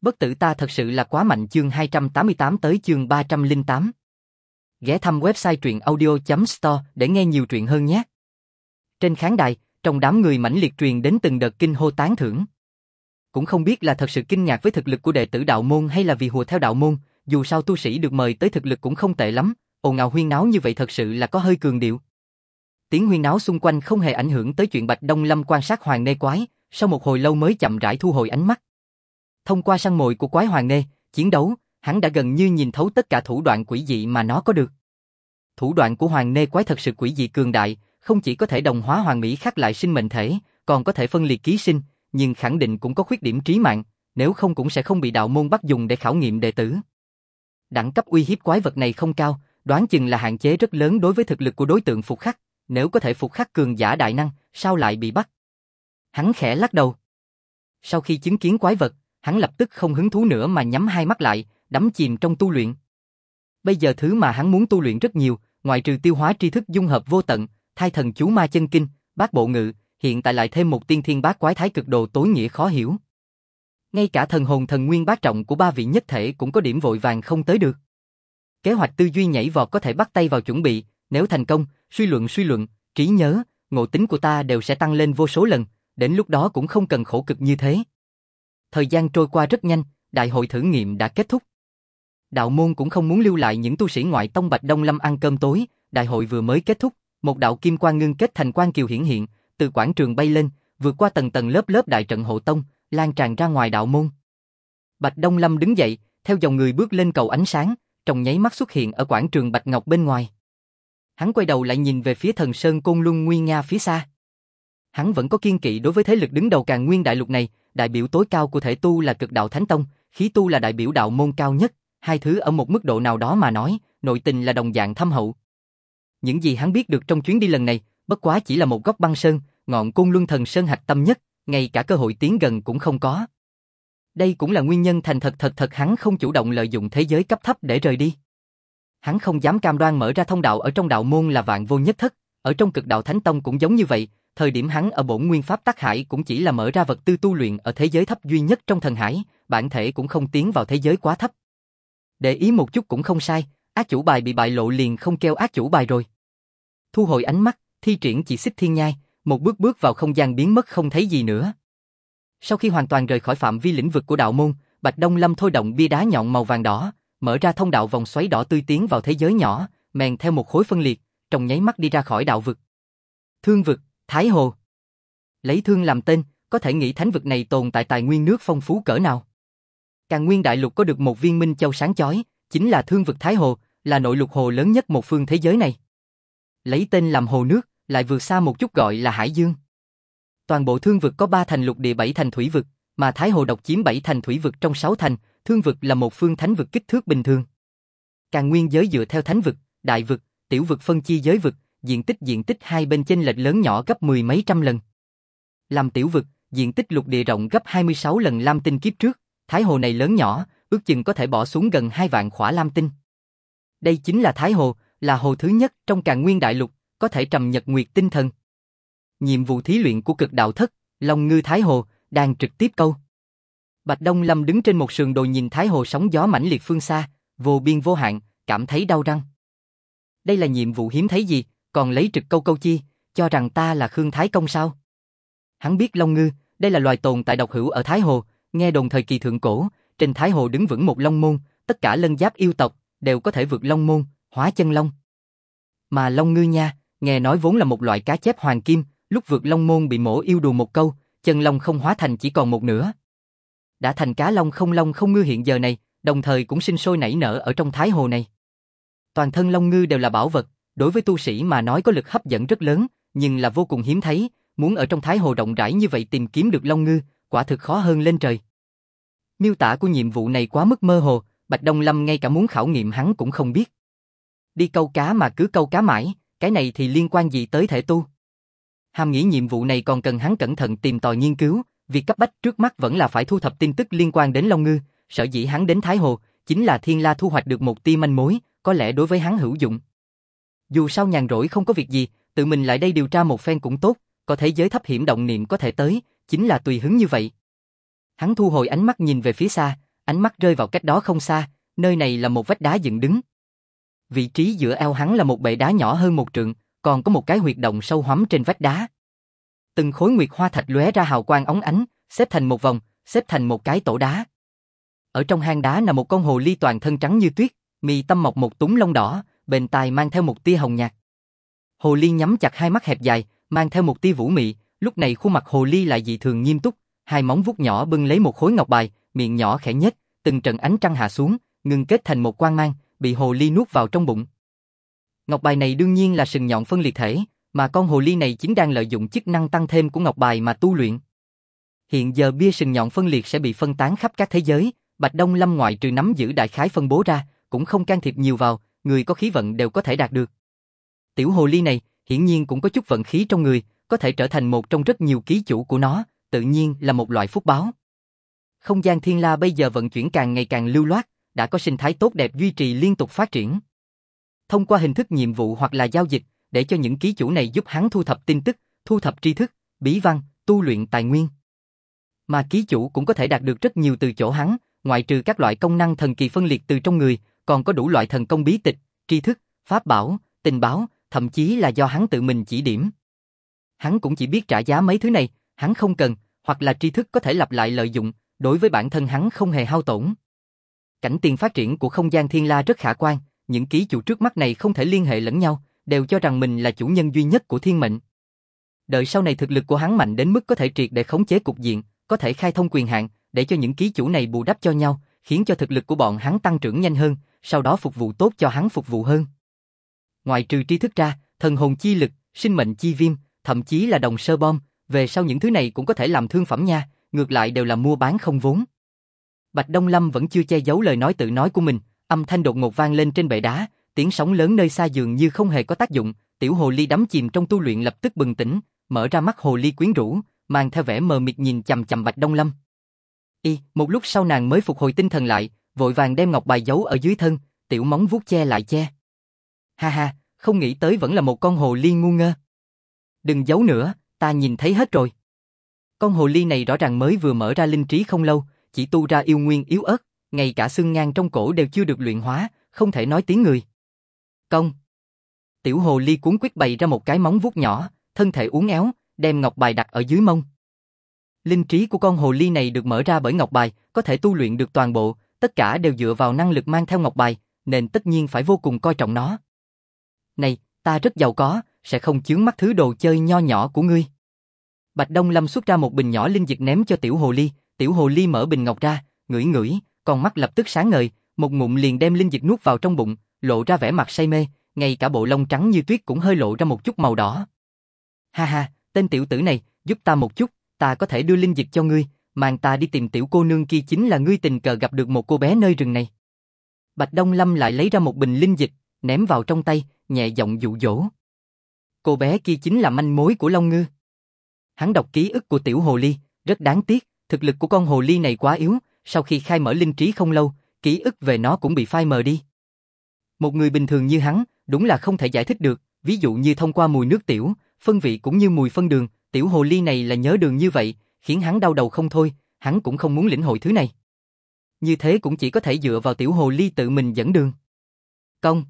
Bất tử ta thật sự là quá mạnh chương 288 tới chương 308. Ghé thăm website truyệnaudio.store để nghe nhiều truyện hơn nhé. Trên khán đài, trong đám người mãnh liệt truyền đến từng đợt kinh hô tán thưởng. Cũng không biết là thật sự kinh ngạc với thực lực của đệ tử đạo môn hay là vì hùa theo đạo môn, dù sao tu sĩ được mời tới thực lực cũng không tệ lắm, ồn ào huyên náo như vậy thật sự là có hơi cường điệu. Tiếng huyên náo xung quanh không hề ảnh hưởng tới chuyện Bạch Đông Lâm quan sát Hoàng Nê Quái, sau một hồi lâu mới chậm rãi thu hồi ánh mắt. Thông qua săn mồi của Quái Hoàng Nê, chiến đấu, hắn đã gần như nhìn thấu tất cả thủ đoạn quỷ dị mà nó có được. Thủ đoạn của Hoàng Nê Quái thật sự quỷ dị cường đại, không chỉ có thể đồng hóa hoàng mỹ khắc lại sinh mệnh thể, còn có thể phân liệt ký sinh, nhưng khẳng định cũng có khuyết điểm trí mạng, nếu không cũng sẽ không bị đạo môn bắt dùng để khảo nghiệm đệ tử. Đẳng cấp uy hiếp quái vật này không cao, đoán chừng là hạn chế rất lớn đối với thực lực của đối tượng phục khắc, nếu có thể phục khắc cường giả đại năng, sao lại bị bắt? Hắn khẽ lắc đầu. Sau khi chứng kiến quái vật, hắn lập tức không hứng thú nữa mà nhắm hai mắt lại, đắm chìm trong tu luyện. Bây giờ thứ mà hắn muốn tu luyện rất nhiều, ngoại trừ tiêu hóa tri thức dung hợp vô tận, thai thần chú ma chân kinh, bát bộ ngự, hiện tại lại thêm một tiên thiên bát quái thái cực đồ tối nghĩa khó hiểu. Ngay cả thần hồn thần nguyên bát trọng của ba vị nhất thể cũng có điểm vội vàng không tới được. Kế hoạch tư duy nhảy vọt có thể bắt tay vào chuẩn bị, nếu thành công, suy luận, trí nhớ, ngộ tính của ta đều sẽ tăng lên vô số lần, đến lúc đó cũng không cần khổ cực như thế. Thời gian trôi qua rất nhanh, đại hội thử nghiệm đã kết thúc. Đạo môn cũng không muốn lưu lại những tu sĩ ngoại tông Bạch Đông Lâm ăn cơm tối, đại hội vừa mới kết thúc, một đạo kim quang ngưng kết thành quang kiều hiển hiện, từ quảng trường bay lên, vượt qua tầng tầng lớp lớp đại trận hộ tông, lan tràn ra ngoài đạo môn. Bạch Đông Lâm đứng dậy, theo dòng người bước lên cầu ánh sáng, trong nháy mắt xuất hiện ở quảng trường Bạch Ngọc bên ngoài. Hắn quay đầu lại nhìn về phía Thần Sơn Côn Luân Nguy Nga phía xa. Hắn vẫn có kiên kỵ đối với thế lực đứng đầu Càn Nguyên đại lục này, đại biểu tối cao của thể tu là Cực Đạo Thánh Tông, khí tu là đại biểu đạo môn cao nhất, hai thứ ở một mức độ nào đó mà nói, nội tình là đồng dạng thâm hậu. Những gì hắn biết được trong chuyến đi lần này, bất quá chỉ là một góc băng sơn, ngọn Côn Luân Thần Sơn hạch tâm nhất, ngay cả cơ hội tiến gần cũng không có. Đây cũng là nguyên nhân thành thật hắn không chủ động lợi dụng thế giới cấp thấp để rời đi. Hắn không dám cam đoan mở ra thông đạo ở trong đạo môn là vạn vô nhất thất, ở trong Cực Đạo Thánh Tông cũng giống như vậy, thời điểm hắn ở Bổn Nguyên Pháp Tắc Hải cũng chỉ là mở ra vật tư tu luyện ở thế giới thấp duy nhất trong thần hải, bản thể cũng không tiến vào thế giới quá thấp. Để ý một chút cũng không sai, ác chủ bài bị bại lộ liền không kêu ác chủ bài rồi. Thu hồi ánh mắt, thi triển chỉ xích thiên nhai, một bước vào không gian biến mất không thấy gì nữa. Sau khi hoàn toàn rời khỏi phạm vi lĩnh vực của đạo môn, Bạch Đông Lâm thôi động bia đá nhọn màu vàng đỏ, mở ra thông đạo vòng xoáy đỏ tươi tiến vào thế giới nhỏ, mèn theo một khối phân liệt, trong nháy mắt đi ra khỏi đạo vực. Thương vực, Thái Hồ. Lấy thương làm tên, có thể nghĩ thánh vực này tồn tại tài nguyên nước phong phú cỡ nào. Càn Nguyên đại lục có được một viên minh châu sáng chói, chính là Thương vực Thái Hồ, là nội lục hồ lớn nhất một phương thế giới này. Lấy tên làm hồ nước, lại vượt xa một chút gọi là Hải Dương. Toàn bộ Thương vực có 3 thành lục địa 7 thành thủy vực, mà Thái Hồ độc chiếm 7 thành thủy vực trong 6 thành, Thương vực là một phương thánh vực kích thước bình thường. Càn Nguyên giới dựa theo thánh vực, đại vực, tiểu vực phân chia giới vực, diện tích hai bên chênh lệch lớn nhỏ gấp mười mấy trăm lần. Làm tiểu vực, diện tích lục địa rộng gấp 26 lần lam tinh kiếp trước, Thái Hồ này lớn nhỏ, ước chừng có thể bỏ xuống gần 2 vạn khỏa lam tinh. Đây chính là Thái Hồ, là hồ thứ nhất trong Càn Nguyên đại lục, có thể trầm nhật nguyệt tinh thần. Nhiệm vụ thí luyện của Cực Đạo Thất, Long Ngư Thái Hồ, đang trực tiếp câu. Bạch Đông Lâm đứng trên một sườn đồi nhìn Thái Hồ sóng gió mãnh liệt phương xa, vô biên vô hạn, cảm thấy đau răng. Đây là nhiệm vụ hiếm thấy gì, còn lấy trực câu chi, cho rằng ta là Khương Thái Công sao? Hắn biết Long Ngư, đây là loài tồn tại độc hữu ở Thái Hồ, nghe đồn thời kỳ thượng cổ, trên Thái Hồ đứng vững một Long môn, tất cả lân giáp yêu tộc đều có thể vượt Long môn, hóa chân long. Mà Long Ngư nha, nghe nói vốn là một loại cá chép hoàng kim, lúc vượt Long môn bị mổ yêu đùa một câu, chân long không hóa thành chỉ còn một nửa. Đã thành cá long không ngư hiện giờ này, đồng thời cũng sinh sôi nảy nở ở trong Thái Hồ này. Toàn thân Long Ngư đều là bảo vật, đối với tu sĩ mà nói có lực hấp dẫn rất lớn, nhưng là vô cùng hiếm thấy, muốn ở trong Thái Hồ rộng rãi như vậy tìm kiếm được Long Ngư, quả thực khó hơn lên trời. Miêu tả của nhiệm vụ này quá mức mơ hồ, Bạch Đông Lâm ngay cả muốn khảo nghiệm hắn cũng không biết. Đi câu cá mà cứ câu cá mãi, cái này thì liên quan gì tới thể tu? Hàm nghĩa nhiệm vụ này còn cần hắn cẩn thận tìm tòi nghiên cứu, việc cấp bách trước mắt vẫn là phải thu thập tin tức liên quan đến Long Ngư, sở dĩ hắn đến Thái Hồ, chính là Thiên La thu hoạch được một tia manh mối, có lẽ đối với hắn hữu dụng. Dù sao nhàn rỗi không có việc gì, tự mình lại đây điều tra một phen cũng tốt, có thế giới thấp hiểm động niệm có thể tới, chính là tùy hứng như vậy. Hắn thu hồi ánh mắt nhìn về phía xa, ánh mắt rơi vào cách đó không xa, nơi này là một vách đá dựng đứng. Vị trí giữa eo hắn là một bệ đá nhỏ hơn 1 trượng, còn có một cái huyệt động sâu hoắm trên vách đá. Từng khối nguyệt hoa thạch lóe ra hào quang óng ánh, xếp thành một vòng, xếp thành một cái tổ đá. Ở trong hang đá là một con hồ ly toàn thân trắng như tuyết, mi tâm mọc một túm lông đỏ, bên tai mang theo một tia hồng nhạt. Hồ ly nhắm chặt hai mắt hẹp dài, mang theo một tia vũ mị, lúc này khuôn mặt hồ ly lại dị thường nghiêm túc, hai móng vuốt nhỏ bưng lấy một khối ngọc bài, miệng nhỏ khẽ nhếch, từng trận ánh trăng hạ xuống, ngưng kết thành một quang mang, bị hồ ly nuốt vào trong bụng. Ngọc bài này đương nhiên là sừng nhọn phân liệt thể, mà con hồ ly này chính đang lợi dụng chức năng tăng thêm của ngọc bài mà tu luyện. Hiện giờ bia sừng nhọn phân liệt sẽ bị phân tán khắp các thế giới, Bạch Đông Lâm ngoại trừ nắm giữ đại khái phân bố ra, cũng không can thiệp nhiều vào, người có khí vận đều có thể đạt được. Tiểu hồ ly này, hiển nhiên cũng có chút vận khí trong người, có thể trở thành một trong rất nhiều ký chủ của nó, tự nhiên là một loại phúc báo. Không gian thiên la bây giờ vận chuyển càng ngày càng lưu loát, đã có sinh thái tốt đẹp duy trì liên tục phát triển. Thông qua hình thức nhiệm vụ hoặc là giao dịch, để cho những ký chủ này giúp hắn thu thập tin tức, thu thập tri thức, bí văn, tu luyện tài nguyên. Mà ký chủ cũng có thể đạt được rất nhiều từ chỗ hắn, ngoại trừ các loại công năng thần kỳ phân liệt từ trong người, còn có đủ loại thần công bí tịch, tri thức, pháp bảo, tình báo, thậm chí là do hắn tự mình chỉ điểm. Hắn cũng chỉ biết trả giá mấy thứ này, hắn không cần, hoặc là tri thức có thể lặp lại lợi dụng, đối với bản thân hắn không hề hao tổn. Cảnh tiền phát triển của không gian thiên la rất khả quan, những ký chủ trước mắt này không thể liên hệ lẫn nhau, đều cho rằng mình là chủ nhân duy nhất của thiên mệnh. Đợi sau này thực lực của hắn mạnh đến mức có thể triệt để khống chế cục diện, có thể khai thông quyền hạn, để cho những ký chủ này bù đắp cho nhau, khiến cho thực lực của bọn hắn tăng trưởng nhanh hơn, sau đó phục vụ tốt cho hắn phục vụ hơn. Ngoài trừ tri thức ra, thần hồn chi lực, sinh mệnh chi viêm, thậm chí là đồng sơ bom, về sau những thứ này cũng có thể làm thương phẩm nha, ngược lại đều là mua bán không vốn. Bạch Đông Lâm vẫn chưa che giấu lời nói tự nói của mình, âm thanh đột ngột vang lên trên bệ đá, tiếng sóng lớn nơi xa dường như không hề có tác dụng, tiểu hồ ly đắm chìm trong tu luyện lập tức bừng tỉnh, mở ra mắt hồ ly quyến rũ, mang theo vẻ mờ mịt nhìn chằm chằm Bạch Đông Lâm. Một lúc sau nàng mới phục hồi tinh thần lại, vội vàng đem ngọc bài giấu ở dưới thân, tiểu móng vuốt che lại che. Ha ha, không nghĩ tới vẫn là một con hồ ly ngu ngơ. Đừng giấu nữa, ta nhìn thấy hết rồi. Con hồ ly này rõ ràng mới vừa mở ra linh trí không lâu, chỉ tu ra yêu nguyên yếu ớt, ngay cả xương ngang trong cổ đều chưa được luyện hóa, không thể nói tiếng người. Công. Tiểu hồ ly cuống quýt bày ra một cái móng vuốt nhỏ, thân thể uốn éo, đem ngọc bài đặt ở dưới mông. Linh trí của con hồ ly này được mở ra bởi ngọc bài, có thể tu luyện được toàn bộ, tất cả đều dựa vào năng lực mang theo ngọc bài, nên tất nhiên phải vô cùng coi trọng nó. Này, ta rất giàu có, sẽ không chướng mắt thứ đồ chơi nho nhỏ của ngươi. Bạch Đông Lâm xuất ra một bình nhỏ linh dịch ném cho tiểu hồ ly mở bình ngọc ra, ngửi ngửi, con mắt lập tức sáng ngời, một ngụm liền đem linh dịch nuốt vào trong bụng, lộ ra vẻ mặt say mê, ngay cả bộ lông trắng như tuyết cũng hơi lộ ra một chút màu đỏ. Ha ha, tên tiểu tử này, giúp ta một chút, ta có thể đưa linh dịch cho ngươi, mang ta đi tìm tiểu cô nương kia, chính là ngươi tình cờ gặp được một cô bé nơi rừng này. Bạch Đông Lâm lại lấy ra một bình linh dịch, ném vào trong tay, nhẹ giọng dụ dỗ. Cô bé kia chính là manh mối của Long Ngư. Hắn đọc ký ức của tiểu hồ ly, rất đáng tiếc, thực lực của con hồ ly này quá yếu, sau khi khai mở linh trí không lâu, ký ức về nó cũng bị phai mờ đi. Một người bình thường như hắn, đúng là không thể giải thích được, ví dụ như thông qua mùi nước tiểu, phân vị cũng như mùi phân đường, tiểu hồ ly này là nhớ đường như vậy, khiến hắn đau đầu không thôi, hắn cũng không muốn lĩnh hội thứ này. Như thế cũng chỉ có thể dựa vào tiểu hồ ly tự mình dẫn đường. Công.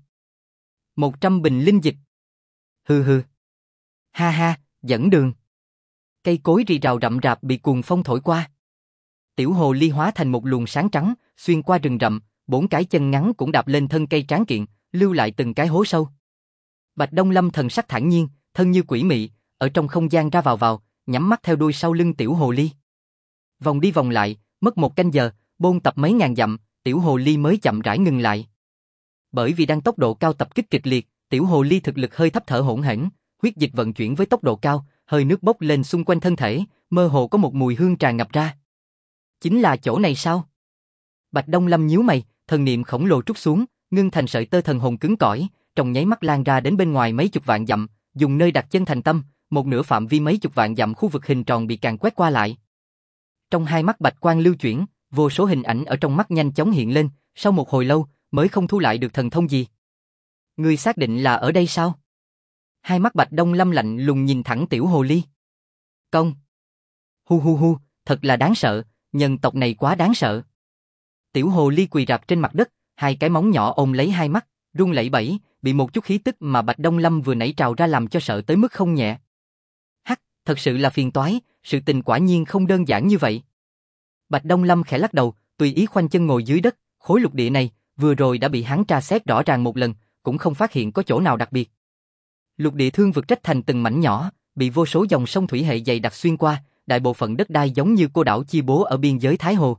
100 bình linh dịch. Hừ hừ. Ha ha, dẫn đường. Cây cối rì rào rậm rạp bị cuồng phong thổi qua. Tiểu hồ ly hóa thành một luồng sáng trắng, xuyên qua rừng rậm, 4 cái chân ngắn cũng đạp lên thân cây tráng kiện, lưu lại từng cái hố sâu. Bạch Đông Lâm thần sắc thản nhiên, thân như quỷ mị, ở trong không gian ra vào, nhắm mắt theo đuôi sau lưng tiểu hồ ly. Vòng đi vòng lại, mất 1 canh giờ, bôn tập mấy ngàn dặm, tiểu hồ ly mới chậm rãi ngừng lại. Bởi vì đang tốc độ cao tập kích kịch liệt, tiểu hồ ly thực lực hơi thấp, thở hổn hển, huyết dịch vận chuyển với tốc độ cao, hơi nước bốc lên xung quanh thân thể, mơ hồ có một mùi hương tràn ngập ra. Chính là chỗ này sao? Bạch Đông Lâm nhíu mày, thần niệm khổng lồ trút xuống, ngưng thành sợi tơ thần hồn cứng cỏi, trong nháy mắt lan ra đến bên ngoài mấy chục vạn dặm, dùng nơi đặt chân thành tâm, một nửa phạm vi mấy chục vạn dặm khu vực hình tròn bị càn quét qua lại. Trong hai mắt bạch quang lưu chuyển, vô số hình ảnh ở trong mắt nhanh chóng hiện lên, sau một hồi lâu mới không thu lại được thần thông gì. Ngươi xác định là ở đây sao? Hai mắt Bạch Đông Lâm lạnh lùng nhìn thẳng tiểu hồ ly. Công. Hu hu hu, thật là đáng sợ, nhân tộc này quá đáng sợ. Tiểu hồ ly quỳ rạp trên mặt đất, hai cái móng nhỏ ôm lấy hai mắt, run lẩy bẩy, bị một chút khí tức mà Bạch Đông Lâm vừa nãy trào ra làm cho sợ tới mức không nhẹ. Hắc, thật sự là phiền toái, sự tình quả nhiên không đơn giản như vậy. Bạch Đông Lâm khẽ lắc đầu, tùy ý khoanh chân ngồi dưới đất, khối lục địa này, vừa rồi đã bị hắn tra xét rõ ràng một lần, cũng không phát hiện có chỗ nào đặc biệt. Lục địa thương vực trách thành từng mảnh nhỏ, bị vô số dòng sông thủy hệ dày đặc xuyên qua, đại bộ phận đất đai giống như cô đảo chia bố ở biên giới Thái Hồ.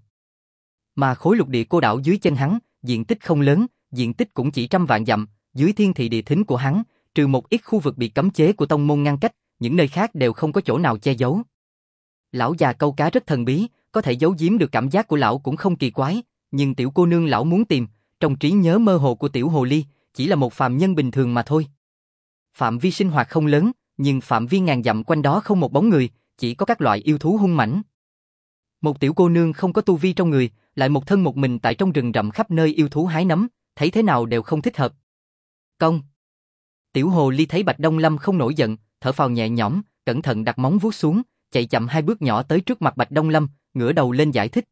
Mà khối lục địa cô đảo dưới chân hắn, diện tích không lớn, diện tích cũng chỉ trăm vạn dặm, dưới thiên thị địa thính của hắn, trừ một ít khu vực bị cấm chế của tông môn ngăn cách, những nơi khác đều không có chỗ nào che giấu. Lão già câu cá rất thần bí, có thể giấu giếm được cảm giác của lão cũng không kỳ quái, nhưng tiểu cô nương lão muốn tìm, trong trí nhớ mơ hồ của tiểu hồ ly, chỉ là một phàm nhân bình thường mà thôi. Phạm vi sinh hoạt không lớn, nhưng phạm vi ngàn dặm quanh đó không một bóng người, chỉ có các loại yêu thú hung mãnh. Một tiểu cô nương không có tu vi trong người, lại một thân một mình tại trong rừng rậm khắp nơi yêu thú hái nấm, thấy thế nào đều không thích hợp. Công. Tiểu hồ ly thấy Bạch Đông Lâm không nổi giận, thở phào nhẹ nhõm, cẩn thận đặt móng vuốt xuống, chạy chậm hai bước nhỏ tới trước mặt Bạch Đông Lâm, ngửa đầu lên giải thích.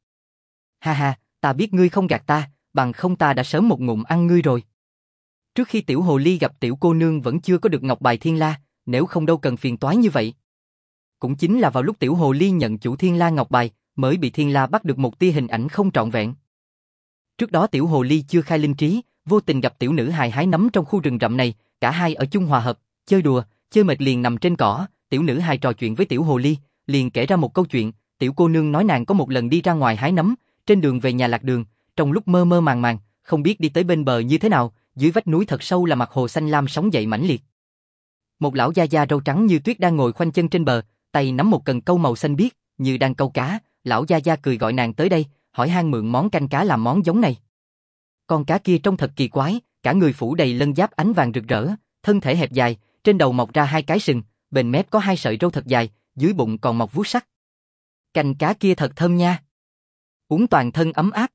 Ha ha, ta biết ngươi không gạt ta, bằng không ta đã sớm một ngụm ăn ngươi rồi. Trước khi tiểu hồ ly gặp tiểu cô nương vẫn chưa có được ngọc bài thiên la, nếu không đâu cần phiền toái như vậy. Cũng chính là vào lúc tiểu hồ ly nhận chủ thiên la ngọc bài, mới bị thiên la bắt được một tia hình ảnh không trọn vẹn. Trước đó tiểu hồ ly chưa khai linh trí, vô tình gặp tiểu nữ hài hái nấm trong khu rừng rậm này, cả hai ở chung hòa hợp, chơi đùa, chơi mệt liền nằm trên cỏ, tiểu nữ hài trò chuyện với tiểu hồ ly, liền kể ra một câu chuyện, tiểu cô nương nói nàng có một lần đi ra ngoài hái nấm, trên đường về nhà lạc đường, trong lúc mơ mơ màng màng, không biết đi tới bên bờ như thế nào, dưới vách núi thật sâu là mặt hồ xanh lam sóng dậy mãnh liệt. Một lão gia gia râu trắng như tuyết đang ngồi khoanh chân trên bờ, tay nắm một cần câu màu xanh biếc, như đang câu cá, lão gia gia cười gọi nàng tới đây, hỏi han mượn món canh cá làm món giống này. Con cá kia trông thật kỳ quái, cả người phủ đầy lân giáp ánh vàng rực rỡ, thân thể hẹp dài, trên đầu mọc ra hai cái sừng, bên mép có hai sợi râu thật dài, dưới bụng còn mọc vuốt sắc. Canh cá kia thật thơm nha. Uống toàn thân ấm áp.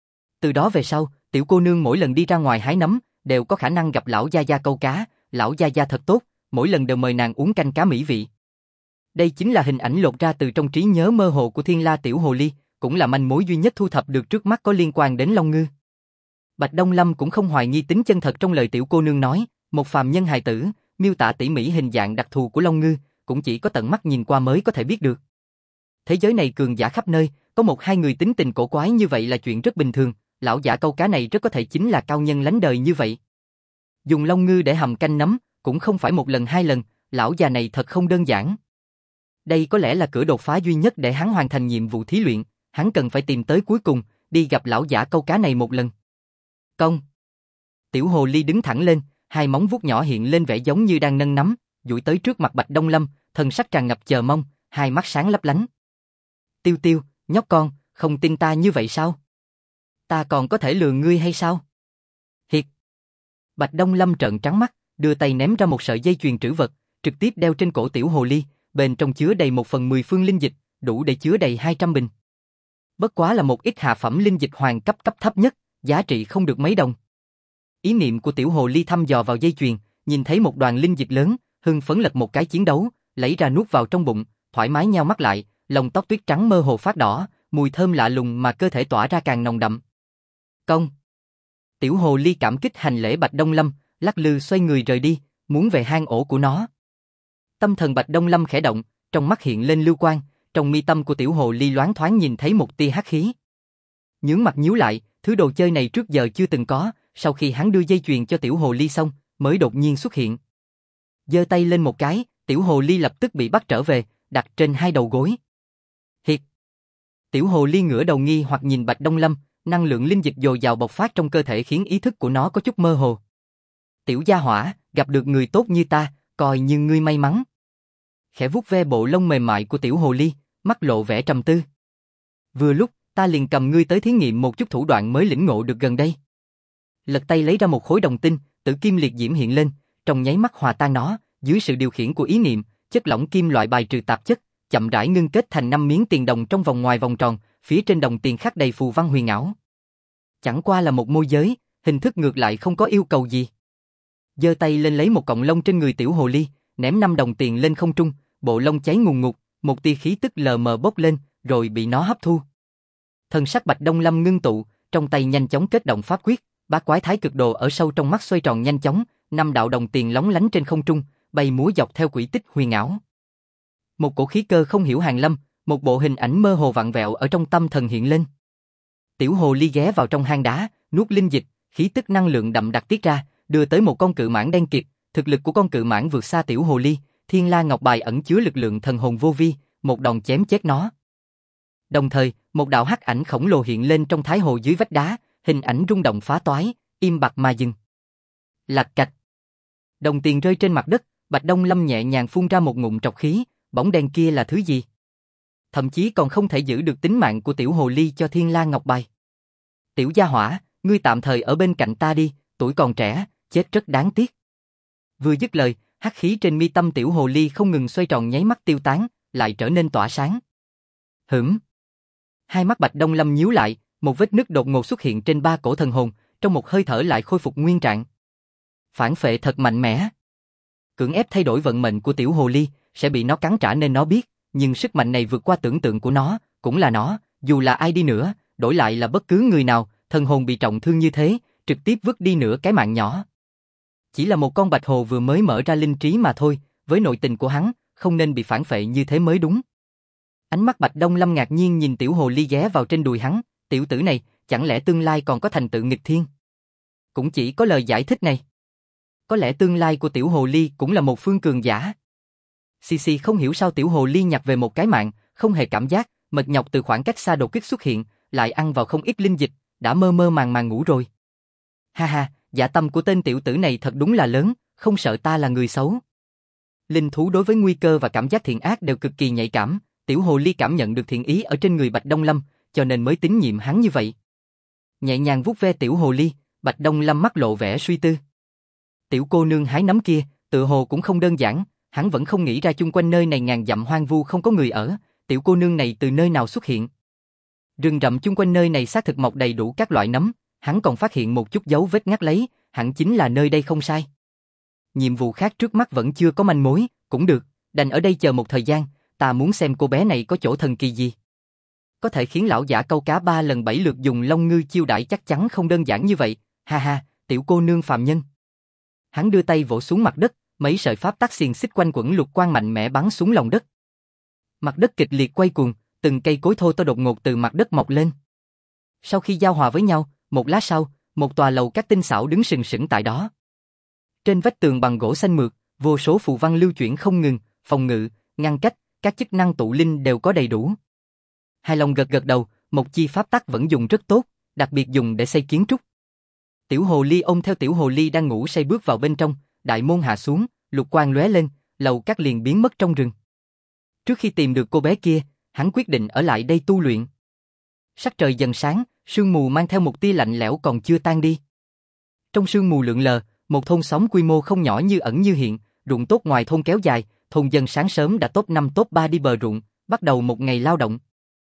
Từ đó về sau, tiểu cô nương mỗi lần đi ra ngoài hái nấm, đều có khả năng gặp lão gia gia câu cá, lão gia gia thật tốt, mỗi lần đều mời nàng uống canh cá mỹ vị. Đây chính là hình ảnh lột ra từ trong trí nhớ mơ hồ của thiên la tiểu hồ ly, cũng là manh mối duy nhất thu thập được trước mắt có liên quan đến Long Ngư. Bạch Đông Lâm cũng không hoài nghi tính chân thật trong lời tiểu cô nương nói, một phàm nhân hài tử, miêu tả tỉ mỉ hình dạng đặc thù của Long Ngư, cũng chỉ có tận mắt nhìn qua mới có thể biết được. Thế giới này cường giả khắp nơi, có một hai người tính tình cổ quái như vậy là chuyện rất bình thường, lão giả câu cá này rất có thể chính là cao nhân lánh đời như vậy. Dùng Long Ngư để hầm canh nấm, cũng không phải một lần hai lần, lão già này thật không đơn giản. Đây có lẽ là cửa đột phá duy nhất để hắn hoàn thành nhiệm vụ thí luyện, hắn cần phải tìm tới cuối cùng, đi gặp lão giả câu cá này một lần. Công. Tiểu hồ ly đứng thẳng lên, hai móng vuốt nhỏ hiện lên vẻ giống như đang nâng nắm, duỗi tới trước mặt Bạch Đông Lâm, thần sắc tràn ngập chờ mong, hai mắt sáng lấp lánh. Tiêu Tiêu, nhóc con, không tin ta như vậy sao? Ta còn có thể lừa ngươi hay sao? Hiệt. Bạch Đông Lâm trợn trắng mắt, đưa tay ném ra một sợi dây chuyền trữ vật, trực tiếp đeo trên cổ tiểu hồ ly, bên trong chứa đầy 1/10 phương linh dịch, đủ để chứa đầy 200 bình. Bất quá là một ít hạ phẩm linh dịch hoàng cấp cấp thấp nhất, giá trị không được mấy đồng. Ý niệm của tiểu hồ ly thăm dò vào dây chuyền, nhìn thấy một đoàn linh dịch lớn, hưng phấn lật một cái chiến đấu, lấy ra nuốt vào trong bụng, thoải mái nheo mắt lại, lông tóc tuyết trắng mơ hồ phát đỏ, mùi thơm lạ lùng mà cơ thể tỏa ra càng nồng đậm. Công. Tiểu hồ ly cảm kích hành lễ Bạch Đông Lâm, lắc lư xoay người rời đi, muốn về hang ổ của nó. Tâm thần Bạch Đông Lâm khẽ động, trong mắt hiện lên lưu quang, trong mi tâm của tiểu hồ ly loáng thoáng nhìn thấy một tia hắc khí. Nhướng mặt nhíu lại, thứ đồ chơi này trước giờ chưa từng có, sau khi hắn đưa dây chuyền cho tiểu hồ ly xong, mới đột nhiên xuất hiện. Giơ tay lên một cái, tiểu hồ ly lập tức bị bắt trở về, đặt trên hai đầu gối. Hiệt. Tiểu hồ ly ngửa đầu nghi hoặc nhìn Bạch Đông Lâm, năng lượng linh dịch dồi dào bộc phát trong cơ thể khiến ý thức của nó có chút mơ hồ. Tiểu gia hỏa, gặp được người tốt như ta, coi như ngươi may mắn. Khẽ vuốt ve bộ lông mềm mại của tiểu hồ ly, mắt lộ vẻ trầm tư. Vừa lúc, ta liền cầm ngươi tới thí nghiệm một chút thủ đoạn mới lĩnh ngộ được gần đây. Lật tay lấy ra một khối đồng tinh, tử kim liệt diễm hiện lên, trong nháy mắt hòa tan nó, dưới sự điều khiển của ý niệm, chất lỏng kim loại bài trừ tạp chất, chậm rãi ngưng kết thành 5 miếng tiền đồng trong vòng ngoài vòng tròn, phía trên đồng tiền khắc đầy phù văn huyền ảo. Chẳng qua là một môi giới, hình thức ngược lại không có yêu cầu gì. Giơ tay lên lấy một cọng lông trên người tiểu hồ ly, ném 5 đồng tiền lên không trung, bộ lông cháy ngùn ngụt, một tia khí tức lờ mờ bốc lên, rồi bị nó hấp thu. Thần sắc Bạch Đông Lâm ngưng tụ, trong tay nhanh chóng kết động pháp quyết, bát quái thái cực đồ ở sâu trong mắt xoay tròn nhanh chóng, 5 đạo đồng tiền lóng lánh trên không trung, bay múa dọc theo quỹ tích huyền ảo. Một cổ khí cơ không hiểu hàng lâm, một bộ hình ảnh mơ hồ vặn vẹo ở trong tâm thần hiện lên. Tiểu hồ ly ghé vào trong hang đá, nuốt linh dịch, khí tức năng lượng đậm đặc tiết ra, đưa tới một con cự mãng đen kịt, thực lực của con cự mãng vượt xa tiểu hồ ly, Thiên La Ngọc Bài ẩn chứa lực lượng thần hồn vô vi, một đòn chém chết nó. Đồng thời, một đạo hắc ảnh khổng lồ hiện lên trong thái hồ dưới vách đá, hình ảnh rung động phá toái, im bặt mà dừng. Lạch cạch. Đồng tiền rơi trên mặt đất, Bạch Đông Lâm nhẹ nhàng phun ra một ngụm trọc khí, bóng đen kia là thứ gì? Thậm chí còn không thể giữ được tính mạng của tiểu hồ ly cho Thiên La Ngọc Bài. Tiểu gia hỏa, ngươi tạm thời ở bên cạnh ta đi, tuổi còn trẻ, chết rất đáng tiếc. Vừa dứt lời, hắc khí trên mi tâm tiểu hồ ly không ngừng xoay tròn nháy mắt tiêu tán, lại trở nên tỏa sáng. Hửm. Hai mắt Bạch Đông Lâm nhíu lại, một vết nứt đột ngột xuất hiện trên ba cổ thần hồn, trong một hơi thở lại khôi phục nguyên trạng. Phản phệ thật mạnh mẽ. Cưỡng ép thay đổi vận mệnh của tiểu hồ ly, sẽ bị nó cắn trả nên nó biết, nhưng sức mạnh này vượt qua tưởng tượng của nó, cũng là nó, dù là ai đi nữa, đổi lại là bất cứ người nào, thần hồn bị trọng thương như thế, trực tiếp vứt đi nửa cái mạng nhỏ. Chỉ là một con bạch hồ vừa mới mở ra linh trí mà thôi, với nội tình của hắn, không nên bị phản phệ như thế mới đúng. Ánh mắt Bạch Đông Lâm ngạc nhiên nhìn tiểu hồ ly ghé vào trên đùi hắn, tiểu tử này, chẳng lẽ tương lai còn có thành tựu nghịch thiên? Cũng chỉ có lời giải thích này. Có lẽ tương lai của tiểu hồ ly cũng là một phương cường giả. Xì không hiểu sao tiểu hồ ly nhặt về một cái mạng, không hề cảm giác, mệt nhọc từ khoảng cách xa đột kích xuất hiện, lại ăn vào không ít linh dịch, đã mơ mơ màng màng ngủ rồi. Ha ha, dạ tâm của tên tiểu tử này thật đúng là lớn, không sợ ta là người xấu. Linh thú đối với nguy cơ và cảm giác thiện ác đều cực kỳ nhạy cảm, tiểu hồ ly cảm nhận được thiện ý ở trên người Bạch Đông Lâm, cho nên mới tín nhiệm hắn như vậy. Nhẹ nhàng vuốt ve tiểu hồ ly, Bạch Đông Lâm mắt lộ vẻ suy tư. Tiểu cô nương hái nấm kia, tự hồ cũng không đơn giản, hắn vẫn không nghĩ ra chung quanh nơi này ngàn dặm hoang vu không có người ở, tiểu cô nương này từ nơi nào xuất hiện. Rừng rậm chung quanh nơi này xác thực mọc đầy đủ các loại nấm, hắn còn phát hiện một chút dấu vết ngắt lấy, hẳn chính là nơi đây không sai. Nhiệm vụ khác trước mắt vẫn chưa có manh mối, cũng được, đành ở đây chờ một thời gian, ta muốn xem cô bé này có chỗ thần kỳ gì. Có thể khiến lão giả câu cá 3 lần 7 lượt dùng lông ngư chiêu đãi chắc chắn không đơn giản như vậy, ha ha, tiểu cô nương phàm nhân. Hắn đưa tay vỗ xuống mặt đất, mấy sợi pháp tắc xiềng xích quanh quẩn lục quang mạnh mẽ bắn xuống lòng đất. Mặt đất kịch liệt quay cuồng, từng cây cối thô to đột ngột từ mặt đất mọc lên. Sau khi giao hòa với nhau, một lát sau, một tòa lầu các tinh xảo đứng sừng sững tại đó. Trên vách tường bằng gỗ xanh mượt, vô số phù văn lưu chuyển không ngừng, phòng ngự, ngăn cách, các chức năng tụ linh đều có đầy đủ. Hài lòng gật gật đầu, một chi pháp tắc vẫn dùng rất tốt, đặc biệt dùng để xây kiến trúc. Tiểu hồ ly ôm theo tiểu hồ ly đang ngủ say bước vào bên trong, đại môn hạ xuống, lục quang lóe lên, lầu các liền biến mất trong rừng. Trước khi tìm được cô bé kia, hắn quyết định ở lại đây tu luyện. Sắc trời dần sáng, sương mù mang theo một tia lạnh lẽo còn chưa tan đi. Trong sương mù lượn lờ, một thôn xóm quy mô không nhỏ như ẩn như hiện, ruộng tốt ngoài thôn kéo dài, thôn dân sáng sớm đã top 5 top 3 đi bờ ruộng, bắt đầu một ngày lao động.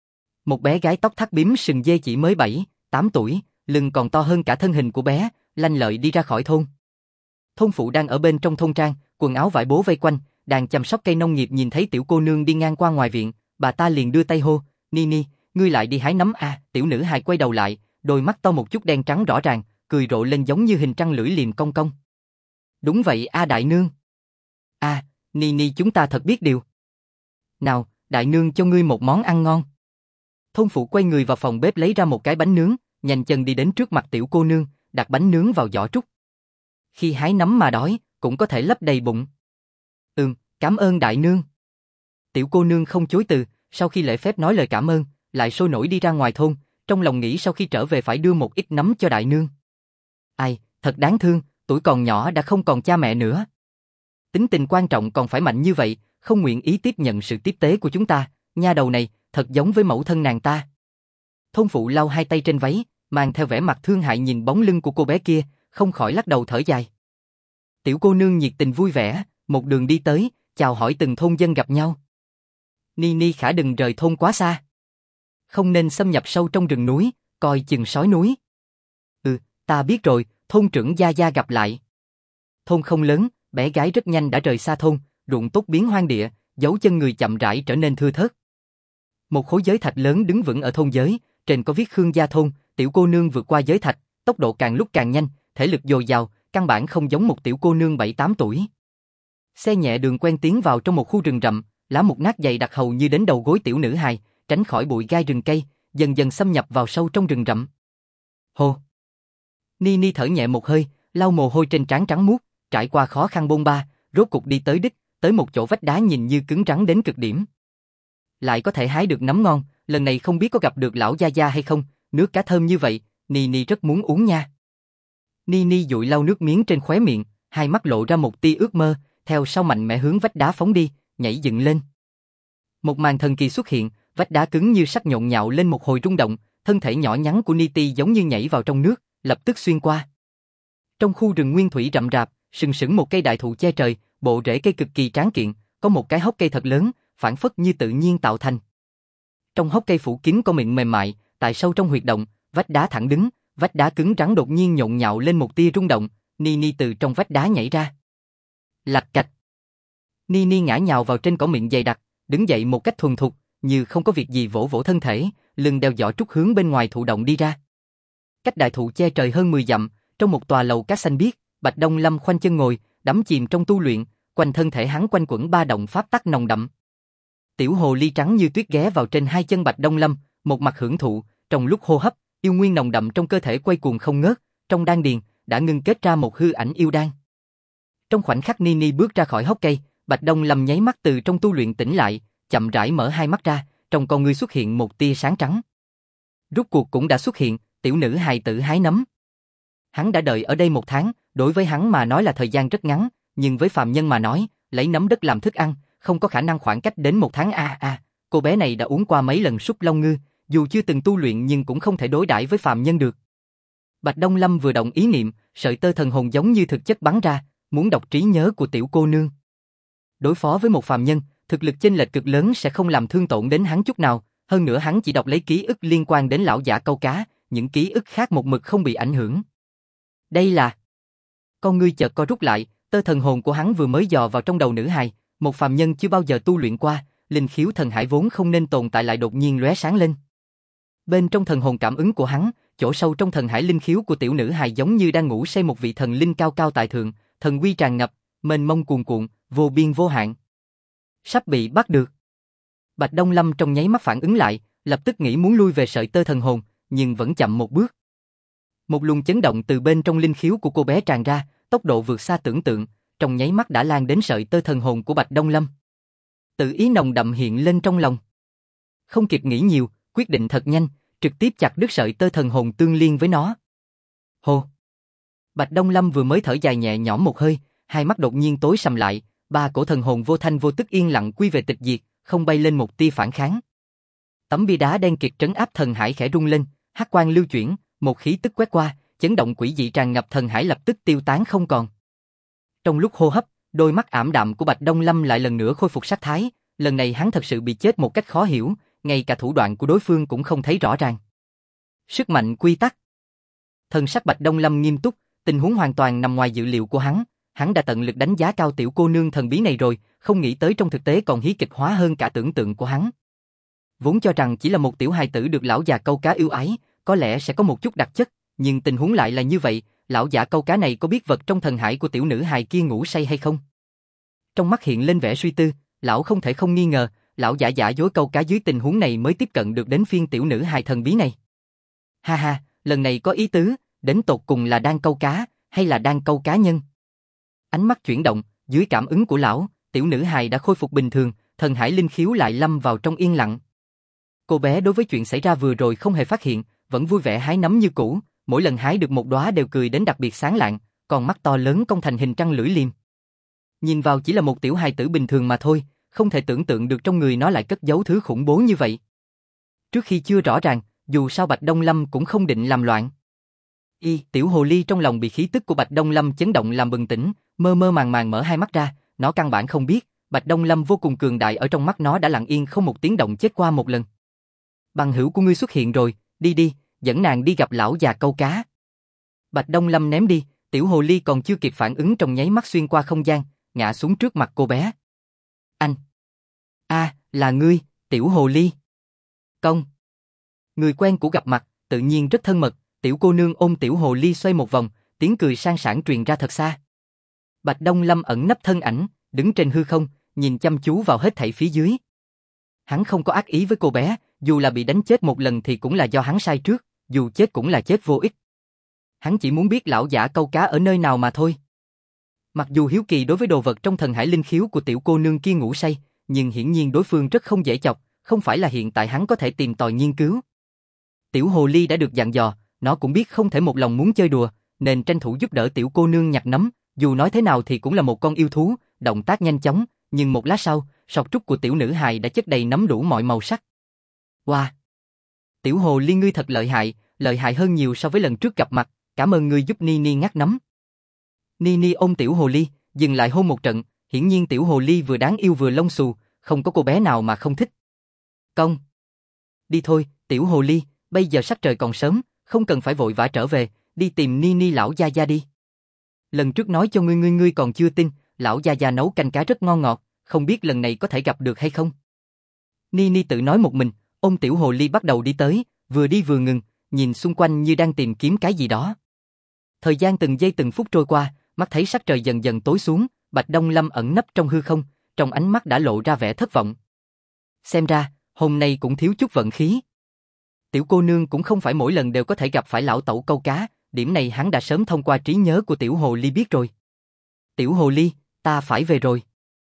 Một bé gái tóc thắt bím sừng dê chỉ mới 7, 8 tuổi, lưng còn to hơn cả thân hình của bé, lanh lợi đi ra khỏi thôn. Thôn phụ đang ở bên trong thôn trang, quần áo vải bố vây quanh, đang chăm sóc cây nông nghiệp nhìn thấy tiểu cô nương đi ngang qua ngoài viện, bà ta liền đưa tay hô, Nini, ngươi lại đi hái nấm à, tiểu nữ hài quay đầu lại, đôi mắt to một chút đen trắng rõ ràng, cười rộ lên giống như hình trăng lưỡi liềm cong cong. Đúng vậy a đại nương. À, Nini chúng ta thật biết điều. Nào, đại nương cho ngươi một món ăn ngon. Thôn phụ quay người vào phòng bếp lấy ra một cái bánh nướng, nhanh chân đi đến trước mặt tiểu cô nương, đặt bánh nướng vào giỏ trúc. Khi hái nấm mà đói, cũng có thể lấp đầy bụng. Cảm ơn đại nương. Tiểu cô nương không chối từ, sau khi lễ phép nói lời cảm ơn, lại sôi nổi đi ra ngoài thôn, trong lòng nghĩ sau khi trở về phải đưa một ít nấm cho đại nương. Ai, thật đáng thương, tuổi còn nhỏ đã không còn cha mẹ nữa. Tính tình quan trọng còn phải mạnh như vậy, không nguyện ý tiếp nhận sự tiếp tế của chúng ta, nha đầu này, thật giống với mẫu thân nàng ta. Thôn phụ lau hai tay trên váy, mang theo vẻ mặt thương hại nhìn bóng lưng của cô bé kia, không khỏi lắc đầu thở dài. Tiểu cô nương nhiệt tình vui vẻ, một đường đi tới, chào hỏi từng thôn dân gặp nhau. Nini khả đừng rời thôn quá xa. Không nên xâm nhập sâu trong rừng núi, coi chừng sói núi. Ta biết rồi, thôn trưởng gia gia gặp lại. Thôn không lớn, bé gái rất nhanh đã rời xa thôn, ruộng tốt biến hoang địa, dấu chân người chậm rãi trở nên thưa thớt. Một khối giới thạch lớn đứng vững ở thôn giới, trên có viết Khương gia thôn, tiểu cô nương vượt qua giới thạch, tốc độ càng lúc càng nhanh, thể lực dồi dào, căn bản không giống một tiểu cô nương 7-8 tuổi. Xe nhẹ đường quen tiến vào trong một khu rừng rậm, lá mục nát dày đặc hầu như đến đầu gối tiểu nữ hài, tránh khỏi bụi gai rừng cây, dần dần xâm nhập vào sâu trong rừng rậm. Hô! Nini thở nhẹ một hơi, lau mồ hôi trên trán trắng muốt, trải qua khó khăn bôn ba, rốt cục đi tới đích, tới một chỗ vách đá nhìn như cứng rắn đến cực điểm. Lại có thể hái được nấm ngon, lần này không biết có gặp được lão gia gia hay không, nước cá thơm như vậy, Nini rất muốn uống nha. Nini dụi lau nước miếng trên khóe miệng, hai mắt lộ ra một tia ước mơ, theo sau mạnh mẽ hướng vách đá phóng đi, nhảy dựng lên. Một màn thần kỳ xuất hiện, vách đá cứng như sắt nhộn nhạo lên một hồi rung động, thân thể nhỏ nhắn của Niti giống như nhảy vào trong nước, lập tức xuyên qua. Trong khu rừng nguyên thủy rậm rạp, sừng sững một cây đại thụ che trời, bộ rễ cây cực kỳ tráng kiện, có một cái hốc cây thật lớn, phản phất như tự nhiên tạo thành. Trong hốc cây phủ kín có miệng mềm mại, tại sâu trong huyệt động, vách đá thẳng đứng, vách đá cứng rắn đột nhiên nhộn nhạo lên một tia rung động, Nini từ trong vách đá nhảy ra. Lạch cạch. Nini ngã nhào vào trên cỏ miệng dày đặc, đứng dậy một cách thuần thục, như không có việc gì vỗ vỗ thân thể, lưng đeo giỏ trúc hướng bên ngoài thụ động đi ra. Cách đại thụ che trời hơn 10 dặm, trong một tòa lầu cát xanh biếc, Bạch Đông Lâm khoanh chân ngồi, đắm chìm trong tu luyện, quanh thân thể hắn quanh quẩn ba động pháp tắc nồng đậm. Tiểu hồ ly trắng như tuyết ghé vào trên hai chân Bạch Đông Lâm, một mặt hưởng thụ, trong lúc hô hấp, yêu nguyên nồng đậm trong cơ thể quay cuồng không ngớt, trong đan điền đã ngưng kết ra một hư ảnh yêu đan. Trong khoảnh khắc Nini bước ra khỏi hốc cây, Bạch Đông Lâm nháy mắt từ trong tu luyện tỉnh lại, chậm rãi mở hai mắt ra, trong con ngươi xuất hiện một tia sáng trắng. Rốt cuộc cũng đã xuất hiện, tiểu nữ hài tử hái nấm. Hắn đã đợi ở đây 1 tháng, đối với hắn mà nói là thời gian rất ngắn, nhưng với phàm nhân mà nói, lấy nấm đất làm thức ăn, không có khả năng khoảng cách đến 1 tháng cô bé này đã uống qua mấy lần súp long ngư, dù chưa từng tu luyện nhưng cũng không thể đối đãi với phàm nhân được. Bạch Đông Lâm vừa động ý niệm, sợi tơ thần hồn giống như thực chất bắn ra, muốn đọc trí nhớ của tiểu cô nương. Đối phó với một phàm nhân, thực lực chênh lệch cực lớn sẽ không làm thương tổn đến hắn chút nào, hơn nữa hắn chỉ đọc lấy ký ức liên quan đến lão giả câu cá, những ký ức khác một mực không bị ảnh hưởng. Đây là... Con ngươi chợt co rút lại, tơ thần hồn của hắn vừa mới dò vào trong đầu nữ hài, một phàm nhân chưa bao giờ tu luyện qua, linh khiếu thần hải vốn không nên tồn tại lại đột nhiên lóe sáng lên. Bên trong thần hồn cảm ứng của hắn, chỗ sâu trong thần hải linh khiếu của tiểu nữ hài giống như đang ngủ say một vị thần linh cao cao tại thượng, thần uy tràn ngập, mênh mông cuồn cuộn, vô biên vô hạn. Sắp bị bắt được. Bạch Đông Lâm trong nháy mắt phản ứng lại, lập tức nghĩ muốn lui về sợi tơ thần hồn, nhưng vẫn chậm một bước. Một luồng chấn động từ bên trong linh khiếu của cô bé tràn ra, tốc độ vượt xa tưởng tượng, trong nháy mắt đã lan đến sợi tơ thần hồn của Bạch Đông Lâm. Tự ý nồng đậm hiện lên trong lòng. Không kịp nghĩ nhiều, quyết định thật nhanh, trực tiếp chặt đứt sợi tơ thần hồn tương liên với nó. Hô! Bạch Đông Lâm vừa mới thở dài nhẹ nhõm một hơi, hai mắt đột nhiên tối sầm lại, ba cổ thần hồn vô thanh vô tức yên lặng quy về tịch diệt, không bay lên một tia phản kháng. Tấm bia đá đen kịt trấn áp thần hải khẽ rung lên, hắc quang lưu chuyển, một khí tức quét qua, chấn động quỷ dị tràn ngập thần hải lập tức tiêu tán không còn. Trong lúc hô hấp, đôi mắt ảm đạm của Bạch Đông Lâm lại lần nữa khôi phục sắc thái, lần này hắn thật sự bị chết một cách khó hiểu, ngay cả thủ đoạn của đối phương cũng không thấy rõ ràng. Sức mạnh quy tắc. Thần sắc Bạch Đông Lâm nghiêm túc, tình huống hoàn toàn nằm ngoài dự liệu của hắn đã tận lực đánh giá cao tiểu cô nương thần bí này rồi, không nghĩ tới trong thực tế còn hí kịch hóa hơn cả tưởng tượng của hắn. Vốn cho rằng chỉ là một tiểu hài tử được lão già câu cá yêu ái, có lẽ sẽ có một chút đặc chất, nhưng tình huống lại là như vậy, lão giả câu cá này có biết vật trong thần hải của tiểu nữ hài kia ngủ say hay không? Trong mắt hiện lên vẻ suy tư, lão không thể không nghi ngờ, lão giả giả dối câu cá dưới tình huống này mới tiếp cận được đến phiên tiểu nữ hài thần bí này. Ha ha, lần này có ý tứ, đến tột cùng là đang câu cá, hay là đang câu cá nhân? Ánh mắt chuyển động, dưới cảm ứng của lão, tiểu nữ hài đã khôi phục bình thường, thần hải linh khiếu lại lâm vào trong yên lặng. Cô bé đối với chuyện xảy ra vừa rồi không hề phát hiện, vẫn vui vẻ hái nấm như cũ, mỗi lần hái được một đóa đều cười đến đặc biệt sáng lạng, còn mắt to lớn cong thành hình trăng lưỡi liềm. Nhìn vào chỉ là một tiểu hài tử bình thường mà thôi, không thể tưởng tượng được trong người nó lại cất giấu thứ khủng bố như vậy. Trước khi chưa rõ ràng, dù sao Bạch Đông Lâm cũng không định làm loạn. Tiểu hồ ly trong lòng bị khí tức của Bạch Đông Lâm chấn động làm bừng tỉnh, mơ mơ màng màng mở hai mắt ra, nó căn bản không biết, Bạch Đông Lâm vô cùng cường đại ở trong mắt nó đã lặng yên không một tiếng động chết qua một lần. Bằng hữu của ngươi xuất hiện rồi, đi, dẫn nàng đi gặp lão già câu cá. Bạch Đông Lâm ném đi, tiểu hồ ly còn chưa kịp phản ứng trong nháy mắt xuyên qua không gian, ngã xuống trước mặt cô bé. Anh! Là ngươi, tiểu hồ ly. Công! Người quen của gặp mặt, tự nhiên rất thân mật, tiểu cô nương ôm tiểu hồ ly xoay một vòng, tiếng cười sang sảng truyền ra thật xa. Bạch Đông Lâm ẩn nấp thân ảnh, đứng trên hư không, nhìn chăm chú vào hết thảy phía dưới. Hắn không có ác ý với cô bé, dù là bị đánh chết một lần thì cũng là do hắn sai trước, dù chết cũng là chết vô ích. Hắn chỉ muốn biết lão giả câu cá ở nơi nào mà thôi. Mặc dù hiếu kỳ đối với đồ vật trong thần hải linh khiếu của tiểu cô nương kia ngủ say, nhưng hiển nhiên đối phương rất không dễ chọc, không phải là hiện tại hắn có thể tìm tòi nghiên cứu. Tiểu hồ ly đã được dặn dò, nó cũng biết không thể một lòng muốn chơi đùa, nên tranh thủ giúp đỡ tiểu cô nương nhặt nấm, dù nói thế nào thì cũng là một con yêu thú, động tác nhanh chóng, nhưng một lát sau, sọt trúc của tiểu nữ hài đã chất đầy nấm đủ mọi màu sắc. Wow! Tiểu hồ ly ngươi thật lợi hại hơn nhiều so với lần trước gặp mặt, cảm ơn ngươi giúp Nini ngắt nấm. Nini ôm tiểu hồ ly, dừng lại hôn một trận, hiển nhiên tiểu hồ ly vừa đáng yêu vừa lông xù, không có cô bé nào mà không thích. Công! Đi thôi, tiểu hồ ly, bây giờ sắc trời còn sớm, không cần phải vội vã trở về, đi tìm Nini lão gia gia đi. Lần trước nói cho ngươi còn chưa tin, lão gia gia nấu canh cá rất ngon ngọt, không biết lần này có thể gặp được hay không. Nini tự nói một mình, ôm tiểu hồ ly bắt đầu đi tới, vừa đi vừa ngừng, nhìn xung quanh như đang tìm kiếm cái gì đó. Thời gian từng giây từng phút trôi qua, mắt thấy sắc trời dần dần tối xuống, Bạch Đông Lâm ẩn nấp trong hư không, trong ánh mắt đã lộ ra vẻ thất vọng. Xem ra, hôm nay cũng thiếu chút vận khí. Tiểu cô nương cũng không phải mỗi lần đều có thể gặp phải lão tẩu câu cá, điểm này hắn đã sớm thông qua trí nhớ của tiểu hồ ly biết rồi. Tiểu hồ ly, ta phải về rồi.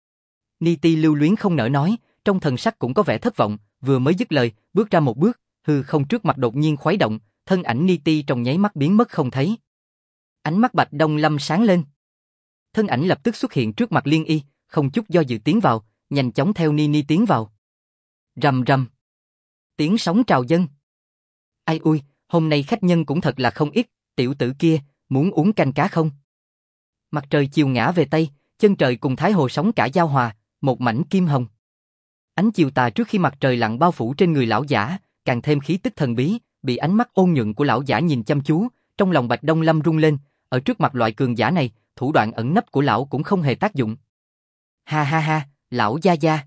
Niti lưu luyến không nỡ nói, trong thần sắc cũng có vẻ thất vọng, vừa mới dứt lời, bước ra một bước, hư không trước mặt đột nhiên khuấy động, thân ảnh Niti trong nháy mắt biến mất không thấy. Ánh mắt Bạch Đông Lâm sáng lên. Thân ảnh lập tức xuất hiện trước mặt Liên Y, không chút do dự tiến vào, nhanh chóng theo Nini tiến vào. Rầm rầm. Tiếng sóng trào dâng. Ai ui, hôm nay khách nhân cũng thật là không ít, tiểu tử kia, muốn uống canh cá không? Mặt trời chiều ngã về Tây, chân trời cùng thái hồ sóng cả giao hòa, một mảnh kim hồng. Ánh chiều tà trước khi mặt trời lặn bao phủ trên người lão giả, càng thêm khí tức thần bí, bị ánh mắt ôn nhuận của lão giả nhìn chăm chú, trong lòng Bạch Đông Lâm rung lên, ở trước mặt loại cường giả này, thủ đoạn ẩn nấp của lão cũng không hề tác dụng. Ha ha ha, lão gia gia.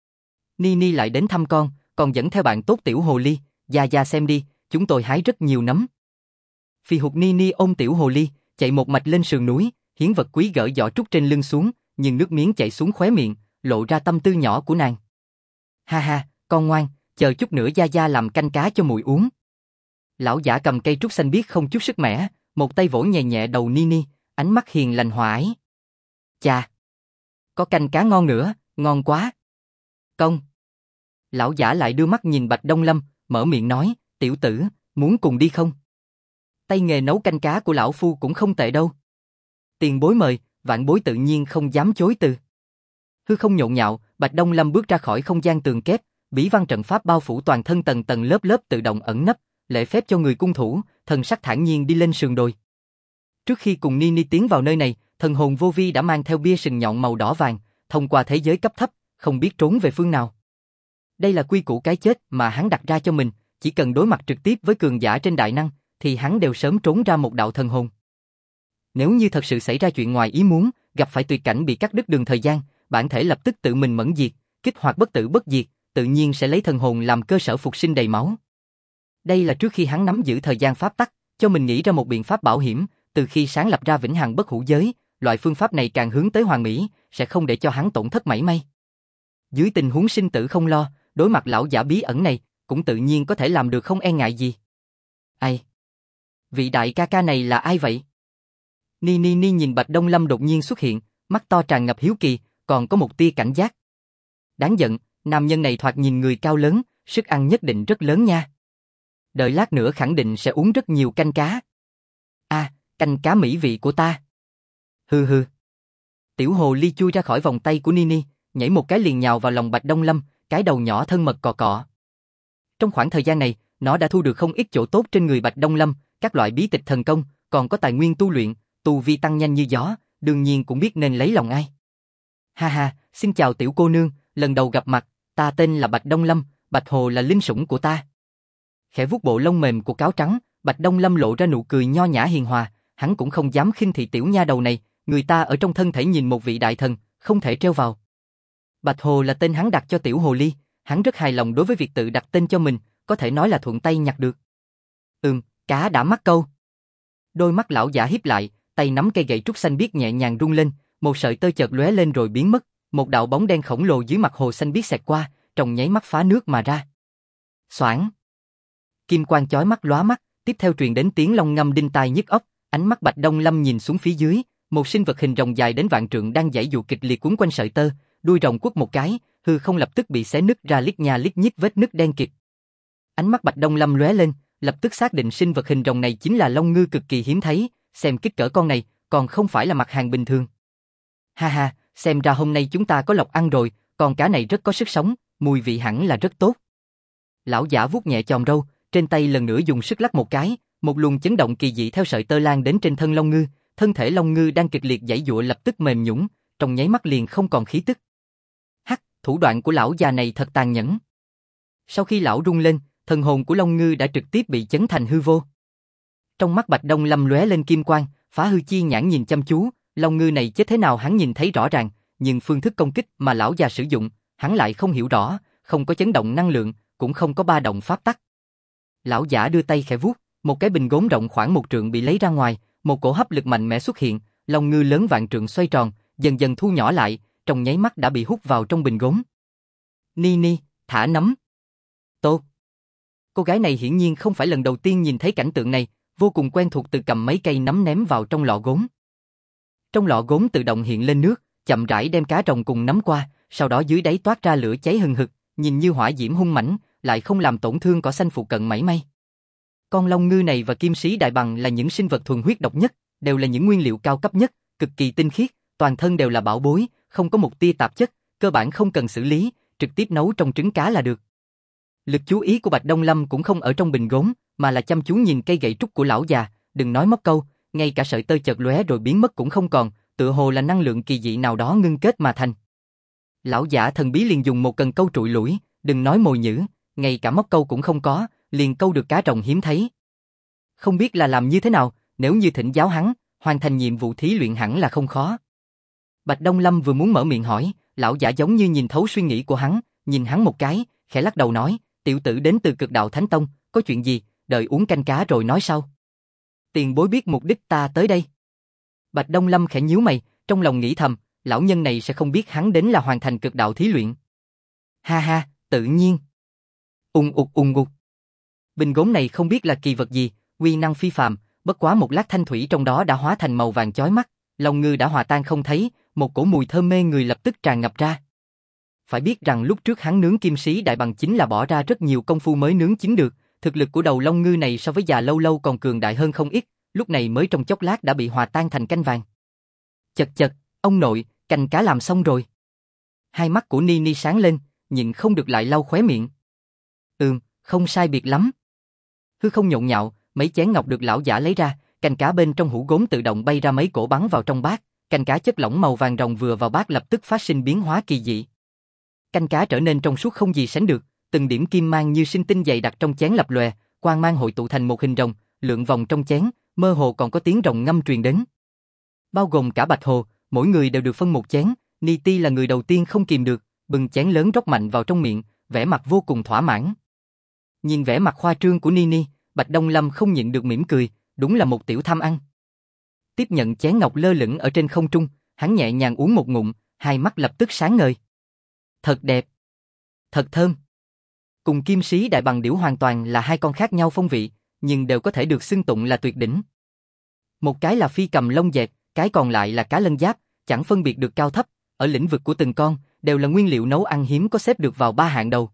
Nini lại đến thăm con, còn dẫn theo bạn tốt tiểu hồ ly, gia gia xem đi, chúng tôi hái rất nhiều nấm. Phì hụt Nini ôm tiểu hồ ly, chạy một mạch lên sườn núi, hiến vật quý gỡ giỏ trúc trên lưng xuống, nhưng nước miếng chảy xuống khóe miệng, lộ ra tâm tư nhỏ của nàng. Ha ha, con ngoan, chờ chút nữa gia gia làm canh cá cho muội uống. Lão giả cầm cây trúc xanh biếc không chút sức mẻ, một tay vỗ nhẹ nhẹ đầu Nini, ánh mắt hiền lành hòa ái. Chà, có canh cá ngon nữa, ngon quá. Công. Lão giả lại đưa mắt nhìn Bạch Đông Lâm, mở miệng nói, tiểu tử, muốn cùng đi không? Tay nghề nấu canh cá của lão phu cũng không tệ đâu. Tiền bối mời, vạn bối tự nhiên không dám chối từ. Hư không nhộn nhạo, Bạch Đông Lâm bước ra khỏi không gian tường kép, bí văn trận pháp bao phủ toàn thân tầng tầng lớp lớp tự động ẩn nấp, lễ phép cho người cung thủ, thần sắc thản nhiên đi lên sườn đồi. Trước khi cùng Nini tiến vào nơi này, thần hồn vô vi đã mang theo bia sừng nhọn màu đỏ vàng, thông qua thế giới cấp thấp, không biết trốn về phương nào. Đây là quy củ cái chết mà hắn đặt ra cho mình, chỉ cần đối mặt trực tiếp với cường giả trên đại năng, thì hắn đều sớm trốn ra một đạo thần hồn. Nếu như thật sự xảy ra chuyện ngoài ý muốn, gặp phải tuyệt cảnh bị cắt đứt đường thời gian, bản thể lập tức tự mình mẫn diệt, kích hoạt bất tử bất diệt, tự nhiên sẽ lấy thần hồn làm cơ sở phục sinh đầy máu. Đây là trước khi hắn nắm giữ thời gian pháp tắc, cho mình nghĩ ra một biện pháp bảo hiểm, từ khi sáng lập ra vĩnh hằng bất hủ giới, loại phương pháp này càng hướng tới hoàn mỹ, sẽ không để cho hắn tổn thất mảy may. Dưới tình huống sinh tử không lo, đối mặt lão giả bí ẩn này, cũng tự nhiên có thể làm được không e ngại gì. Ai? Vị đại ca ca này là ai vậy? Ni nhìn Bạch Đông Lâm đột nhiên xuất hiện, mắt to tràn ngập hiếu kỳ, còn có một tia cảnh giác. Đáng giận, nam nhân này thoạt nhìn người cao lớn, sức ăn nhất định rất lớn nha. Đợi lát nữa khẳng định sẽ uống rất nhiều canh cá. À, canh cá mỹ vị của ta. Hừ hừ. Tiểu hồ ly chui ra khỏi vòng tay của Nini, nhảy một cái liền nhào vào lòng Bạch Đông Lâm, cái đầu nhỏ thân mật cọ cọ. Trong khoảng thời gian này, nó đã thu được không ít chỗ tốt trên người Bạch Đông Lâm, các loại bí tịch thần công, còn có tài nguyên tu luyện, tu vi tăng nhanh như gió, đương nhiên cũng biết nên lấy lòng ai. Ha ha, xin chào tiểu cô nương, lần đầu gặp mặt, ta tên là Bạch Đông Lâm, Bạch Hồ là linh sủng của ta. Khẽ vuốt bộ lông mềm của cáo trắng, Bạch Đông Lâm lộ ra nụ cười nho nhã hiền hòa, hắn cũng không dám khinh thị tiểu nha đầu này, người ta ở trong thân thể nhìn một vị đại thần, không thể treo vào. Bạch Hồ là tên hắn đặt cho tiểu hồ ly, hắn rất hài lòng đối với việc tự đặt tên cho mình, có thể nói là thuận tay nhặt được. Cá đã mắc câu. Đôi mắt lão giả híp lại, tay nắm cây gậy trúc xanh biếc nhẹ nhàng rung lên, một sợi tơ chợt lóe lên rồi biến mất, một đạo bóng đen khổng lồ dưới mặt hồ xanh biếc xẹt qua, trong nháy mắt phá nước mà ra. Xoảng. Kim quang chói mắt lóa mắt, tiếp theo truyền đến tiếng long ngâm đinh tai nhức óc, ánh mắt Bạch Đông Lâm nhìn xuống phía dưới, một sinh vật hình rồng dài đến vạn trượng đang giãy giụa kịch liệt quấn quanh sợi tơ, đuôi rồng quất một cái, hư không lập tức bị xé nứt ra lít nha lít nhít vết nứt đen kịt. Ánh mắt Bạch Đông Lâm lóe lên, lập tức xác định sinh vật hình rồng này chính là long ngư cực kỳ hiếm thấy, xem kích cỡ con này, còn không phải là mặt hàng bình thường. Ha ha, xem ra hôm nay chúng ta có lộc ăn rồi, con cá này rất có sức sống, mùi vị hẳn là rất tốt. Lão giả vuốt nhẹ chòm râu, trên tay lần nữa dùng sức lắc một cái, một luồng chấn động kỳ dị theo sợi tơ lan đến trên thân long ngư, thân thể long ngư đang kịch liệt giãy giụa lập tức mềm nhũn, trong nháy mắt liền không còn khí tức. Hắc, thủ đoạn của lão già này thật tàn nhẫn. Sau khi lão rung lên, thần hồn của long ngư đã trực tiếp bị chấn thành hư vô. Trong mắt Bạch Đông Lâm lóe lên kim quang, phá hư chi nhãn nhìn chăm chú, long ngư này chết thế nào hắn nhìn thấy rõ ràng, nhưng phương thức công kích mà lão già sử dụng, hắn lại không hiểu rõ, không có chấn động năng lượng, cũng không có ba động pháp tắc. Lão giả đưa tay khẽ vuốt, một cái bình gốm rộng khoảng 1 trượng bị lấy ra ngoài, một cổ hấp lực mạnh mẽ xuất hiện, long ngư lớn vạn trượng xoay tròn, dần dần thu nhỏ lại, trong nháy mắt đã bị hút vào trong bình gốm. Ni, thả nấm. Tốt. Cô gái này hiển nhiên không phải lần đầu tiên nhìn thấy cảnh tượng này, vô cùng quen thuộc từ cầm mấy cây nấm ném vào trong lọ gốm. Trong lọ gốm tự động hiện lên nước, chậm rãi đem cá rồng cùng nấm qua, sau đó dưới đáy toát ra lửa cháy hừng hực, nhìn như hỏa diễm hung mãnh, lại không làm tổn thương cỏ xanh phụ cận mảy may. Con long ngư này và kim sĩ đại bằng là những sinh vật thuần huyết độc nhất, đều là những nguyên liệu cao cấp nhất, cực kỳ tinh khiết, toàn thân đều là bảo bối, không có một tia tạp chất, cơ bản không cần xử lý, trực tiếp nấu trong trứng cá là được. Lực chú ý của Bạch Đông Lâm cũng không ở trong bình gốm, mà là chăm chú nhìn cây gậy trúc của lão già, đừng nói móc câu, ngay cả sợi tơ chợt lóe rồi biến mất cũng không còn, tựa hồ là năng lượng kỳ dị nào đó ngưng kết mà thành. Lão giả thần bí liền dùng một cần câu trụi lủi, đừng nói mồi nhữ, ngay cả móc câu cũng không có, liền câu được cá rồng hiếm thấy. Không biết là làm như thế nào, nếu như thỉnh giáo hắn, hoàn thành nhiệm vụ thí luyện hẳn là không khó. Bạch Đông Lâm vừa muốn mở miệng hỏi, lão giả giống như nhìn thấu suy nghĩ của hắn, nhìn hắn một cái, khẽ lắc đầu nói, tiểu tử đến từ Cực Đạo Thánh Tông, có chuyện gì, đợi uống canh cá rồi nói sau. Tiền bối biết mục đích ta tới đây. Bạch Đông Lâm khẽ nhíu mày, trong lòng nghĩ thầm, lão nhân này sẽ không biết hắn đến là hoàn thành cực đạo thí luyện. Ha ha, tự nhiên. Ung ục. Bình gốm này không biết là kỳ vật gì, uy năng phi phàm, bất quá một lát thanh thủy trong đó đã hóa thành màu vàng chói mắt, lòng ngư đã hòa tan không thấy, một cổ mùi thơm mê người lập tức tràn ngập ra. Phải biết rằng lúc trước hắn nướng kim sĩ đại bằng chính là bỏ ra rất nhiều công phu mới nướng chín được, thực lực của đầu long ngư này so với già lâu lâu còn cường đại hơn không ít, lúc này mới trong chốc lát đã bị hòa tan thành canh vàng. Chật, ông nội, canh cá làm xong rồi. Hai mắt của Ni sáng lên, nhịn không được lại lau khóe miệng. Không sai biệt lắm. Hư không nhộn nhạo, mấy chén ngọc được lão giả lấy ra, canh cá bên trong hũ gốm tự động bay ra mấy cổ bắn vào trong bát, canh cá chất lỏng màu vàng ròng vừa vào bát lập tức phát sinh biến hóa kỳ dị. Canh cá trở nên trong suốt không gì sánh được, từng điểm kim mang như sinh tinh dày đặc trong chén lập lòe, quang mang hội tụ thành một hình rồng, lượn vòng trong chén, mơ hồ còn có tiếng rồng ngâm truyền đến. Bao gồm cả Bạch Hồ, mỗi người đều được phân một chén, Ni Ti là người đầu tiên không kìm được, bưng chén lớn rót mạnh vào trong miệng, vẻ mặt vô cùng thỏa mãn. Nhìn vẻ mặt khoa trương của Ni, Bạch Đông Lâm không nhịn được mỉm cười, đúng là một tiểu tham ăn. Tiếp nhận chén ngọc lơ lửng ở trên không trung, hắn nhẹ nhàng uống một ngụm, hai mắt lập tức sáng ngời. Thật đẹp, thật thơm. Cùng kim sĩ đại bằng điểu hoàn toàn là hai con khác nhau phong vị, nhưng đều có thể được xưng tụng là tuyệt đỉnh. Một cái là phi cầm lông dẹt, cái còn lại là cá lân giáp, chẳng phân biệt được cao thấp, ở lĩnh vực của từng con, đều là nguyên liệu nấu ăn hiếm có xếp được vào 3 hạng đầu.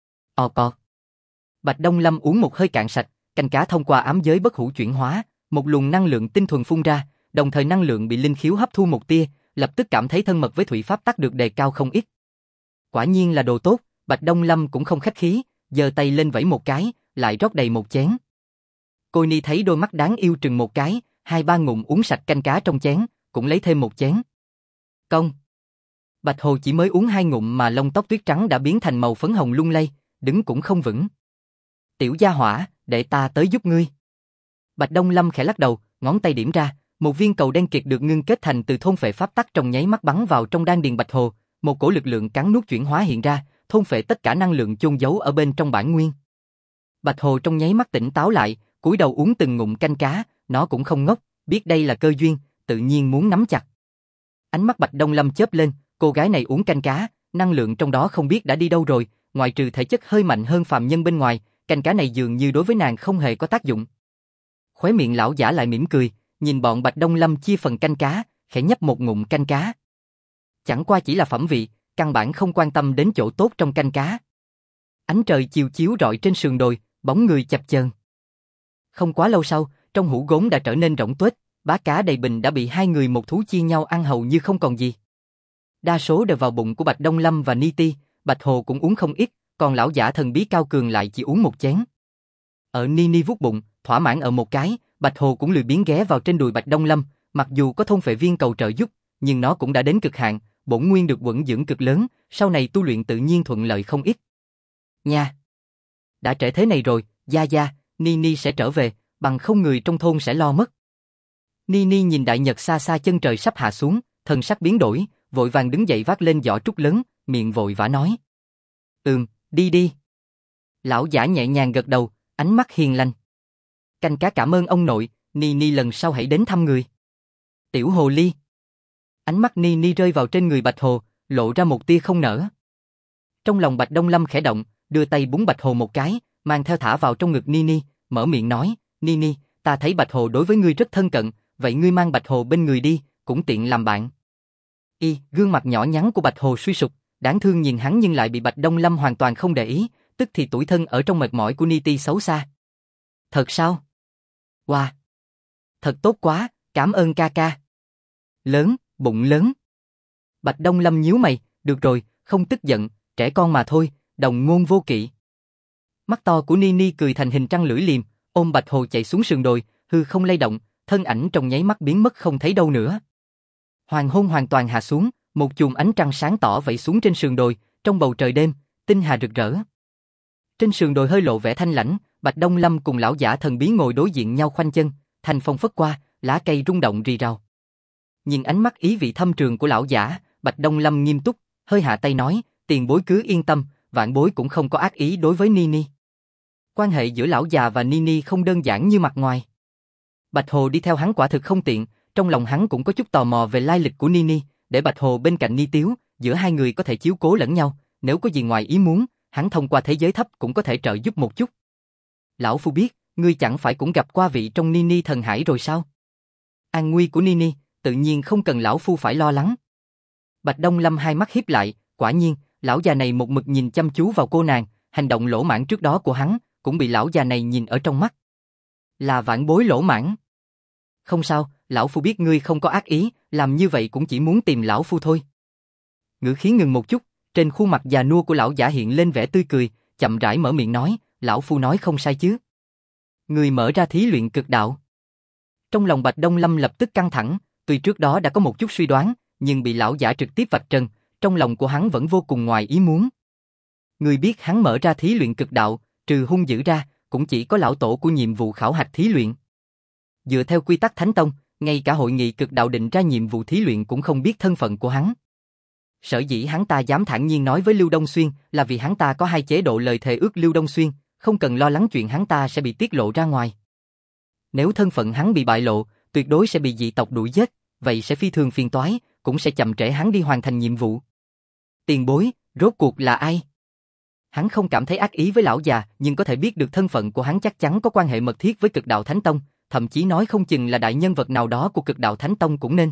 Bạch Đông Lâm uống một hơi cạn sạch, canh cá thông qua ám giới bất hủ chuyển hóa, một luồng năng lượng tinh thuần phun ra, đồng thời năng lượng bị linh khiếu hấp thu một tia, lập tức cảm thấy thân mật với thủy pháp tắc được đề cao không ít. Quả nhiên là đồ tốt, Bạch Đông Lâm cũng không khách khí, giơ tay lên vẫy một cái, lại rót đầy một chén. Cô Ni thấy đôi mắt đáng yêu trừng một cái, 2-3 ngụm uống sạch canh cá trong chén, cũng lấy thêm một chén. Công. Bạch Hồ chỉ mới uống 2 ngụm mà lông tóc tuyết trắng đã biến thành màu phấn hồng lung lay, đứng cũng không vững. Tiểu gia hỏa, để ta tới giúp ngươi. Bạch Đông Lâm khẽ lắc đầu, ngón tay điểm ra, một viên cầu đen kịt được ngưng kết thành từ thôn phệ pháp tắc trong nháy mắt bắn vào trong đan điền Bạch Hồ, một cổ lực lượng cắn nuốt chuyển hóa hiện ra, thôn phệ tất cả năng lượng chôn giấu ở bên trong bản nguyên. Bạch Hồ trong nháy mắt tỉnh táo lại, cúi đầu uống từng ngụm canh cá, nó cũng không ngốc, biết đây là cơ duyên, tự nhiên muốn nắm chặt. Ánh mắt Bạch Đông Lâm chớp lên, cô gái này uống canh cá, năng lượng trong đó không biết đã đi đâu rồi, ngoại trừ thể chất hơi mạnh hơn phàm nhân bên ngoài, canh cá này dường như đối với nàng không hề có tác dụng. Khóe miệng lão giả lại mỉm cười, nhìn bọn Bạch Đông Lâm chia phần canh cá, khẽ nhấp một ngụm canh cá. Chẳng qua chỉ là phẩm vị, căn bản không quan tâm đến chỗ tốt trong canh cá. Ánh trời chiều chiếu rọi trên sườn đồi, bóng người chập chờn. Không quá lâu sau, trong hũ gốm đã trở nên rỗng tuếch, bá cá đầy bình đã bị hai người một thú chia nhau ăn hầu như không còn gì. Đa số đều vào bụng của Bạch Đông Lâm và Ni Ti, Bạch Hồ cũng uống không ít, còn lão giả thần bí cao cường lại chỉ uống một chén. Ở Ni vuốt bụng, thỏa mãn ở một cái, Bạch Hồ cũng lười biếng ghé vào trên đùi Bạch Đông Lâm, mặc dù có thôn phệ viên cầu trợ giúp, nhưng nó cũng đã đến cực hạn, bổn nguyên được quẩn dưỡng cực lớn, sau này tu luyện tự nhiên thuận lợi không ít. Nha! Đã trễ thế này rồi, Gia, Ni sẽ trở về, bằng không người trong thôn sẽ lo mất. Ni nhìn đại nhật xa xa chân trời sắp hạ xuống, thần sắc biến đổi, vội vàng đứng dậy vác lên giỏ trúc lớn, miệng vội vã nói. Đi. Lão giả nhẹ nhàng gật đầu, ánh mắt hiền lành. Canh cá cảm ơn ông nội, Ni lần sau hãy đến thăm người. Tiểu hồ ly. Ánh mắt Ni rơi vào trên người Bạch Hồ, lộ ra một tia không nở. Trong lòng Bạch Đông Lâm khẽ động, đưa tay búng Bạch Hồ một cái, mang theo thả vào trong ngực Ni, mở miệng nói, Ni, ta thấy Bạch Hồ đối với ngươi rất thân cận, vậy ngươi mang Bạch Hồ bên người đi, cũng tiện làm bạn. Gương mặt nhỏ nhắn của Bạch Hồ suy sụp, đáng thương nhìn hắn nhưng lại bị Bạch Đông Lâm hoàn toàn không để ý, tức thì tủi thân ở trong mệt mỏi của Ni xấu xa. Thật sao? Wow! Thật tốt quá, cảm ơn ca. Lớn, bụng lớn. Bạch Đông Lâm nhíu mày, được rồi, không tức giận, trẻ con mà thôi, đồng ngôn vô kỵ. Mắt to của Ni cười thành hình trăng lưỡi liềm, ôm Bạch Hồ chạy xuống sườn đồi, hư không lay động, thân ảnh trong nháy mắt biến mất không thấy đâu nữa. Hoàng hôn hoàn toàn hạ xuống, một chùm ánh trăng sáng tỏ vẩy xuống trên sườn đồi, trong bầu trời đêm, tinh hà rực rỡ. Trên sườn đồi hơi lộ vẻ thanh lãnh, Bạch Đông Lâm cùng lão giả thần bí ngồi đối diện nhau khoanh chân, thanh phong phất qua, lá cây rung động rì rào. Nhìn ánh mắt ý vị thâm trường của lão giả, Bạch Đông Lâm nghiêm túc, hơi hạ tay nói, tiền bối cứ yên tâm, vạn bối cũng không có ác ý đối với Ni. Quan hệ giữa lão già và Ni không đơn giản như mặt ngoài. Bạch Hồ đi theo hắn quả thực không tiện, trong lòng hắn cũng có chút tò mò về lai lịch của Ni, để Bạch Hồ bên cạnh Ni Tiếu, giữa hai người có thể chiếu cố lẫn nhau, nếu có gì ngoài ý muốn, hắn thông qua thế giới thấp cũng có thể trợ giúp một chút. Lão phu biết, ngươi chẳng phải cũng gặp qua vị trong Ni thần hải rồi sao? An nguy của Ni, tự nhiên không cần lão phu phải lo lắng. Bạch Đông Lâm hai mắt híp lại, quả nhiên, lão già này một mực nhìn chăm chú vào cô nàng, hành động lỗ mãng trước đó của hắn, cũng bị lão già này nhìn ở trong mắt. Là vãn bối lỗ mãng. Không sao, lão phu biết ngươi không có ác ý, làm như vậy cũng chỉ muốn tìm lão phu thôi. Ngữ khí ngừng một chút, trên khuôn mặt già nua của lão giả hiện lên vẻ tươi cười, chậm rãi mở miệng nói, lão phu nói không sai chứ. Ngươi mở ra thí luyện cực đạo. Trong lòng Bạch Đông Lâm lập tức căng thẳng, tuy trước đó đã có một chút suy đoán, nhưng bị lão giả trực tiếp vạch trần, trong lòng của hắn vẫn vô cùng ngoài ý muốn. Ngươi biết hắn mở ra thí luyện cực đạo, trừ hung dữ ra, cũng chỉ có lão tổ của nhiệm vụ khảo hạch thí luyện. Dựa theo quy tắc Thánh Tông, ngay cả hội nghị cực đạo định ra nhiệm vụ thí luyện cũng không biết thân phận của hắn. Sở dĩ hắn ta dám thản nhiên nói với Lưu Đông Xuyên là vì hắn ta có hai chế độ lời thề ước Lưu Đông Xuyên, không cần lo lắng chuyện hắn ta sẽ bị tiết lộ ra ngoài. Nếu thân phận hắn bị bại lộ, tuyệt đối sẽ bị dị tộc đuổi giết, vậy sẽ phi thường phiền toái, cũng sẽ chậm trễ hắn đi hoàn thành nhiệm vụ. Tiền bối, rốt cuộc là ai? Hắn không cảm thấy ác ý với lão già, nhưng có thể biết được thân phận của hắn chắc chắn có quan hệ mật thiết với Cực Đạo Thánh Tông, thậm chí nói không chừng là đại nhân vật nào đó của Cực Đạo Thánh Tông cũng nên.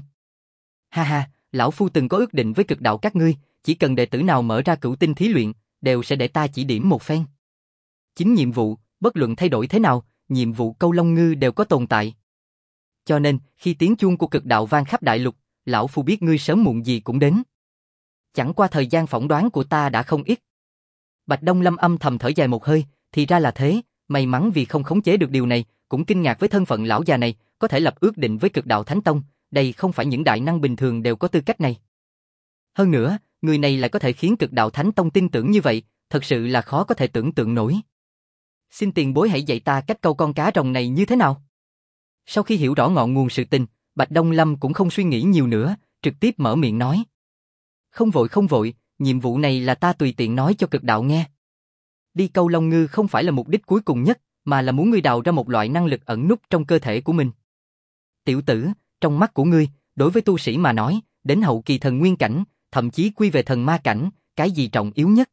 Ha, lão phu từng có ước định với Cực Đạo các ngươi, chỉ cần đệ tử nào mở ra cửu tinh thí luyện, đều sẽ để ta chỉ điểm một phen. Chính nhiệm vụ, bất luận thay đổi thế nào, nhiệm vụ câu long ngư đều có tồn tại. Cho nên, khi tiếng chuông của Cực Đạo vang khắp đại lục, lão phu biết ngươi sớm muộn gì cũng đến. Chẳng qua thời gian phỏng đoán của ta đã không ít. Bạch Đông Lâm âm thầm thở dài một hơi, thì ra là thế, may mắn vì không khống chế được điều này, cũng kinh ngạc với thân phận lão già này, có thể lập ước định với Cực Đạo Thánh Tông, đây không phải những đại năng bình thường đều có tư cách này. Hơn nữa, người này lại có thể khiến Cực Đạo Thánh Tông tin tưởng như vậy, thật sự là khó có thể tưởng tượng nổi. Xin tiền bối hãy dạy ta cách câu con cá rồng này như thế nào. Sau khi hiểu rõ ngọn nguồn sự tình, Bạch Đông Lâm cũng không suy nghĩ nhiều nữa, trực tiếp mở miệng nói. Không vội, nhiệm vụ này là ta tùy tiện nói cho Cực Đạo nghe. Đi câu long ngư không phải là mục đích cuối cùng nhất, mà là muốn ngươi đào ra một loại năng lực ẩn núp trong cơ thể của mình. Tiểu tử, trong mắt của ngươi, đối với tu sĩ mà nói, đến hậu kỳ thần nguyên cảnh, thậm chí quy về thần ma cảnh, cái gì trọng yếu nhất?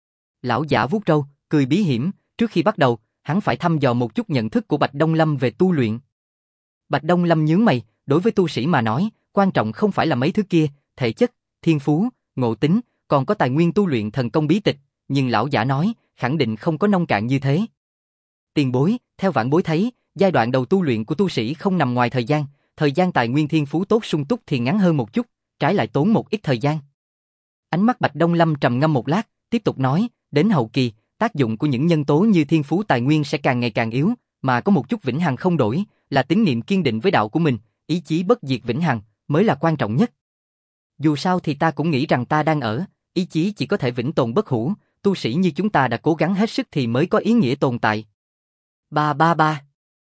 Lão giả vuốt râu, cười bí hiểm, trước khi bắt đầu, hắn phải thăm dò một chút nhận thức của Bạch Đông Lâm về tu luyện. Bạch Đông Lâm nhướng mày, đối với tu sĩ mà nói, quan trọng không phải là mấy thứ kia, thể chất, thiên phú, ngộ tính, còn có tài nguyên tu luyện thần công bí tịch, nhưng lão giả nói, khẳng định không có nông cạn như thế. Tiền bối, theo vãn bối thấy, giai đoạn đầu tu luyện của tu sĩ không nằm ngoài thời gian tài nguyên thiên phú tốt sung túc thì ngắn hơn một chút, trái lại tốn một ít thời gian. Ánh mắt Bạch Đông Lâm trầm ngâm một lát, tiếp tục nói, đến hậu kỳ, tác dụng của những nhân tố như thiên phú tài nguyên sẽ càng ngày càng yếu, mà có một chút vĩnh hằng không đổi, là tín niệm kiên định với đạo của mình, ý chí bất diệt vĩnh hằng, mới là quan trọng nhất. Dù sao thì ta cũng nghĩ rằng ta đang ở, ý chí chỉ có thể vĩnh tồn bất hủ, tu sĩ như chúng ta đã cố gắng hết sức thì mới có ý nghĩa tồn tại. Ba ba ba.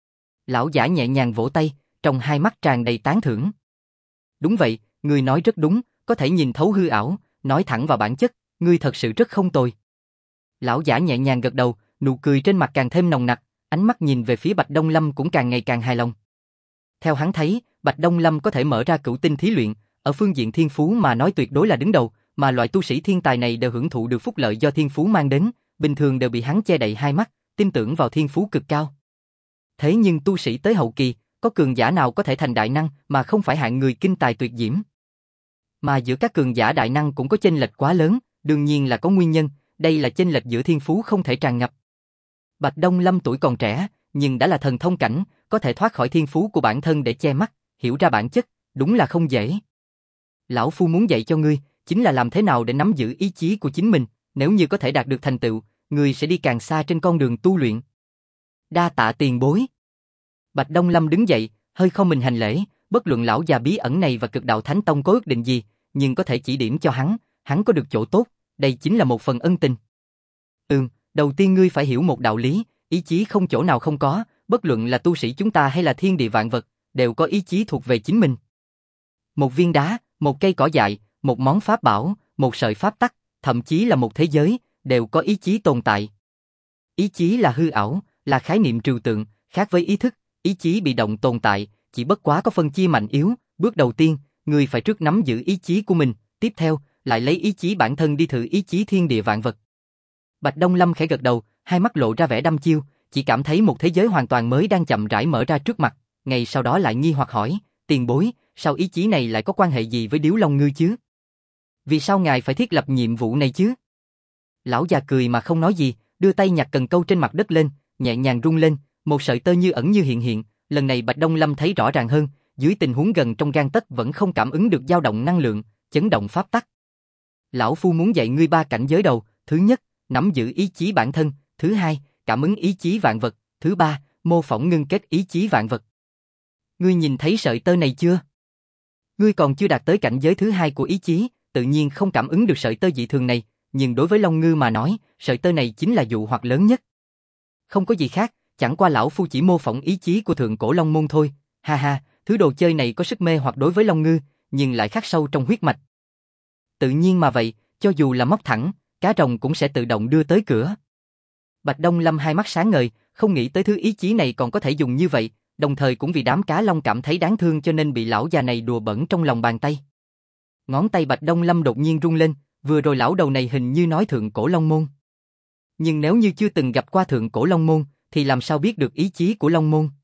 Lão giả nhẹ nhàng vỗ tay, trong hai mắt tràn đầy tán thưởng. Đúng vậy, ngươi nói rất đúng, có thể nhìn thấu hư ảo, nói thẳng vào bản chất, ngươi thật sự rất không tồi. Lão giả nhẹ nhàng gật đầu, nụ cười trên mặt càng thêm nồng nặc, ánh mắt nhìn về phía Bạch Đông Lâm cũng càng ngày càng hài lòng. Theo hắn thấy, Bạch Đông Lâm có thể mở ra cửu tinh thí luyện, ở phương diện thiên phú mà nói tuyệt đối là đứng đầu, mà loại tu sĩ thiên tài này đều hưởng thụ được phúc lợi do thiên phú mang đến, bình thường đều bị hắn che đậy hai mắt, tin tưởng vào thiên phú cực cao. Thế nhưng tu sĩ tới hậu kỳ, có cường giả nào có thể thành đại năng mà không phải hạng người kinh tài tuyệt diễm? Mà giữa các cường giả đại năng cũng có chênh lệch quá lớn, đương nhiên là có nguyên nhân, đây là chênh lệch giữa thiên phú không thể tràn ngập. Bạch Đông Lâm tuổi còn trẻ, nhưng đã là thần thông cảnh, có thể thoát khỏi thiên phú của bản thân để che mắt, hiểu ra bản chất, đúng là không dễ. Lão Phu muốn dạy cho ngươi, chính là làm thế nào để nắm giữ ý chí của chính mình, nếu như có thể đạt được thành tựu, ngươi sẽ đi càng xa trên con đường tu luyện. Đa tạ tiền bối. Bạch Đông Lâm đứng dậy, hơi không mình hành lễ, bất luận lão già bí ẩn này và Cực Đạo Thánh Tông có ước định gì, nhưng có thể chỉ điểm cho hắn có được chỗ tốt, đây chính là một phần ân tình. Đầu tiên ngươi phải hiểu một đạo lý, ý chí không chỗ nào không có, bất luận là tu sĩ chúng ta hay là thiên địa vạn vật, đều có ý chí thuộc về chính mình. Một viên đá, một cây cỏ dại, một món pháp bảo, một sợi pháp tắc, thậm chí là một thế giới, đều có ý chí tồn tại. Ý chí là hư ảo, là khái niệm trừu tượng, khác với ý thức, ý chí bị động tồn tại, chỉ bất quá có phân chia mạnh yếu, bước đầu tiên, ngươi phải trước nắm giữ ý chí của mình, tiếp theo, lại lấy ý chí bản thân đi thử ý chí thiên địa vạn vật. Bạch Đông Lâm khẽ gật đầu, hai mắt lộ ra vẻ đăm chiêu, chỉ cảm thấy một thế giới hoàn toàn mới đang chậm rãi mở ra trước mặt, ngay sau đó lại nghi hoặc hỏi, tiền bối, sao ý chí này lại có quan hệ gì với Điếu Long Ngư chứ? Vì sao ngài phải thiết lập nhiệm vụ này chứ? Lão già cười mà không nói gì, đưa tay nhặt cần câu trên mặt đất lên, nhẹ nhàng rung lên, một sợi tơ như ẩn như hiện, lần này Bạch Đông Lâm thấy rõ ràng hơn, dưới tình huống gần trong gang tấc vẫn không cảm ứng được dao động năng lượng, chấn động pháp tắc. Lão Phu muốn dạy ngươi ba cảnh giới đầu, thứ nhất, nắm giữ ý chí bản thân, thứ hai, cảm ứng ý chí vạn vật, thứ ba, mô phỏng ngưng kết ý chí vạn vật. Ngươi nhìn thấy sợi tơ này chưa? Ngươi còn chưa đạt tới cảnh giới thứ hai của ý chí, tự nhiên không cảm ứng được sợi tơ dị thường này, nhưng đối với Long Ngư mà nói, sợi tơ này chính là dụ hoặc lớn nhất. Không có gì khác, chẳng qua lão Phu chỉ mô phỏng ý chí của thượng cổ Long Môn thôi, ha ha, thứ đồ chơi này có sức mê hoặc đối với Long Ngư, nhưng lại khắc sâu trong huyết mạch. Tự nhiên mà vậy, cho dù là móc thẳng, cá rồng cũng sẽ tự động đưa tới cửa. Bạch Đông Lâm hai mắt sáng ngời, không nghĩ tới thứ ý chí này còn có thể dùng như vậy, đồng thời cũng vì đám cá long cảm thấy đáng thương cho nên bị lão già này đùa bỡn trong lòng bàn tay. Ngón tay Bạch Đông Lâm đột nhiên rung lên, vừa rồi lão đầu này hình như nói thượng cổ Long Môn. Nhưng nếu như chưa từng gặp qua thượng cổ Long Môn, thì làm sao biết được ý chí của Long Môn?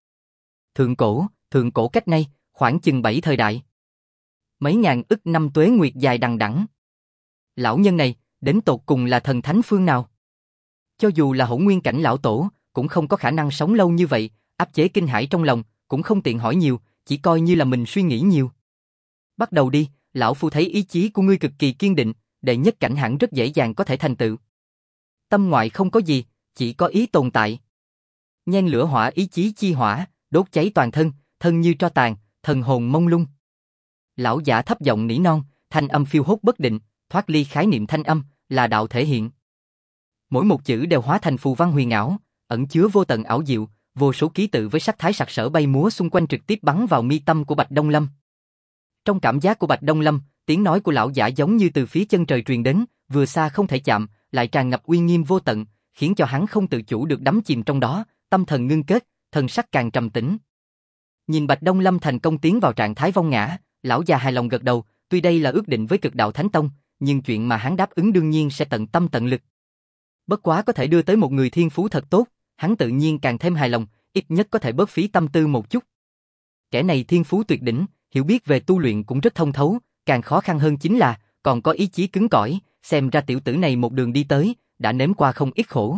Thượng cổ cách nay, khoảng chừng 7 thời đại. Mấy ngàn ức năm tuế nguyệt dài đằng đẵng. Lão nhân này, đến tột cùng là thần thánh phương nào? Cho dù là hỗn nguyên cảnh lão tổ, cũng không có khả năng sống lâu như vậy, áp chế kinh hãi trong lòng, cũng không tiện hỏi nhiều, chỉ coi như là mình suy nghĩ nhiều. Bắt đầu đi, lão Phu thấy ý chí của ngươi cực kỳ kiên định, đệ nhất cảnh hẳn rất dễ dàng có thể thành tựu. Tâm ngoại không có gì, chỉ có ý tồn tại. Nhen lửa hỏa ý chí chi hỏa, đốt cháy toàn thân, thân như tro tàn, thần hồn mông lung. Lão giả thấp giọng nỉ non, thanh âm phiêu hốt bất định, thoát ly khái niệm thanh âm, là đạo thể hiện. Mỗi một chữ đều hóa thành phù văn huyền ảo, ẩn chứa vô tận ảo diệu, vô số ký tự với sắc thái sặc sỡ bay múa xung quanh trực tiếp bắn vào mi tâm của Bạch Đông Lâm. Trong cảm giác của Bạch Đông Lâm, tiếng nói của lão giả giống như từ phía chân trời truyền đến, vừa xa không thể chạm, lại tràn ngập uy nghiêm vô tận, khiến cho hắn không tự chủ được đắm chìm trong đó, tâm thần ngưng kết, thần sắc càng trầm tĩnh. Nhìn Bạch Đông Lâm thành công tiến vào trạng thái vong ngã, lão già hài lòng gật đầu, tuy đây là ước định với Cực Đạo Thánh Tông, nhưng chuyện mà hắn đáp ứng đương nhiên sẽ tận tâm tận lực. Bất quá có thể đưa tới một người thiên phú thật tốt, hắn tự nhiên càng thêm hài lòng, ít nhất có thể bớt phí tâm tư một chút. Kẻ này thiên phú tuyệt đỉnh, hiểu biết về tu luyện cũng rất thông thấu, càng khó khăn hơn chính là còn có ý chí cứng cỏi, xem ra tiểu tử này một đường đi tới, đã nếm qua không ít khổ.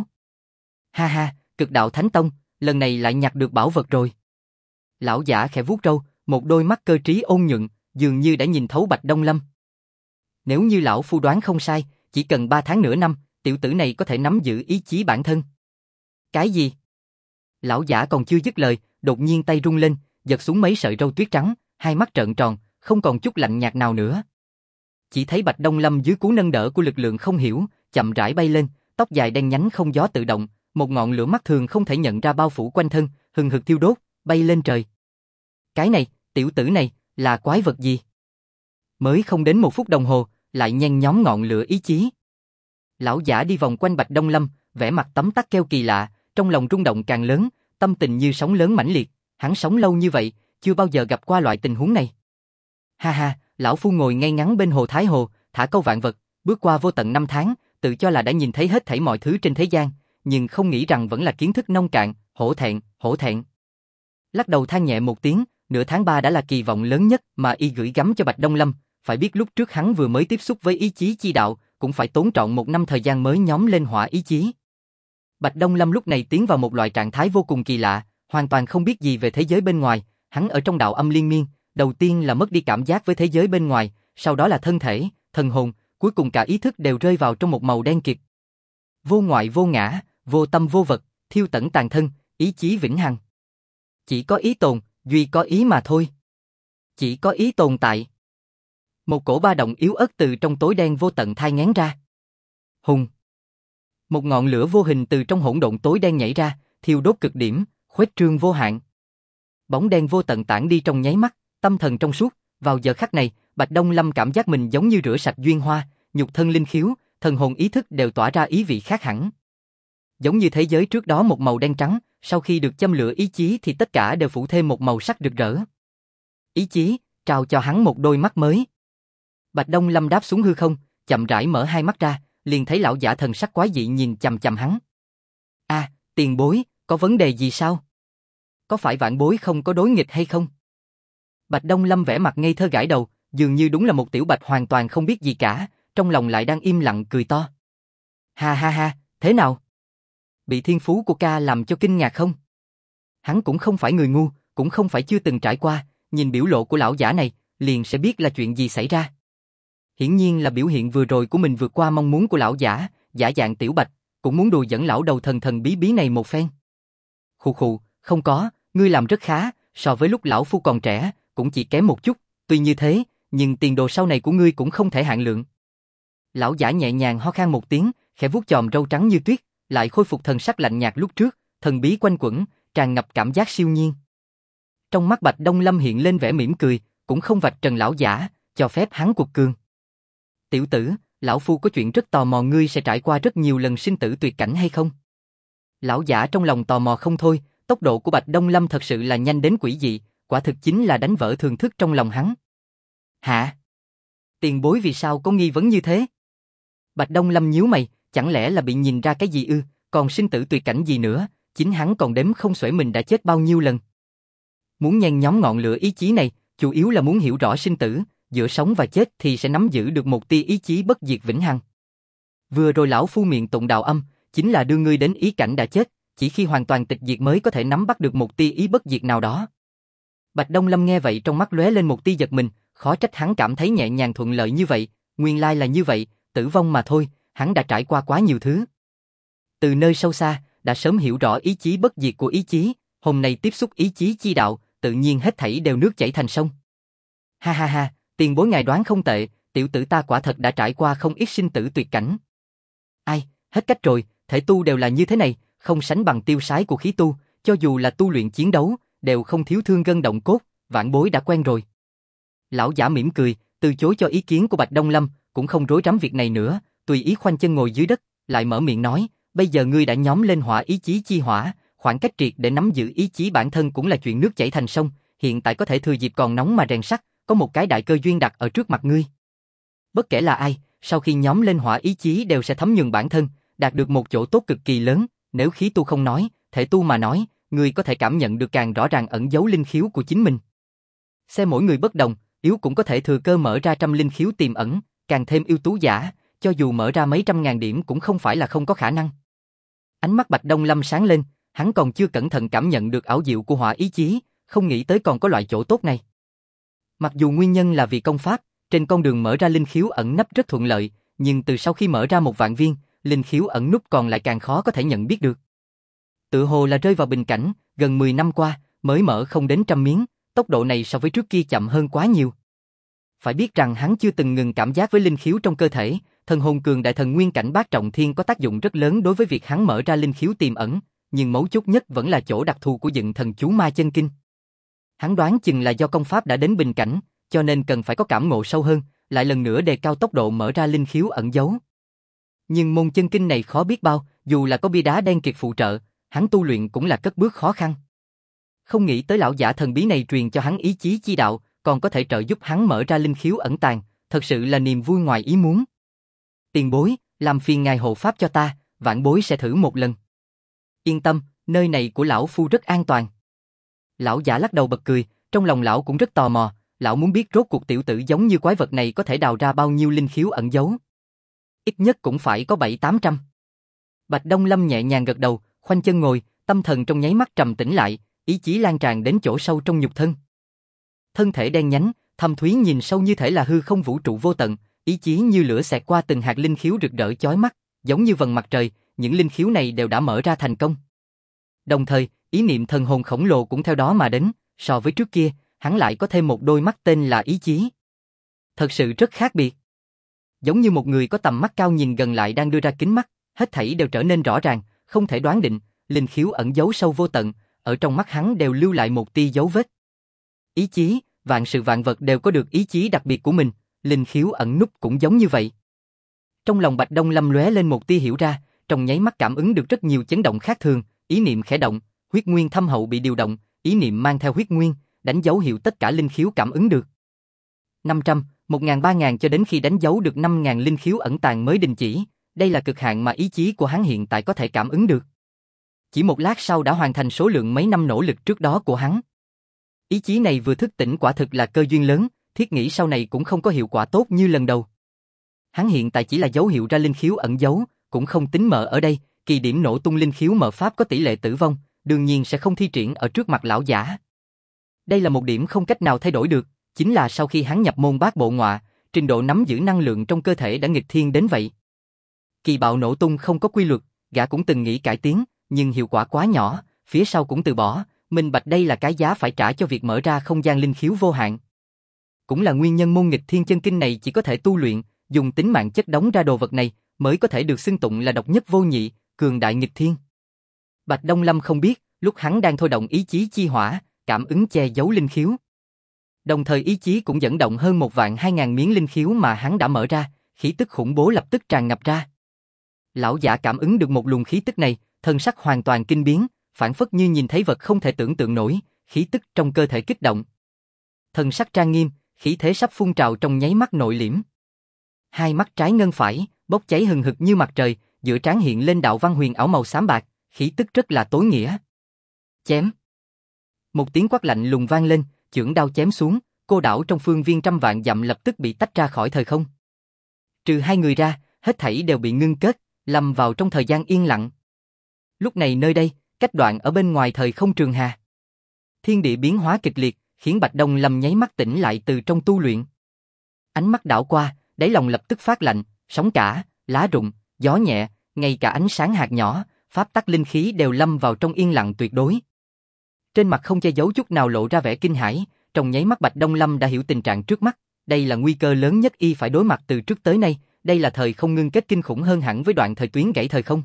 Ha ha, Cực Đạo Thánh Tông, lần này lại nhặt được bảo vật rồi. Lão giả khẽ vuốt râu, một đôi mắt cơ trí ôn nhuận, dường như đã nhìn thấu Bạch Đông Lâm. Nếu như lão phu đoán không sai, chỉ cần 3 tháng nửa năm, tiểu tử này có thể nắm giữ ý chí bản thân. Cái gì? Lão giả còn chưa dứt lời, đột nhiên tay rung lên, giật xuống mấy sợi râu tuyết trắng, hai mắt trợn tròn, không còn chút lạnh nhạt nào nữa. Chỉ thấy Bạch Đông Lâm dưới cú nâng đỡ của lực lượng không hiểu, chậm rãi bay lên, tóc dài đen nhánh không gió tự động, một ngọn lửa mắt thường không thể nhận ra bao phủ quanh thân, hừng hực thiêu đốt, bay lên trời. Cái này, tiểu tử này, là quái vật gì? Mới không đến 1 phút đồng hồ, lại nhen nhóm ngọn lửa ý chí. Lão giả đi vòng quanh Bạch Đông Lâm, vẻ mặt tấm tắc kêu kỳ lạ, trong lòng rung động càng lớn, tâm tình như sóng lớn mãnh liệt, hắn sống lâu như vậy, chưa bao giờ gặp qua loại tình huống này. Ha ha, lão phu ngồi ngay ngắn bên hồ Thái Hồ, thả câu vạn vật, bước qua vô tận 5 tháng, tự cho là đã nhìn thấy hết thảy mọi thứ trên thế gian, nhưng không nghĩ rằng vẫn là kiến thức nông cạn, hổ thẹn, hổ thẹn. Lắc đầu than nhẹ một tiếng, nửa tháng 3 đã là kỳ vọng lớn nhất mà y gửi gắm cho Bạch Đông Lâm, phải biết lúc trước hắn vừa mới tiếp xúc với ý chí chi đạo, cũng phải tốn trọn 1 năm thời gian mới nhóm lên hỏa ý chí. Bạch Đông Lâm lúc này tiến vào một loại trạng thái vô cùng kỳ lạ, hoàn toàn không biết gì về thế giới bên ngoài, hắn ở trong đạo âm liên miên, đầu tiên là mất đi cảm giác với thế giới bên ngoài, sau đó là thân thể, thần hồn, cuối cùng cả ý thức đều rơi vào trong một màu đen kịt. Vô ngoại vô ngã, vô tâm vô vật, thiêu tận tàn thân, ý chí vĩnh hằng. Chỉ có ý tồn, duy có ý mà thôi. Chỉ có ý tồn tại. Một cổ ba động yếu ớt từ trong tối đen vô tận thai nghén ra. Hùng. Một ngọn lửa vô hình từ trong hỗn độn tối đen nhảy ra, thiêu đốt cực điểm, khuếch trương vô hạn. Bóng đen vô tận tản đi trong nháy mắt, tâm thần trong suốt, vào giờ khắc này, Bạch Đông Lâm cảm giác mình giống như rửa sạch duyên hoa, nhục thân linh khiếu, thần hồn ý thức đều tỏa ra ý vị khác hẳn. Giống như thế giới trước đó một màu đen trắng, sau khi được châm lửa ý chí thì tất cả đều phủ thêm một màu sắc rực rỡ. Ý chí, trao cho hắn một đôi mắt mới. Bạch Đông Lâm đáp xuống hư không, chậm rãi mở hai mắt ra, liền thấy lão giả thần sắc quái dị nhìn chằm chằm hắn. À, tiền bối, có vấn đề gì sao? Có phải vạn bối không có đối nghịch hay không? Bạch Đông Lâm vẻ mặt ngây thơ gãi đầu, dường như đúng là một tiểu bạch hoàn toàn không biết gì cả, trong lòng lại đang im lặng cười to. Ha ha ha, thế nào? Bị thiên phú của ca làm cho kinh ngạc không? Hắn cũng không phải người ngu, cũng không phải chưa từng trải qua, nhìn biểu lộ của lão giả này, liền sẽ biết là chuyện gì xảy ra. Hiển nhiên là biểu hiện vừa rồi của mình vượt qua mong muốn của lão giả, giả dạng tiểu bạch, cũng muốn đùa dẫn lão đầu thần thần bí bí này một phen. Khụ khụ, không có, ngươi làm rất khá, so với lúc lão phu còn trẻ, cũng chỉ kém một chút, tuy như thế, nhưng tiền đồ sau này của ngươi cũng không thể hạn lượng. Lão giả nhẹ nhàng ho khan một tiếng, khẽ vuốt chòm râu trắng như tuyết, lại khôi phục thần sắc lạnh nhạt lúc trước, thần bí quanh quẩn, tràn ngập cảm giác siêu nhiên. Trong mắt Bạch Đông Lâm hiện lên vẻ mỉm cười, cũng không vạch trần lão giả, cho phép hắn cuộc cường. Tiểu tử, lão phu có chuyện rất tò mò ngươi sẽ trải qua rất nhiều lần sinh tử tuyệt cảnh hay không? Lão giả trong lòng tò mò không thôi, tốc độ của Bạch Đông Lâm thật sự là nhanh đến quỷ dị, quả thực chính là đánh vỡ thường thức trong lòng hắn. Hả? Tiền bối vì sao có nghi vấn như thế? Bạch Đông Lâm nhíu mày, chẳng lẽ là bị nhìn ra cái gì ư, còn sinh tử tuyệt cảnh gì nữa, chính hắn còn đếm không xuể mình đã chết bao nhiêu lần. Muốn nhen nhóm ngọn lửa ý chí này, chủ yếu là muốn hiểu rõ sinh tử, giữa sống và chết thì sẽ nắm giữ được một tia ý chí bất diệt vĩnh hằng. Vừa rồi lão phu miệng tụng đạo âm, chính là đưa ngươi đến ý cảnh đã chết, chỉ khi hoàn toàn tịch diệt mới có thể nắm bắt được một tia ý bất diệt nào đó. Bạch Đông Lâm nghe vậy trong mắt lóe lên một tia giật mình, khó trách hắn cảm thấy nhẹ nhàng thuận lợi như vậy, nguyên lai là như vậy, tử vong mà thôi, hắn đã trải qua quá nhiều thứ. Từ nơi sâu xa, đã sớm hiểu rõ ý chí bất diệt của ý chí, hôm nay tiếp xúc ý chí chi đạo, tự nhiên hết thảy đều nước chảy thành sông. Ha ha ha, tiền bối ngài đoán không tệ, tiểu tử ta quả thật đã trải qua không ít sinh tử tuyệt cảnh. Ai, hết cách rồi, thể tu đều là như thế này, không sánh bằng tiêu sái của khí tu, cho dù là tu luyện chiến đấu, đều không thiếu thương gân động cốt, vạn bối đã quen rồi. Lão giả mỉm cười, từ chối cho ý kiến của Bạch Đông Lâm, cũng không rối rắm việc này nữa, tùy ý khoanh chân ngồi dưới đất, lại mở miệng nói, bây giờ ngươi đã nhóm lên hỏa ý chí chi hỏa, khoảng cách triệt để nắm giữ ý chí bản thân cũng là chuyện nước chảy thành sông, hiện tại có thể thừa dịp còn nóng mà rèn sắt, có một cái đại cơ duyên đặt ở trước mặt ngươi. Bất kể là ai, sau khi nhóm lên hỏa ý chí đều sẽ thấm nhuần bản thân, đạt được một chỗ tốt cực kỳ lớn, nếu khí tu không nói, thể tu mà nói, ngươi có thể cảm nhận được càng rõ ràng ẩn giấu linh khiếu của chính mình. Xem mỗi người bất đồng, yếu cũng có thể thừa cơ mở ra trăm linh khiếu tiềm ẩn, càng thêm ưu tú giả, cho dù mở ra mấy trăm ngàn điểm cũng không phải là không có khả năng. Ánh mắt Bạch Đông Lâm sáng lên, hắn còn chưa cẩn thận cảm nhận được ảo diệu của hỏa ý chí, không nghĩ tới còn có loại chỗ tốt này. Mặc dù nguyên nhân là vì công pháp, trên con đường mở ra linh khiếu ẩn nấp rất thuận lợi, nhưng từ sau khi mở ra 1.000.000 viên, linh khiếu ẩn núp còn lại càng khó có thể nhận biết được. Tự hồ là rơi vào bình cảnh, gần 10 năm qua, mới mở không đến 100 miếng, tốc độ này so với trước kia chậm hơn quá nhiều. Phải biết rằng hắn chưa từng ngừng cảm giác với linh khiếu trong cơ thể, thần hồn cường đại thần nguyên cảnh bát trọng thiên có tác dụng rất lớn đối với việc hắn mở ra linh khiếu tiềm ẩn, nhưng mấu chốt nhất vẫn là chỗ đặc thù của dựng thần chú ma chân kinh. Hắn đoán chừng là do công pháp đã đến bình cảnh, cho nên cần phải có cảm ngộ sâu hơn, lại lần nữa đề cao tốc độ mở ra linh khiếu ẩn giấu. Nhưng môn chân kinh này khó biết bao, dù là có bia đá đen kiệt phụ trợ, hắn tu luyện cũng là cất bước khó khăn. Không nghĩ tới lão giả thần bí này truyền cho hắn ý chí chi đạo, còn có thể trợ giúp hắn mở ra linh khiếu ẩn tàng, thật sự là niềm vui ngoài ý muốn. Tiền bối, làm phiền ngài hộ pháp cho ta, vãn bối sẽ thử một lần. Yên tâm, nơi này của lão phu rất an toàn. Lão giả lắc đầu bật cười, trong lòng lão cũng rất tò mò, lão muốn biết rốt cuộc tiểu tử giống như quái vật này có thể đào ra bao nhiêu linh khiếu ẩn giấu. Ít nhất cũng phải có 700-800. Bạch Đông Lâm nhẹ nhàng gật đầu, khoanh chân ngồi, tâm thần trong nháy mắt trầm tĩnh lại, ý chí lan tràn đến chỗ sâu trong nhục thân. Thân thể đen nhánh, thâm thúy nhìn sâu như thể là hư không vũ trụ vô tận, ý chí như lửa xẹt qua từng hạt linh khiếu rực rỡ chói mắt, giống như vầng mặt trời, những linh khiếu này đều đã mở ra thành công. Đồng thời, ý niệm thần hồn khổng lồ cũng theo đó mà đến, so với trước kia, hắn lại có thêm một đôi mắt tên là ý chí. Thật sự rất khác biệt. Giống như một người có tầm mắt cao nhìn gần lại đang đưa ra kính mắt, hết thảy đều trở nên rõ ràng, không thể đoán định, linh khiếu ẩn giấu sâu vô tận, ở trong mắt hắn đều lưu lại một tia dấu vết. Ý chí, vạn sự vạn vật đều có được ý chí đặc biệt của mình, linh khiếu ẩn núp cũng giống như vậy. Trong lòng Bạch Đông Lâm lóe lên một tia hiểu ra, trong nháy mắt cảm ứng được rất nhiều chấn động khác thường, ý niệm khẽ động, huyết nguyên thâm hậu bị điều động, ý niệm mang theo huyết nguyên, đánh dấu hiệu tất cả linh khiếu cảm ứng được. 500, 1.000, 3.000 cho đến khi đánh dấu được 5.000 linh khiếu ẩn tàng mới đình chỉ, đây là cực hạn mà ý chí của hắn hiện tại có thể cảm ứng được. Chỉ một lát sau đã hoàn thành số lượng mấy năm nỗ lực trước đó của hắn. Ý chí này vừa thức tỉnh quả thực là cơ duyên lớn, thiết nghĩ sau này cũng không có hiệu quả tốt như lần đầu. Hắn hiện tại chỉ là dấu hiệu ra linh khiếu ẩn giấu, cũng không tính mở ở đây, kỳ điểm nổ tung linh khiếu mở pháp có tỷ lệ tử vong, đương nhiên sẽ không thi triển ở trước mặt lão giả. Đây là một điểm không cách nào thay đổi được, chính là sau khi hắn nhập môn bát bộ ngọa, trình độ nắm giữ năng lượng trong cơ thể đã nghịch thiên đến vậy. Kỳ bạo nổ tung không có quy luật, gã cũng từng nghĩ cải tiến, nhưng hiệu quả quá nhỏ, phía sau cũng từ bỏ, minh bạch đây là cái giá phải trả cho việc mở ra không gian linh khiếu vô hạn. Cũng là nguyên nhân môn nghịch thiên chân kinh này chỉ có thể tu luyện, dùng tính mạng chất đóng ra đồ vật này, mới có thể được xưng tụng là độc nhất vô nhị, cường đại nghịch thiên. Bạch Đông Lâm không biết, lúc hắn đang thôi động ý chí chi hỏa, cảm ứng che giấu linh khiếu. Đồng thời ý chí cũng dẫn động hơn 1.200.000 miếng linh khiếu mà hắn đã mở ra, khí tức khủng bố lập tức tràn ngập ra. Lão giả cảm ứng được một luồng khí tức này, thân sắc hoàn toàn kinh biến, phản phất như nhìn thấy vật không thể tưởng tượng nổi, khí tức trong cơ thể kích động. Thân sắc trang nghiêm, khí thế sắp phun trào trong nháy mắt nội liễm. Hai mắt trái ngân phải, bốc cháy hừng hực như mặt trời, giữa trán hiện lên đạo văn huyền ảo màu xám bạc, khí tức rất là tối nghĩa. Chém. Một tiếng quát lạnh lùng vang lên, chưởng đao chém xuống, cô đảo trong phương viên trăm vạn dặm lập tức bị tách ra khỏi thời không. Trừ hai người ra, hết thảy đều bị ngưng kết, lâm vào trong thời gian yên lặng. Lúc này nơi đây, cách đoạn ở bên ngoài thời không trường hà. Thiên địa biến hóa kịch liệt, khiến Bạch Đông Lâm nháy mắt tỉnh lại từ trong tu luyện. Ánh mắt đảo qua, đáy lòng lập tức phát lạnh, sóng cả, lá rụng, gió nhẹ, ngay cả ánh sáng hạt nhỏ, pháp tắc linh khí đều lâm vào trong yên lặng tuyệt đối. Trên mặt không che giấu chút nào lộ ra vẻ kinh hãi, trong nháy mắt Bạch Đông Lâm đã hiểu tình trạng trước mắt, đây là nguy cơ lớn nhất y phải đối mặt từ trước tới nay, đây là thời không ngưng kết kinh khủng hơn hẳn với đoạn thời tuyến gãy thời không.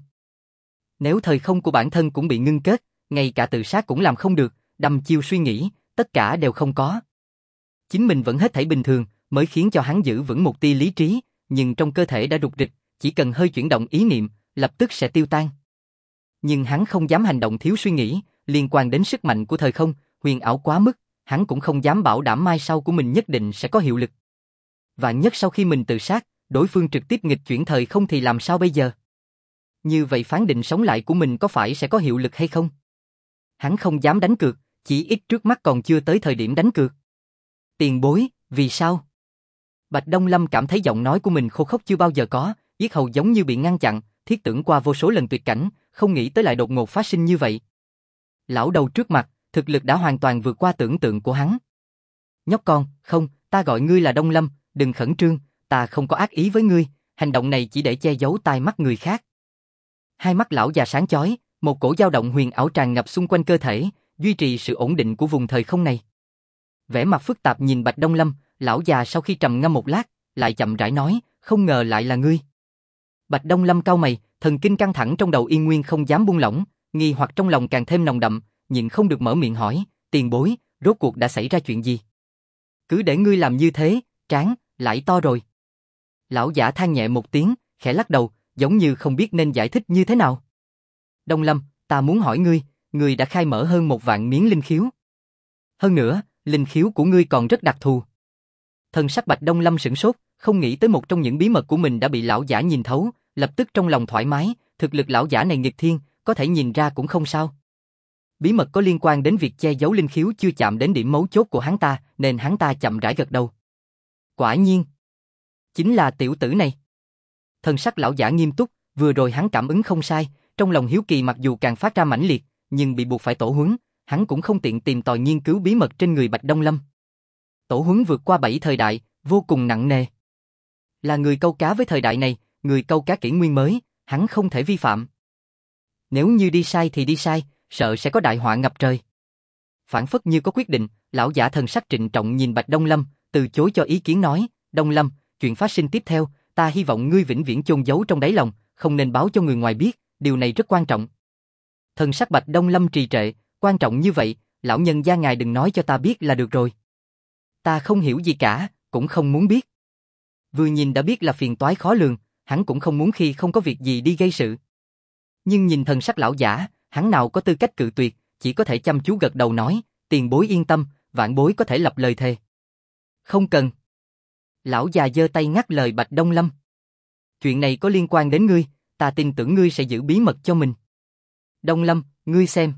Nếu thời không của bản thân cũng bị ngưng kết, ngay cả tự sát cũng làm không được, đăm chiêu suy nghĩ, tất cả đều không có. Chính mình vẫn hết thảy bình thường, mới khiến cho hắn giữ vững một tia lý trí, nhưng trong cơ thể đã rục rịch, chỉ cần hơi chuyển động ý niệm, lập tức sẽ tiêu tan. Nhưng hắn không dám hành động thiếu suy nghĩ, liên quan đến sức mạnh của thời không, huyền ảo quá mức, hắn cũng không dám bảo đảm mai sau của mình nhất định sẽ có hiệu lực. Vạn nhất sau khi mình tự sát, đối phương trực tiếp nghịch chuyển thời không thì làm sao bây giờ? Như vậy phán định sống lại của mình có phải sẽ có hiệu lực hay không? Hắn không dám đánh cược, chỉ ít trước mắt còn chưa tới thời điểm đánh cược. Tiền bối, vì sao? Bạch Đông Lâm cảm thấy giọng nói của mình khô khốc chưa bao giờ có, yết hầu giống như bị ngăn chặn, thiết tưởng qua vô số lần tuyệt cảnh, không nghĩ tới lại đột ngột phát sinh như vậy. Lão đầu trước mặt, thực lực đã hoàn toàn vượt qua tưởng tượng của hắn. Nhóc con, không, ta gọi ngươi là Đông Lâm, đừng khẩn trương, ta không có ác ý với ngươi, hành động này chỉ để che giấu tai mắt người khác. Hai mắt lão già sáng chói, một cổ dao động huyền ảo tràn ngập xung quanh cơ thể, duy trì sự ổn định của vùng thời không này. Vẻ mặt phức tạp nhìn Bạch Đông Lâm, lão già sau khi trầm ngâm một lát, lại chậm rãi nói, không ngờ lại là ngươi. Bạch Đông Lâm cau mày, thần kinh căng thẳng trong đầu yên nguyên không dám buông lỏng, nghi hoặc trong lòng càng thêm nồng đậm, nhịn không được mở miệng hỏi, tiền bối, rốt cuộc đã xảy ra chuyện gì? Cứ để ngươi làm như thế, trán, lại to rồi. Lão giả than nhẹ một tiếng, khẽ lắc đầu, giống như không biết nên giải thích như thế nào. Đông Lâm, ta muốn hỏi ngươi, ngươi đã khai mở hơn 1 vạn miếng linh khiếu. Hơn nữa, linh khiếu của ngươi còn rất đặc thù. Thần sắc Bạch Đông Lâm sửng sốt, không nghĩ tới một trong những bí mật của mình đã bị lão giả nhìn thấu, lập tức trong lòng thoải mái, thực lực lão giả này nghịch thiên, có thể nhìn ra cũng không sao. Bí mật có liên quan đến việc che giấu linh khiếu chưa chạm đến điểm mấu chốt của hắn ta, nên hắn ta chậm rãi gật đầu. Quả nhiên, chính là tiểu tử này. Thần sắc lão giả nghiêm túc, vừa rồi hắn cảm ứng không sai, trong lòng hiếu kỳ mặc dù càng phát ra mãnh liệt, nhưng bị buộc phải tổ huấn, hắn cũng không tiện tìm tòi nghiên cứu bí mật trên người Bạch Đông Lâm. Tổ huấn vượt qua 7 thời đại, vô cùng nặng nề. Là người câu cá với thời đại này, người câu cá kỷ nguyên mới, hắn không thể vi phạm. Nếu như đi sai thì đi sai, sợ sẽ có đại họa ngập trời. Phản phất như có quyết định, lão giả thần sắc trịnh trọng nhìn Bạch Đông Lâm, từ chối cho ý kiến nói, Đông Lâm, chuyện phát sinh tiếp theo, ta hy vọng ngươi vĩnh viễn chôn giấu trong đáy lòng, không nên báo cho người ngoài biết, điều này rất quan trọng. Thần sắc Bạch Đông Lâm trì trệ, quan trọng như vậy, lão nhân gia ngài đừng nói cho ta biết là được rồi. Ta không hiểu gì cả, cũng không muốn biết. Vừa nhìn đã biết là phiền toái khó lường, hắn cũng không muốn khi không có việc gì đi gây sự. Nhưng nhìn thần sắc lão giả, hắn nào có tư cách cự tuyệt, chỉ có thể chăm chú gật đầu nói, tiền bối yên tâm, vạn bối có thể lập lời thề. Không cần. Lão già giơ tay ngắt lời Bạch Đông Lâm. Chuyện này có liên quan đến ngươi, ta tin tưởng ngươi sẽ giữ bí mật cho mình. Đông Lâm, ngươi xem.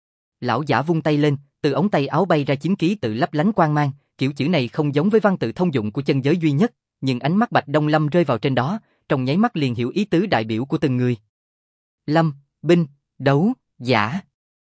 Lão giả vung tay lên, từ ống tay áo bay ra 9 ký tự lấp lánh quang mang, kiểu chữ này không giống với văn tự thông dụng của chân giới duy nhất, nhưng ánh mắt Bạch Đông Lâm rơi vào trên đó, trong nháy mắt liền hiểu ý tứ đại biểu của từng người. Lâm, binh, đấu, giả.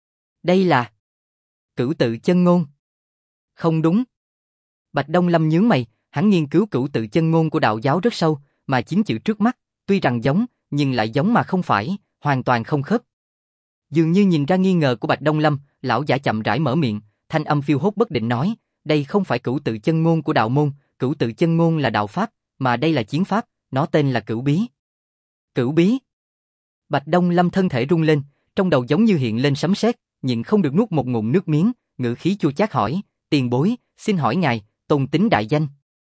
Đây là cửu tự chân ngôn. Không đúng. Bạch Đông Lâm nhướng mày, hắn nghiên cứu cửu tự chân ngôn của đạo giáo rất sâu, mà 9 chữ trước mắt, tuy rằng giống, nhưng lại giống mà không phải, hoàn toàn không khớp. Dường như nhìn ra nghi ngờ của Bạch Đông Lâm, lão giả chậm rãi mở miệng, thanh âm phiêu hốt bất định nói, đây không phải cửu tự chân ngôn của đạo môn, cửu tự chân ngôn là đạo pháp, mà đây là chiến pháp, nó tên là cửu bí. Cửu bí. Bạch Đông Lâm thân thể rung lên, trong đầu giống như hiện lên sấm sét, nhịn không được nuốt một ngụm nước miếng, ngữ khí chua chát hỏi, tiền bối, xin hỏi ngài, tôn tính đại danh.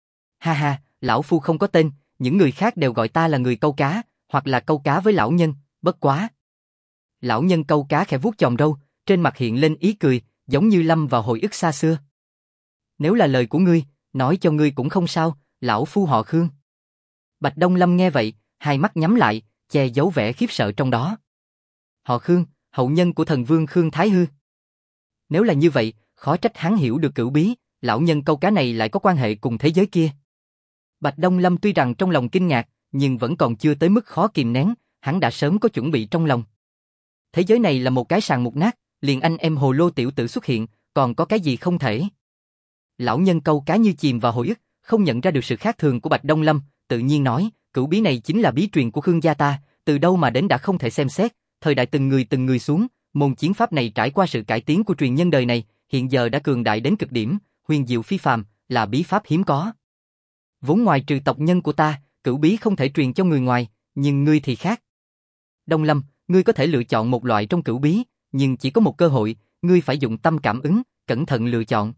Ha ha, lão phu không có tên, những người khác đều gọi ta là người câu cá, hoặc là câu cá với lão nhân, bất quá. Lão nhân câu cá khẽ vuốt chòm râu, trên mặt hiện lên ý cười, giống như lâm vào hồi ức xa xưa. Nếu là lời của ngươi, nói cho ngươi cũng không sao, lão phu họ Khương. Bạch Đông Lâm nghe vậy, hai mắt nhắm lại, che giấu vẻ khiếp sợ trong đó. Họ Khương, hậu nhân của thần vương Khương Thái Hư. Nếu là như vậy, khó trách hắn hiểu được cửu bí, lão nhân câu cá này lại có quan hệ cùng thế giới kia. Bạch Đông Lâm tuy rằng trong lòng kinh ngạc, nhưng vẫn còn chưa tới mức khó kìm nén, hắn đã sớm có chuẩn bị trong lòng. Thế giới này là một cái sàn mục nát, liền anh em hồ lô tiểu tử xuất hiện, còn có cái gì không thể. Lão nhân câu cá như chìm vào hồi ức, không nhận ra được sự khác thường của Bạch Đông Lâm, tự nhiên nói, cửu bí này chính là bí truyền của Khương gia ta, từ đâu mà đến đã không thể xem xét, thời đại từng người xuống, môn chiến pháp này trải qua sự cải tiến của truyền nhân đời này, hiện giờ đã cường đại đến cực điểm, huyền diệu phi phàm, là bí pháp hiếm có. Vốn ngoài trừ tộc nhân của ta, cửu bí không thể truyền cho người ngoài, nhưng ngươi thì khác. Đông Lâm, ngươi có thể lựa chọn một loại trong cửu bí, nhưng chỉ có một cơ hội, ngươi phải dụng tâm cảm ứng, cẩn thận lựa chọn.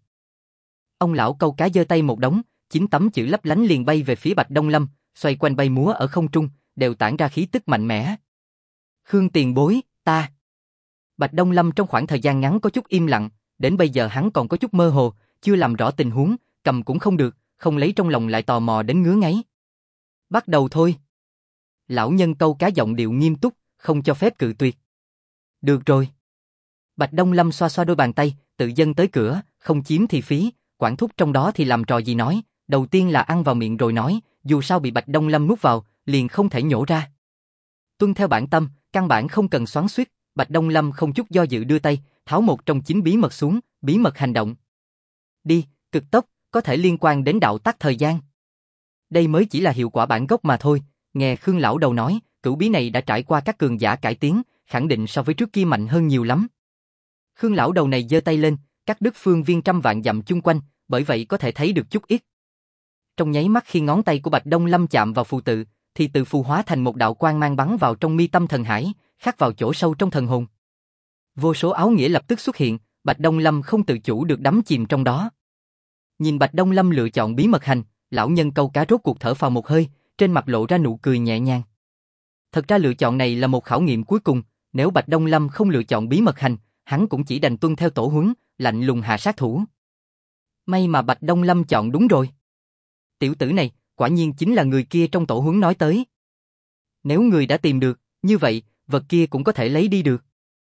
Ông lão câu cá giơ tay một đống, 9 tấm chữ lấp lánh liền bay về phía Bạch Đông Lâm, xoay quanh bay múa ở không trung, đều tản ra khí tức mạnh mẽ. Khương tiền bối, Ta. Bạch Đông Lâm trong khoảng thời gian ngắn có chút im lặng, đến bây giờ hắn còn có chút mơ hồ, chưa làm rõ tình huống, cầm cũng không được, không lấy trong lòng lại tò mò đến ngứa ngáy. Bắt đầu thôi. Lão nhân câu cá giọng điệu nghiêm túc, không cho phép cự tuyệt. Được rồi. Bạch Đông Lâm xoa xoa đôi bàn tay, tự dâng tới cửa, không chiếm thì phí, quản thúc trong đó thì làm trò gì nói, đầu tiên là ăn vào miệng rồi nói, dù sao bị Bạch Đông Lâm nuốt vào, liền không thể nhổ ra. Tuân theo bản tâm, căn bản không cần xoắn xuýt, Bạch Đông Lâm không chút do dự đưa tay, tháo một trong 9 bí mật xuống, bí mật hành động. Đi, cực tốc, có thể liên quan đến đạo tắc thời gian. Đây mới chỉ là hiệu quả bản gốc mà thôi, nghe Khương lão đầu nói, cửu bí này đã trải qua các cường giả cải tiến, khẳng định so với trước kia mạnh hơn nhiều lắm. Khương lão đầu này giơ tay lên, cắt đứt phương viên trăm vạn dặm chung quanh, bởi vậy có thể thấy được chút ít. Trong nháy mắt khi ngón tay của Bạch Đông Lâm chạm vào phù tự, thì tự phù hóa thành một đạo quang mang bắn vào trong mi tâm thần hải, khắc vào chỗ sâu trong thần hồn. Vô số áo nghĩa lập tức xuất hiện, Bạch Đông Lâm không tự chủ được đắm chìm trong đó. Nhìn Bạch Đông Lâm lựa chọn bí mật hành, lão nhân câu cá rốt cuộc thở phào một hơi, trên mặt lộ ra nụ cười nhẹ nhàng. Thật ra lựa chọn này là một khảo nghiệm cuối cùng, nếu Bạch Đông Lâm không lựa chọn bí mật hành, hắn cũng chỉ đành tuân theo tổ huấn, lạnh lùng hạ sát thủ. May mà Bạch Đông Lâm chọn đúng rồi. Tiểu tử này, quả nhiên chính là người kia trong tổ huấn nói tới. Nếu người đã tìm được, như vậy, vật kia cũng có thể lấy đi được.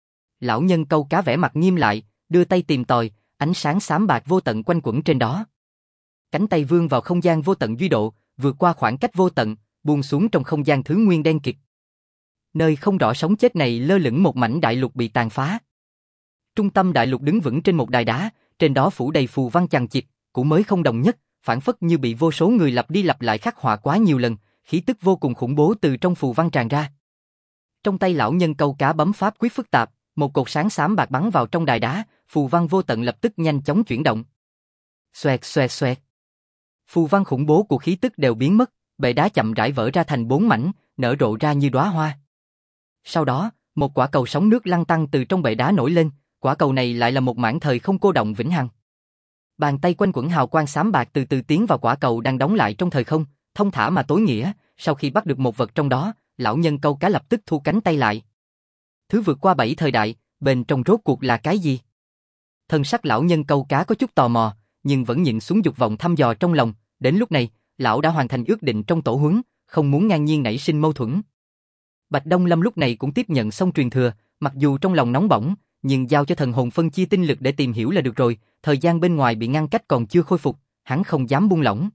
Lão nhân câu cá vẻ mặt nghiêm lại, đưa tay tìm tòi, ánh sáng xám bạc vô tận quanh quẩn trên đó. Cánh tay vươn vào không gian vô tận duy độ, vượt qua khoảng cách vô tận, buông xuống trong không gian thứ nguyên đen kịt. Nơi không rõ sống chết này lơ lửng một mảnh đại lục bị tàn phá. Trung tâm đại lục đứng vững trên một đài đá, trên đó phủ đầy phù văn chằng chịt, cũ mới không đồng nhất, phản phất như bị vô số người lặp đi lặp lại khắc họa quá nhiều lần, khí tức vô cùng khủng bố từ trong phù văn tràn ra. Trong tay lão nhân câu cá bấm pháp quyết phức tạp, một cột sáng xám bạc bắn vào trong đài đá, phù văn vô tận lập tức nhanh chóng chuyển động. Xoẹt xoẹt xoẹt. Phù văn khủng bố của khí tức đều biến mất, bệ đá chậm rãi vỡ ra thành 4 mảnh, nở rộ ra như đóa hoa. Sau đó, một quả cầu sóng nước lăn tăn từ trong bệ đá nổi lên, quả cầu này lại là một mảng thời không cô đọng vĩnh hằng. Bàn tay quanh quẩn hào quang xám bạc từ từ tiến vào quả cầu đang đóng lại trong thời không, thông thả mà tối nghĩa, sau khi bắt được một vật trong đó, lão nhân câu cá lập tức thu cánh tay lại. Thứ vượt qua 7 thời đại, bên trong rốt cuộc là cái gì? Thân sắc lão nhân câu cá có chút tò mò, nhưng vẫn nhịn xuống dục vọng thăm dò trong lòng, đến lúc này, lão đã hoàn thành ước định trong tổ huấn, không muốn ngang nhiên nảy sinh mâu thuẫn. Bạch Đông Lâm lúc này cũng tiếp nhận xong truyền thừa, mặc dù trong lòng nóng bỏng, nhưng giao cho thần hồn phân chia tinh lực để tìm hiểu là được rồi, thời gian bên ngoài bị ngăn cách còn chưa khôi phục, hắn không dám buông lỏng.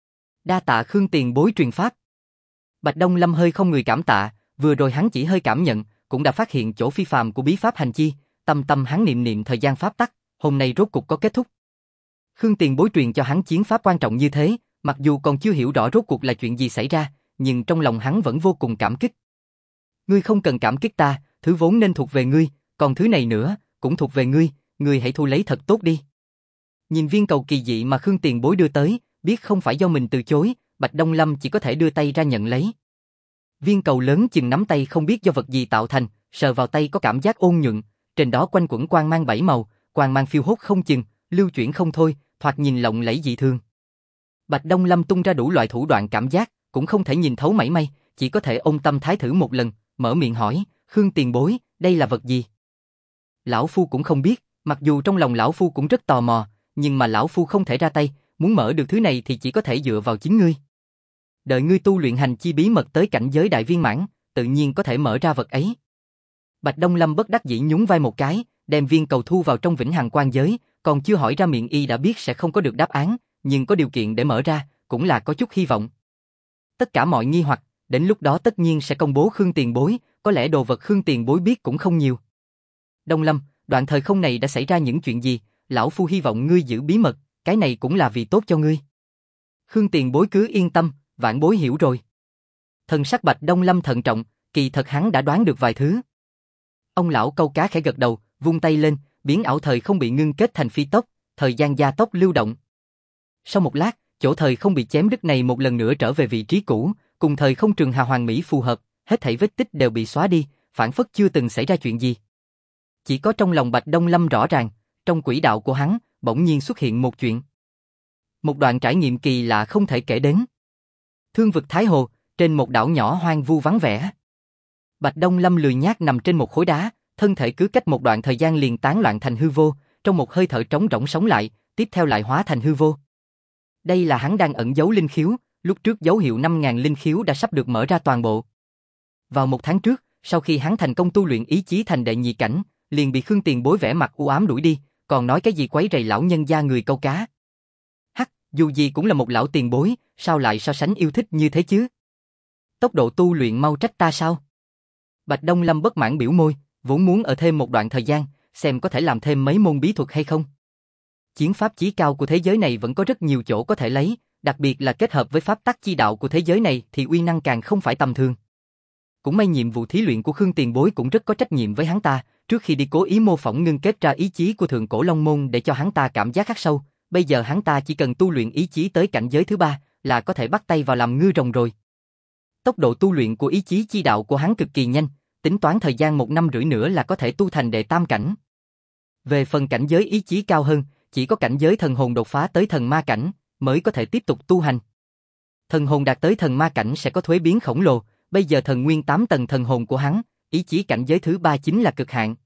Đa tạ Khương tiền bối truyền pháp. Bạch Đông Lâm hơi không người cảm tạ, vừa rồi hắn chỉ hơi cảm nhận, cũng đã phát hiện chỗ phi phàm của bí pháp hành chi, tâm tâm hắn niệm niệm thời gian pháp tắc, hôm nay rốt cục có kết thúc. Khương tiền bối truyền cho hắn chiến pháp quan trọng như thế, mặc dù còn chưa hiểu rõ rốt cuộc là chuyện gì xảy ra, nhưng trong lòng hắn vẫn vô cùng cảm kích. Ngươi không cần cảm kích ta, thứ vốn nên thuộc về ngươi, còn thứ này nữa, cũng thuộc về ngươi, ngươi hãy thu lấy thật tốt đi. Nhìn viên cầu kỳ dị mà Khương tiền bối đưa tới, biết không phải do mình từ chối, Bạch Đông Lâm chỉ có thể đưa tay ra nhận lấy. Viên cầu lớn chừng nắm tay không biết do vật gì tạo thành, sờ vào tay có cảm giác ôn nhuận, trên đó quanh quẩn quang mang 7 màu, quang mang phiêu hốt không chừng, lưu chuyển không thôi, thoạt nhìn lộng lẫy dị thường. Bạch Đông Lâm tung ra đủ loại thủ đoạn cảm giác, cũng không thể nhìn thấu mảy may, chỉ có thể ôn tâm thái thử một lần, mở miệng hỏi, Khương tiền bối, đây là vật gì? Lão Phu cũng không biết, mặc dù trong lòng Lão Phu cũng rất tò mò, nhưng mà Lão Phu không thể ra tay, muốn mở được thứ này thì chỉ có thể dựa vào chính ngươi. Đợi ngươi tu luyện hành chi bí mật tới cảnh giới đại viên mãn, tự nhiên có thể mở ra vật ấy. Bạch Đông Lâm bất đắc dĩ nhún vai một cái, đem viên cầu thu vào trong vĩnh hằng quan giới, còn chưa hỏi ra miệng y đã biết sẽ không có được đáp án, nhưng có điều kiện để mở ra, cũng là có chút hy vọng. Tất cả mọi nghi hoặc, đến lúc đó tất nhiên sẽ công bố Khương tiền bối, có lẽ đồ vật Khương tiền bối biết cũng không nhiều. Đông Lâm, đoạn thời không này đã xảy ra những chuyện gì, Lão Phu hy vọng ngươi giữ bí mật, cái này cũng là vì tốt cho ngươi. Khương tiền bối cứ yên tâm, vãn bối hiểu rồi. Thần sắc Bạch Đông Lâm thận trọng, kỳ thật hắn đã đoán được vài thứ. Ông lão câu cá khẽ gật đầu, vung tay lên, biến ảo thời không bị ngưng kết thành phi tốc, thời gian gia tốc lưu động. Sau một lát, chỗ thời không bị chém đứt này một lần nữa trở về vị trí cũ, cùng thời không trường hà hoàn mỹ phù hợp, hết thảy vết tích đều bị xóa đi, phản phất chưa từng xảy ra chuyện gì. Chỉ có trong lòng Bạch Đông Lâm rõ ràng, trong quỹ đạo của hắn, bỗng nhiên xuất hiện một chuyện. Một đoạn trải nghiệm kỳ lạ không thể kể đến. Thương vực Thái Hồ, trên một đảo nhỏ hoang vu vắng vẻ. Bạch Đông Lâm lười nhác nằm trên một khối đá, thân thể cứ cách một đoạn thời gian liền tán loạn thành hư vô, trong một hơi thở trống rỗng sống lại, tiếp theo lại hóa thành hư vô. Đây là hắn đang ẩn giấu linh khiếu, lúc trước dấu hiệu 5.000 linh khiếu đã sắp được mở ra toàn bộ. Vào một tháng trước, sau khi hắn thành công tu luyện ý chí thành đệ nhị cảnh, liền bị Khương Tiền Bối vẻ mặt u ám đuổi đi, còn nói cái gì quấy rầy lão nhân gia người câu cá. Hắc, dù gì cũng là một lão tiền bối, sao lại so sánh yêu thích như thế chứ? Tốc độ tu luyện mau trách ta sao? Bạch Đông Lâm bất mãn biểu môi, vốn muốn ở thêm một đoạn thời gian, xem có thể làm thêm mấy môn bí thuật hay không. Chiến pháp chí cao của thế giới này vẫn có rất nhiều chỗ có thể lấy, đặc biệt là kết hợp với pháp tắc chi đạo của thế giới này thì uy năng càng không phải tầm thường. Cũng may nhiệm vụ thí luyện của Khương Tiền Bối cũng rất có trách nhiệm với hắn ta, trước khi đi cố ý mô phỏng ngưng kết ra ý chí của Thượng Cổ Long Môn để cho hắn ta cảm giác khắc sâu, bây giờ hắn ta chỉ cần tu luyện ý chí tới cảnh giới thứ 3 là có thể bắt tay vào làm ngư rồng rồi. Tốc độ tu luyện của ý chí chi đạo của hắn cực kỳ nhanh, tính toán thời gian 1 năm rưỡi nữa là có thể tu thành đệ tam cảnh. Về phần cảnh giới ý chí cao hơn, chỉ có cảnh giới thần hồn đột phá tới thần ma cảnh mới có thể tiếp tục tu hành. Thần hồn đạt tới thần ma cảnh sẽ có thuế biến khổng lồ, bây giờ thần nguyên 8 tầng thần hồn của hắn, ý chí cảnh giới thứ 3 chính là cực hạn.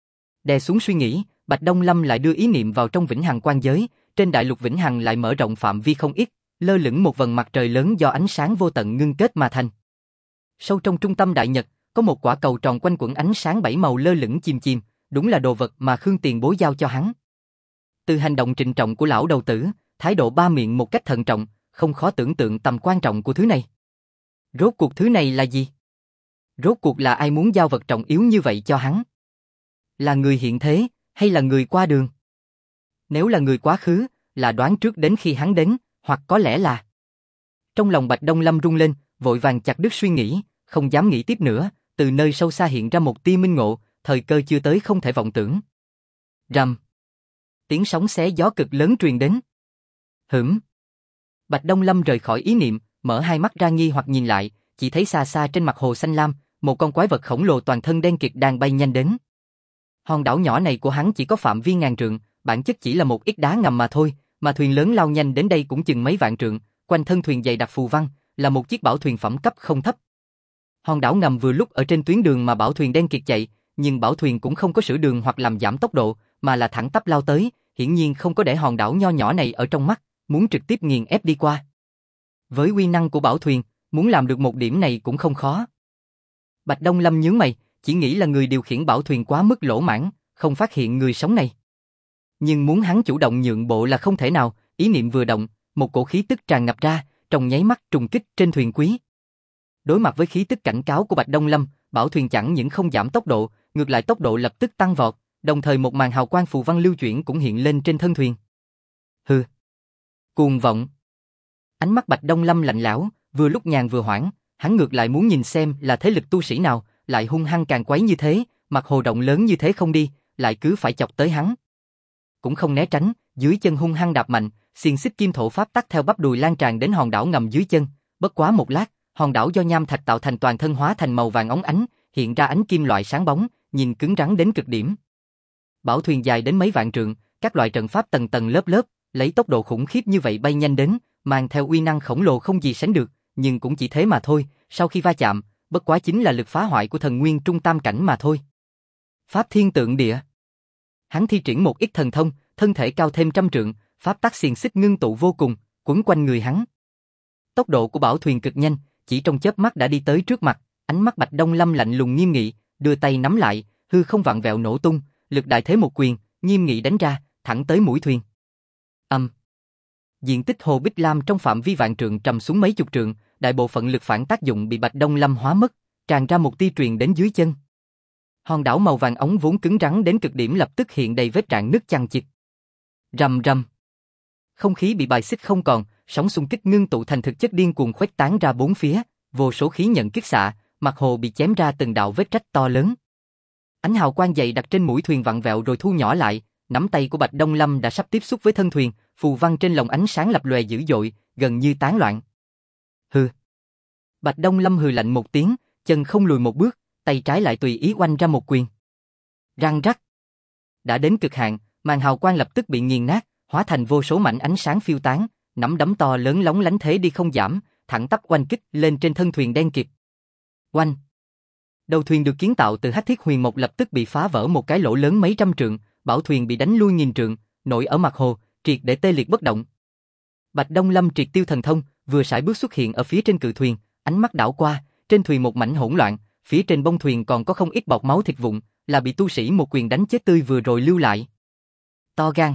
Đè xuống suy nghĩ, Bạch Đông Lâm lại đưa ý niệm vào trong vĩnh hằng quan giới, trên đại lục vĩnh hằng lại mở rộng phạm vi không ít, lơ lửng một vầng mặt trời lớn do ánh sáng vô tận ngưng kết mà thành. Sâu trong trung tâm đại nhật, có một quả cầu tròn quanh quẩn ánh sáng 7 màu lơ lửng chìm chìm, đúng là đồ vật mà Khương Tiền Bối giao cho hắn. Từ hành động trịnh trọng của lão đầu tử, thái độ ba miệng một cách thận trọng, không khó tưởng tượng tầm quan trọng của thứ này. Rốt cuộc thứ này là gì? Rốt cuộc là ai muốn giao vật trọng yếu như vậy cho hắn? Là người hiện thế, hay là người qua đường? Nếu là người quá khứ, là đoán trước đến khi hắn đến, hoặc có lẽ là... Trong lòng Bạch Đông Lâm rung lên, vội vàng chặt đứt suy nghĩ, không dám nghĩ tiếp nữa, từ nơi sâu xa hiện ra một tia minh ngộ, thời cơ chưa tới không thể vọng tưởng. Rầm. Tiếng sóng xé gió cực lớn truyền đến. Bạch Đông Lâm rời khỏi ý niệm, mở hai mắt ra nghi hoặc nhìn lại, chỉ thấy xa xa trên mặt hồ xanh lam, một con quái vật khổng lồ toàn thân đen kịt đang bay nhanh đến. Hòn đảo nhỏ này của hắn chỉ có phạm vi ngàn trượng, bản chất chỉ là một ít đá ngầm mà thôi, mà thuyền lớn lao nhanh đến đây cũng chừng mấy vạn trượng, quanh thân thuyền dày đặc phù văn, là một chiếc bảo thuyền phẩm cấp không thấp. Hòn đảo ngầm vừa lúc ở trên tuyến đường mà bảo thuyền đen kịt chạy, nhưng bảo thuyền cũng không có sửa đường hoặc làm giảm tốc độ, mà là thẳng tắp lao tới, hiển nhiên không có để hòn đảo nho nhỏ này ở trong mắt, muốn trực tiếp nghiền ép đi qua. Với uy năng của bảo thuyền, muốn làm được một điểm này cũng không khó. Bạch Đông Lâm nhướng mày, chỉ nghĩ là người điều khiển bảo thuyền quá mức lỗ mãng, không phát hiện người sống này. Nhưng muốn hắn chủ động nhượng bộ là không thể nào, ý niệm vừa động, một cổ khí tức tràn ngập ra, trong nháy mắt trùng kích trên thuyền quý. Đối mặt với khí tức cảnh cáo của Bạch Đông Lâm, bảo thuyền chẳng những không giảm tốc độ, ngược lại tốc độ lập tức tăng vọt, đồng thời một màn hào quang phù văn lưu chuyển cũng hiện lên trên thân thuyền. Hừ, cuồng vọng. Ánh mắt Bạch Đông Lâm lạnh lẽo, vừa lúc nhàn vừa hoảng, hắn ngược lại muốn nhìn xem là thế lực tu sĩ nào, lại hung hăng càng quấy như thế, mặt hồ rộng lớn như thế không đi, lại cứ phải chọc tới hắn. Cũng không né tránh, dưới chân hung hăng đạp mạnh, xiềng xích kim thổ pháp tắc theo bắp đùi lan tràn đến hòn đảo ngầm dưới chân, bất quá một lát, hòn đảo do nham thạch tạo thành toàn thân hóa thành màu vàng óng ánh, hiện ra ánh kim loại sáng bóng, nhìn cứng rắn đến cực điểm. Bảo thuyền dài đến mấy vạn trượng, các loại trận pháp tầng tầng lớp lớp, lấy tốc độ khủng khiếp như vậy bay nhanh đến, mang theo uy năng khổng lồ không gì sánh được, nhưng cũng chỉ thế mà thôi, sau khi va chạm, bất quá chính là lực phá hoại của thần nguyên trung tam cảnh mà thôi. Pháp thiên tượng địa. Hắn thi triển một ít thần thông, thân thể cao thêm 100 trượng, pháp tắc xiềng xích ngưng tụ vô cùng, quấn quanh người hắn. Tốc độ của bảo thuyền cực nhanh, chỉ trong chớp mắt đã đi tới trước mặt, ánh mắt Bạch Đông Lâm lạnh lùng nghiêm nghị, đưa tay nắm lại, hư không vặn vẹo nổ tung, lực đại thế một quyền, nghiêm nghị đánh ra, thẳng tới mũi thuyền. Diện tích hồ Bích Lam trong phạm vi vạn trượng trầm xuống mấy chục trượng, đại bộ phận lực phản tác dụng bị Bạch Đông Lâm hóa mất, tràn ra một tia truyền đến dưới chân. Hòn đảo màu vàng ống vốn cứng rắn đến cực điểm lập tức hiện đầy vết rạn nứt chằng chịt. Rầm rầm. Không khí bị bài xích không còn, sóng xung kích ngưng tụ thành thực chất điên cuồng khuếch tán ra bốn phía, vô số khí nhận kích xạ, mặt hồ bị chém ra từng đạo vết rách to lớn. Ánh hào quang dày đặt trên mũi thuyền vặn vẹo rồi thu nhỏ lại, nắm tay của Bạch Đông Lâm đã sắp tiếp xúc với thân thuyền, phù văn trên lồng ánh sáng lập lòe dữ dội, gần như tán loạn. Hừ. Bạch Đông Lâm hừ lạnh một tiếng, chân không lùi một bước, tay trái lại tùy ý oanh ra một quyền. Răng rắc. Đã đến cực hạn, màn hào quang lập tức bị nghiền nát, hóa thành vô số mảnh ánh sáng phiêu tán, nắm đấm to lớn lóng lánh thế đi không giảm, thẳng tắp oanh kích lên trên thân thuyền đen kịt. Oanh. Đầu thuyền được kiến tạo từ hắc thiết huyền mộc lập tức bị phá vỡ một cái lỗ lớn mấy trăm trượng, bảo thuyền bị đánh lui nghìn trượng, nổi ở mặt hồ, triệt để tê liệt bất động. Bạch Đông Lâm triệt tiêu thần thông, vừa sải bước xuất hiện ở phía trên cự thuyền, ánh mắt đảo qua, trên thuyền một mảnh hỗn loạn, phía trên bông thuyền còn có không ít bọt máu thịt vụn, là bị tu sĩ một quyền đánh chết tươi vừa rồi lưu lại. To gan.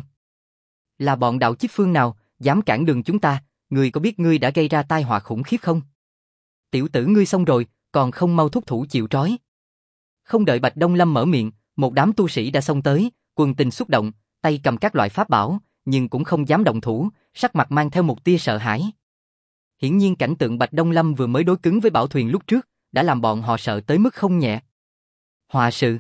Là bọn đạo chích phương nào, dám cản đường chúng ta, ngươi có biết ngươi đã gây ra tai họa khủng khiếp không? Tiểu tử ngươi xong rồi, còn không mau thúc thủ chịu trói. Không đợi Bạch Đông Lâm mở miệng, một đám tu sĩ đã xông tới, quần tình xúc động, tay cầm các loại pháp bảo, nhưng cũng không dám động thủ, sắc mặt mang theo một tia sợ hãi. Hiển nhiên cảnh tượng Bạch Đông Lâm vừa mới đối cứng với bảo thuyền lúc trước, đã làm bọn họ sợ tới mức không nhẹ. Họa sự.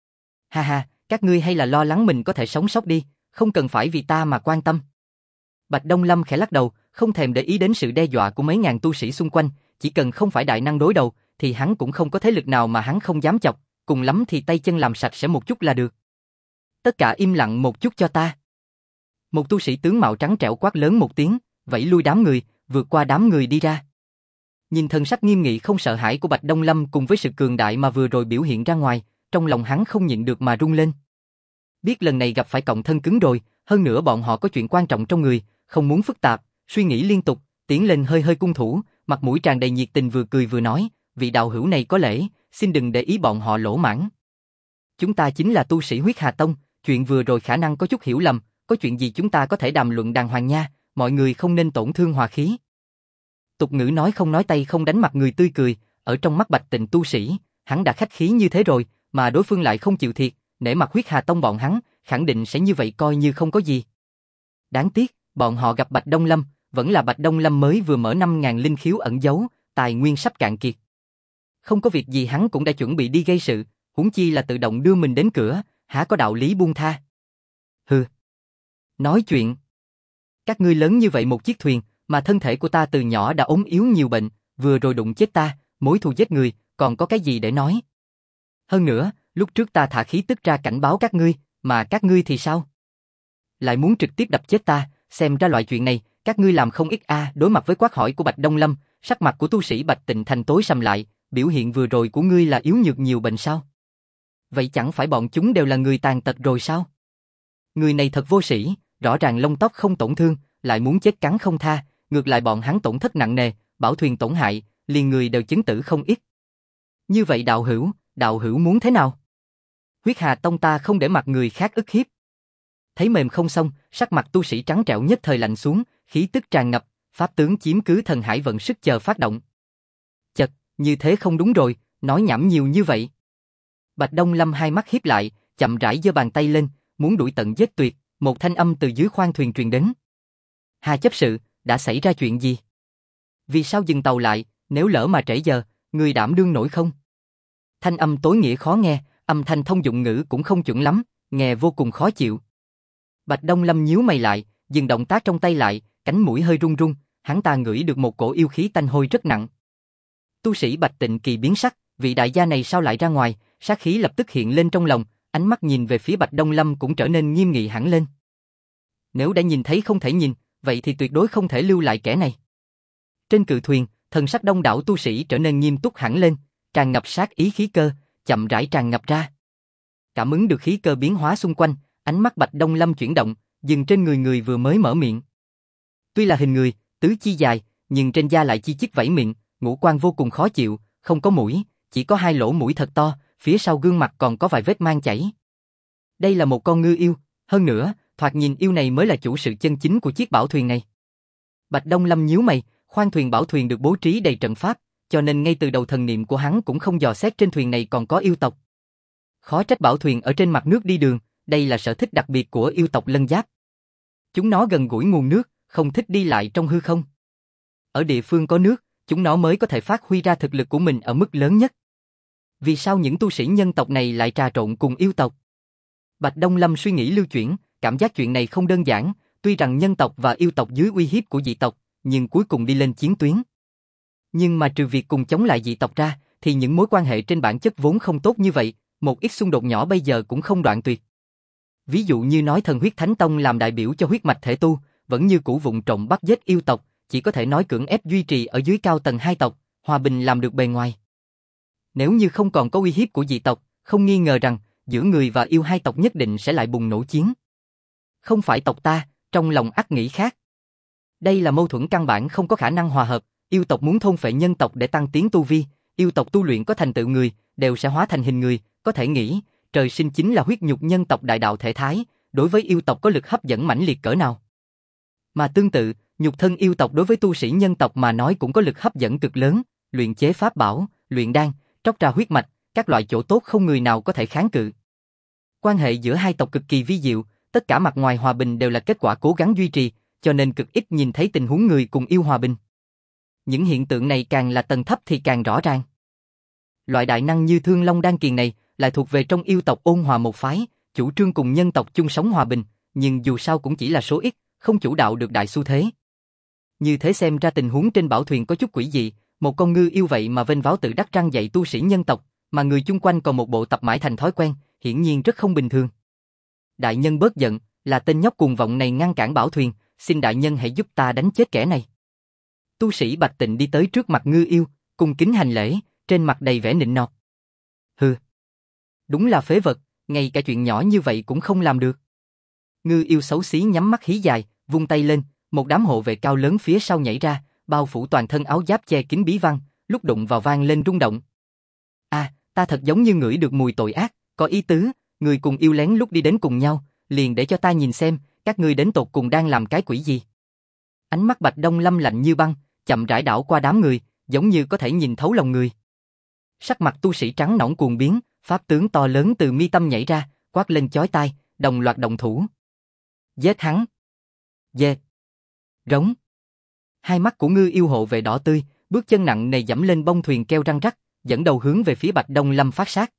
Ha ha, các ngươi hay là lo lắng mình có thể sống sót đi, không cần phải vì ta mà quan tâm. Bạch Đông Lâm khẽ lắc đầu, không thèm để ý đến sự đe dọa của mấy ngàn tu sĩ xung quanh, chỉ cần không phải đại năng đối đầu, thì hắn cũng không có thế lực nào mà hắn không dám chọc, cùng lắm thì tay chân làm sạch sẽ một chút là được. Tất cả im lặng một chút cho ta. Một tu sĩ tướng mạo trắng trẻo quát lớn một tiếng, vẫy lui đám người, vượt qua đám người đi ra. Nhìn thần sắc nghiêm nghị không sợ hãi của Bạch Đông Lâm cùng với sự cường đại mà vừa rồi biểu hiện ra ngoài, trong lòng hắn không nhịn được mà rung lên. Biết lần này gặp phải cọng thân cứng rồi, hơn nữa bọn họ có chuyện quan trọng trong người, không muốn phức tạp, suy nghĩ liên tục, tiến lên hơi hơi cung thủ, mặt mũi tràn đầy nhiệt tình vừa cười vừa nói, vị đạo hữu này có lễ, xin đừng để ý bọn họ lỗ mãng. Chúng ta chính là tu sĩ Huyết Hà Tông, chuyện vừa rồi khả năng có chút hiểu lầm, có chuyện gì chúng ta có thể đàm luận đàng hoàng nha, mọi người không nên tổn thương hòa khí. Tục ngữ nói không nói tay không đánh mặt người tươi cười, ở trong mắt Bạch Tịnh tu sĩ, hắn đã khách khí như thế rồi, mà đối phương lại không chịu thiệt, nể mặt Huyết Hà Tông bọn hắn, khẳng định sẽ như vậy coi như không có gì. Đáng tiếc, bọn họ gặp Bạch Đông Lâm, vẫn là Bạch Đông Lâm mới vừa mở 5.000 linh khiếu ẩn giấu, tài nguyên sắp cạn kiệt. Không có việc gì hắn cũng đã chuẩn bị đi gây sự, huống chi là tự động đưa mình đến cửa, há có đạo lý buông tha. Hừ. Nói chuyện. Các ngươi lớn như vậy một chiếc thuyền, mà thân thể của ta từ nhỏ đã ốm yếu nhiều bệnh, vừa rồi đụng chết ta, mối thù giết người, còn có cái gì để nói? Hơn nữa, lúc trước ta thả khí tức ra cảnh báo các ngươi, mà các ngươi thì sao? Lại muốn trực tiếp đập chết ta, xem ra loại chuyện này, các ngươi làm không ít a. Đối mặt với quát hỏi của Bạch Đông Lâm, sắc mặt của tu sĩ Bạch Tịnh Thành tối sầm lại, biểu hiện vừa rồi của ngươi là yếu nhược nhiều bệnh sao? Vậy chẳng phải bọn chúng đều là người tàn tật rồi sao? Người này thật vô sĩ, rõ ràng lông tóc không tổn thương, lại muốn chết cắn không tha, ngược lại bọn hắn tổn thất nặng nề, bảo thuyền tổn hại, liền người đều chứng tử không ít. Như vậy đạo hữu muốn thế nào? Huyết Hà Tông ta không để mặt người khác ức hiếp. Thấy mềm không xong, sắc mặt tu sĩ trắng trẻo nhất thời lạnh xuống, khí tức tràn ngập, pháp tướng chiếm cứ thần hải vận sức chờ phát động. Chật, như thế không đúng rồi, nói nhảm nhiều như vậy. Bạch Đông Lâm hai mắt híp lại, chậm rãi giơ bàn tay lên, muốn đuổi tận giết tuyệt, một thanh âm từ dưới khoang thuyền truyền đến. Hà chấp sự, đã xảy ra chuyện gì? Vì sao dừng tàu lại, nếu lỡ mà trễ giờ, người đảm đương nổi không? Thanh âm tối nghĩa khó nghe, âm thanh thông dụng ngữ cũng không chuẩn lắm, nghe vô cùng khó chịu. Bạch Đông Lâm nhíu mày lại, dừng động tác trong tay lại, cánh mũi hơi run run, hắn ta ngửi được một cổ yêu khí tanh hôi rất nặng. Tu sĩ Bạch Tịnh kỳ biến sắc, vị đại gia này sao lại ra ngoài, sát khí lập tức hiện lên trong lòng, ánh mắt nhìn về phía Bạch Đông Lâm cũng trở nên nghiêm nghị hẳn lên. Nếu đã nhìn thấy không thể nhìn, vậy thì tuyệt đối không thể lưu lại kẻ này. Trên cự thuyền, thần sắc đông đảo tu sĩ trở nên nghiêm túc hẳn lên, tràn ngập sát ý khí cơ, chậm rãi tràn ngập ra. Cảm ứng được khí cơ biến hóa xung quanh, ánh mắt Bạch Đông Lâm chuyển động, dừng trên người người vừa mới mở miệng. Tuy là hình người, tứ chi dài, nhưng trên da lại chi chít vảy miệng, ngũ quan vô cùng khó chịu, không có mũi, chỉ có hai lỗ mũi thật to, phía sau gương mặt còn có vài vết mang chảy. Đây là một con ngư yêu, hơn nữa, thoạt nhìn yêu này mới là chủ sự chân chính của chiếc bảo thuyền này. Bạch Đông Lâm nhíu mày, khoang thuyền bảo thuyền được bố trí đầy trận pháp, cho nên ngay từ đầu thần niệm của hắn cũng không dò xét trên thuyền này còn có yêu tộc. Khó trách bảo thuyền ở trên mặt nước đi đường, đây là sở thích đặc biệt của yêu tộc Lân Giáp. Chúng nó gần gũi nguồn nước, không thích đi lại trong hư không. Ở địa phương có nước, chúng nó mới có thể phát huy ra thực lực của mình ở mức lớn nhất. Vì sao những tu sĩ nhân tộc này lại trà trộn cùng yêu tộc? Bạch Đông Lâm suy nghĩ lưu chuyển, cảm giác chuyện này không đơn giản, tuy rằng nhân tộc và yêu tộc dưới uy hiếp của dị tộc, nhưng cuối cùng đi lên chiến tuyến. Nhưng mà trừ việc cùng chống lại dị tộc ra, thì những mối quan hệ trên bản chất vốn không tốt như vậy, một ít xung đột nhỏ bây giờ cũng không đoạn tuyệt. Ví dụ như nói thần huyết thánh tông làm đại biểu cho huyết mạch thể tu, vẫn như cũ vụng trộm bắt giết yêu tộc, chỉ có thể nói cưỡng ép duy trì ở dưới cao tầng hai tộc, hòa bình làm được bề ngoài. Nếu như không còn có uy hiếp của dị tộc, không nghi ngờ rằng giữa người và yêu hai tộc nhất định sẽ lại bùng nổ chiến. Không phải tộc ta, trong lòng ắt nghĩ khác. Đây là mâu thuẫn căn bản không có khả năng hòa hợp, yêu tộc muốn thôn phệ nhân tộc để tăng tiến tu vi, yêu tộc tu luyện có thành tựu người, đều sẽ hóa thành hình người, có thể nghĩ, trời sinh chính là huyết nhục nhân tộc đại đạo thể thái, đối với yêu tộc có lực hấp dẫn mãnh liệt cỡ nào. Mà tương tự, nhục thân yêu tộc đối với tu sĩ nhân tộc mà nói cũng có lực hấp dẫn cực lớn, luyện chế pháp bảo, luyện đan, tróc ra huyết mạch, các loại chỗ tốt không người nào có thể kháng cự. Quan hệ giữa hai tộc cực kỳ vi diệu, tất cả mặt ngoài hòa bình đều là kết quả cố gắng duy trì, cho nên cực ít nhìn thấy tình huống người cùng yêu hòa bình. Những hiện tượng này càng là tầng thấp thì càng rõ ràng. Loại đại năng như Thương Long Đan Kiền này lại thuộc về trong yêu tộc ôn hòa một phái, chủ trương cùng nhân tộc chung sống hòa bình, nhưng dù sao cũng chỉ là số ít, không chủ đạo được đại xu thế. Như thế xem ra tình huống trên bảo thuyền có chút quỷ dị, một con ngư yêu vậy mà vênh váo tự đắc răng dạy tu sĩ nhân tộc, mà người chung quanh còn một bộ tập mãi thành thói quen, hiển nhiên rất không bình thường. Đại nhân bớt giận, là tên nhóc cuồng vọng này ngăn cản bảo thuyền, xin đại nhân hãy giúp ta đánh chết kẻ này. Tu sĩ Bạch Tịnh đi tới trước mặt ngư yêu, cung kính hành lễ, trên mặt đầy vẻ nịnh nọt. Hừ, đúng là phế vật, ngay cả chuyện nhỏ như vậy cũng không làm được. Ngư yêu xấu xí nhắm mắt hí dài, vung tay lên, một đám hộ vệ cao lớn phía sau nhảy ra, bao phủ toàn thân áo giáp che kín bí văn, lúc đụng vào vang lên rung động. À, ta thật giống như ngửi được mùi tội ác, có ý tứ, người cùng yêu lén lúc đi đến cùng nhau, liền để cho ta nhìn xem, các ngươi đến tột cùng đang làm cái quỷ gì. Ánh mắt Bạch Đông Lâm lạnh như băng, chậm rãi đảo qua đám người, giống như có thể nhìn thấu lòng người. Sắc mặt tu sĩ trắng nõn cuồng biến, pháp tướng to lớn từ mi tâm nhảy ra, quát lên chói tai, đồng loạt động thủ. Giết hắn. Dê. Rống. Hai mắt của ngư yêu hộ vệ đỏ tươi, bước chân nặng nề dẫm lên bông thuyền keo răng rắc, dẫn đầu hướng về phía Bạch Đông Lâm phát sát.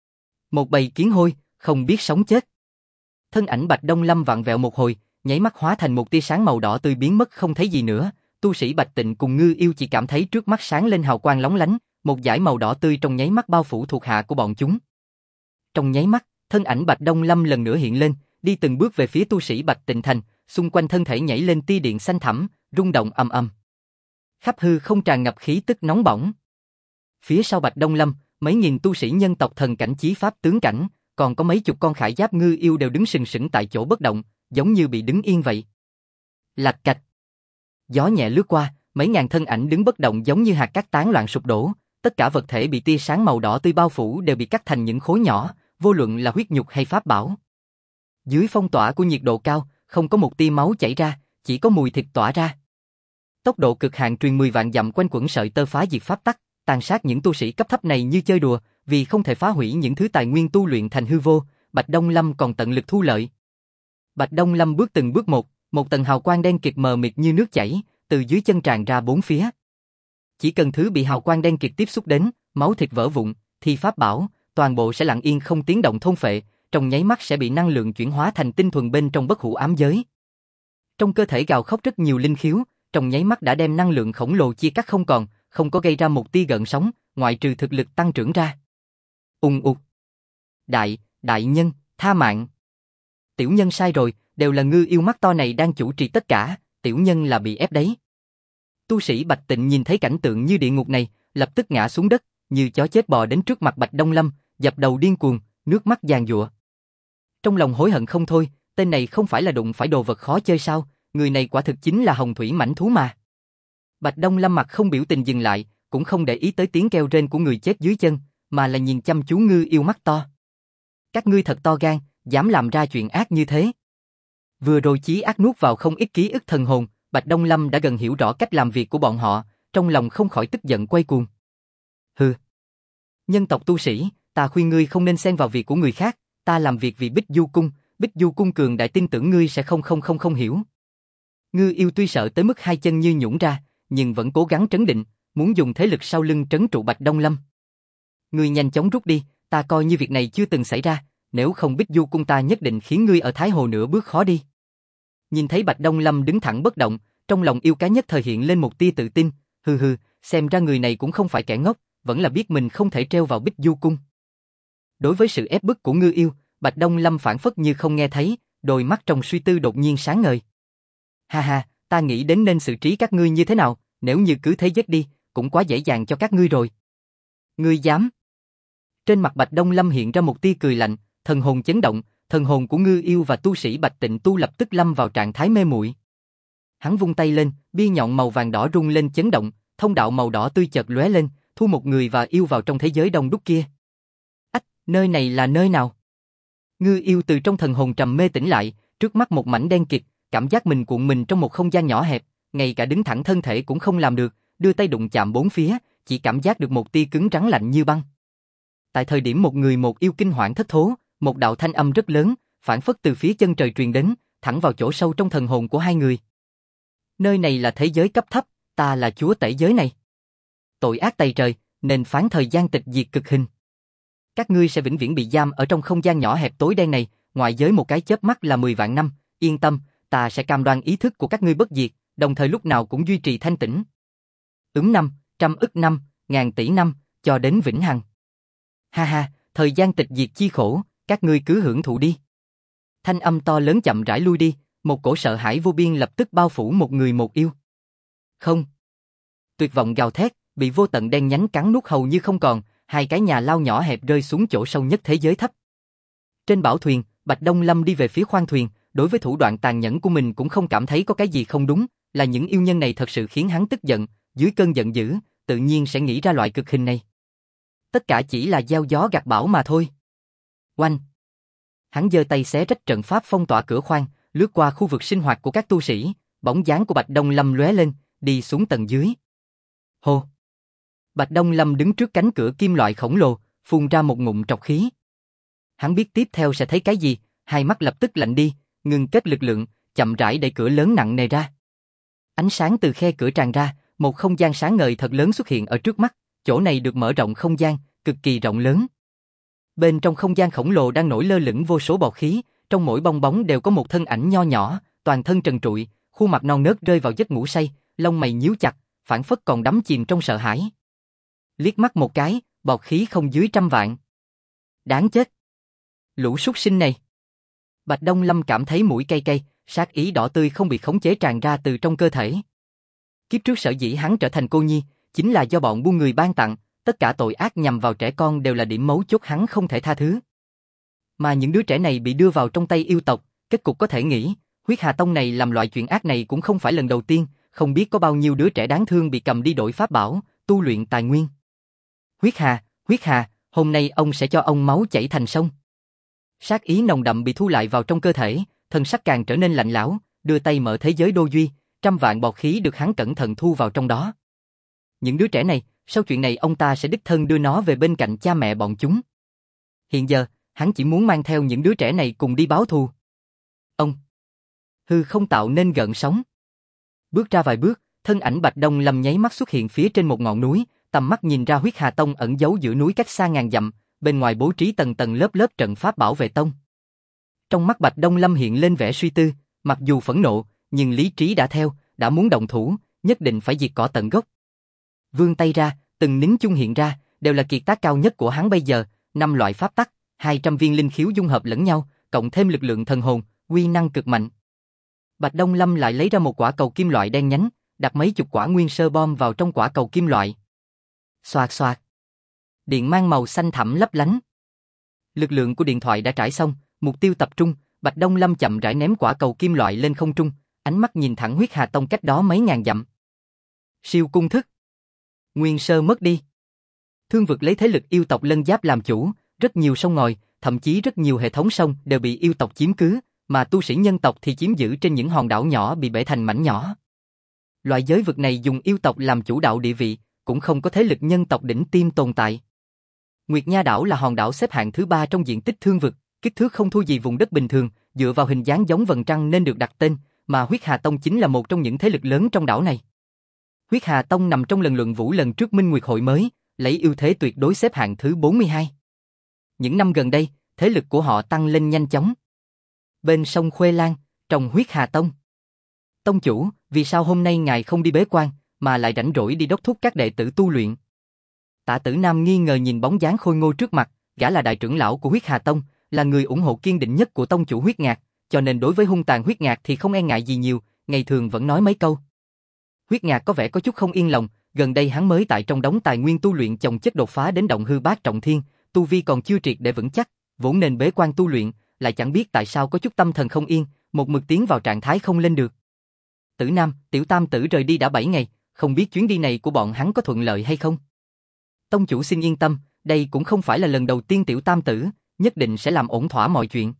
Một bầy kiến hôi, không biết sống chết. Thân ảnh Bạch Đông Lâm vặn vẹo một hồi, nháy mắt hóa thành một tia sáng màu đỏ tươi biến mất không thấy gì nữa. Tu sĩ Bạch Tịnh cùng ngư yêu chỉ cảm thấy trước mắt sáng lên hào quang lóng lánh, một dải màu đỏ tươi trong nháy mắt bao phủ thuộc hạ của bọn chúng. Trong nháy mắt, thân ảnh Bạch Đông Lâm lần nữa hiện lên, đi từng bước về phía tu sĩ Bạch Tịnh Thành, xung quanh thân thể nhảy lên tia điện xanh thẳm, rung động ầm ầm. Khắp hư không tràn ngập khí tức nóng bỏng. Phía sau Bạch Đông Lâm, mấy nghìn tu sĩ nhân tộc thần cảnh chí pháp tướng cảnh, còn có mấy chục con khải giáp ngư yêu đều đứng sừng sững tại chỗ bất động, giống như bị đứng yên vậy. Lạch cạch. Gió nhẹ lướt qua, mấy ngàn thân ảnh đứng bất động giống như hạt cát tán loạn sụp đổ, tất cả vật thể bị tia sáng màu đỏ tươi bao phủ đều bị cắt thành những khối nhỏ, vô luận là huyết nhục hay pháp bảo. Dưới phong tỏa của nhiệt độ cao, không có một tia máu chảy ra, chỉ có mùi thịt tỏa ra. Tốc độ cực hạn truyền 10 vạn dặm quanh quẩn sợi tơ phá diệt pháp tắc, tàn sát những tu sĩ cấp thấp này như chơi đùa, vì không thể phá hủy những thứ tài nguyên tu luyện thành hư vô, Bạch Đông Lâm còn tận lực thu lợi. Bạch Đông Lâm bước từng bước một tầng hào quang đen kịt mờ mịt như nước chảy, từ dưới chân tràn ra bốn phía. Chỉ cần thứ bị hào quang đen kịt tiếp xúc đến, máu thịt vỡ vụn, thì pháp bảo, toàn bộ sẽ lặng yên không tiếng động thôn phệ, trong nháy mắt sẽ bị năng lượng chuyển hóa thành tinh thuần bên trong bất hủ ám giới. Trong cơ thể gào khóc rất nhiều linh khiếu, trong nháy mắt đã đem năng lượng khổng lồ chia cắt không còn, không có gây ra một tia gợn sóng, ngoại trừ thực lực tăng trưởng ra. Ùng ục. Đại nhân, tha mạng. Tiểu nhân sai rồi, đều là ngư yêu mắt to này đang chủ trì tất cả, tiểu nhân là bị ép đấy. Tu sĩ Bạch Tịnh nhìn thấy cảnh tượng như địa ngục này, lập tức ngã xuống đất, như chó chết bò đến trước mặt Bạch Đông Lâm, dập đầu điên cuồng, nước mắt giàn giụa. Trong lòng hối hận không thôi, tên này không phải là đụng phải đồ vật khó chơi sao, người này quả thực chính là hồng thủy mãnh thú mà. Bạch Đông Lâm mặt không biểu tình dừng lại, cũng không để ý tới tiếng kêu rên của người chết dưới chân, mà là nhìn chăm chú ngư yêu mắt to. Các ngươi thật to gan, dám làm ra chuyện ác như thế. Vừa rồi chí ác nuốt vào không ít ký ức thần hồn, Bạch Đông Lâm đã gần hiểu rõ cách làm việc của bọn họ, trong lòng không khỏi tức giận quay cuồng. Hừ. Nhân tộc tu sĩ, ta khuyên ngươi không nên xen vào việc của người khác, ta làm việc vì Bích Du Cung cường đại tin tưởng ngươi sẽ không hiểu. Ngư yêu tuy sợ tới mức hai chân như nhũn ra, nhưng vẫn cố gắng trấn định, muốn dùng thế lực sau lưng trấn trụ Bạch Đông Lâm. Ngươi nhanh chóng rút đi, ta coi như việc này chưa từng xảy ra, nếu không Bích Du Cung ta nhất định khiến ngươi ở Thái Hồ nửa bước khó đi. Nhìn thấy Bạch Đông Lâm đứng thẳng bất động, trong lòng yêu cá nhất thời hiện lên một tia tự tin, hừ, xem ra người này cũng không phải kẻ ngốc, vẫn là biết mình không thể treo vào Bích Du Cung. Đối với sự ép bức của ngư yêu, Bạch Đông Lâm phản phất như không nghe thấy, đôi mắt trong suy tư đột nhiên sáng ngời. Ha, ta nghĩ đến nên xử trí các ngươi như thế nào, nếu như cứ thế giết đi, cũng quá dễ dàng cho các ngươi rồi. Ngươi dám? Trên mặt Bạch Đông Lâm hiện ra một tia cười lạnh, thần hồn chấn động, thần hồn của Ngư Yêu và tu sĩ Bạch Tịnh Tu lập tức lâm vào trạng thái mê muội. Hắn vung tay lên, bia nhọn màu vàng đỏ rung lên chấn động, thông đạo màu đỏ tươi chợt lóe lên, thu một người và yêu vào trong thế giới đông đúc kia. Ách, nơi này là nơi nào? Ngư Yêu từ trong thần hồn trầm mê tỉnh lại, trước mắt một mảnh đen kịt, cảm giác mình cuộn mình trong một không gian nhỏ hẹp, ngay cả đứng thẳng thân thể cũng không làm được, đưa tay đụng chạm bốn phía, chỉ cảm giác được một tia cứng rắn lạnh như băng. Tại thời điểm một người một yêu kinh hoảng thất thố, một đạo thanh âm rất lớn, phảng phất từ phía chân trời truyền đến, thẳng vào chỗ sâu trong thần hồn của hai người. Nơi này là thế giới cấp thấp, ta là chúa tể giới này. Tội ác tày trời, nên phán thời gian tịch diệt cực hình. Các ngươi sẽ vĩnh viễn bị giam ở trong không gian nhỏ hẹp tối đen này, ngoại giới một cái chớp mắt là 10 vạn năm, yên tâm, ta sẽ cam đoan ý thức của các ngươi bất diệt, đồng thời lúc nào cũng duy trì thanh tĩnh. Năm, trăm ức năm, ngàn tỷ năm, cho đến vĩnh hằng. Ha ha, thời gian tịch diệt chi khổ, các ngươi cứ hưởng thụ đi. Thanh âm to lớn chậm rãi lui đi, một cổ sợ hãi vô biên lập tức bao phủ một người một yêu. Không. Tuyệt vọng gào thét, bị vô tận đen nhánh cắn nuốt hầu như không còn, hai cái nhà lao nhỏ hẹp rơi xuống chỗ sâu nhất thế giới thấp. Trên bảo thuyền, Bạch Đông Lâm đi về phía khoang thuyền, đối với thủ đoạn tàn nhẫn của mình cũng không cảm thấy có cái gì không đúng, là những yêu nhân này thật sự khiến hắn tức giận, dưới cơn giận dữ, tự nhiên sẽ nghĩ ra loại cực hình này. Tất cả chỉ là gieo gió gặt bão mà thôi. Oanh! Hắn giơ tay xé rách trận pháp phong tỏa cửa khoang, lướt qua khu vực sinh hoạt của các tu sĩ, bóng dáng của Bạch Đông Lâm lóe lên, đi xuống tầng dưới. Hô! Bạch Đông Lâm đứng trước cánh cửa kim loại khổng lồ, phun ra một ngụm trọc khí. Hắn biết tiếp theo sẽ thấy cái gì, hai mắt lập tức lạnh đi, ngừng kết lực lượng, chậm rãi đẩy cửa lớn nặng nề ra. Ánh sáng từ khe cửa tràn ra, một không gian sáng ngời thật lớn xuất hiện ở trước mắt, chỗ này được mở rộng không gian, cực kỳ rộng lớn. Bên trong không gian khổng lồ đang nổi lơ lửng vô số bọt khí, trong mỗi bong bóng đều có một thân ảnh nho nhỏ, toàn thân trần trụi, khuôn mặt non nớt rơi vào giấc ngủ say, lông mày nhíu chặt, phảng phất còn đắm chìm trong sợ hãi. Liếc mắt một cái, bọt khí không dưới 100 vạn. Đáng chết. Lũ súc sinh này. Bạch Đông Lâm cảm thấy mũi cay cay, sát ý đỏ tươi không bị khống chế tràn ra từ trong cơ thể. Kiếp trước sở dĩ hắn trở thành cô nhi, chính là do bọn buôn người ban tặng, tất cả tội ác nhằm vào trẻ con đều là điểm mấu chốt hắn không thể tha thứ. Mà những đứa trẻ này bị đưa vào trong tay yêu tộc, kết cục có thể nghĩ, Huyết Hà Tông này làm loại chuyện ác này cũng không phải lần đầu tiên, không biết có bao nhiêu đứa trẻ đáng thương bị cầm đi đổi pháp bảo, tu luyện tài nguyên. Huyết Hà, hôm nay ông sẽ cho ông máu chảy thành sông. Sát ý nồng đậm bị thu lại vào trong cơ thể, thân sắc càng trở nên lạnh lẽo, đưa tay mở thế giới đô duy, 100 vạn bọt khí được hắn cẩn thận thu vào trong đó. Những đứa trẻ này, sau chuyện này ông ta sẽ đích thân đưa nó về bên cạnh cha mẹ bọn chúng. Hiện giờ, hắn chỉ muốn mang theo những đứa trẻ này cùng đi báo thù. Ông hư không tạo nên gợn sóng. Bước ra vài bước, thân ảnh Bạch Đông Lâm nháy mắt xuất hiện phía trên một ngọn núi, tầm mắt nhìn ra Huyết Hà Tông ẩn giấu giữa núi cách xa ngàn dặm, bên ngoài bố trí tầng tầng lớp lớp trận pháp bảo vệ tông. Trong mắt Bạch Đông Lâm hiện lên vẻ suy tư, mặc dù phẫn nộ, nhưng lý trí đã theo, đã muốn động thủ, nhất định phải diệt cỏ tận gốc. Vươn tay ra, từng nín chung hiện ra, đều là kiệt tác cao nhất của hắn bây giờ, 5 loại pháp tắc, 200 viên linh khiếu dung hợp lẫn nhau, cộng thêm lực lượng thần hồn, uy năng cực mạnh. Bạch Đông Lâm lại lấy ra một quả cầu kim loại đen nhánh, đặt mấy chục quả nguyên sơ bom vào trong quả cầu kim loại. Xoạt xoạt. Điện mang màu xanh thẳm lấp lánh. Lực lượng của điện thoại đã trải xong, mục tiêu tập trung, Bạch Đông Lâm chậm rãi ném quả cầu kim loại lên không trung, ánh mắt nhìn thẳng Huyết Hà Tông cách đó mấy ngàn dặm. Siêu cung thức. Nguyên sơ mất đi. Thương vực lấy thế lực yêu tộc Lân Giáp làm chủ, rất nhiều sông ngòi, thậm chí rất nhiều hệ thống sông đều bị yêu tộc chiếm cứ, mà tu sĩ nhân tộc thì chiếm giữ trên những hòn đảo nhỏ bị bể thành mảnh nhỏ. Loại giới vực này dùng yêu tộc làm chủ đạo địa vị, cũng không có thế lực nhân tộc đỉnh tiêm tồn tại. Nguyệt Nha đảo là hòn đảo xếp hạng thứ 3 trong diện tích thương vực, kích thước không thua gì vùng đất bình thường, dựa vào hình dáng giống vầng trăng nên được đặt tên, mà Huyết Hà Tông chính là một trong những thế lực lớn trong đảo này. Huyết Hà Tông nằm trong lần luận vũ lần trước Minh Nguyệt hội mới, lấy ưu thế tuyệt đối xếp hạng thứ 42. Những năm gần đây, thế lực của họ tăng lên nhanh chóng. Bên sông Khuê Lan, trong Huyết Hà Tông. Tông chủ, vì sao hôm nay ngài không đi bế quan, mà lại rảnh rỗi đi đốc thúc các đệ tử tu luyện? Tạ Tử Nam nghi ngờ nhìn bóng dáng khôi ngô trước mặt, gã là đại trưởng lão của Huyết Hà Tông, là người ủng hộ kiên định nhất của tông chủ Huyết Ngạc, cho nên đối với hung tàn Huyết Ngạc thì không e ngại gì nhiều, ngày thường vẫn nói mấy câu. Huyết Ngạc có vẻ có chút không yên lòng, gần đây hắn mới tại trong đống tài nguyên tu luyện chồng chất đột phá đến động hư bát trọng thiên, tu vi còn chưa triệt để vững chắc, vốn nên bế quan tu luyện, lại chẳng biết tại sao có chút tâm thần không yên, một mực tiến vào trạng thái không lên được. Tử Nam, Tiểu Tam Tử rời đi đã 7 ngày, không biết chuyến đi này của bọn hắn có thuận lợi hay không? Tông chủ xin yên tâm, đây cũng không phải là lần đầu tiên Tiểu Tam Tử, nhất định sẽ làm ổn thỏa mọi chuyện.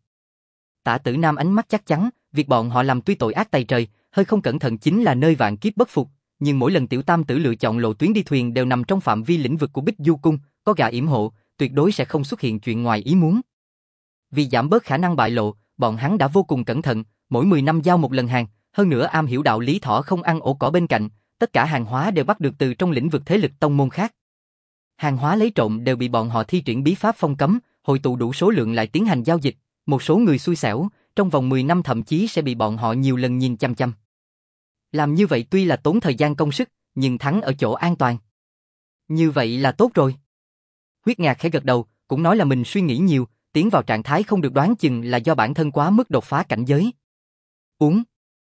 Tả Tử Nam ánh mắt chắc chắn, việc bọn họ làm tuy tội ác tày trời, hơi không cẩn thận chính là nơi vạn kiếp bất phục, nhưng mỗi lần Tiểu Tam Tử lựa chọn lộ tuyến đi thuyền đều nằm trong phạm vi lĩnh vực của Bích Du Cung, có gà yểm hộ, tuyệt đối sẽ không xuất hiện chuyện ngoài ý muốn. Vì giảm bớt khả năng bại lộ, bọn hắn đã vô cùng cẩn thận, mỗi 10 năm giao một lần hàng, hơn nữa am hiểu đạo lý thỏ không ăn ổ cỏ bên cạnh, tất cả hàng hóa đều bắt được từ trong lĩnh vực thế lực tông môn khác. Hàng hóa lấy trộm đều bị bọn họ thi triển bí pháp phong cấm, hội tụ đủ số lượng lại tiến hành giao dịch, một số người xui xẻo, trong vòng 10 năm thậm chí sẽ bị bọn họ nhiều lần nhìn chăm chăm. Làm như vậy tuy là tốn thời gian công sức, nhưng thắng ở chỗ an toàn. Như vậy là tốt rồi. Huyết Ngạc khẽ gật đầu, cũng nói là mình suy nghĩ nhiều, tiến vào trạng thái không được đoán chừng là do bản thân quá mức đột phá cảnh giới. Uống.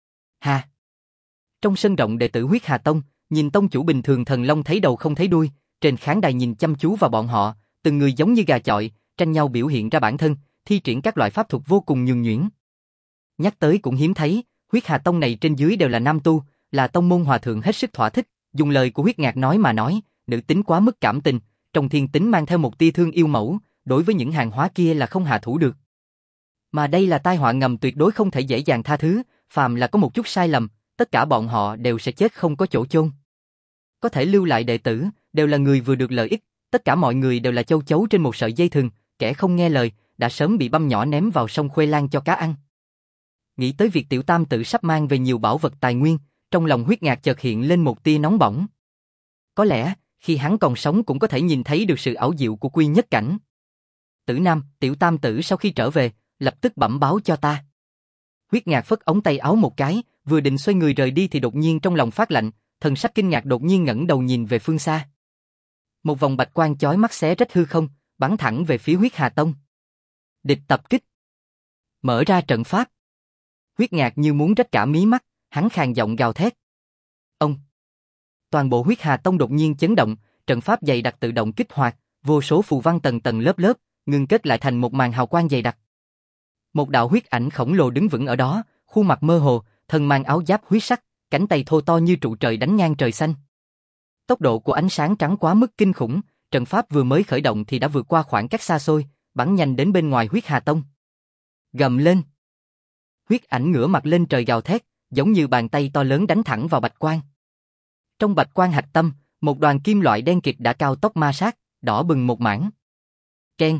Hà. Trong sân rộng đệ tử Huyết Hà Tông, nhìn tông chủ bình thường thần long thấy đầu không thấy đuôi, trên khán đài nhìn chăm chú vào bọn họ, từng người giống như gà chọi, tranh nhau biểu hiện ra bản thân, thi triển các loại pháp thuật vô cùng nhuần nhuyễn. Nhắc tới cũng hiếm thấy, Huyết Hà Tông này trên dưới đều là nam tu, là tông môn hòa thượng hết sức thỏa thích, dùng lời của Huyết Ngạc nói mà nói, nữ tính quá mức cảm tình, trong thiên tính mang theo một tia thương yêu mẫu, đối với những hàng hóa kia là không hạ thủ được. Mà đây là tai họa ngầm tuyệt đối không thể dễ dàng tha thứ, phàm là có một chút sai lầm, tất cả bọn họ đều sẽ chết không có chỗ chôn. Có thể lưu lại đệ tử, đều là người vừa được lợi ích, tất cả mọi người đều là châu chấu trên một sợi dây thừng, kẻ không nghe lời, đã sớm bị băm nhỏ ném vào sông Khuê Lan cho cá ăn. Nghĩ tới việc Tiểu Tam Tử sắp mang về nhiều bảo vật tài nguyên, trong lòng Huyết Ngạc chợt hiện lên một tia nóng bỏng. Có lẽ, khi hắn còn sống cũng có thể nhìn thấy được sự ảo diệu của Quy Nhất Cảnh. Tử Nam, Tiểu Tam Tử sau khi trở về, lập tức bẩm báo cho ta. Huyết Ngạc phất ống tay áo một cái, vừa định xoay người rời đi thì đột nhiên trong lòng phát lạnh, thần sắc kinh ngạc đột nhiên ngẩng đầu nhìn về phương xa. Một vòng bạch quang chói mắt xé rách hư không, bắn thẳng về phía Huyết Hà Tông. Địch tập kích. Mở ra trận pháp. Huyết Ngạc như muốn rách cả mí mắt, hắn khàn giọng gào thét. Ông. Toàn bộ Huyết Hà Tông đột nhiên chấn động, trận pháp dày đặc tự động kích hoạt, vô số phù văn tầng tầng lớp lớp, ngưng kết lại thành một màn hào quang dày đặc. Một đạo huyết ảnh khổng lồ đứng vững ở đó, khuôn mặt mơ hồ, thân mang áo giáp huyết sắc, cánh tay thô to như trụ trời đánh ngang trời xanh. Tốc độ của ánh sáng trắng quá mức kinh khủng, trận pháp vừa mới khởi động thì đã vượt qua khoảng cách xa xôi, bắn nhanh đến bên ngoài Huyết Hà Tông. Gầm lên. Huyết ảnh ngửa mặt lên trời gào thét, giống như bàn tay to lớn đánh thẳng vào bạch quang. Trong bạch quang hạch tâm, một đoàn kim loại đen kịt đã cao tốc ma sát, đỏ bừng một mảng. Keng.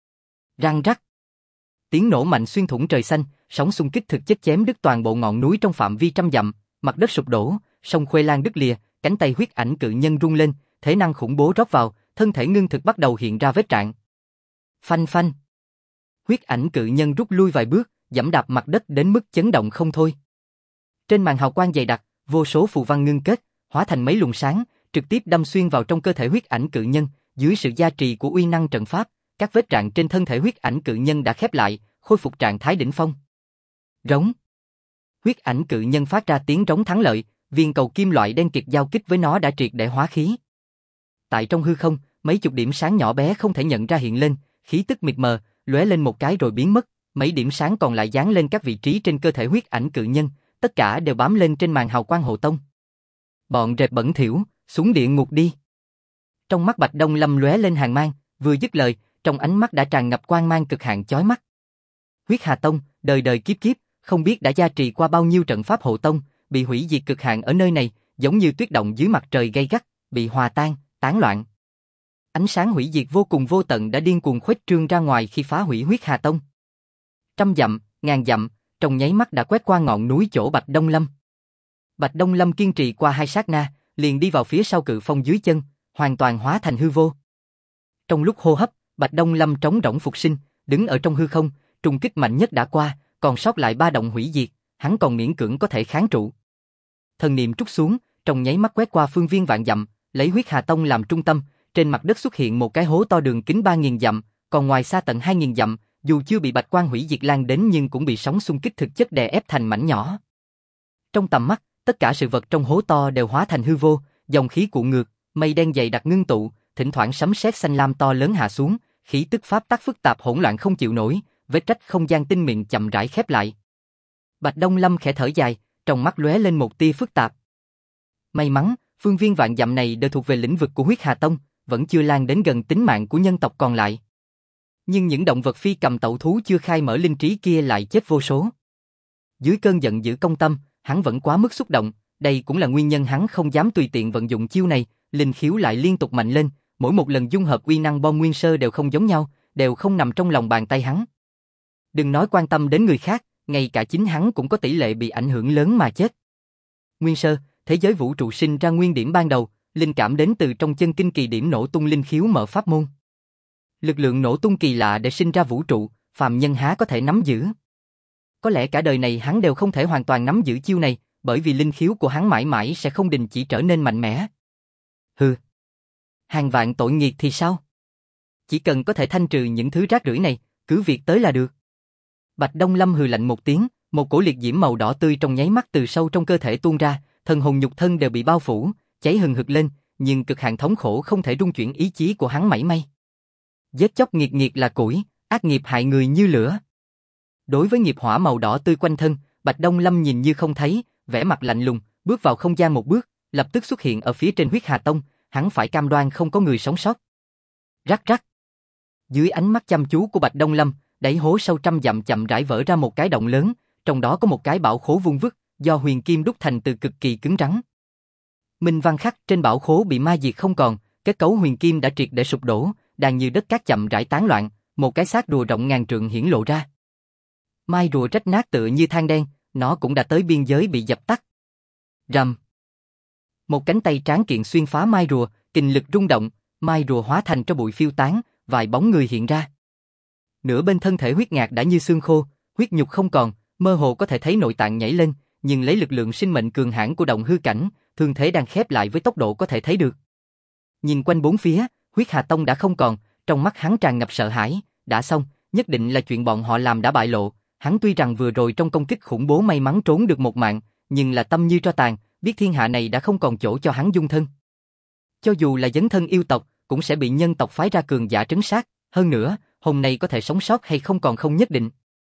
Răng rắc. Tiếng nổ mạnh xuyên thủng trời xanh, sóng xung kích thực chất chém đứt toàn bộ ngọn núi trong phạm vi trăm dặm, mặt đất sụp đổ, sông Khuê Lan đứt lìa, cánh tay huyết ảnh cự nhân rung lên, thế năng khủng bố rót vào, thân thể ngưng thực bắt đầu hiện ra vết rạn. Phanh phanh. Huyết ảnh cự nhân rút lui vài bước, giẫm đạp mặt đất đến mức chấn động không thôi. Trên màn hào quang dày đặc, vô số phù văn ngưng kết, hóa thành mấy luồng sáng, trực tiếp đâm xuyên vào trong cơ thể huyết ảnh cự nhân, dưới sự gia trì của uy năng trận pháp, các vết rạn trên thân thể huyết ảnh cự nhân đã khép lại, khôi phục trạng thái đỉnh phong. Rống. Huyết ảnh cự nhân phát ra tiếng rống thắng lợi, viên cầu kim loại đen kịt giao kích với nó đã triệt để hóa khí. Tại trong hư không, mấy chục điểm sáng nhỏ bé không thể nhận ra hiện lên, khí tức mịt mờ, lóe lên một cái rồi biến mất, mấy điểm sáng còn lại dán lên các vị trí trên cơ thể huyết ảnh cự nhân, tất cả đều bám lên trên màn hào quang hộ tông. Bọn rệp bẩn thỉu, xuống địa ngục đi. Trong mắt Bạch Đông Lâm lóe lên hàn mang, vừa dứt lời, trong ánh mắt đã tràn ngập quang mang cực hạn chói mắt. Huyết Hà Tông, đời đời kiếp kiếp, không biết đã gia trì qua bao nhiêu trận pháp hộ tông, bị hủy diệt cực hạn ở nơi này, giống như tuyết động dưới mặt trời gay gắt, bị hòa tan, tán loạn. Ánh sáng hủy diệt vô cùng vô tận đã điên cuồng khuếch trương ra ngoài khi phá hủy Huyết Hà Tông. Trăm dặm, ngàn dặm, trong nháy mắt đã quét qua ngọn núi chỗ Bạch Đông Lâm. Bạch Đông Lâm kiên trì qua hai sát na, liền đi vào phía sau cự phong dưới chân, hoàn toàn hóa thành hư vô. Trong lúc hô hấp, Bạch Đông Lâm trống rỗng phục sinh, đứng ở trong hư không, trùng kích mạnh nhất đã qua, còn sót lại ba động hủy diệt, hắn còn miễn cưỡng có thể kháng trụ. Thần niệm trút xuống, trong nháy mắt quét qua phương viên vạn dặm, lấy Huyết Hà Tông làm trung tâm, trên mặt đất xuất hiện một cái hố to đường kính 3.000 dặm, còn ngoài xa tận 2.000 dặm, dù chưa bị bạch quang hủy diệt lan đến nhưng cũng bị sóng xung kích thực chất đè ép thành mảnh nhỏ. Trong tầm mắt, tất cả sự vật trong hố to đều hóa thành hư vô, dòng khí cuộn ngược, mây đen dày đặc ngưng tụ, thỉnh thoảng sấm sét xanh lam to lớn hạ xuống, khí tức pháp tắc phức tạp hỗn loạn không chịu nổi, vết rách không gian tinh mịn chậm rãi khép lại. Bạch Đông Lâm khẽ thở dài, trong mắt lóe lên một tia phức tạp. May mắn, phương viên vạn dặm này đều thuộc về lĩnh vực của Huyết Hà Tông, vẫn chưa lan đến gần tính mạng của nhân tộc còn lại. Nhưng những động vật phi cầm tẩu thú chưa khai mở linh trí kia lại chết vô số. Dưới cơn giận dữ công tâm, hắn vẫn quá mức xúc động, đây cũng là nguyên nhân hắn không dám tùy tiện vận dụng chiêu này, linh khiếu lại liên tục mạnh lên, mỗi một lần dung hợp uy năng bom nguyên sơ đều không giống nhau, đều không nằm trong lòng bàn tay hắn. Đừng nói quan tâm đến người khác, ngay cả chính hắn cũng có tỷ lệ bị ảnh hưởng lớn mà chết. Nguyên sơ, thế giới vũ trụ sinh ra nguyên điểm ban đầu, linh cảm đến từ trong chân kinh kỳ điểm nổ tung linh khiếu mở pháp môn. Lực lượng nổ tung kỳ lạ để sinh ra vũ trụ, phàm nhân há có thể nắm giữ. Có lẽ cả đời này hắn đều không thể hoàn toàn nắm giữ chiêu này, bởi vì linh khiếu của hắn mãi mãi sẽ không đình chỉ trở nên mạnh mẽ. Hừ. Hàng vạn tội nghiệt thì sao? Chỉ cần có thể thanh trừ những thứ rác rưởi này, cứ việc tới là được. Bạch Đông Lâm hừ lạnh một tiếng, một cổ liệt diễm màu đỏ tươi trong nháy mắt từ sâu trong cơ thể tuôn ra, thần hồn nhục thân đều bị bao phủ, cháy hừng hực lên, nhưng cực hạn thống khổ không thể rung chuyển ý chí của hắn mảy may. Giết chóc nghiệt nghiệt là củi, ác nghiệp hại người như lửa. Đối với nghiệp hỏa màu đỏ tươi quanh thân, Bạch Đông Lâm nhìn như không thấy, vẻ mặt lạnh lùng, bước vào không gian một bước, lập tức xuất hiện ở phía trên Huyết Hà Tông, hắn phải cam đoan không có người sống sót. Rắc rắc. Dưới ánh mắt chăm chú của Bạch Đông Lâm, đáy hố sâu trăm dặm chậm rãi vỡ ra một cái động lớn, trong đó có một cái bảo khố vuông vức, do huyền kim đúc thành từ cực kỳ cứng rắn. Minh văn khắc trên bảo khố bị ma diệt không còn, kết cấu huyền kim đã triệt để sụp đổ, đàn như đất cát chậm rãi tán loạn, một cái xác rùa rộng ngàn trượng hiển lộ ra. Mai rùa rách nát tựa như than đen, nó cũng đã tới biên giới bị dập tắt. Rầm. Một cánh tay tráng kiện xuyên phá mai rùa, kình lực rung động, mai rùa hóa thành tro bụi phiêu tán, vài bóng người hiện ra. Nửa bên thân thể Huyết Ngạc đã như xương khô, huyết nhục không còn, mơ hồ có thể thấy nội tạng nhảy lên, nhưng lấy lực lượng sinh mệnh cường hãn của động hư cảnh, thương thế đang khép lại với tốc độ có thể thấy được. Nhìn quanh bốn phía, Huyết Hà Tông đã không còn, trong mắt hắn tràn ngập sợ hãi, đã xong, nhất định là chuyện bọn họ làm đã bại lộ. Hắn tuy rằng vừa rồi trong công kích khủng bố may mắn trốn được một mạng, nhưng là tâm như tro tàn, biết thiên hạ này đã không còn chỗ cho hắn dung thân. Cho dù là dấn thân yêu tộc, cũng sẽ bị nhân tộc phái ra cường giả trấn sát, hơn nữa, hôm nay có thể sống sót hay không còn không nhất định.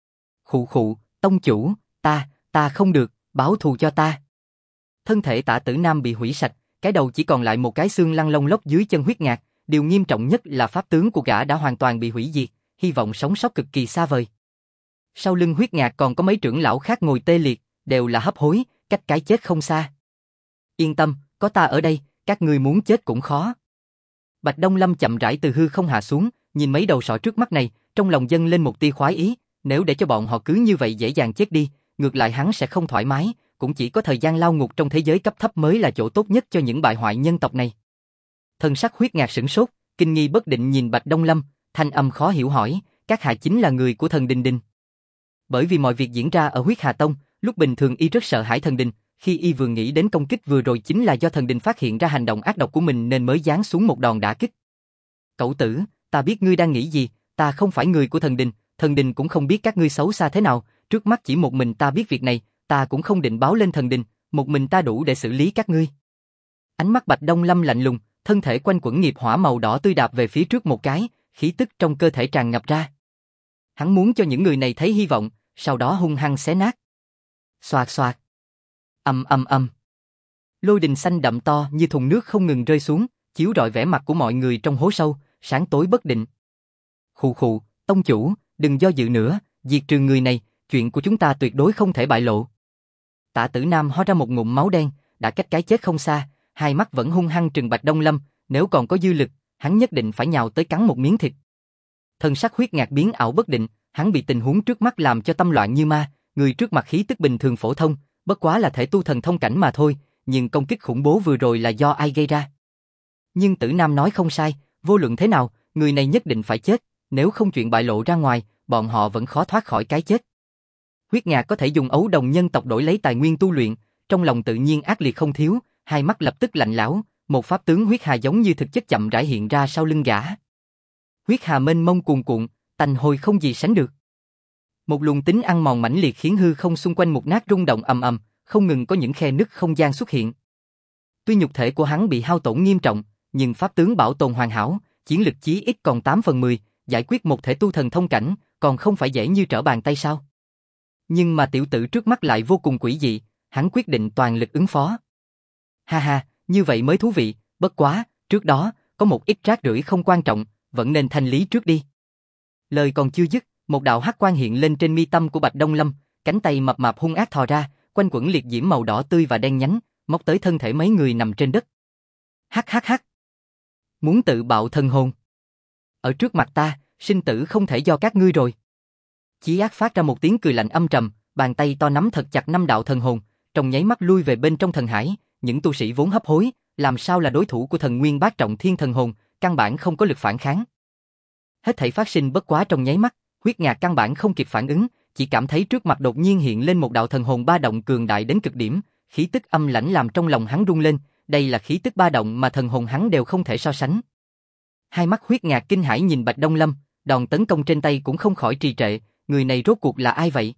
Khụ khụ, tông chủ, ta không được, báo thù cho ta. Thân thể Tạ Tử Nam bị hủy sạch, cái đầu chỉ còn lại một cái xương lăn lông lốc dưới chân Huyết Ngạc, điều nghiêm trọng nhất là pháp tướng của gã đã hoàn toàn bị hủy diệt, hy vọng sống sót cực kỳ xa vời. Sau lưng Huyết Ngạc còn có mấy trưởng lão khác ngồi tê liệt, đều là hấp hối, cách cái chết không xa. Yên tâm, có ta ở đây, các ngươi muốn chết cũng khó. Bạch Đông Lâm chậm rãi từ hư không hạ xuống, nhìn mấy đầu sọ trước mắt này, trong lòng dâng lên một tia khoái ý, nếu để cho bọn họ cứ như vậy dễ dàng chết đi, ngược lại hắn sẽ không thoải mái, cũng chỉ có thời gian lao ngục trong thế giới cấp thấp mới là chỗ tốt nhất cho những bại hoại nhân tộc này. Thân sắc Huyết Ngạc sửng sốt, kinh nghi bất định nhìn Bạch Đông Lâm, thanh âm khó hiểu hỏi, các hạ chính là người của thần Đình Đình. Bởi vì mọi việc diễn ra ở Huyết Hà Tông, lúc bình thường y rất sợ hãi thần đình, khi y vừa nghĩ đến công kích vừa rồi chính là do thần đình phát hiện ra hành động ác độc của mình nên mới giáng xuống một đòn đả kích. Cẩu tử, ta biết ngươi đang nghĩ gì, ta không phải người của thần đình cũng không biết các ngươi xấu xa thế nào, trước mắt chỉ một mình ta biết việc này, ta cũng không định báo lên thần đình, một mình ta đủ để xử lý các ngươi. Ánh mắt Bạch Đông Lâm lạnh lùng, thân thể quanh quẩn nghiệp hỏa màu đỏ tươi đạp về phía trước một cái, khí tức trong cơ thể tràn ngập ra. Hắn muốn cho những người này thấy hy vọng, sau đó hung hăng xé nát. Xoạt xoạt. Ầm ầm ầm. Lôi đình xanh đậm to như thùng nước không ngừng rơi xuống, chiếu rọi vẻ mặt của mọi người trong hố sâu, sáng tối bất định. Khụ khụ, tông chủ, đừng do dự nữa, diệt trừ người này, chuyện của chúng ta tuyệt đối không thể bại lộ. Tạ Tử Nam ho ra một ngụm máu đen, đã cách cái chết không xa, hai mắt vẫn hung hăng trừng Bạch Đông Lâm, nếu còn có dư lực, hắn nhất định phải nhào tới cắn một miếng thịt. Thân sắc Huyết Ngạc biến ảo bất định, hắn bị tình huống trước mắt làm cho tâm loạn như ma, người trước mặt khí tức bình thường phổ thông, bất quá là thể tu thần thông cảnh mà thôi, nhưng công kích khủng bố vừa rồi là do ai gây ra? Nhưng Tử Nam nói không sai, vô luận thế nào, người này nhất định phải chết, nếu không chuyện bại lộ ra ngoài, bọn họ vẫn khó thoát khỏi cái chết. Huyết Ngạc có thể dùng ấu đồng nhân tộc đổi lấy tài nguyên tu luyện, trong lòng tự nhiên ác liệt không thiếu, hai mắt lập tức lạnh lẽo, một pháp tướng huyết hà giống như thực chất chậm rãi hiện ra sau lưng gã. Huyết hà mênh mông cuồn cuộn, tanh hôi không gì sánh được. Một luồng tính ăn mòn mãnh liệt khiến hư không xung quanh mục nát rung động ầm ầm, không ngừng có những khe nứt không gian xuất hiện. Tuy nhục thể của hắn bị hao tổn nghiêm trọng, nhưng pháp tướng bảo tồn hoàn hảo, chiến lực chí ít còn 8/10, giải quyết một thể tu thần thông cảnh, còn không phải dễ như trở bàn tay sao? Nhưng mà tiểu tử trước mắt lại vô cùng quỷ dị, hắn quyết định toàn lực ứng phó. Ha ha, như vậy mới thú vị, bất quá, trước đó, có một ít rác rưởi không quan trọng, vẫn nên thanh lý trước đi. Lời còn chưa dứt, một đạo hắc quang hiện lên trên mi tâm của Bạch Đông Lâm, cánh tay mập mạp hung ác thò ra, quanh quẩn liệt diễm màu đỏ tươi và đen nhánh, móc tới thân thể mấy người nằm trên đất. Hắc hắc hắc. Muốn tự bạo thần hồn. Ở trước mặt ta, sinh tử không thể do các ngươi rồi. Chí Ác phát ra một tiếng cười lạnh âm trầm, bàn tay to nắm thật chặt 5 đạo thần hồn, trong nháy mắt lui về bên trong thần hải, những tu sĩ vốn hấp hối, làm sao là đối thủ của thần nguyên bát trọng thiên thần hồn, căn bản không có lực phản kháng. Hết thảy phát sinh bất quá trong nháy mắt, Huyết Ngạc căn bản không kịp phản ứng, chỉ cảm thấy trước mặt đột nhiên hiện lên một đạo thần hồn ba động cường đại đến cực điểm, khí tức âm lãnh làm trong lòng hắn rung lên, đây là khí tức ba động mà thần hồn hắn đều không thể so sánh. Hai mắt Huyết Ngạc kinh hãi nhìn Bạch Đông Lâm, đòn tấn công trên tay cũng không khỏi trì trệ, người này rốt cuộc là ai vậy?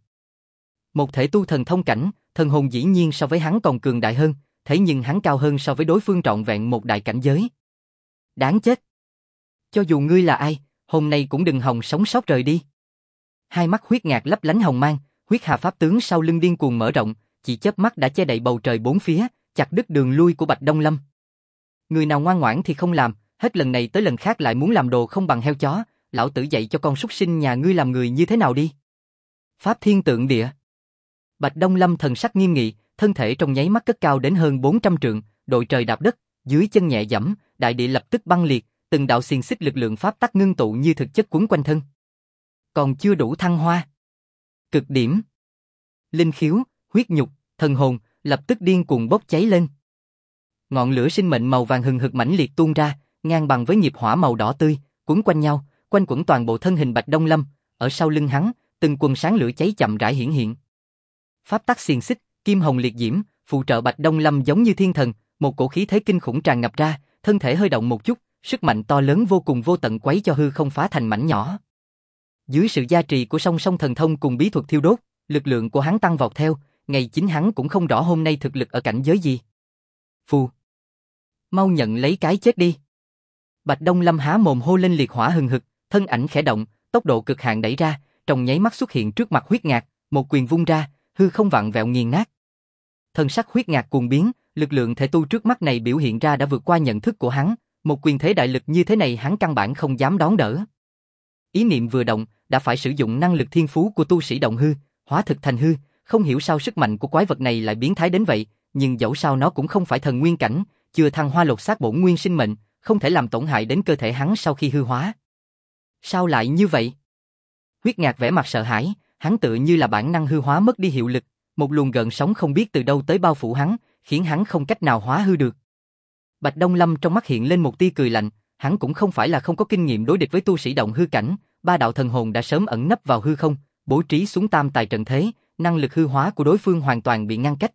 Một thể tu thần thông cảnh, thần hồn dĩ nhiên so với hắn còn cường đại hơn, thế nhưng hắn cao hơn so với đối phương trọn vẹn một đại cảnh giới. Đáng chết! Cho dù ngươi là ai, hôm nay cũng đừng hòng sống sót rời đi. Hai mắt Huyết Ngạc lấp lánh hồng mang, huyết hà pháp tướng sau lưng điên cuồng mở rộng, chỉ chớp mắt đã che đậy bầu trời bốn phía, chặt đứt đường lui của Bạch Đông Lâm. Người nào ngoan ngoãn thì không làm, hết lần này tới lần khác lại muốn làm đồ không bằng heo chó, lão tử dạy cho con súc sinh nhà ngươi làm người như thế nào đi. Pháp Thiên Tượng Địa. Bạch Đông Lâm thần sắc nghiêm nghị, thân thể trong nháy mắt cất cao đến hơn 400 trượng, đội trời đạp đất, dưới chân nhẹ giẫm, đại địa lập tức băng liệt, từng đạo xiềng xích lực lượng pháp tắc ngưng tụ như thực chất quấn quanh thân. Còn chưa đủ thăng hoa. Cực điểm. Linh khiếu, huyết nhục, thần hồn lập tức điên cuồng bốc cháy lên. Ngọn lửa sinh mệnh màu vàng hừng hực mãnh liệt tuôn ra, ngang bằng với nghiệp hỏa màu đỏ tươi, quấn quanh nhau, quanh quẩn toàn bộ thân hình Bạch Đông Lâm, ở sau lưng hắn, từng quần sáng lửa cháy chậm rãi hiển hiện. Pháp tắc xiềng xích, kim hồng liệt diễm, phụ trợ Bạch Đông Lâm giống như thiên thần, một cổ khí thế kinh khủng tràn ngập ra, thân thể hơi động một chút, sức mạnh to lớn vô cùng vô tận quấy cho hư không phá thành mảnh nhỏ. Dưới sự gia trì của song song thần thông cùng bí thuật thiêu đốt, lực lượng của hắn tăng vọt theo, ngày chính hắn cũng không rõ hôm nay thực lực ở cảnh giới gì. Phù! Mau nhận lấy cái chết đi! Bạch Đông Lâm há mồm hô lên liệt hỏa hừng hực, thân ảnh khẽ động, tốc độ cực hạn đẩy ra, trong nháy mắt xuất hiện trước mặt Huyết Ngạc, một quyền vung ra, hư không vặn vẹo nghiền nát. Thân sắc Huyết Ngạc cuồng biến, lực lượng thể tu trước mắt này biểu hiện ra đã vượt qua nhận thức của hắn, một quyền thế đại lực như thế này hắn căn bản không dám đón đỡ. Ý niệm vừa động, đã phải sử dụng năng lực thiên phú của tu sĩ động hư, hóa thực thành hư, không hiểu sao sức mạnh của quái vật này lại biến thái đến vậy, nhưng dẫu sao nó cũng không phải thần nguyên cảnh, chưa thăng hoa lột xác bổn nguyên sinh mệnh, không thể làm tổn hại đến cơ thể hắn sau khi hư hóa. Sao lại như vậy? Huyết Ngạc vẻ mặt sợ hãi, hắn tựa như là bản năng hư hóa mất đi hiệu lực, một luồng gợn sóng không biết từ đâu tới bao phủ hắn, khiến hắn không cách nào hóa hư được. Bạch Đông Lâm trong mắt hiện lên một tia cười lạnh, hắn cũng không phải là không có kinh nghiệm đối địch với tu sĩ động hư cảnh, ba đạo thần hồn đã sớm ẩn nấp vào hư không, bố trí xuống tam tài trận thế, năng lực hư hóa của đối phương hoàn toàn bị ngăn cách.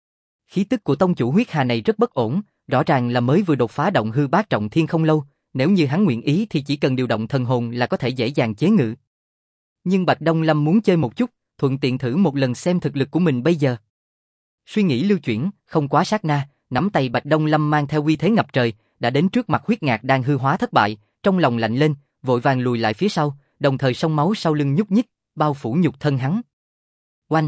Khí tức của tông chủ huyết hà này rất bất ổn, rõ ràng là mới vừa đột phá động hư bát trọng thiên không lâu, nếu như hắn nguyện ý thì chỉ cần điều động thần hồn là có thể dễ dàng chế ngự. Nhưng Bạch Đông Lâm muốn chơi một chút, thuận tiện thử một lần xem thực lực của mình bây giờ. Suy nghĩ lưu chuyển, không quá sát na, nắm tay Bạch Đông Lâm mang theo uy thế ngập trời, đã đến trước mặt Huyết Ngạc đang hư hóa thất bại, trong lòng lạnh lên, vội vàng lùi lại phía sau, đồng thời sông máu sau lưng nhúc nhích, bao phủ nhục thân hắn. Oanh!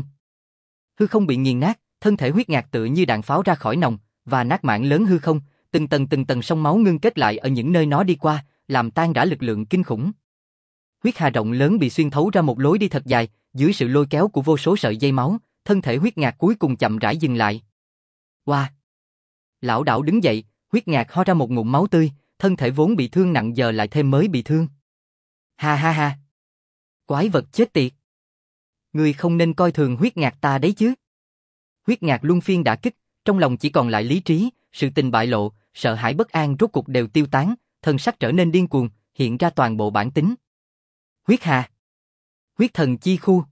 Hư không bị nghiền nát, thân thể Huyết Ngạc tựa như đạn pháo ra khỏi nòng, và nát mảng lớn hư không, từng tầng sông máu ngưng kết lại ở những nơi nó đi qua, làm tan rã lực lượng kinh khủng. Huyết hà rộng lớn bị xuyên thấu ra một lối đi thật dài, dưới sự lôi kéo của vô số sợi dây máu, thân thể Huyết Ngạc cuối cùng chậm rãi dừng lại. Oa! Lão đảo đứng dậy, Huyết Ngạc ho ra một ngụm máu tươi, thân thể vốn bị thương nặng giờ lại thêm mới bị thương. Ha ha ha! Quái vật chết tiệt! Ngươi không nên coi thường Huyết Ngạc ta đấy chứ. Huyết Ngạc luân phiên đả kích, trong lòng chỉ còn lại lý trí, sự tình bại lộ, sợ hãi bất an rốt cục đều tiêu tán, thân sắc trở nên điên cuồng, hiện ra toàn bộ bản tính. Huyết hà! Huyết thần chi khu!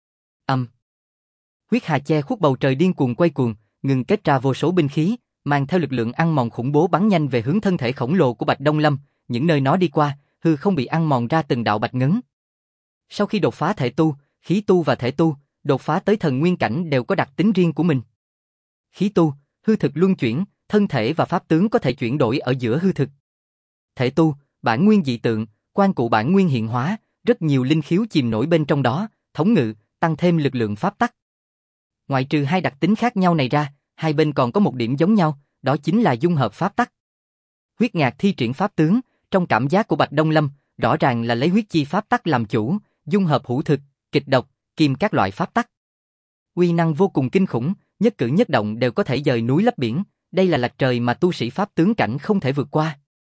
Huyết hà che khuất bầu trời điên cuồng quay cuồng, ngừng kết ra vô số binh khí, mang theo lực lượng ăn mòn khủng bố bắn nhanh về hướng thân thể khổng lồ của Bạch Đông Lâm, những nơi nó đi qua, hư không bị ăn mòn ra từng đạo bạch ngấn. Sau khi đột phá thể tu, khí tu và thể tu, đột phá tới thần nguyên cảnh đều có đặc tính riêng của mình. Khí tu, hư thực luân chuyển, thân thể và pháp tướng có thể chuyển đổi ở giữa hư thực. Thể tu, bản nguyên dị tượng, Quan cụ bản nguyên hiện hóa, rất nhiều linh khiếu chìm nổi bên trong đó, thống ngự, tăng thêm lực lượng pháp tắc. Ngoại trừ hai đặc tính khác nhau này ra, hai bên còn có một điểm giống nhau, đó chính là dung hợp pháp tắc. Huyết Ngạc thi triển pháp tướng, trong cảm giác của Bạch Đông Lâm, rõ ràng là lấy huyết chi pháp tắc làm chủ, dung hợp hữu thực, kịch độc, kim các loại pháp tắc. Uy năng vô cùng kinh khủng, nhất cử nhất động đều có thể dời núi lấp biển, đây là lạch trời mà tu sĩ pháp tướng cảnh không thể vượt qua.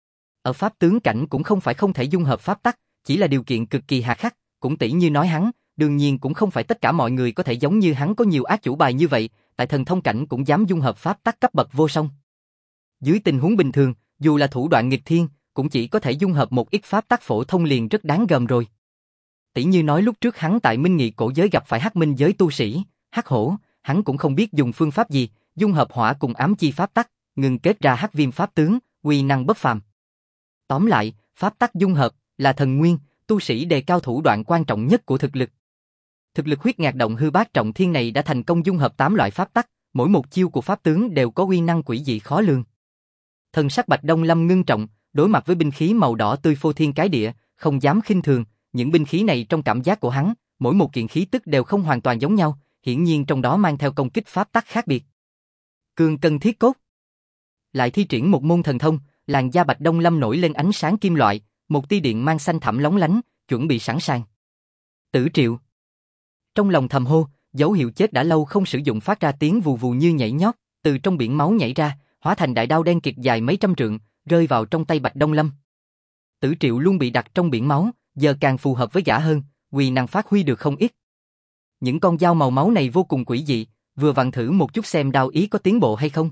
Ở pháp tướng cảnh cũng không phải không thể dung hợp pháp tắc, chỉ là điều kiện cực kỳ hà khắc, cũng tỷ như nói hắn, đương nhiên cũng không phải tất cả mọi người có thể giống như hắn có nhiều ác chủ bài như vậy, tại thần thông cảnh cũng dám dung hợp pháp tắc cấp bậc vô song. Dưới tình huống bình thường, dù là thủ đoạn nghịch thiên, cũng chỉ có thể dung hợp một ít pháp tắc phổ thông liền rất đáng gờm rồi. Tỷ như nói lúc trước hắn tại Minh Nghị cổ giới gặp phải Hắc Minh giới tu sĩ, Hắc Hổ, hắn cũng không biết dùng phương pháp gì, dung hợp hỏa cùng ám chi pháp tắc, ngừng kết ra Hắc Viêm pháp tướng, uy năng bất phàm. Tóm lại, pháp tắc dung hợp là thần nguyên, tu sĩ đề cao thủ đoạn quan trọng nhất của thực lực. Thực lực Huyết Ngạc động hư bát trọng thiên này đã thành công dung hợp 8 loại pháp tắc, mỗi một chiêu của pháp tướng đều có uy năng quỷ dị khó lường. Thần sắc Bạch Đông Lâm ngưng trọng, đối mặt với binh khí màu đỏ tươi phô thiên cái địa, không dám khinh thường, những binh khí này trong cảm giác của hắn, mỗi một kiện khí tức đều không hoàn toàn giống nhau, hiển nhiên trong đó mang theo công kích pháp tắc khác biệt. Cương cân thiết cốt. Lại thi triển một môn thần thông, làn da Bạch Đông Lâm nổi lên ánh sáng kim loại, một tia điện mang xanh thẳm lóng lánh, chuẩn bị sẵn sàng. Tử Triệu. Trong lòng thầm hô, dấu hiệu chết đã lâu không sử dụng phát ra tiếng vù vù như nhảy nhót, từ trong biển máu nhảy ra, hóa thành đại đao đen kịt dài mấy trăm trượng, rơi vào trong tay Bạch Đông Lâm. Tử Triệu luôn bị đặt trong biển máu, giờ càng phù hợp với gã hơn, uy năng phát huy được không ít. Những con dao màu máu này vô cùng quỷ dị, vừa vặn thử một chút xem đao ý có tiến bộ hay không.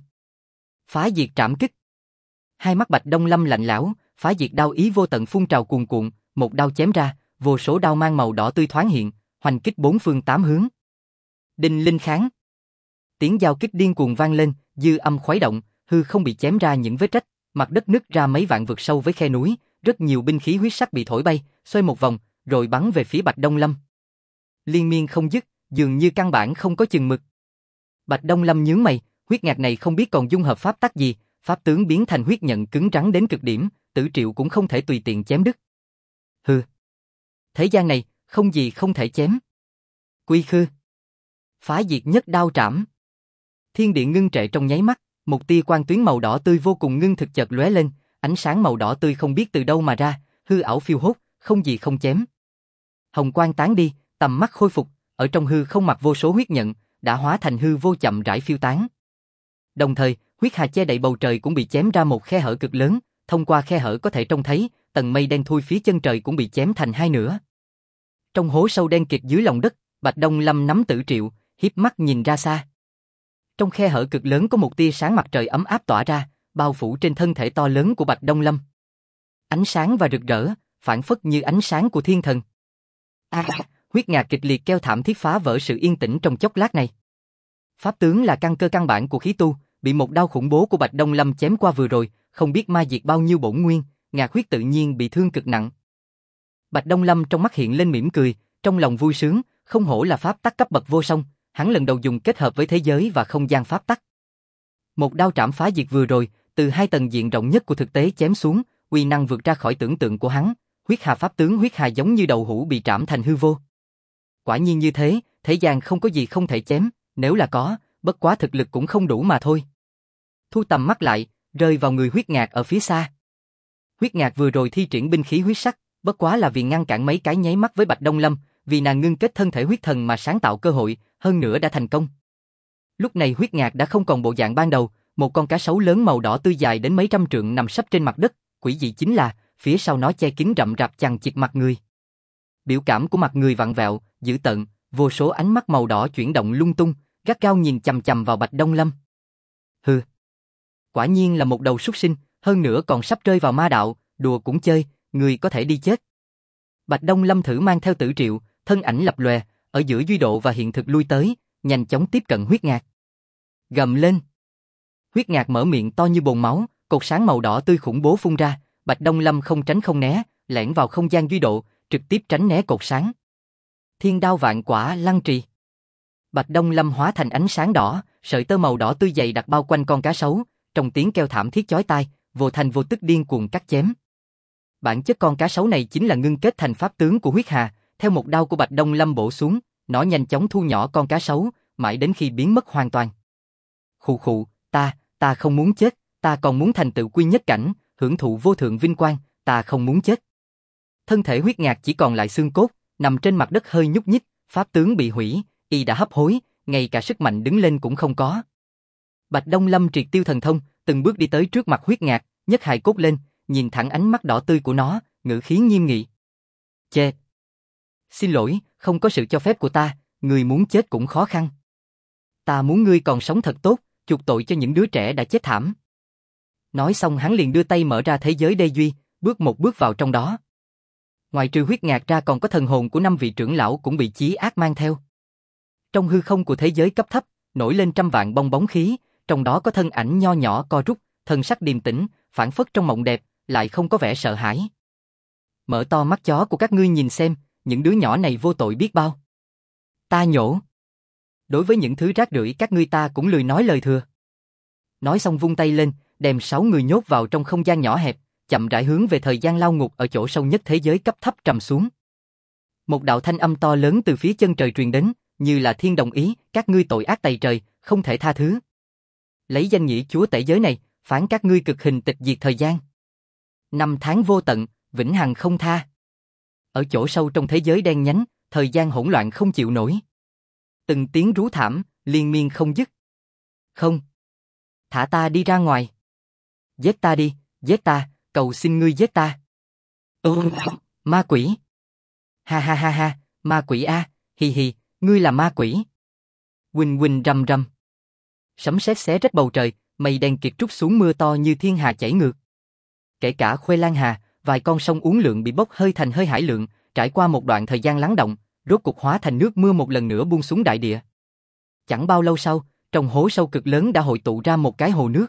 Phá diệt trảm kích. Hai mắt Bạch Đông Lâm lạnh lẽo, phá diệt đao ý vô tận phun trào cuồn cuộn, một đao chém ra, vô số đao mang màu đỏ tươi thoáng hiện, hoành kích bốn phương tám hướng. Đinh linh kháng. Tiếng giao kích điên cuồng vang lên, dư âm khuấy động, hư không bị chém ra những vết rách, mặt đất nứt ra mấy vạn vực sâu với khe núi, rất nhiều binh khí huyết sắc bị thổi bay, xoay một vòng, rồi bắn về phía Bạch Đông Lâm. Liên miên không dứt, dường như căn bản không có chừng mực. Bạch Đông Lâm nhướng mày, Huyết Ngạc này không biết còn dung hợp pháp tắc gì, pháp tướng biến thành huyết nhận cứng rắn đến cực điểm, Tử Triệu cũng không thể tùy tiện chém đứt. Hừ, thế gian này không gì không thể chém. Quy khư. Phá diệt nhất đao trảm. Thiên địa ngưng trệ trong nháy mắt, một tia quang tuyến màu đỏ tươi vô cùng ngưng thực chợt lóe lên, ánh sáng màu đỏ tươi không biết từ đâu mà ra, hư ảo phiêu hốt, không gì không chém. Hồng quang tán đi, tầm mắt khôi phục, ở trong hư không mặc vô số huyết nhận, đã hóa thành hư vô chậm rãi phiêu tán. Đồng thời, huyết hà che đậy bầu trời cũng bị chém ra một khe hở cực lớn, thông qua khe hở có thể trông thấy, tầng mây đen thui phía chân trời cũng bị chém thành hai nửa. Trong hố sâu đen kịt dưới lòng đất, Bạch Đông Lâm nắm Tử Triệu, hiếp mắt nhìn ra xa. Trong khe hở cực lớn có một tia sáng mặt trời ấm áp tỏa ra, bao phủ trên thân thể to lớn của Bạch Đông Lâm. Ánh sáng và rực rỡ, phản phất như ánh sáng của thiên thần. Huyết Ngạc kịch liệt kêu thảm thiết phá vỡ sự yên tĩnh trong chốc lát này. Pháp tướng là căn cơ căn bản của khí tu, bị một đao khủng bố của Bạch Đông Lâm chém qua vừa rồi, không biết ma diệt bao nhiêu bổn nguyên, Ngạc huyết tự nhiên bị thương cực nặng. Bạch Đông Lâm trong mắt hiện lên mỉm cười, trong lòng vui sướng, không hổ là pháp tắc cấp bậc vô song, hắn lần đầu dùng kết hợp với thế giới và không gian pháp tắc. Một đao trảm phá diệt vừa rồi, từ hai tầng diện rộng nhất của thực tế chém xuống, uy năng vượt ra khỏi tưởng tượng của hắn, huyết hà pháp tướng huyết hà giống như đậu hũ bị trảm thành hư vô. Quả nhiên như thế, thế gian không có gì không thể chém, nếu là có, bất quá thực lực cũng không đủ mà thôi. Thu tầm mắt lại, rơi vào người Huyết Ngạc ở phía xa. Huyết Ngạc vừa rồi thi triển binh khí huyết sắc, bất quá là vì ngăn cản mấy cái nháy mắt với Bạch Đông Lâm, vì nàng ngưng kết thân thể huyết thần mà sáng tạo cơ hội, hơn nữa đã thành công. Lúc này Huyết Ngạc đã không còn bộ dạng ban đầu, một con cá sấu lớn màu đỏ tươi dài đến mấy trăm trượng nằm sấp trên mặt đất, quỷ dị chính là, phía sau nó che kín rậm rạp chằng chịt mặt người. Biểu cảm của mặt người vặn vẹo, dữ tợn, vô số ánh mắt màu đỏ chuyển động lung tung, gắt gao nhìn chằm chằm vào Bạch Đông Lâm. Hừ, quả nhiên là một đầu súc sinh, hơn nữa còn sắp rơi vào ma đạo, đùa cũng chơi, người có thể đi chết. Bạch Đông Lâm thử mang theo Tử Triệu, thân ảnh lập lòe, ở giữa duy độ và hiện thực lui tới, nhanh chóng tiếp cận Huyết Ngạc. Gầm lên. Huyết Ngạc mở miệng to như bồn máu, cột sáng màu đỏ tươi khủng bố phun ra, Bạch Đông Lâm không tránh không né, lẻn vào không gian duy độ, trực tiếp tránh né cột sáng. Thiên đao vạn quả lăng trì. Bạch Đông Lâm hóa thành ánh sáng đỏ, sợi tơ màu đỏ tươi dày đặc bao quanh con cá sấu, trong tiếng kêu thảm thiết chói tai, vô thành vô tức điên cuồng cắt chém. Bản chất con cá sấu này chính là ngưng kết thành pháp tướng của huyết hà, theo một đao của Bạch Đông Lâm bổ xuống, nó nhanh chóng thu nhỏ con cá sấu, mãi đến khi biến mất hoàn toàn. Khụ khụ, ta không muốn chết, ta còn muốn thành tựu quy nhất cảnh, hưởng thụ vô thượng vinh quang, ta không muốn chết. Thân thể huyết ngạc chỉ còn lại xương cốt, nằm trên mặt đất hơi nhúc nhích, pháp tướng bị hủy, y đã hấp hối, ngay cả sức mạnh đứng lên cũng không có. Bạch Đông Lâm triệt tiêu thần thông, từng bước đi tới trước mặt huyết ngạc, nhấc hài cốt lên, nhìn thẳng ánh mắt đỏ tươi của nó, ngữ khí nghiêm nghị. Chê! Xin lỗi, không có sự cho phép của ta, người muốn chết cũng khó khăn. Ta muốn ngươi còn sống thật tốt, chuộc tội cho những đứa trẻ đã chết thảm. Nói xong hắn liền đưa tay mở ra thế giới Đê Duy, bước một bước vào trong đó. Ngoài trừ huyết ngạc ra còn có thần hồn của 5 vị trưởng lão cũng bị chí ác mang theo. Trong hư không của thế giới cấp thấp, nổi lên trăm vạn bong bóng khí, trong đó có thân ảnh nho nhỏ co rút, thần sắc điềm tĩnh, phảng phất trong mộng đẹp, lại không có vẻ sợ hãi. Mở to mắt chó của các ngươi nhìn xem, những đứa nhỏ này vô tội biết bao. Ta nhổ. Đối với những thứ rác rưởi các ngươi ta cũng lười nói lời thừa. Nói xong vung tay lên, đem 6 người nhốt vào trong không gian nhỏ hẹp, chậm rãi hướng về thời gian lao ngục ở chỗ sâu nhất thế giới cấp thấp trầm xuống. Một đạo thanh âm to lớn từ phía chân trời truyền đến, như là thiên đồng ý, các ngươi tội ác tày trời, không thể tha thứ. Lấy danh nghĩa chúa tể giới này, phán các ngươi cực hình tịch diệt thời gian. 5 tháng vô tận, vĩnh hằng không tha. Ở chỗ sâu trong thế giới đen nhánh, thời gian hỗn loạn không chịu nổi. Từng tiếng rú thảm, liên miên không dứt. Không. Thả ta đi ra ngoài. Giết ta đi, giết ta, cầu xin ngươi giết ta. Ma quỷ. Ha ha ha ha, ma quỷ a, hi hi, ngươi là ma quỷ. Quỳnh quỳnh rầm rầm. Sấm sét xé rách bầu trời, mây đen kịt trút xuống mưa to như thiên hà chảy ngược. Kể cả Khuê Lan Hà, vài con sông uốn lượn bị bốc hơi thành hơi hải lượng, trải qua một đoạn thời gian lắng động, rốt cục hóa thành nước mưa một lần nữa buông xuống đại địa. Chẳng bao lâu sau, trong hố sâu cực lớn đã hội tụ ra một cái hồ nước.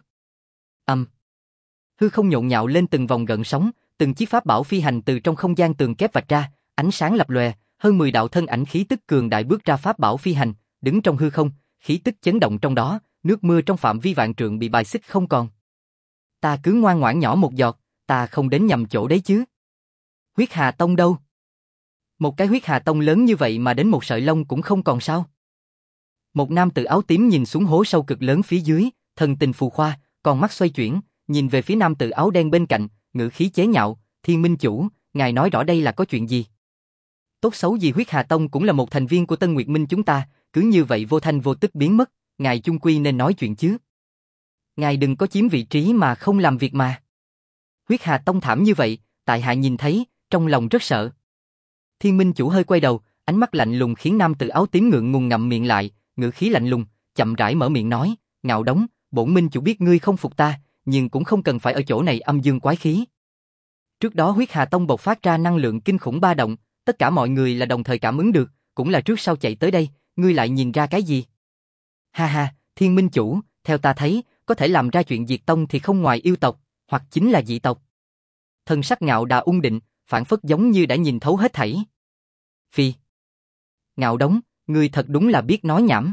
Hư không nhộn nhạo lên từng vòng gợn sóng, từng chiếc pháp bảo phi hành từ trong không gian tường kép vạch ra, ánh sáng lập lòe, hơn 10 đạo thân ảnh khí tức cường đại bước ra pháp bảo phi hành, đứng trong hư không, khí tức chấn động trong đó, nước mưa trong phạm vi vạn trượng bị bài xích không còn. Ta cứ ngoan ngoãn nhỏ một giọt, ta không đến nhầm chỗ đấy chứ. Huyết Hà Tông đâu? Một cái Huyết Hà Tông lớn như vậy mà đến một sợi lông cũng không còn sao? Một nam tử áo tím nhìn xuống hố sâu cực lớn phía dưới, thần tình phù khoa, con mắt xoay chuyển, nhìn về phía nam tử áo đen bên cạnh, ngữ khí chế nhạo, Thiên Minh Chủ, ngài nói rõ đây là có chuyện gì? Tốt xấu gì Huyết Hà Tông cũng là một thành viên của Tân Nguyệt Minh chúng ta, cứ như vậy vô thanh vô tức biến mất, ngài chung quy nên nói chuyện chứ. Ngài đừng có chiếm vị trí mà không làm việc mà. Huyết Hà Tông thảm như vậy, tại hạ nhìn thấy, trong lòng rất sợ. Thiên Minh Chủ hơi quay đầu, ánh mắt lạnh lùng khiến nam tử áo tím ngượng ngùng ngậm miệng lại, ngữ khí lạnh lùng, chậm rãi mở miệng nói, Ngạo Đống, bổn Minh Chủ biết ngươi không phục ta, nhưng cũng không cần phải ở chỗ này âm dương quái khí. Trước đó Huyết Hà Tông bộc phát ra năng lượng kinh khủng ba động, tất cả mọi người là đồng thời cảm ứng được, cũng là trước sau chạy tới đây, ngươi lại nhìn ra cái gì? Ha ha, Thiên Minh Chủ, theo ta thấy, có thể làm ra chuyện diệt tông thì không ngoài yêu tộc, hoặc chính là dị tộc. Thần sắc Ngạo Đà ung định, phảng phất giống như đã nhìn thấu hết thảy. Phi. Ngạo Đống, ngươi thật đúng là biết nói nhảm.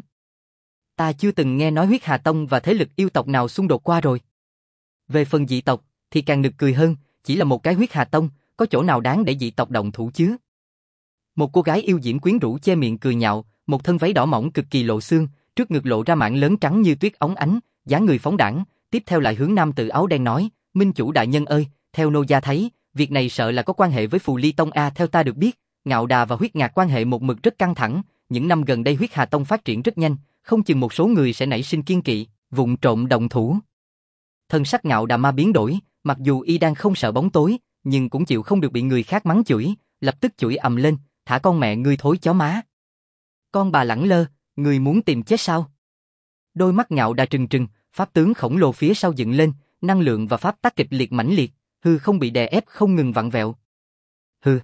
Ta chưa từng nghe nói Huyết Hà Tông và thế lực yêu tộc nào xung đột qua rồi. Về phần dị tộc, thì càng nực cười hơn, chỉ là một cái Huyết Hà Tông, có chỗ nào đáng để dị tộc động thủ chứ? Một cô gái yêu diễm quyến rũ che miệng cười nhạo, một thân váy đỏ mỏng cực kỳ lộ xương, trước ngực lộ ra mảng lớn trắng như tuyết óng ánh, dáng người phóng đãng, tiếp theo lại hướng nam tử áo đen nói, Minh Chủ đại nhân ơi, theo nô gia thấy, việc này sợ là có quan hệ với Phù Ly Tông a, theo ta được biết, Ngạo Đà và Huyết Ngạc quan hệ một mực rất căng thẳng, những năm gần đây Huyết Hà Tông phát triển rất nhanh, không chừng một số người sẽ nảy sinh kiêng kỵ, vụng trộm động thủ. Thân sắc Ngạo Đà ma biến đổi, mặc dù y đang không sợ bóng tối, nhưng cũng chịu không được bị người khác mắng chửi, lập tức chửi ầm lên, thả con mẹ ngươi thối chó má. Con bà lẳng lơ, ngươi muốn tìm chết sao? Đôi mắt Ngạo Đà trừng trừng, pháp tướng khổng lồ phía sau dựng lên, năng lượng và pháp tắc kịch liệt mãnh liệt, hư không bị đè ép không ngừng vặn vẹo. Hừ,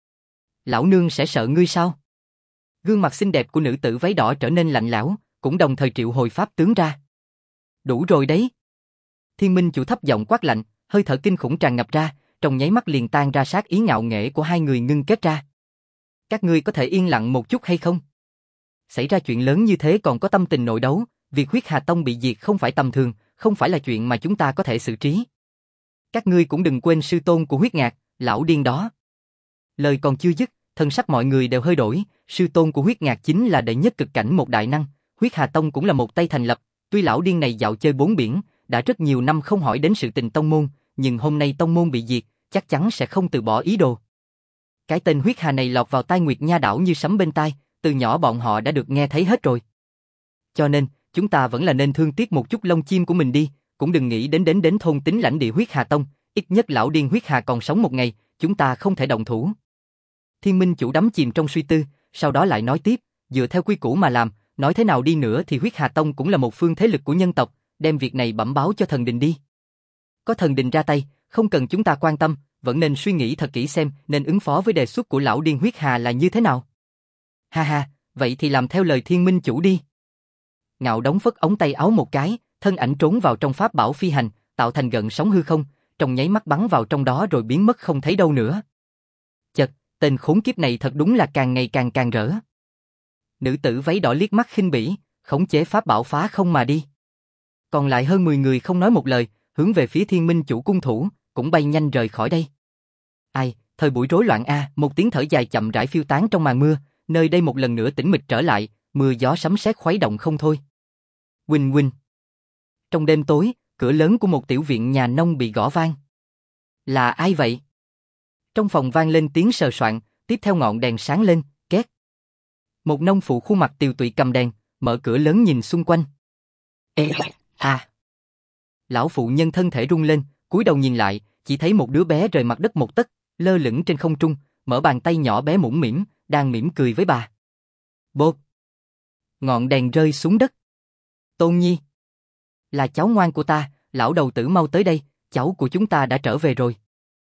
lão nương sẽ sợ ngươi sao? Gương mặt xinh đẹp của nữ tử váy đỏ trở nên lạnh lẽo, cũng đồng thời triệu hồi pháp tướng ra. Đủ rồi đấy. Thiên Minh Chủ thấp giọng quát lạnh, hơi thở kinh khủng tràn ngập ra, trong nháy mắt liền tan ra sát ý ngạo nghễ của hai người ngưng kết ra. Các ngươi có thể yên lặng một chút hay không? Xảy ra chuyện lớn như thế còn có tâm tình nội đấu, việc Huyết Hà Tông bị diệt không phải tầm thường, không phải là chuyện mà chúng ta có thể xử trí. Các ngươi cũng đừng quên sư tôn của Huyết Ngạc, Lão điên đó. Lời còn chưa dứt, thân sắc mọi người đều hơi đổi, sư tôn của huyết ngạc chính là đệ nhất cực cảnh một đại năng, huyết hà tông cũng là một tay thành lập, tuy lão điên này dạo chơi bốn biển, đã rất nhiều năm không hỏi đến sự tình tông môn, nhưng hôm nay tông môn bị diệt, chắc chắn sẽ không từ bỏ ý đồ. Cái tên huyết hà này lọt vào tai Nguyệt Nha đảo như sấm bên tai, từ nhỏ bọn họ đã được nghe thấy hết rồi. Cho nên, chúng ta vẫn là nên thương tiếc một chút lông chim của mình đi, cũng đừng nghĩ đến thôn tính lãnh địa huyết hà tông, ít nhất lão điên huyết hà còn sống một ngày, chúng ta không thể động thủ. Thiên Minh chủ đắm chìm trong suy tư, sau đó lại nói tiếp, dựa theo quy củ mà làm, nói thế nào đi nữa thì huyết hà tông cũng là một phương thế lực của nhân tộc, đem việc này bẩm báo cho thần đình đi. Có thần đình ra tay, không cần chúng ta quan tâm, vẫn nên suy nghĩ thật kỹ xem nên ứng phó với đề xuất của lão điên huyết hà là như thế nào. Ha ha, vậy thì làm theo lời Thiên Minh chủ đi. Ngạo Đống phất ống tay áo một cái, thân ảnh trốn vào trong pháp bảo phi hành, tạo thành gợn sóng hư không, trong nháy mắt bắn vào trong đó rồi biến mất không thấy đâu nữa. Chật, tên khốn kiếp này thật đúng là càng ngày càng rỡ. Nữ tử váy đỏ liếc mắt khinh bỉ, khống chế pháp bảo phá không mà đi. Còn lại hơn 10 người không nói một lời, hướng về phía Thiên Minh chủ cung thủ, cũng bay nhanh rời khỏi đây. Ai, thời buổi rối loạn a, một tiếng thở dài chậm rãi phiêu tán trong màn mưa, nơi đây một lần nữa tĩnh mịch trở lại, mưa gió sấm sét khuấy động không thôi. Huỳnh huỳnh. Trong đêm tối, cửa lớn của một tiểu viện nhà nông bị gõ vang. Là ai vậy? Trong phòng vang lên tiếng sờ soạng, tiếp theo ngọn đèn sáng lên, két. Một nông phụ khuôn mặt tiều tụy cầm đèn, mở cửa lớn nhìn xung quanh. Ê, à. Lão phụ nhân thân thể rung lên, cúi đầu nhìn lại, chỉ thấy một đứa bé rời mặt đất một tấc, lơ lửng trên không trung, mở bàn tay nhỏ bé mũm mĩm, đang mỉm cười với bà. Bộp. Ngọn đèn rơi xuống đất. Tôn Nhi. Là cháu ngoan của ta, lão đầu tử mau tới đây, cháu của chúng ta đã trở về rồi.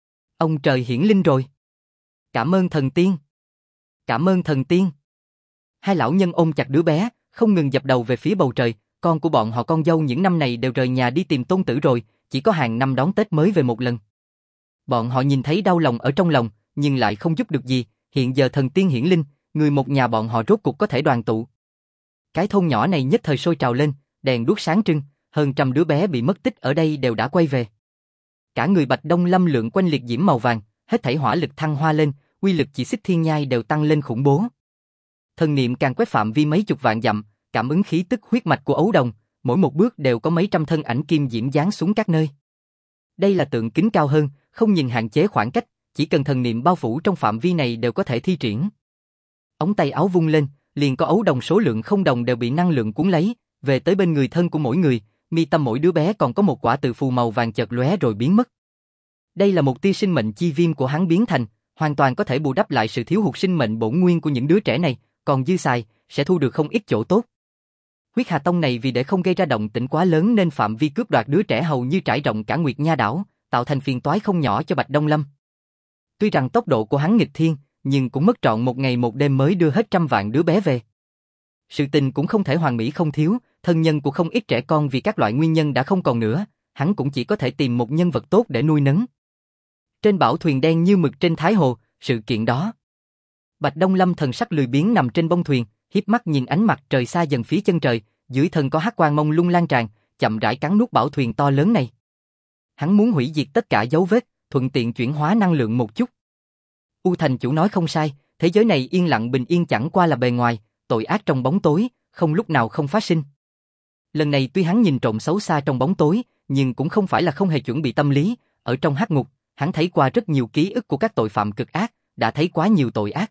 Ông trời hiển linh rồi. Cảm ơn thần tiên. Cảm ơn thần tiên. Hai lão nhân ôm chặt đứa bé, không ngừng dập đầu về phía bầu trời, con của bọn họ con dâu những năm này đều rời nhà đi tìm tôn tử rồi, chỉ có hàng năm đón Tết mới về một lần. Bọn họ nhìn thấy đau lòng ở trong lòng, nhưng lại không giúp được gì, hiện giờ thần tiên hiển linh, người một nhà bọn họ rốt cuộc có thể đoàn tụ. Cái thôn nhỏ này nhất thời sôi trào lên, đèn đuốc sáng trưng, hơn trăm đứa bé bị mất tích ở đây đều đã quay về. Cả người Bạch Đông Lâm lượn quanh liệt diễm màu vàng, hết thảy hỏa lực thăng hoa lên, uy lực chỉ xích thiên nhai đều tăng lên khủng bố. Thần niệm càng quét phạm vi mấy chục vạn dặm, cảm ứng khí tức huyết mạch của ấu đồng, mỗi một bước đều có mấy trăm thân ảnh kim diễm giáng xuống các nơi. Đây là tượng kính cao hơn, không nhìn hạn chế khoảng cách, chỉ cần thần niệm bao phủ trong phạm vi này đều có thể thi triển. Ống tay áo vung lên, liền có ấu đồng số lượng không đồng đều bị năng lượng cuốn lấy, về tới bên người thân của mỗi người, mi tâm mỗi đứa bé còn có một quả tự phù màu vàng chợt lóe rồi biến mất. Đây là một tia sinh mệnh chi viêm của hắn biến thành, hoàn toàn có thể bù đắp lại sự thiếu hụt sinh mệnh bổn nguyên của những đứa trẻ này, còn dư xài, sẽ thu được không ít chỗ tốt. Huyết Hà Tông này vì để không gây ra động tĩnh quá lớn nên phạm vi cướp đoạt đứa trẻ hầu như trải rộng cả Nguyệt Nha đảo, tạo thành phiền toái không nhỏ cho Bạch Đông Lâm. Tuy rằng tốc độ của hắn nghịch thiên, nhưng cũng mất trọn một ngày một đêm mới đưa hết trăm vạn đứa bé về. Sự tình cũng không thể hoàn mỹ không thiếu, thân nhân của không ít trẻ con vì các loại nguyên nhân đã không còn nữa, hắn cũng chỉ có thể tìm một nhân vật tốt để nuôi nấng. Trên bảo thuyền đen như mực trên Thái Hồ, sự kiện đó. Bạch Đông Lâm thần sắc lười biếng nằm trên bông thuyền, hiếp mắt nhìn ánh mặt trời xa dần phía chân trời, dưới thân có hắc quang mông lung lan tràn, chậm rãi cắn nuốt bảo thuyền to lớn này. Hắn muốn hủy diệt tất cả dấu vết, thuận tiện chuyển hóa năng lượng một chút. U Thành chủ nói không sai, thế giới này yên lặng bình yên chẳng qua là bề ngoài, tội ác trong bóng tối, không lúc nào không phát sinh. Lần này tuy hắn nhìn trộm xấu xa trong bóng tối, nhưng cũng không phải là không hề chuẩn bị tâm lý, ở trong hắc ngục, hắn thấy qua rất nhiều ký ức của các tội phạm cực ác, đã thấy quá nhiều tội ác.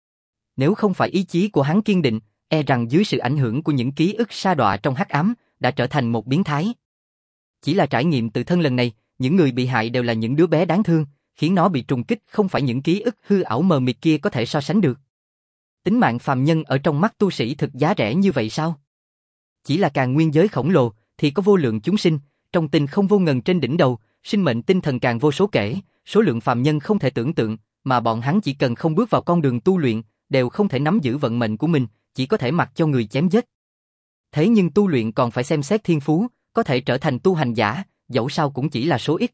Nếu không phải ý chí của hắn kiên định, e rằng dưới sự ảnh hưởng của những ký ức sa đọa trong hắc ám, đã trở thành một biến thái. Chỉ là trải nghiệm tự thân lần này, những người bị hại đều là những đứa bé đáng thương, khiến nó bị trùng kích không phải những ký ức hư ảo mờ mịt kia có thể so sánh được. Tính mạng phàm nhân ở trong mắt tu sĩ thực giá rẻ như vậy sao? Chỉ là càng nguyên giới khổng lồ, thì có vô lượng chúng sinh, trong tình không vô ngần trên đỉnh đầu, sinh mệnh tinh thần càng vô số kể, số lượng phàm nhân không thể tưởng tượng, mà bọn hắn chỉ cần không bước vào con đường tu luyện, đều không thể nắm giữ vận mệnh của mình, chỉ có thể mặc cho người chém giết. Thế nhưng tu luyện còn phải xem xét thiên phú, có thể trở thành tu hành giả, dẫu sao cũng chỉ là số ít.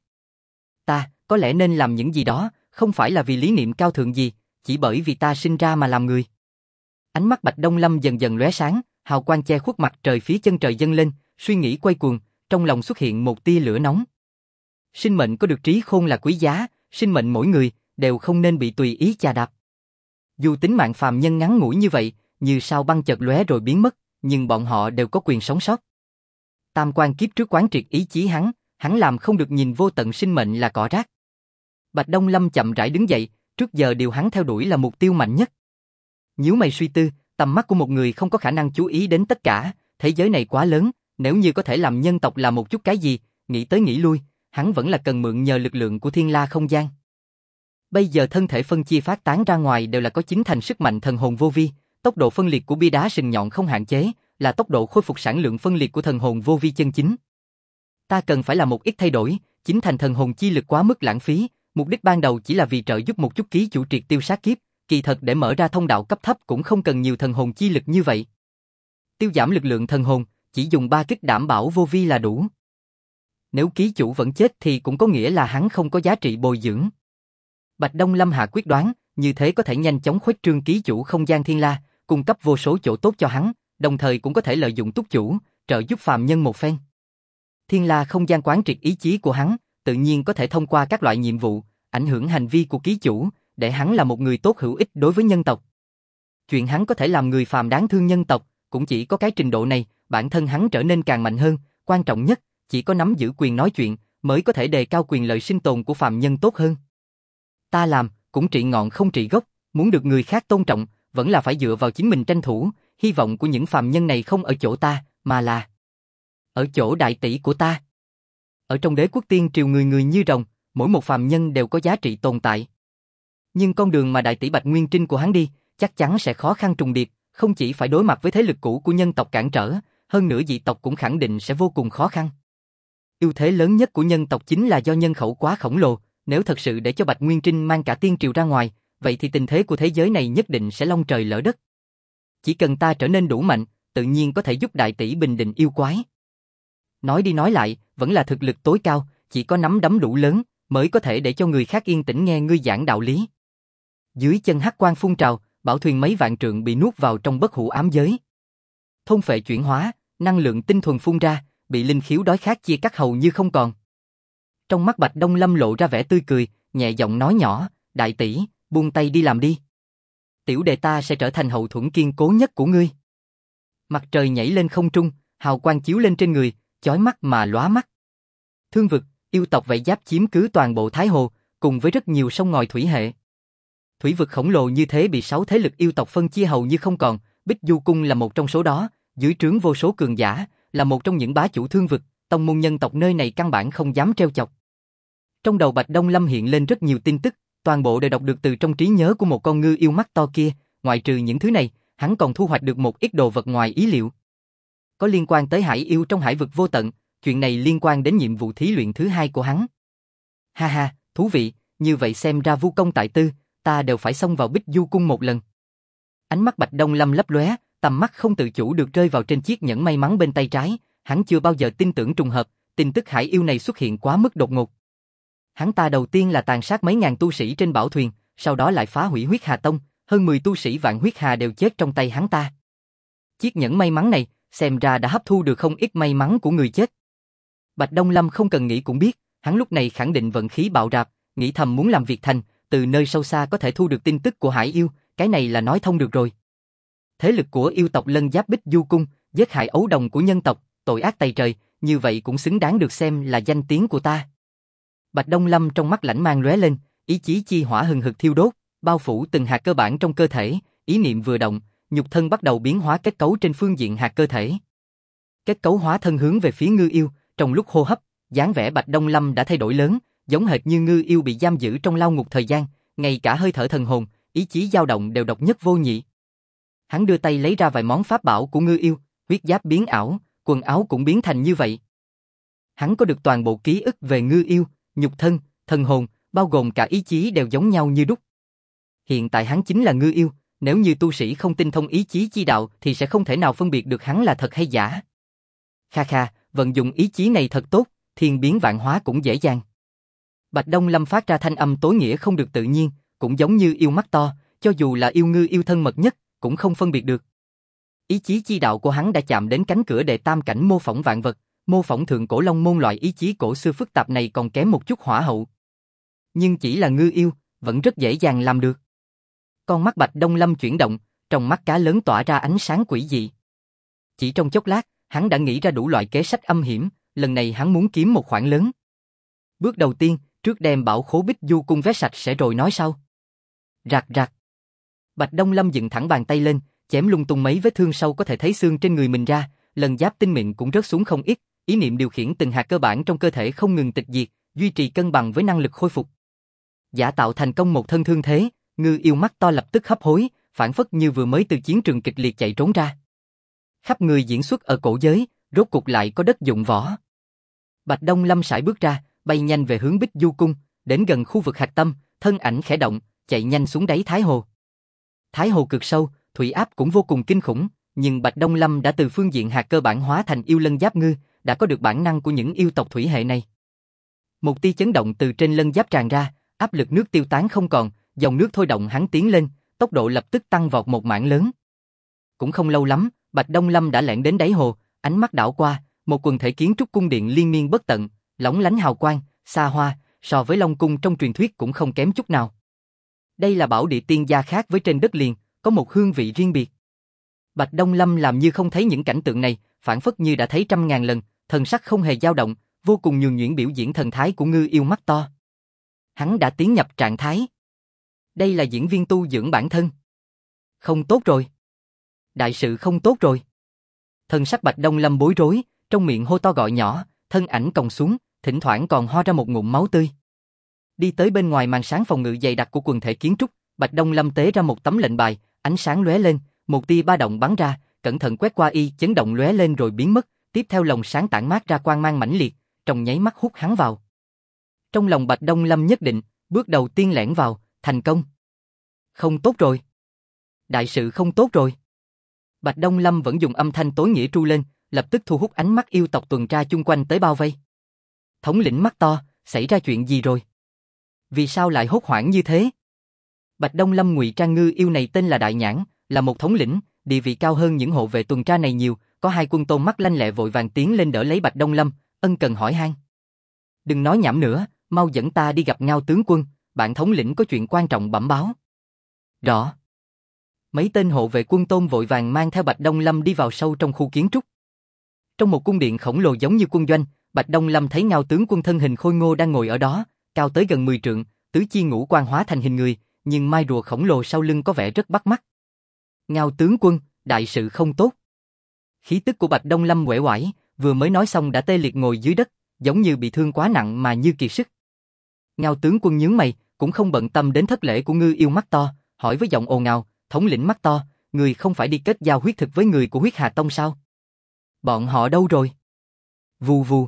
Ta, có lẽ nên làm những gì đó, không phải là vì lý niệm cao thượng gì, chỉ bởi vì ta sinh ra mà làm người. Ánh mắt Bạch Đông Lâm dần dần lóe sáng, hào quang che khuất mặt trời phía chân trời dâng lên, suy nghĩ quay cuồng, trong lòng xuất hiện một tia lửa nóng. Sinh mệnh có được trí khôn là quý giá, sinh mệnh mỗi người đều không nên bị tùy ý chà đạp. Dù tính mạng phàm nhân ngắn ngủi như vậy, như sao băng chợt lóe rồi biến mất, nhưng bọn họ đều có quyền sống sót. Tam quan kiếp trước quán triệt ý chí hắn làm không được nhìn vô tận sinh mệnh là cỏ rác. Bạch Đông Lâm chậm rãi đứng dậy, trước giờ điều hắn theo đuổi là mục tiêu mạnh nhất. Nhíu mày suy tư, tầm mắt của một người không có khả năng chú ý đến tất cả, thế giới này quá lớn, nếu như có thể làm nhân tộc làm một chút cái gì, nghĩ tới nghĩ lui, hắn vẫn là cần mượn nhờ lực lượng của thiên la không gian. Bây giờ thân thể phân chia phát tán ra ngoài đều là có chính thành sức mạnh thần hồn vô vi, tốc độ phân liệt của bia đá sừng nhọn không hạn chế, là tốc độ khôi phục sản lượng phân liệt của thần hồn vô vi chân chính. Ta cần phải làm một ít thay đổi, chính thành thần hồn chi lực quá mức lãng phí, mục đích ban đầu chỉ là vì trợ giúp một chút ký chủ triệt tiêu sát kiếp, kỳ thật để mở ra thông đạo cấp thấp cũng không cần nhiều thần hồn chi lực như vậy. Tiêu giảm lực lượng thần hồn, chỉ dùng 3 kích đảm bảo vô vi là đủ. Nếu ký chủ vẫn chết thì cũng có nghĩa là hắn không có giá trị bồi dưỡng. Bạch Đông Lâm hạ quyết đoán, như thế có thể nhanh chóng khuếch trương ký chủ không gian thiên la, cung cấp vô số chỗ tốt cho hắn, đồng thời cũng có thể lợi dụng túc chủ, trợ giúp phàm nhân một phen. Thiên la không gian quán triệt ý chí của hắn, tự nhiên có thể thông qua các loại nhiệm vụ, ảnh hưởng hành vi của ký chủ, để hắn là một người tốt hữu ích đối với nhân tộc. Chuyện hắn có thể làm người phàm đáng thương nhân tộc, cũng chỉ có cái trình độ này, bản thân hắn trở nên càng mạnh hơn, quan trọng nhất, chỉ có nắm giữ quyền nói chuyện, mới có thể đề cao quyền lợi sinh tồn của phàm nhân tốt hơn. Ta làm, cũng trị ngọn không trị gốc, muốn được người khác tôn trọng, vẫn là phải dựa vào chính mình tranh thủ, hy vọng của những phàm nhân này không ở chỗ ta, mà là ở chỗ đại tỷ của ta. Ở trong đế quốc tiên triều người người như rồng, mỗi một phàm nhân đều có giá trị tồn tại. Nhưng con đường mà đại tỷ Bạch Nguyên Trinh của hắn đi, chắc chắn sẽ khó khăn trùng điệp, không chỉ phải đối mặt với thế lực cũ của nhân tộc cản trở, hơn nữa dị tộc cũng khẳng định sẽ vô cùng khó khăn. Ưu thế lớn nhất của nhân tộc chính là do nhân khẩu quá khổng lồ, nếu thật sự để cho Bạch Nguyên Trinh mang cả tiên triều ra ngoài, vậy thì tình thế của thế giới này nhất định sẽ long trời lỡ đất. Chỉ cần ta trở nên đủ mạnh, tự nhiên có thể giúp đại tỷ bình định yêu quái. Nói đi nói lại, vẫn là thực lực tối cao, chỉ có nắm đấm đủ lớn, mới có thể để cho người khác yên tĩnh nghe ngươi giảng đạo lý. Dưới chân hắc quang phun trào, bảo thuyền mấy vạn trượng bị nuốt vào trong bất hủ ám giới. Thôn phệ chuyển hóa, năng lượng tinh thuần phun ra, bị linh khiếu đói khát chia cắt hầu như không còn. Trong mắt Bạch Đông Lâm lộ ra vẻ tươi cười, nhẹ giọng nói nhỏ, đại tỷ, buông tay đi làm đi. Tiểu đệ ta sẽ trở thành hậu thuẫn kiên cố nhất của ngươi. Mặt trời nhảy lên không trung, hào quang chiếu lên trên người, chói mắt mà lóa mắt. Thương vực, yêu tộc vảy giáp chiếm cứ toàn bộ Thái Hồ, cùng với rất nhiều sông ngòi thủy hệ. Thủy vực khổng lồ như thế bị 6 thế lực yêu tộc phân chia hầu như không còn, Bích Du Cung là một trong số đó, dưới trướng vô số cường giả, là một trong những bá chủ thương vực, tông môn nhân tộc nơi này căn bản không dám trêu chọc. Trong đầu Bạch Đông Lâm hiện lên rất nhiều tin tức, toàn bộ đều đọc được từ trong trí nhớ của một con ngư yêu mắt to kia, ngoại trừ những thứ này, hắn còn thu hoạch được một ít đồ vật ngoài ý liệu. Có liên quan tới hải yêu trong hải vực vô tận, chuyện này liên quan đến nhiệm vụ thí luyện thứ 2 của hắn. Ha ha, thú vị, như vậy xem ra vu công tại tư, ta đều phải xông vào Bích Du Cung một lần. Ánh mắt Bạch Đông Lâm lấp lóe, tầm mắt không tự chủ được rơi vào trên chiếc nhẫn may mắn bên tay trái, hắn chưa bao giờ tin tưởng trùng hợp, tin tức hải yêu này xuất hiện quá mức đột ngột. Hắn ta đầu tiên là tàn sát mấy ngàn tu sĩ trên bảo thuyền, sau đó lại phá hủy Huyết Hà Tông, hơn 10 tu sĩ Vạn Huyết Hà đều chết trong tay hắn ta. Chiếc nhẫn may mắn này, xem ra đã hấp thu được không ít may mắn của người chết. Bạch Đông Lâm không cần nghĩ cũng biết, hắn lúc này khẳng định vận khí bạo rạp, nghĩ thầm muốn làm việc thành, từ nơi sâu xa có thể thu được tin tức của hải yêu, cái này là nói thông được rồi. Thế lực của yêu tộc lân giáp Bích Du Cung, giết hại ấu đồng của nhân tộc, tội ác tày trời, như vậy cũng xứng đáng được xem là danh tiếng của ta. Bạch Đông Lâm trong mắt lãnh mang lóe lên, ý chí chi hỏa hừng hực thiêu đốt, bao phủ từng hạt cơ bản trong cơ thể, ý niệm vừa động, nhục thân bắt đầu biến hóa kết cấu trên phương diện hạt cơ thể. Kết cấu hóa thân hướng về phía ngư yêu, trong lúc hô hấp, dáng vẻ Bạch Đông Lâm đã thay đổi lớn, giống hệt như ngư yêu bị giam giữ trong lao ngục thời gian, ngay cả hơi thở thần hồn, ý chí dao động đều độc nhất vô nhị. Hắn đưa tay lấy ra vài món pháp bảo của ngư yêu, huyết giáp biến ảo, quần áo cũng biến thành như vậy. Hắn có được toàn bộ ký ức về ngư yêu, nhục thân, thần hồn, bao gồm cả ý chí đều giống nhau như đúc. Hiện tại hắn chính là ngư yêu, nếu như tu sĩ không tinh thông ý chí chi đạo thì sẽ không thể nào phân biệt được hắn là thật hay giả. Kha kha, vận dụng ý chí này thật tốt, thiên biến vạn hóa cũng dễ dàng. Bạch Đông Lâm phát ra thanh âm tối nghĩa không được tự nhiên, cũng giống như yêu mắt to, cho dù là yêu ngư yêu thân mật nhất, cũng không phân biệt được. Ý chí chi đạo của hắn đã chạm đến cánh cửa đệ tam cảnh mô phỏng vạn vật, mô phỏng thượng cổ long môn loại ý chí cổ xưa phức tạp này còn kém một chút hỏa hậu. Nhưng chỉ là ngư yêu, vẫn rất dễ dàng làm được. Con mắt Bạch Đông Lâm chuyển động, trong mắt cá lớn tỏa ra ánh sáng quỷ dị. Chỉ trong chốc lát, hắn đã nghĩ ra đủ loại kế sách âm hiểm, lần này hắn muốn kiếm một khoản lớn. Bước đầu tiên, trước đem bảo khố Bích Du cung vét sạch sẽ rồi nói sau. Rạc rạc. Bạch Đông Lâm dựng thẳng bàn tay lên, chém lung tung mấy vết thương sâu có thể thấy xương trên người mình ra, lần giáp tinh mịn cũng rớt xuống không ít, ý niệm điều khiển từng hạt cơ bản trong cơ thể không ngừng tịch diệt, duy trì cân bằng với năng lực khôi phục. Giả tạo thành công một thân thương thế, ngư yêu mắt to lập tức hấp hối, phản phất như vừa mới từ chiến trường kịch liệt chạy trốn ra. Khắp người diễn xuất ở cổ giới, rốt cục lại có đất dụng võ. Bạch Đông Lâm sải bước ra, bay nhanh về hướng Bích Du cung, đến gần khu vực hạch tâm, thân ảnh khẽ động, chạy nhanh xuống đáy Thái Hồ. Thái Hồ cực sâu, thủy áp cũng vô cùng kinh khủng, nhưng Bạch Đông Lâm đã từ phương diện hạt cơ bản hóa thành yêu lân giáp ngư, đã có được bản năng của những yêu tộc thủy hệ này. Một tia chấn động từ trên lân giáp tràn ra, áp lực nước tiêu tán không còn, dòng nước thôi động hắn tiến lên, tốc độ lập tức tăng vọt một mảng lớn. Cũng không lâu lắm, Bạch Đông Lâm đã lẻn đến đáy hồ, ánh mắt đảo qua, một quần thể kiến trúc cung điện liên miên bất tận, lóng lánh hào quang, xa hoa, so với Long cung trong truyền thuyết cũng không kém chút nào. Đây là bảo địa tiên gia khác với trên đất liền, có một hương vị riêng biệt. Bạch Đông Lâm làm như không thấy những cảnh tượng này, phản phất như đã thấy trăm ngàn lần, thần sắc không hề dao động, vô cùng nhuần nhuyễn biểu diễn thần thái của ngư yêu mắt to. Hắn đã tiến nhập trạng thái. Đây là diễn viên tu dưỡng bản thân. Không tốt rồi. Đại sự không tốt rồi. Thần sắc Bạch Đông Lâm bối rối, trong miệng hô to gọi nhỏ, thân ảnh còng xuống, thỉnh thoảng còn ho ra một ngụm máu tươi. Đi tới bên ngoài màn sáng phòng ngự dày đặc của quần thể kiến trúc, Bạch Đông Lâm tế ra một tấm lệnh bài, ánh sáng lóe lên, một tia ba động bắn ra, cẩn thận quét qua chấn động lóe lên rồi biến mất, tiếp theo lồng sáng tản mát ra quang mang mãnh liệt, trong nháy mắt hút hắn vào. Trong lòng Bạch Đông Lâm nhất định, bước đầu tiên lẻn vào, thành công. Không tốt rồi. Đại sự không tốt rồi. Bạch Đông Lâm vẫn dùng âm thanh tối nghĩa tru lên, lập tức thu hút ánh mắt yêu tộc tuần tra chung quanh tới bao vây. Thống lĩnh mắt to, xảy ra chuyện gì rồi? Vì sao lại hốt hoảng như thế? Bạch Đông Lâm ngụy trang ngư yêu này tên là Đại Nhãn, là một thống lĩnh, địa vị cao hơn những hộ vệ tuần tra này nhiều, có hai quân tôn mắt lanh lẹ vội vàng tiến lên đỡ lấy Bạch Đông Lâm, ân cần hỏi han. Đừng nói nhảm nữa, mau dẫn ta đi gặp Ngao tướng quân, bạn thống lĩnh có chuyện quan trọng bẩm báo. Rõ. Mấy tên hộ vệ quân tôn vội vàng mang theo Bạch Đông Lâm đi vào sâu trong khu kiến trúc. Trong một cung điện khổng lồ giống như quân doanh, Bạch Đông Lâm thấy Ngao tướng quân thân hình khôi ngô đang ngồi ở đó, cao tới gần 10 trượng, tứ chi ngũ quan hóa thành hình người, nhưng mai rùa khổng lồ sau lưng có vẻ rất bắt mắt. Ngao tướng quân, đại sự không tốt. Khí tức của Bạch Đông Lâm uể oải, vừa mới nói xong đã tê liệt ngồi dưới đất, giống như bị thương quá nặng mà như kiệt sức. Ngao tướng quân nhướng mày, cũng không bận tâm đến thất lễ của ngư yêu mắt to, hỏi với giọng ồn ào, thống lĩnh mắt to, người không phải đi kết giao huyết thực với người của huyết hà tông sao? Bọn họ đâu rồi? Vù vù.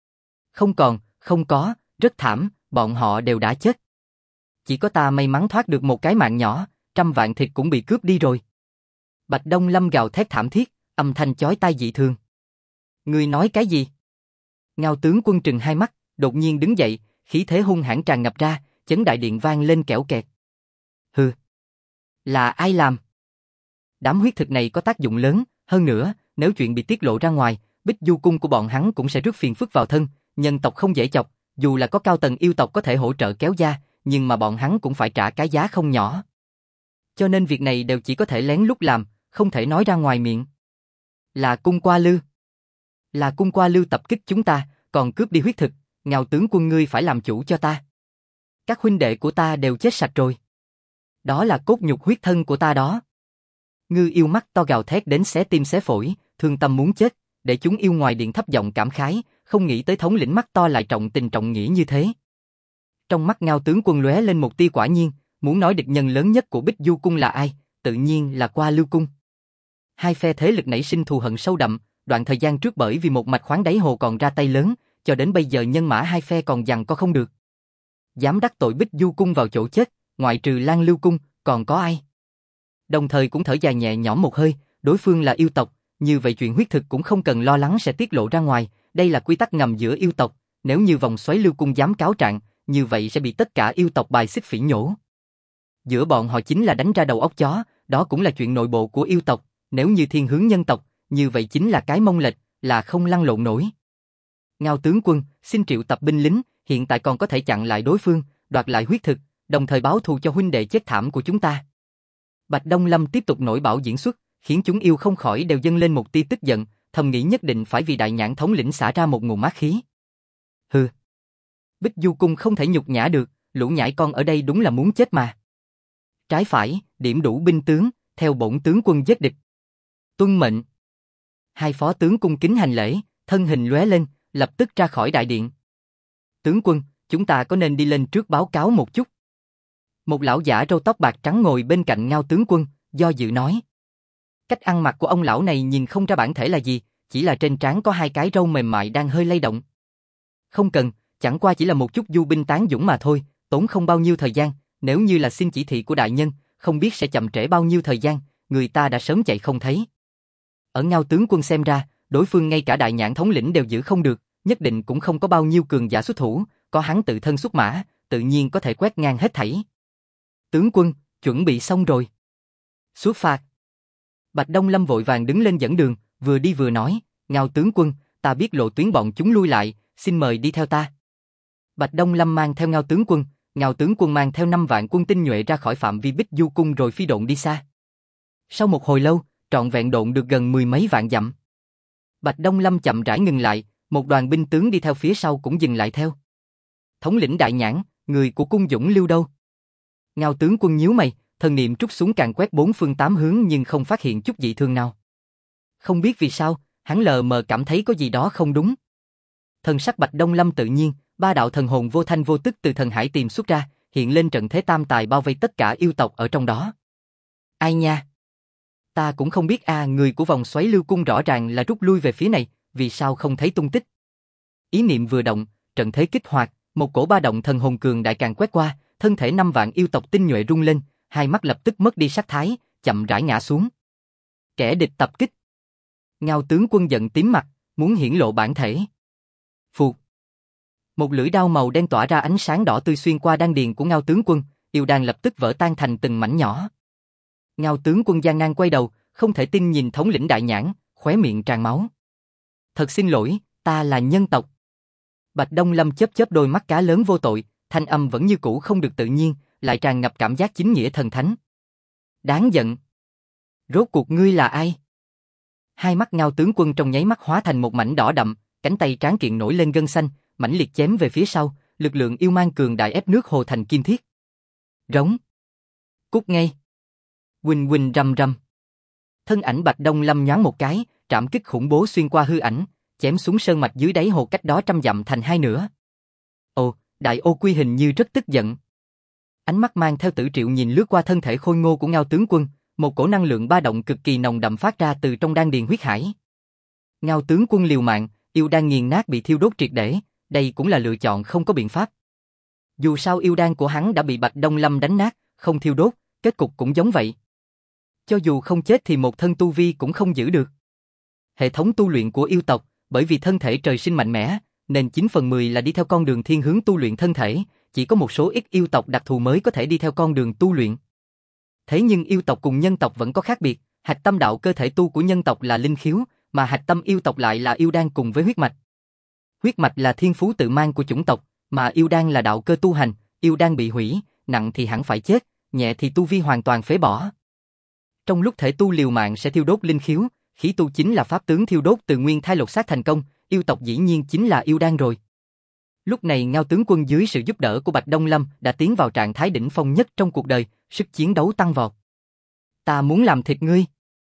Không có, rất thảm, bọn họ đều đã chết. Chỉ có ta may mắn thoát được một cái mạng nhỏ, 100 vạn thịt cũng bị cướp đi rồi. Bạch Đông Lâm gào thét thảm thiết, âm thanh chói tai dị thường. Ngươi nói cái gì? Ngao tướng quân trừng hai mắt, đột nhiên đứng dậy, khí thế hung hãn tràn ngập ra, chấn đại điện vang lên kẽo kẹt. Hừ, là ai làm? Đám huyết thực này có tác dụng lớn, hơn nữa, nếu chuyện bị tiết lộ ra ngoài, Bích Du cung của bọn hắn cũng sẽ rước phiền phức vào thân, nhân tộc không dễ chọc, dù là có cao tầng yêu tộc có thể hỗ trợ kéo da, nhưng mà bọn hắn cũng phải trả cái giá không nhỏ. Cho nên việc này đều chỉ có thể lén lút làm, không thể nói ra ngoài miệng. Là cung Qua Lư. Là cung Qua Lư tập kích chúng ta, còn cướp đi huyết thực, Ngao tướng quân ngươi phải làm chủ cho ta. Các huynh đệ của ta đều chết sạch rồi. Đó là cốt nhục huyết thân của ta đó. Ngư yêu mắt to gào thét đến xé tim xé phổi, thương tâm muốn chết, để chúng yêu ngoài điện thấp giọng cảm khái, không nghĩ tới thống lĩnh mắt to lại trọng tình trọng nghĩa như thế. Trong mắt Ngao tướng quân lóe lên một tia quả nhiên, muốn nói địch nhân lớn nhất của Bích Du cung là ai, tự nhiên là Qua Lưu cung. Hai phe thế lực nảy sinh thù hận sâu đậm, đoạn thời gian trước bởi vì một mạch khoáng đáy hồ còn ra tay lớn, cho đến bây giờ nhân mã hai phe còn giằng co không được. Dám đắc tội Bích Du cung vào chỗ chết, ngoại trừ Lan Lưu cung, còn có ai? Đồng thời cũng thở dài nhẹ nhõm một hơi, đối phương là yêu tộc, như vậy chuyện huyết thực cũng không cần lo lắng sẽ tiết lộ ra ngoài, đây là quy tắc ngầm giữa yêu tộc, nếu như vòng xoáy Lưu cung dám cáo trạng, như vậy sẽ bị tất cả yêu tộc bài xích phỉ nhổ. Giữa bọn họ chính là đánh ra đầu óc chó, đó cũng là chuyện nội bộ của yêu tộc, nếu như thiên hướng nhân tộc, như vậy chính là cái mông lệch, là không lăn lộn nổi. Ngao tướng quân, xin triệu tập binh lính, hiện tại còn có thể chặn lại đối phương, đoạt lại huyết thực, đồng thời báo thù cho huynh đệ chết thảm của chúng ta. Bạch Đông Lâm tiếp tục nổi bão diễn xuất, khiến chúng yêu không khỏi đều dâng lên một tia tức giận, thầm nghĩ nhất định phải vì đại nhãn thống lĩnh xả ra một nguồn mát khí. Hừ. Bích Du Cung không thể nhục nhã được, lũ nhãi con ở đây đúng là muốn chết mà. Trái phải, điểm đủ binh tướng, theo bổn tướng quân giết địch. Tuân mệnh. Hai phó tướng cung kính hành lễ, thân hình lóe lên, lập tức ra khỏi đại điện. Tướng quân, chúng ta có nên đi lên trước báo cáo một chút? Một lão giả râu tóc bạc trắng ngồi bên cạnh Ngao tướng quân, do dự nói. Cách ăn mặc của ông lão này nhìn không ra bản thể là gì, chỉ là trên trán có hai cái râu mềm mại đang hơi lay động. Không cần, chẳng qua chỉ là một chút du binh tán dũng mà thôi, tốn không bao nhiêu thời gian, nếu như là xin chỉ thị của đại nhân, không biết sẽ chậm trễ bao nhiêu thời gian, người ta đã sớm chạy không thấy. Ở Ngao tướng quân xem ra, đối phương ngay cả đại nhãn thống lĩnh đều giữ không được, nhất định cũng không có bao nhiêu cường giả xuất thủ, có hắn tự thân xuất mã, tự nhiên có thể quét ngang hết thảy. Tướng quân, chuẩn bị xong rồi. Xuất phạt. Bạch Đông Lâm vội vàng đứng lên dẫn đường, vừa đi vừa nói, Ngao tướng quân, ta biết lộ tuyến bọn chúng lui lại, xin mời đi theo ta. Bạch Đông Lâm mang theo Ngao tướng quân mang theo 5 vạn quân tinh nhuệ ra khỏi phạm vi Bích Du Cung rồi phi độn đi xa. Sau một hồi lâu, trọn vẹn độn được gần 10 mấy vạn dặm. Bạch Đông Lâm chậm rãi ngừng lại, một đoàn binh tướng đi theo phía sau cũng dừng lại theo. Thống lĩnh Đại Nhãn, người của cung Dũng Lưu đâu? Ngao tướng quân nhíu mày, thần niệm trút xuống càn quét 4 phương 8 hướng nhưng không phát hiện chút dị thường nào. Không biết vì sao, hắn lờ mờ cảm thấy có gì đó không đúng. Thần sắc Bạch Đông Lâm tự nhiên, 3 đạo thần hồn vô thanh vô tức từ thần hải tìm xuất ra, hiện lên trận thế tam tài bao vây tất cả yêu tộc ở trong đó. Ai nha? Ta cũng không biết người của vòng xoáy Lưu Cung rõ ràng là rút lui về phía này, vì sao không thấy tung tích? Ý niệm vừa động, trận thế kích hoạt, một cổ ba động thần hồn cường đại càng quét qua, thân thể 5 vạn yêu tộc tinh nhuệ rung lên, hai mắt lập tức mất đi sắc thái, chậm rãi ngã xuống. Kẻ địch tập kích. Ngao tướng quân giận tím mặt, muốn hiển lộ bản thể. Phụt. Một lưỡi đao màu đen tỏa ra ánh sáng đỏ tươi xuyên qua đan điền của Ngao tướng quân, yêu đan lập tức vỡ tan thành từng mảnh nhỏ. Ngao tướng quân gian nan quay đầu, không thể tin nhìn thống lĩnh Đại Nhãn, khóe miệng tràn máu. Thật xin lỗi, ta là nhân tộc. Bạch Đông Lâm chớp chớp đôi mắt cá lớn vô tội, thanh âm vẫn như cũ không được tự nhiên, lại tràn ngập cảm giác chính nghĩa thần thánh. Đáng giận. Rốt cuộc ngươi là ai? Hai mắt Ngao tướng quân trong nháy mắt hóa thành một mảnh đỏ đậm, cánh tay tráng kiện nổi lên gân xanh, mãnh liệt chém về phía sau, lực lượng yêu mang cường đại ép nước hồ thành kim thiết. Rống. Cút ngay. Quỳnh quỳnh rầm rầm. Thân ảnh Bạch Đông Lâm nhoáng một cái, trảm kích khủng bố xuyên qua hư ảnh, chém xuống sơn mạch dưới đáy hồ cách đó 100 dặm thành hai nửa. Ồ, Đại Ô Quy hình như rất tức giận. Ánh mắt mang theo tử triệu nhìn lướt qua thân thể khôi ngô của Ngao tướng quân, một cổ năng lượng ba động cực kỳ nồng đậm phát ra từ trong đan điền huyết hải. Ngao tướng quân liều mạng, yêu đan nghiền nát bị thiêu đốt triệt để, đây cũng là lựa chọn không có biện pháp. Dù sao yêu đan của hắn đã bị Bạch Đông Lâm đánh nát, không thiêu đốt, kết cục cũng giống vậy. Cho dù không chết thì một thân tu vi cũng không giữ được. Hệ thống tu luyện của yêu tộc, bởi vì thân thể trời sinh mạnh mẽ, nên 9/10 là đi theo con đường thiên hướng tu luyện thân thể, chỉ có một số ít yêu tộc đặc thù mới có thể đi theo con đường tu luyện. Thế nhưng yêu tộc cùng nhân tộc vẫn có khác biệt, hạch tâm đạo cơ thể tu của nhân tộc là linh khiếu, mà hạch tâm yêu tộc lại là yêu đan cùng với huyết mạch. Huyết mạch là thiên phú tự mang của chủng tộc, mà yêu đan là đạo cơ tu hành, yêu đan bị hủy, nặng thì hẳn phải chết, nhẹ thì tu vi hoàn toàn phế bỏ. Trong lúc thể tu liều mạng sẽ thiêu đốt linh khiếu, khí tu chính là pháp tướng thiêu đốt từ nguyên thai lột xác thành công, yêu tộc dĩ nhiên chính là yêu đan rồi. Lúc này Ngao tướng quân dưới sự giúp đỡ của Bạch Đông Lâm đã tiến vào trạng thái đỉnh phong nhất trong cuộc đời, sức chiến đấu tăng vọt. Ta muốn làm thịt ngươi.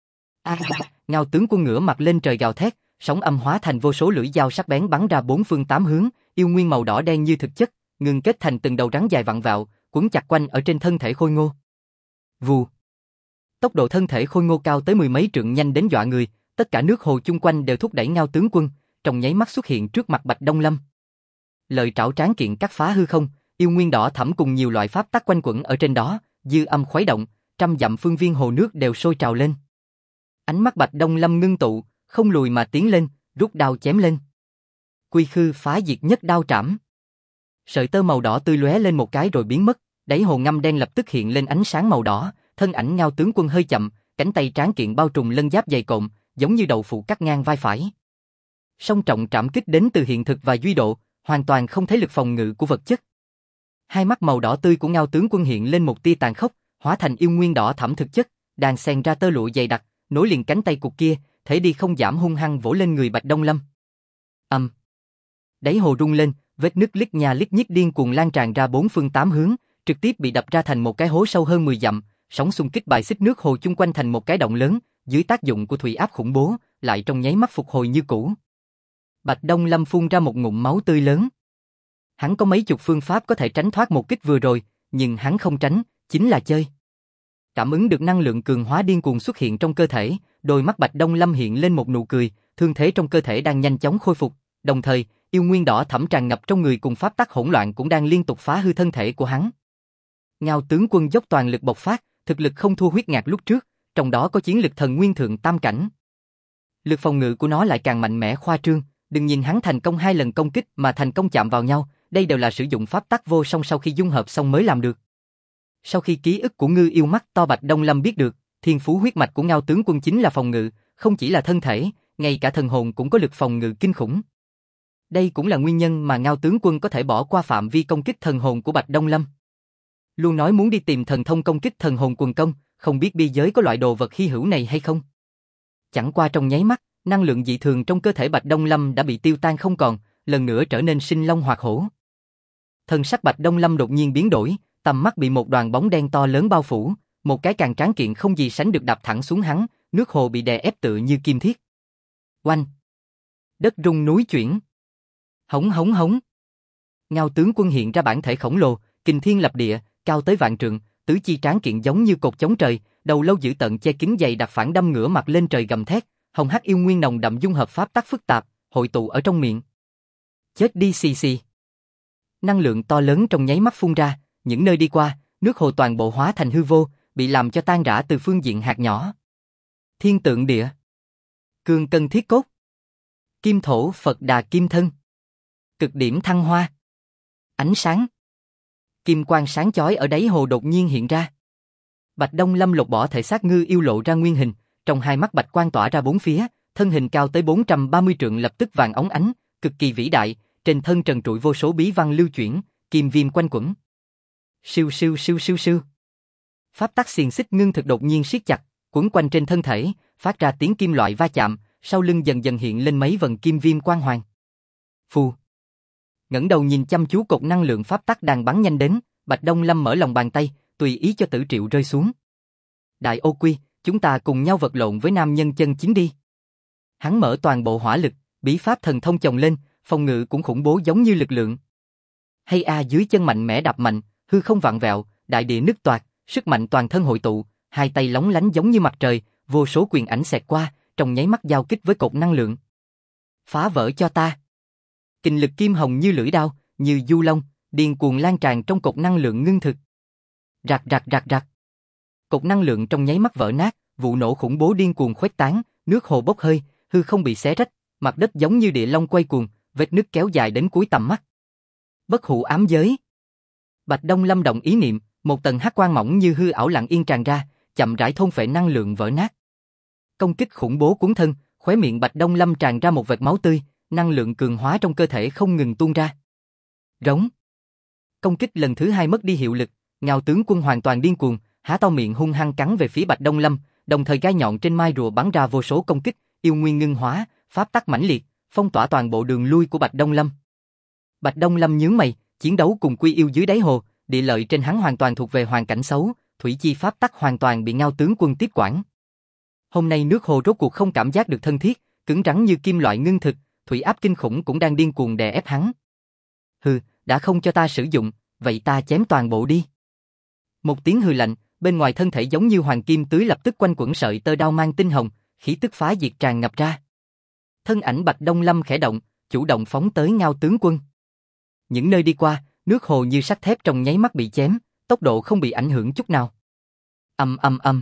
Ngao tướng quân ngửa mặt lên trời gào thét, sóng âm hóa thành vô số lưỡi dao sắc bén bắn ra 4 phương 8 hướng, yêu nguyên màu đỏ đen như thực chất, ngưng kết thành từng đầu rắn dài vặn vẹo, quấn chặt quanh ở trên thân thể khôi ngô. Vù. Tốc độ thân thể khôi ngô cao tới 10 mấy trượng nhanh đến dọa người, tất cả nước hồ chung quanh đều thúc đẩy Ngao tướng quân, trong nháy mắt xuất hiện trước mặt Bạch Đông Lâm. Lợi trảo tráng kiện cắt phá hư không, yêu nguyên đỏ thẫm cùng nhiều loại pháp tắc quanh quẩn ở trên đó, dư âm khuấy động, 100 dặm phương viên hồ nước đều sôi trào lên. Ánh mắt Bạch Đông Lâm ngưng tụ, không lùi mà tiến lên, rút đao chém lên. Quy khư phá diệt nhất đao trảm. Sợi tơ màu đỏ tươi lóe lên một cái rồi biến mất, đáy hồ ngăm đen lập tức hiện lên ánh sáng màu đỏ, thân ảnh Ngao tướng quân hơi chậm, cánh tay tráng kiện bao trùm lân giáp dày cộm, giống như đậu phụ cắt ngang vai phải. Song trọng trảm kích đến từ hiện thực và duy độ, hoàn toàn không thấy lực phòng ngự của vật chất. Hai mắt màu đỏ tươi của Ngao tướng quân hiện lên một tia tàn khốc, hóa thành yêu nguyên đỏ thẫm thực chất, đan xen ra tơ lụa dày đặc, nối liền cánh tay cụt kia, thể đi không giảm hung hăng vỗ lên người Bạch Đông Lâm. Đáy hồ rung lên, vết nứt lít nha lít nhít điên cuồng lan tràn ra bốn phương tám hướng, trực tiếp bị đập ra thành một cái hố sâu hơn 10 dặm, sóng xung kích bài xích nước hồ chung quanh thành một cái động lớn, dưới tác dụng của thủy áp khủng bố, lại trong nháy mắt phục hồi như cũ. Bạch Đông Lâm phun ra một ngụm máu tươi lớn. Hắn có mấy chục phương pháp có thể tránh thoát một kích vừa rồi, nhưng hắn không tránh, chính là chơi. Cảm ứng được năng lượng cường hóa điên cuồng xuất hiện trong cơ thể, đôi mắt Bạch Đông Lâm hiện lên một nụ cười, thương thế trong cơ thể đang nhanh chóng khôi phục, đồng thời, yêu nguyên đỏ thẫm tràn ngập trong người cùng pháp tắc hỗn loạn cũng đang liên tục phá hư thân thể của hắn. Ngao tướng quân dốc toàn lực bộc phát, thực lực không thua huyết ngạc lúc trước, trong đó có chiến lực thần nguyên thượng tam cảnh. Lực phòng ngự của nó lại càng mạnh mẽ khoa trương, đừng nhìn hắn thành công 2 lần công kích mà thành công chạm vào nhau, đây đều là sử dụng pháp tắc vô song sau khi dung hợp xong mới làm được. Sau khi ký ức của Ngư Yêu mắt to Bạch Đông Lâm biết được, thiên phú huyết mạch của Ngao tướng quân chính là phòng ngự, không chỉ là thân thể, ngay cả thần hồn cũng có lực phòng ngự kinh khủng. Đây cũng là nguyên nhân mà Ngao tướng quân có thể bỏ qua phạm vi công kích thần hồn của Bạch Đông Lâm. Luôn nói muốn đi tìm thần thông công kích thần hồn quần công, không biết biên giới có loại đồ vật hy hữu này hay không. Chẳng qua trong nháy mắt, năng lượng dị thường trong cơ thể Bạch Đông Lâm đã bị tiêu tan không còn, lần nữa trở nên sinh long hoạt hổ. Thân sắc Bạch Đông Lâm đột nhiên biến đổi, tầm mắt bị một đoàn bóng đen to lớn bao phủ, một cái càng tráng kiện không gì sánh được đạp thẳng xuống hắn, nước hồ bị đè ép tựa như kim thiết. Oanh! Đất rung núi chuyển. Hống hống hống. Ngao tướng quân hiện ra bản thể khổng lồ, kình thiên lập địa, cao tới vạn trượng, tứ chi tráng kiện giống như cột chống trời, đầu lâu dữ tợn che kín dày đặc phản đâm ngửa mặt lên trời gầm thét, hồng hắc yêu nguyên nồng đậm dung hợp pháp tắc phức tạp, hội tụ ở trong miệng. Chết đi xì xì. Năng lượng to lớn trong nháy mắt phun ra, những nơi đi qua, nước hồ toàn bộ hóa thành hư vô, bị làm cho tan rã từ phương diện hạt nhỏ. Thiên tượng địa, cương cân thiết cốt, kim thổ Phật Đà kim thân, cực điểm thăng hoa, ánh sáng, kim quang sáng chói ở đáy hồ đột nhiên hiện ra. Bạch Đông Lâm lột bỏ thể xác Ngư Yêu lộ ra nguyên hình, trong hai mắt bạch quang tỏa ra bốn phía, thân hình cao tới 430 trượng lập tức vàng óng ánh, cực kỳ vĩ đại, trên thân trần trụi vô số bí văn lưu chuyển, kim viêm quanh quẩn. Siêu siêu siêu siêu siêu. Pháp tắc xiềng xích ngưng thực đột nhiên siết chặt, quấn quanh trên thân thể, phát ra tiếng kim loại va chạm, sau lưng dần dần hiện lên mấy vần kim viêm quang hoàng. Phù. Ngẩng đầu nhìn chăm chú cột năng lượng pháp tắc đang bắn nhanh đến, Bạch Đông Lâm mở lòng bàn tay, tùy ý cho tử triệu rơi xuống. Đại ô quy, chúng ta cùng nhau vật lộn với nam nhân chân chính đi. Hắn mở toàn bộ hỏa lực, bí pháp thần thông chồng lên, phòng ngự cũng khủng bố giống như lực lượng. Hay a dưới chân mạnh mẽ đạp mạnh, hư không vặn vẹo, đại địa nứt toạc, sức mạnh toàn thân hội tụ, hai tay lóng lánh giống như mặt trời, vô số quyền ảnh xẹt qua, trong nháy mắt giao kích với cột năng lượng. Phá vỡ cho ta. Kình lực kim hồng như lưỡi đao, như du long, điên cuồng lan tràn trong cột năng lượng ngưng thực. Rạc rạc rạc rạc. Cột năng lượng trong nháy mắt vỡ nát, vụ nổ khủng bố điên cuồng khuếch tán, nước hồ bốc hơi, hư không bị xé rách, mặt đất giống như địa long quay cuồng, vết nứt kéo dài đến cuối tầm mắt. Bất hủ ám giới. Bạch Đông Lâm động ý niệm, một tầng hắc quang mỏng như hư ảo lặng yên tràn ra, chậm rãi thôn phệ năng lượng vỡ nát. Công kích khủng bố cuốn thân, khóe miệng Bạch Đông Lâm tràn ra một vệt máu tươi, năng lượng cường hóa trong cơ thể không ngừng tuôn ra. Rống. Công kích lần thứ hai mất đi hiệu lực, Ngao tướng quân hoàn toàn điên cuồng, há to miệng hung hăng cắn về phía Bạch Đông Lâm, đồng thời gai nhọn trên mai rùa bắn ra vô số công kích, yêu nguyên ngưng hóa, pháp tắc mãnh liệt, phong tỏa toàn bộ đường lui của Bạch Đông Lâm. Bạch Đông Lâm nhướng mày, chiến đấu cùng Quy Yêu dưới đáy hồ, địa lợi trên hắn hoàn toàn thuộc về hoàn cảnh xấu, thủy chi pháp tắc hoàn toàn bị Ngao tướng quân tiếp quản. Hôm nay nước hồ rốt cuộc không cảm giác được thân thiết, cứng rắn như kim loại ngưng thực, thủy áp kinh khủng cũng đang điên cuồng đè ép hắn. Hừ, đã không cho ta sử dụng, vậy ta chém toàn bộ đi. Một tiếng hừ lạnh, bên ngoài thân thể giống như hoàng kim tưới lập tức quanh quẩn sợi tơ đao mang tinh hồng, khí tức phá diệt tràn ngập ra. Thân ảnh Bạch Đông Lâm khẽ động, chủ động phóng tới Ngao tướng quân. Những nơi đi qua, nước hồ như sắt thép trong nháy mắt bị chém, tốc độ không bị ảnh hưởng chút nào. Ầm ầm ầm.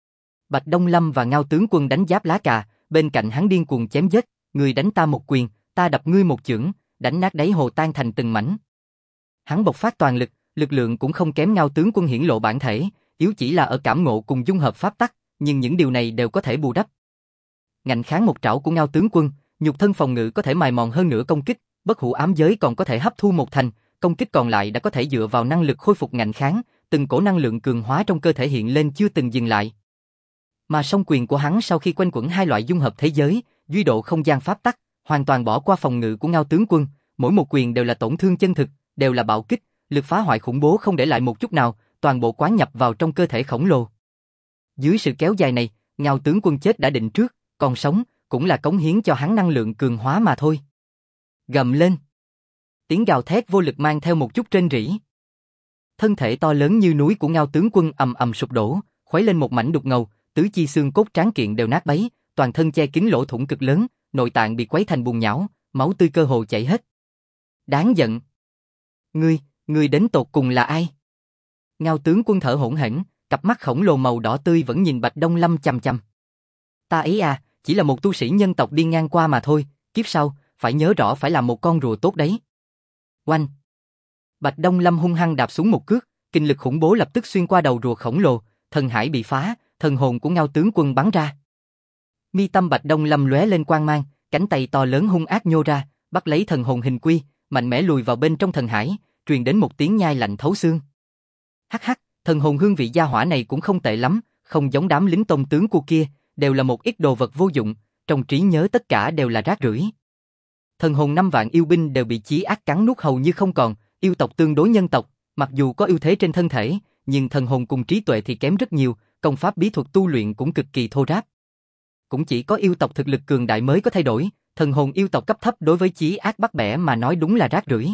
Bạch Đông Lâm và Ngao tướng quân đánh giáp lá cà, bên cạnh hắn điên cuồng chém giết, người đánh ta một quyền, ta đập ngươi một chưởng, đánh nát đáy hồ tan thành từng mảnh. Hắn bộc phát toàn lực, lực lượng cũng không kém Ngao tướng quân hiển lộ bản thể, yếu chỉ là ở cảm ngộ cùng dung hợp pháp tắc, nhưng những điều này đều có thể bù đắp. Ngạnh kháng một trảo của Ngao tướng quân, nhục thân phòng ngự có thể mài mòn hơn nửa công kích, bất hủ ám giới còn có thể hấp thu một thành, công kích còn lại đã có thể dựa vào năng lực khôi phục ngạnh kháng, từng cổ năng lượng cường hóa trong cơ thể hiện lên chưa từng dừng lại. Mà song quyền của hắn sau khi quanh quẩn hai loại dung hợp thế giới, duy độ không gian pháp tắc, hoàn toàn bỏ qua phòng ngự của Ngao tướng quân, mỗi một quyền đều là tổn thương chân thực, đều là bạo kích, lực phá hoại khủng bố không để lại một chút nào, toàn bộ quán nhập vào trong cơ thể khổng lồ. Dưới sự kéo dài này, Ngao tướng quân chết đã định trước, còn sống cũng là cống hiến cho hắn năng lượng cường hóa mà thôi. Gầm lên. Tiếng gào thét vô lực mang theo một chút rên rỉ. Thân thể to lớn như núi của Ngao tướng quân ầm ầm sụp đổ, khuấy lên một mảnh đục ngầu, tứ chi xương cốt tráng kiện đều nát bấy, toàn thân che kín lỗ thủng cực lớn, nội tạng bị quấy thành bùn nhão, máu tươi cơ hồ chảy hết. Đáng giận. Ngươi đến tột cùng là ai? Ngao tướng quân thở hổn hển, cặp mắt khổng lồ màu đỏ tươi vẫn nhìn Bạch Đông Lâm chằm chằm. Ta ấy à, chỉ là một tu sĩ nhân tộc đi ngang qua mà thôi, kiếp sau, phải nhớ rõ phải làm một con rùa tốt đấy. Oanh! Bạch Đông Lâm hung hăng đạp xuống một cước, kinh lực khủng bố lập tức xuyên qua đầu rùa khổng lồ, thần hải bị phá, thần hồn của Ngao tướng quân bắn ra. Mi tâm Bạch Đông Lâm lóe lên quang mang, cánh tay to lớn hung ác nhô ra, bắt lấy thần hồn hình quy, mạnh mẽ lùi vào bên trong thần hải, truyền đến một tiếng nhai lạnh thấu xương. Hắc hắc, thần hồn hương vị gia hỏa này cũng không tệ lắm, không giống đám lính tôn tướng của kia, đều là một ít đồ vật vô dụng, trong trí nhớ tất cả đều là rác rưởi. Thần hồn 5 vạn yêu binh đều bị chí ác cắn nuốt hầu như không còn, yêu tộc tương đối nhân tộc, mặc dù có ưu thế trên thân thể, nhưng thần hồn cùng trí tuệ thì kém rất nhiều, công pháp bí thuật tu luyện cũng cực kỳ thô ráp. Cũng chỉ có yêu tộc thực lực cường đại mới có thay đổi, thần hồn yêu tộc cấp thấp đối với chí ác bắt bẻ mà nói đúng là rác rưởi.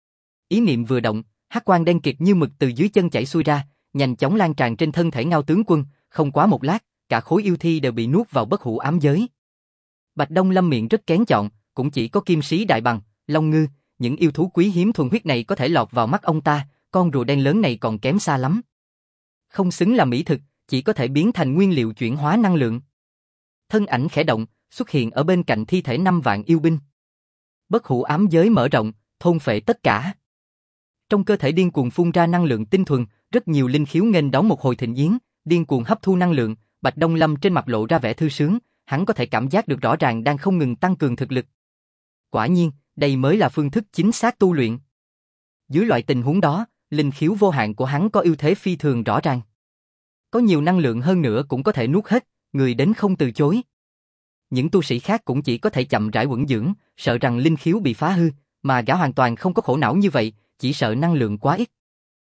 Ý niệm vừa động, hắc quang đen kịt như mực từ dưới chân chảy xuôi ra, nhanh chóng lan tràn trên thân thể Ngao tướng quân, không quá một lát, cả khối yêu thi đều bị nuốt vào bất hủ ám giới. Bạch Đông Lâm miệng rất kén chọn, cũng chỉ có kim sĩ đại bằng, long ngư, những yêu thú quý hiếm thuần huyết này có thể lọt vào mắt ông ta, con rùa đen lớn này còn kém xa lắm. Không xứng là mỹ thực, chỉ có thể biến thành nguyên liệu chuyển hóa năng lượng. Thân ảnh khẽ động, xuất hiện ở bên cạnh thi thể 5 vạn yêu binh. Bất hủ ám giới mở rộng, thôn phệ tất cả. Trong cơ thể điên cuồng phun ra năng lượng tinh thuần, rất nhiều linh khiếu nghênh đón một hồi thịnh yến, điên cuồng hấp thu năng lượng, Bạch Đông Lâm trên mặt lộ ra vẻ thư sướng, hắn có thể cảm giác được rõ ràng đang không ngừng tăng cường thực lực. Quả nhiên, đây mới là phương thức chính xác tu luyện. Dưới loại tình huống đó, linh khiếu vô hạn của hắn có ưu thế phi thường rõ ràng. Có nhiều năng lượng hơn nữa cũng có thể nuốt hết, người đến không từ chối. Những tu sĩ khác cũng chỉ có thể chậm rãi uẩn dưỡng, sợ rằng linh khiếu bị phá hư, mà gã hoàn toàn không có khổ não như vậy, chỉ sợ năng lượng quá ít.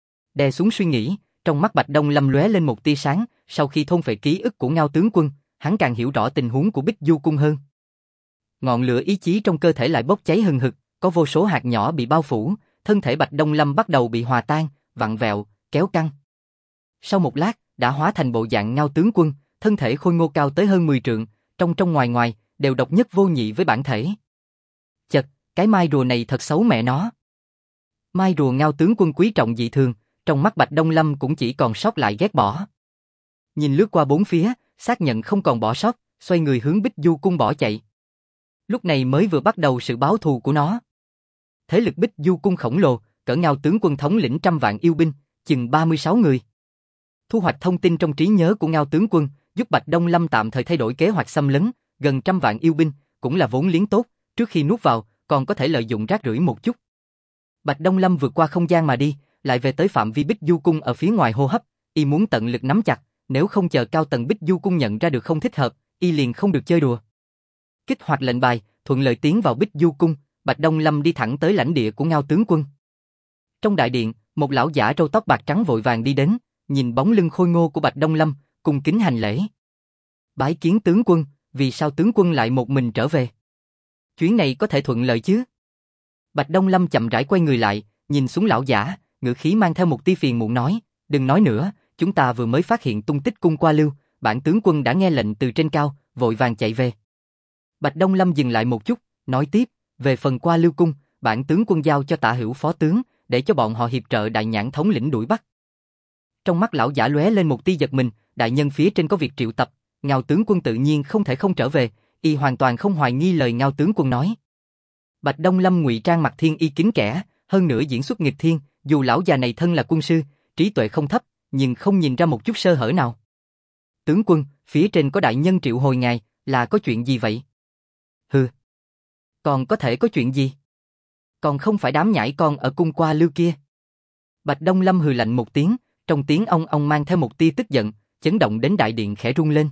Đè xuống suy nghĩ, trong mắt Bạch Đông Lâm lóe lên một tia sáng, sau khi thôn phệ ký ức của Ngao tướng quân, hắn càng hiểu rõ tình huống của Bích Du cung hơn. Ngọn lửa ý chí trong cơ thể lại bốc cháy hừng hực, có vô số hạt nhỏ bị bao phủ, thân thể Bạch Đông Lâm bắt đầu bị hòa tan, vặn vẹo, kéo căng. Sau một lát, đã hóa thành bộ dạng Ngao tướng quân, thân thể khôi ngô cao tới hơn 10 trượng, trong ngoài ngoài, đều độc nhất vô nhị với bản thể. Chật, cái mai rùa này thật xấu mẹ nó. Mai rùa Ngao tướng quân quý trọng dị thường, trong mắt Bạch Đông Lâm cũng chỉ còn sót lại ghét bỏ. Nhìn lướt qua bốn phía, xác nhận không còn bỏ sót, xoay người hướng Bích Du cung bỏ chạy. Lúc này mới vừa bắt đầu sự báo thù của nó. Thế lực Bích Du cung khổng lồ, cỡ Ngao tướng quân thống lĩnh 100 vạn yêu binh, chừng 36 người. Thu hoạch thông tin trong trí nhớ của Ngao tướng quân, giúp Bạch Đông Lâm tạm thời thay đổi kế hoạch xâm lấn, gần 100 vạn yêu binh, cũng là vốn liếng tốt, trước khi nuốt vào, còn có thể lợi dụng rác rưởi một chút. Bạch Đông Lâm vượt qua không gian mà đi, lại về tới phạm vi Bích Du cung ở phía ngoài hô hấp, y muốn tận lực nắm chặt, nếu không chờ cao tầng Bích Du cung nhận ra được không thích hợp, y liền không được chơi đùa. Kích hoạt lệnh bài, thuận lợi tiến vào Bích Du cung, Bạch Đông Lâm đi thẳng tới lãnh địa của Ngao tướng quân. Trong đại điện, một lão giả râu tóc bạc trắng vội vàng đi đến, nhìn bóng lưng khôi ngô của Bạch Đông Lâm, cung kính hành lễ. Bái kiến tướng quân, vì sao tướng quân lại một mình trở về? Chuyến này có thể thuận lợi chứ? Bạch Đông Lâm chậm rãi quay người lại, nhìn xuống lão giả, ngữ khí mang theo một tia phiền muộn nói, đừng nói nữa, chúng ta vừa mới phát hiện tung tích cung Qua Lưu, bản tướng quân đã nghe lệnh từ trên cao, vội vàng chạy về. Bạch Đông Lâm dừng lại một chút, nói tiếp, về phần Qua Lưu cung, bản tướng quân giao cho Tạ Hữu phó tướng, để cho bọn họ hiệp trợ Đại Nhãn thống lĩnh đuổi bắt. Trong mắt lão giả lóe lên một tia giật mình, đại nhân phía trên có việc triệu tập, Ngao tướng quân tự nhiên không thể không trở về, y hoàn toàn không hoài nghi lời Ngao tướng quân nói. Bạch Đông Lâm ngụy trang mặt thiên y kính kẽ, hơn nữa diễn xuất nghịch thiên, dù lão già này thân là quân sư, trí tuệ không thấp, nhưng không nhìn ra một chút sơ hở nào. Tướng quân, phía trên có đại nhân triệu hồi ngài, là có chuyện gì vậy? Hừ. Còn có thể có chuyện gì? còn không phải đám nhãi con ở cung Qua Lưu kia. Bạch Đông Lâm hừ lạnh một tiếng, trong tiếng ong ong mang theo một tia tức giận, chấn động đến đại điện khẽ rung lên.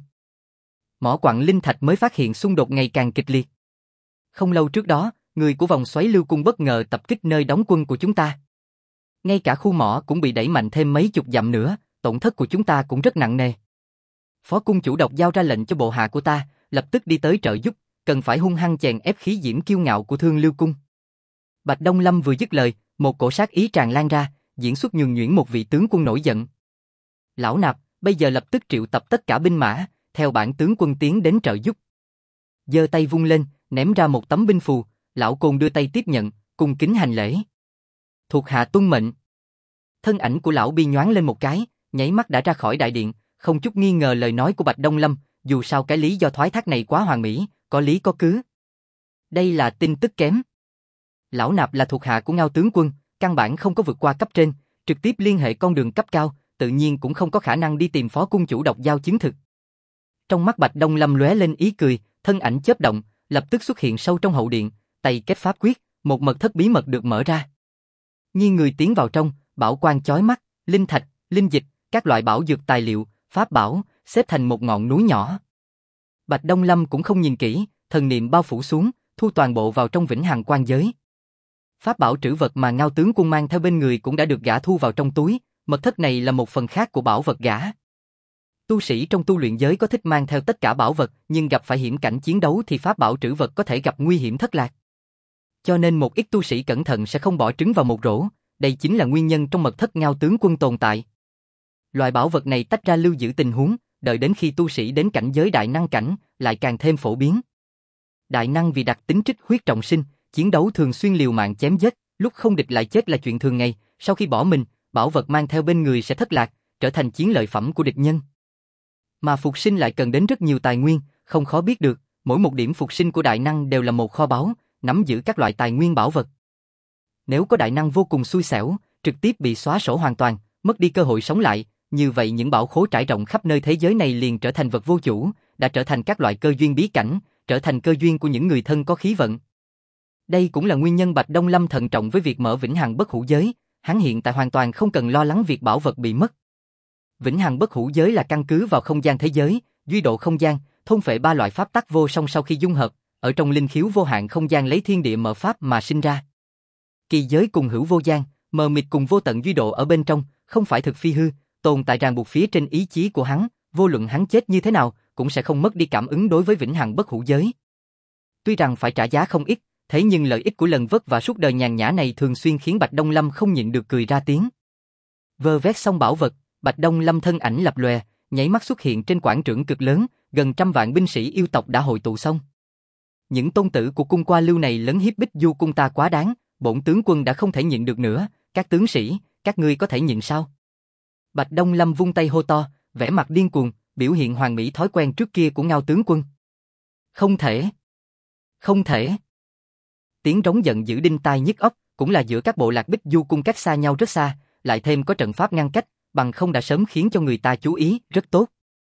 Mỏ quặng linh thạch mới phát hiện xung đột ngày càng kịch liệt. Không lâu trước đó, người của vòng xoáy Lưu Cung bất ngờ tập kích nơi đóng quân của chúng ta. Ngay cả khu mỏ cũng bị đẩy mạnh thêm mấy chục dặm nữa, tổn thất của chúng ta cũng rất nặng nề. Phó cung chủ độc giao ra lệnh cho bộ hạ của ta, lập tức đi tới trợ giúp, cần phải hung hăng chèn ép khí diễm kiêu ngạo của Thương Lưu Cung. Bạch Đông Lâm vừa dứt lời, một cổ sát ý tràn lan ra, diễn xuất nhường nhuyễn một vị tướng quân nổi giận. Lão nạp, bây giờ lập tức triệu tập tất cả binh mã, theo bản tướng quân tiến đến trợ giúp. Giơ tay vung lên, ném ra một tấm binh phù, lão Côn đưa tay tiếp nhận, cung kính hành lễ. Thuộc hạ tuân mệnh. Thân ảnh của lão Bi nhoáng lên một cái, nháy mắt đã ra khỏi đại điện, không chút nghi ngờ lời nói của Bạch Đông Lâm, dù sao cái lý do thoái thác này quá hoàn mỹ, có lý có cứ. Đây là tin tức kém. Lão nạp là thuộc hạ của Ngao tướng quân, căn bản không có vượt qua cấp trên, trực tiếp liên hệ con đường cấp cao, tự nhiên cũng không có khả năng đi tìm phó cung chủ độc giao chứng thực. Trong mắt Bạch Đông Lâm lóe lên ý cười, thân ảnh chớp động, lập tức xuất hiện sâu trong hậu điện, tay kết pháp quyết, một mật thất bí mật được mở ra. Như người tiến vào trong, bảo quang chói mắt, linh thạch, linh dịch, các loại bảo dược tài liệu, pháp bảo, xếp thành một ngọn núi nhỏ. Bạch Đông Lâm cũng không nhìn kỹ, thần niệm bao phủ xuống, thu toàn bộ vào trong vĩnh hằng quan giới. Pháp bảo trữ vật mà Ngao tướng quân mang theo bên người cũng đã được gã thu vào trong túi, mật thất này là một phần khác của bảo vật gã. Tu sĩ trong tu luyện giới có thích mang theo tất cả bảo vật, nhưng gặp phải hiểm cảnh chiến đấu thì pháp bảo trữ vật có thể gặp nguy hiểm thất lạc. Cho nên một ít tu sĩ cẩn thận sẽ không bỏ trứng vào một rổ, đây chính là nguyên nhân trong mật thất Ngao tướng quân tồn tại. Loại bảo vật này tách ra lưu giữ tình huống, đợi đến khi tu sĩ đến cảnh giới đại năng cảnh, lại càng thêm phổ biến. Đại năng vì đặc tính trích huyết trọng sinh, chiến đấu thường xuyên liều mạng chém giết, lúc không địch lại chết là chuyện thường ngày, sau khi bỏ mình, bảo vật mang theo bên người sẽ thất lạc, trở thành chiến lợi phẩm của địch nhân. Mà phục sinh lại cần đến rất nhiều tài nguyên, không khó biết được, mỗi một điểm phục sinh của đại năng đều là một kho báu, nắm giữ các loại tài nguyên bảo vật. Nếu có đại năng vô cùng xui xẻo, trực tiếp bị xóa sổ hoàn toàn, mất đi cơ hội sống lại, như vậy những bảo khố trải rộng khắp nơi thế giới này liền trở thành vật vô chủ, đã trở thành các loại cơ duyên bí cảnh, trở thành cơ duyên của những người thân có khí vận. Đây cũng là nguyên nhân Bạch Đông Lâm thận trọng với việc mở vĩnh hằng bất hủ giới, hắn hiện tại hoàn toàn không cần lo lắng việc bảo vật bị mất. Vĩnh hằng bất hủ giới là căn cứ vào không gian thế giới, duy độ không gian, thôn phệ ba loại pháp tắc vô song sau khi dung hợp, ở trong linh khiếu vô hạn không gian lấy thiên địa mở pháp mà sinh ra. Kỳ giới cùng hữu vô gian, mờ mịt cùng vô tận duy độ ở bên trong, không phải thực phi hư, tồn tại ràng buộc phía trên ý chí của hắn, vô luận hắn chết như thế nào, cũng sẽ không mất đi cảm ứng đối với vĩnh hằng bất hủ giới. Tuy rằng phải trả giá không ít, thế nhưng lợi ích của lần vất vả suốt đời nhàn nhã này thường xuyên khiến Bạch Đông Lâm không nhịn được cười ra tiếng. Vơ vét xong bảo vật, Bạch Đông Lâm thân ảnh lập lòe, nháy mắt xuất hiện trên quảng trường cực lớn, gần 100 vạn binh sĩ yêu tộc đã hội tụ xong. Những tôn tử của cung Qua Lưu này lấn hiếp Bích Du cung ta quá đáng, bổn tướng quân đã không thể nhịn được nữa, các tướng sĩ, các ngươi có thể nhịn sao? Bạch Đông Lâm vung tay hô to, vẻ mặt điên cuồng, biểu hiện hoàn mỹ thói quen trước kia của Ngao tướng quân. Không thể! Không thể! Tiếng rống giận dữ đinh tai nhức óc, cũng là giữa các bộ lạc Bích Du cung cách xa nhau rất xa, lại thêm có trận pháp ngăn cách, bằng không đã sớm khiến cho người ta chú ý, rất tốt.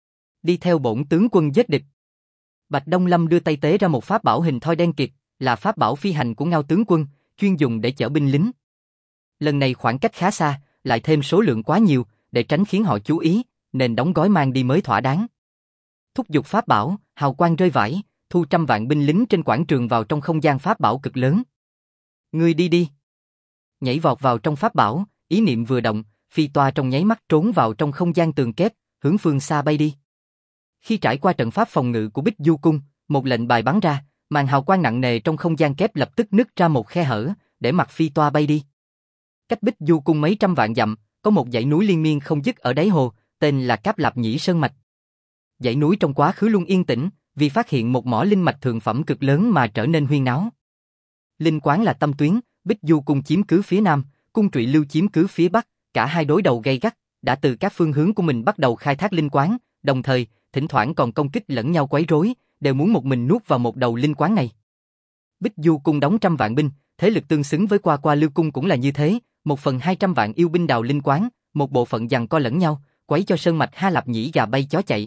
Đi theo bổn tướng quân giết địch. Bạch Đông Lâm đưa tay tế ra một pháp bảo hình thoi đen kịt, là pháp bảo phi hành của Ngao tướng quân, chuyên dùng để chở binh lính. Lần này khoảng cách khá xa, lại thêm số lượng quá nhiều, để tránh khiến họ chú ý, nên đóng gói mang đi mới thỏa đáng. Thúc giục pháp bảo, hào quang rơi vãi, thu 100 vạn binh lính trên quảng trường vào trong không gian pháp bảo cực lớn. Ngươi đi đi. Nhảy vọt vào trong pháp bảo, ý niệm vừa động, phi toa trong nháy mắt trốn vào trong không gian tường kép, hướng phương xa bay đi. Khi trải qua trận pháp phòng ngự của Bích Du cung, một lệnh bài bắn ra, màn hào quang nặng nề trong không gian kép lập tức nứt ra một khe hở, để mặc phi toa bay đi. Cách Bích Du cung mấy trăm vạn dặm, có một dãy núi liên miên không dứt ở đáy hồ, tên là Cáp Lạp Nhĩ Sơn Mạch. Dãy núi trong quá khứ luôn yên tĩnh, vì phát hiện một mỏ linh mạch thượng phẩm cực lớn mà trở nên huyên náo. Linh quán là tâm tuyến, Bích Du cung chiếm cứ phía nam, cung Trụy Lưu chiếm cứ phía bắc, cả hai đối đầu gay gắt, đã từ các phương hướng của mình bắt đầu khai thác linh quán, đồng thời, thỉnh thoảng còn công kích lẫn nhau quấy rối, đều muốn một mình nuốt vào một đầu linh quán này. Bích Du cung đóng 100 vạn binh, thế lực tương xứng với Qua Lưu cung cũng là như thế, 1/200 vạn yêu binh đào linh quán, một bộ phận giằng co lẫn nhau, quấy cho sơn mạch Ha Lạp Nhĩ gà bay chó chạy.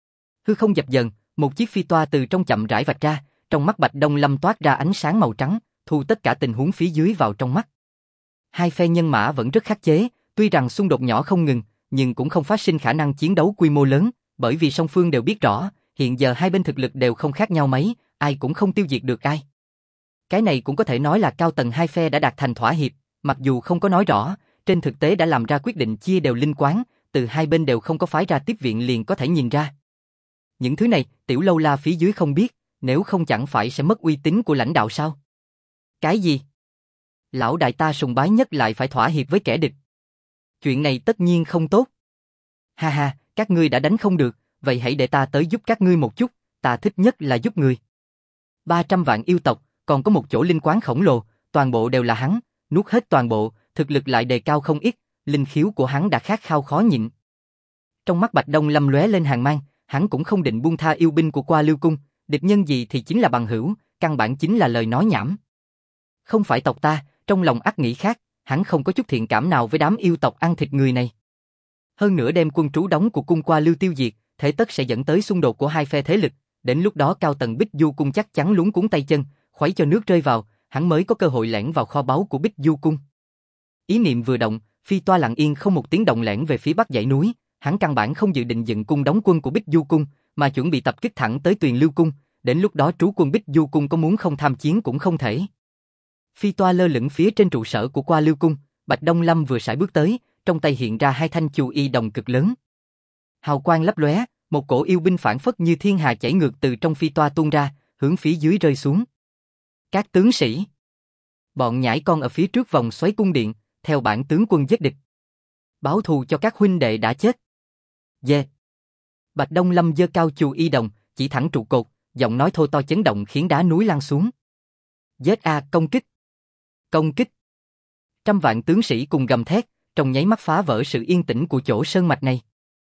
Hư không dập dần, một chiếc phi toa từ trong chậm rãi vạch ra, trong mắt Bạch Đông Lâm toát ra ánh sáng màu trắng, thu tất cả tình huống phía dưới vào trong mắt. Hai phe nhân mã vẫn rất khắc chế, tuy rằng xung đột nhỏ không ngừng, nhưng cũng không phát sinh khả năng chiến đấu quy mô lớn, bởi vì song phương đều biết rõ, hiện giờ hai bên thực lực đều không khác nhau mấy, ai cũng không tiêu diệt được ai. Cái này cũng có thể nói là cao tầng hai phe đã đạt thành thỏa hiệp, mặc dù không có nói rõ, trên thực tế đã làm ra quyết định chia đều linh quán, từ hai bên đều không có phái ra tiếp viện liền có thể nhìn ra. Những thứ này, Tiểu Lâu La phía dưới không biết, nếu không chẳng phải sẽ mất uy tín của lãnh đạo sao? Cái gì? Lão đại ta sùng bái nhất lại phải thỏa hiệp với kẻ địch. Chuyện này tất nhiên không tốt. Ha ha, các ngươi đã đánh không được, vậy hãy để ta tới giúp các ngươi một chút, ta thích nhất là giúp người. 300 vạn yêu tộc, còn có một chỗ linh quán khổng lồ, toàn bộ đều là hắn, nuốt hết toàn bộ, thực lực lại đề cao không ít, linh khiếu của hắn đã khát khao khó nhịn. Trong mắt Bạch Đông Lâm lóe lên hàn mang, hắn cũng không định buông tha yêu binh của Qua Lưu Cung, địch nhân gì thì chính là bằng hữu, căn bản chính là lời nói nhảm. Không phải tộc ta, trong lòng ắt nghĩ khác, hắn không có chút thiện cảm nào với đám yêu tộc ăn thịt người này. Hơn nữa đem quân trú đóng của cung Qua Lưu tiêu diệt, thế tất sẽ dẫn tới xung đột của hai phe thế lực, đến lúc đó cao tầng Bích Du Cung chắc chắn luống cuống tay chân, khuấy cho nước rơi vào, hắn mới có cơ hội lẻn vào kho báu của Bích Du Cung. Ý niệm vừa động, Phi Toa lặng yên không một tiếng động lẻn về phía bắc dãy núi, hắn căn bản không dự định dựng cung đóng quân của Bích Du Cung, mà chuẩn bị tập kích thẳng tới Tuyền Lưu Cung, đến lúc đó trú quân Bích Du Cung có muốn không tham chiến cũng không thể. Phi Toa lơ lửng phía trên trụ sở của Qua Lưu Cung, Bạch Đông Lâm vừa sải bước tới, trong tay hiện ra hai thanh chu y đồng cực lớn. Hào quang lấp lóe, một cổ yêu binh phản phất như thiên hà chảy ngược từ trong Phi Toa tuôn ra, hướng phía dưới rơi xuống. Các tướng sĩ, bọn nhãi con ở phía trước vòng xoáy cung điện, theo bản tướng quân giết địch. Báo thù cho các huynh đệ đã chết. Dê. Bạch Đông Lâm giơ cao chu y đồng, chỉ thẳng trụ cột, giọng nói thô to chấn động khiến đá núi lăn xuống. Giết a, công kích. Công kích. Trăm vạn tướng sĩ cùng gầm thét, trong nháy mắt phá vỡ sự yên tĩnh của chỗ sơn mạch này.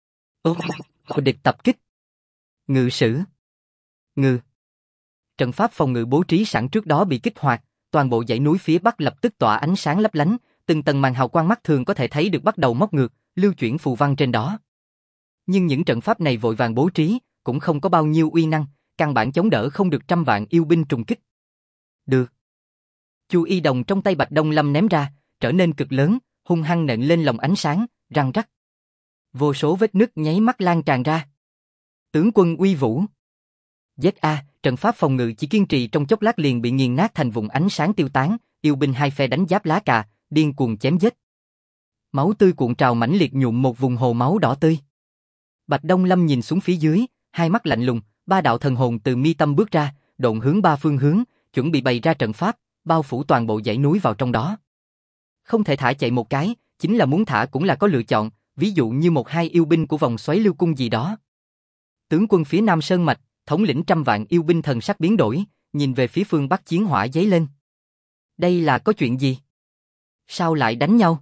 Địch tập kích. Ngự sử. Ngự. Trận pháp phòng ngự bố trí sẵn trước đó bị kích hoạt, toàn bộ dãy núi phía bắc lập tức tỏa ánh sáng lấp lánh, từng tầng màn hào quang mắt thường có thể thấy được bắt đầu móc ngược, lưu chuyển phù văn trên đó. Nhưng những trận pháp này vội vàng bố trí, cũng không có bao nhiêu uy năng, căn bản chống đỡ không được trăm vạn yêu binh trùng kích. Được. Chu y đồng trong tay Bạch Đông Lâm ném ra, trở nên cực lớn, hung hăng nện lên lồng ánh sáng, răng rắc. Vô số vết nứt nháy mắt lan tràn ra. Tướng quân uy vũ. Giết a, trận pháp phòng ngự chỉ kiên trì trong chốc lát liền bị nghiền nát thành vùng ánh sáng tiêu tán, yêu binh hai phe đánh giáp lá cà, điên cuồng chém giết. Máu tươi cuộn trào mãnh liệt nhuộm một vùng hồ máu đỏ tươi. Bạch Đông Lâm nhìn xuống phía dưới, hai mắt lạnh lùng, ba đạo thần hồn từ mi tâm bước ra, độn hướng ba phương hướng, chuẩn bị bày ra trận pháp, bao phủ toàn bộ dãy núi vào trong đó. Không thể thả chạy một cái, chính là muốn thả cũng là có lựa chọn, ví dụ như một hai yêu binh của vòng xoáy lưu cung gì đó. Tướng quân phía Nam Sơn Mạch, thống lĩnh trăm vạn yêu binh thần sắc biến đổi, nhìn về phía phương Bắc chiến hỏa giấy lên. Đây là có chuyện gì? Sao lại đánh nhau?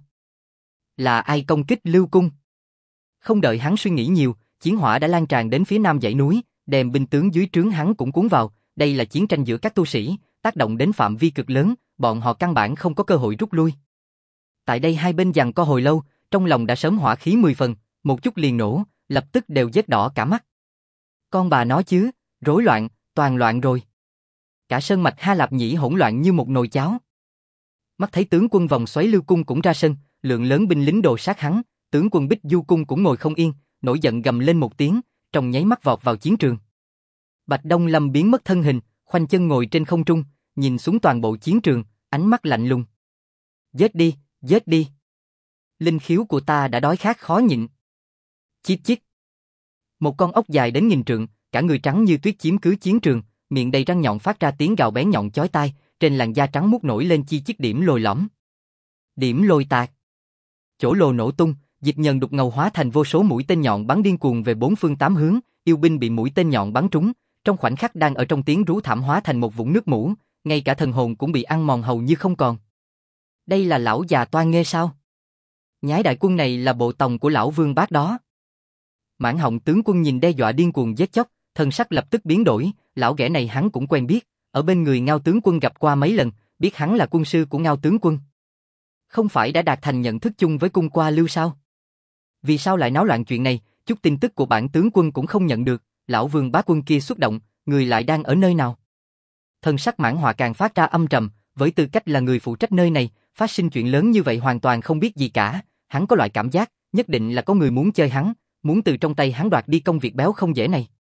Là ai công kích lưu cung? Không đợi hắn suy nghĩ nhiều, chiến hỏa đã lan tràn đến phía Nam dãy núi, đèm binh tướng dưới trướng hắn cũng cuốn vào, đây là chiến tranh giữa các tu sĩ, tác động đến phạm vi cực lớn, bọn họ căn bản không có cơ hội rút lui. Tại đây hai bên giằng co hồi lâu, trong lòng đã sớm hỏa khí 10 phần, một chút liền nổ, lập tức đều vết đỏ cả mắt. Con bà nó chứ, rối loạn, toàn loạn rồi. Cả sơn mạch Ha Lạp Nhĩ hỗn loạn như một nồi cháo. Mắt thấy tướng quân vòng xoáy lưu cung cũng ra sân, lượng lớn binh lính đồ sát hắn, tướng quân Bích Du Cung cũng ngồi không yên, nổi giận gầm lên một tiếng, trong nháy mắt vọt vào chiến trường. Bạch Đông Lâm biến mất thân hình, khoanh chân ngồi trên không trung, nhìn xuống toàn bộ chiến trường, ánh mắt lạnh lùng. Giết đi, giết đi. Linh khiếu của ta đã đói khát khó nhịn. Chít chít. Một con ốc dài đến nghìn trượng, cả người trắng như tuyết chiếm cứ chiến trường, miệng đầy răng nhọn phát ra tiếng gào bén nhọn chói tai, trên làn da trắng muốt nổi lên chi chít điểm lồi lõm. Điểm lôi tạc. Chỗ lồ nổ tung, dịch nhờn đục ngầu hóa thành vô số mũi tên nhọn bắn điên cuồng về bốn phương tám hướng, yêu binh bị mũi tên nhọn bắn trúng, trong khoảnh khắc đang ở trong tiếng rú thảm hóa thành một vũng nước mủ, ngay cả thần hồn cũng bị ăn mòn hầu như không còn. Đây là lão già Toa Nghê sao? Nhái đại quân này là bộ tòng của lão Vương Bác đó. Mãn Họng tướng quân nhìn đe dọa điên cuồng giết chóc, thần sắc lập tức biến đổi, lão ghẻ này hắn cũng quen biết, ở bên người Ngao tướng quân gặp qua mấy lần, biết hắn là quân sư của Ngao tướng quân. Không phải đã đạt thành nhận thức chung với cung Qua Lưu sao? Vì sao lại náo loạn chuyện này, chút tin tức của bản tướng quân cũng không nhận được, lão Vương Bá quân kia xuất động, người lại đang ở nơi nào? Thần sắc Mãn Hòa càng phát ra âm trầm, với tư cách là người phụ trách nơi này, phát sinh chuyện lớn như vậy hoàn toàn không biết gì cả, hắn có loại cảm giác, nhất định là có người muốn chơi hắn, muốn từ trong tay hắn đoạt đi công việc béo không dễ này.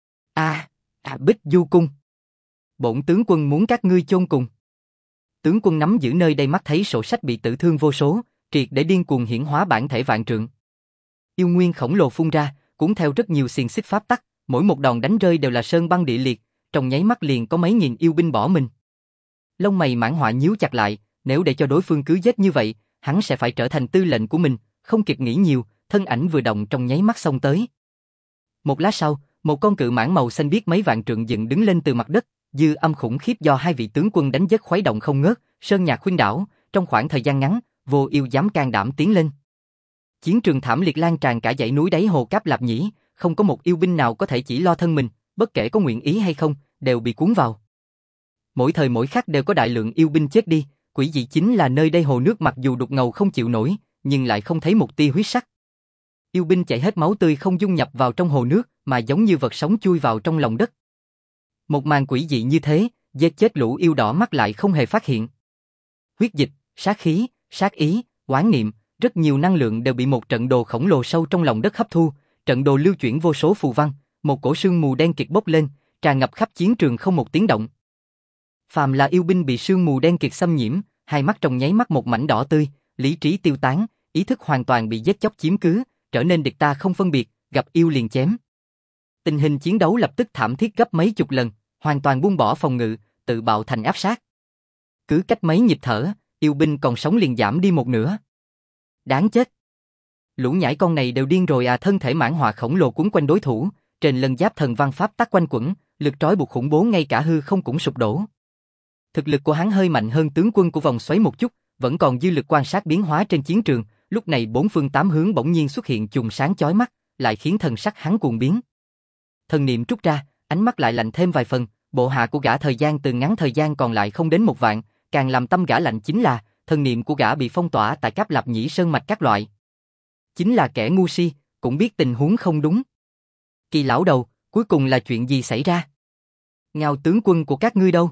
Bích Du Cung. Bổn tướng quân muốn các ngươi chôn cùng. Tướng quân nắm giữ nơi đây mắt thấy sổ sách bị tử thương vô số, triệt để điên cuồng hiển hóa bản thể vạn trượng. Yêu nguyên khổng lồ phun ra, cuốn theo rất nhiều xiềng xích pháp tắc, mỗi một đòn đánh rơi đều là sơn băng địa liệt, trong nháy mắt liền có mấy nghìn yêu binh bỏ mình. Lông mày Mãn Họa nhíu chặt lại, nếu để cho đối phương cứ giết như vậy, hắn sẽ phải trở thành tư lệnh của mình, không kịp nghĩ nhiều, thân ảnh vừa động trong nháy mắt xông tới. Một lát sau, một con cự mãng màu xanh biếc mấy vạn trượng dựng đứng lên từ mặt đất, dư âm khủng khiếp do hai vị tướng quân đánh giết khuấy động không ngớt, sơn nhạc khuynh đảo, trong khoảng thời gian ngắn, vô yêu dám can đảm tiến lên. Chiến trường thảm liệt lan tràn cả dãy núi đáy hồ Cáp Lạp Nhĩ, không có một yêu binh nào có thể chỉ lo thân mình, bất kể có nguyện ý hay không, đều bị cuốn vào. Mỗi thời mỗi khắc đều có đại lượng yêu binh chết đi, quỷ dị chính là nơi đây hồ nước mặc dù đục ngầu không chịu nổi, nhưng lại không thấy một tia huyết sắc. Yêu binh chảy hết máu tươi không dung nhập vào trong hồ nước, mà giống như vật sống chui vào trong lòng đất. Một màn quỷ dị như thế, giết chết lũ yêu đỏ mắt lại không hề phát hiện. Huyết dịch, sát khí, sát ý, oán niệm, rất nhiều năng lượng đều bị một trận đồ khổng lồ sâu trong lòng đất hấp thu, trận đồ lưu chuyển vô số phù văn, một cổ sương mù đen kịt bốc lên, tràn ngập khắp chiến trường không một tiếng động. Phàm là yêu binh bị sương mù đen kịt xâm nhiễm, hai mắt trong nháy mắt một mảnh đỏ tươi, lý trí tiêu tán, ý thức hoàn toàn bị giết chóc chiếm cứ, trở nên địch ta không phân biệt, gặp yêu liền chém. Tình hình chiến đấu lập tức thảm thiết gấp mấy chục lần, hoàn toàn buông bỏ phòng ngự, tự bạo thành áp sát. Cứ cách mấy nhịp thở, yêu binh còn sống liền giảm đi một nửa. Đáng chết. Lũ nhãi con này đều điên rồi à, thân thể Mãn Họa khổng lồ cuốn quanh đối thủ, trên lân giáp thần văn pháp tắc quanh quẩn, lực trói buộc khủng bố ngay cả hư không cũng sụp đổ. Thực lực của hắn hơi mạnh hơn tướng quân của vòng xoáy một chút, vẫn còn dư lực quan sát biến hóa trên chiến trường, lúc này bốn phương tám hướng bỗng nhiên xuất hiện chùm sáng chói mắt, lại khiến thần sắc hắn cuồng biến. Thần niệm trút ra, ánh mắt lại lạnh thêm vài phần, bộ hạ của gã thời gian từ ngắn thời gian còn lại không đến một vạn, càng làm tâm gã lạnh chính là, thần niệm của gã bị phong tỏa tại Cáp Lạp Nhĩ sơn mạch các loại. Chính là kẻ ngu si, cũng biết tình huống không đúng. Kỳ lão đầu, cuối cùng là chuyện gì xảy ra? Ngao tướng quân của các ngươi đâu?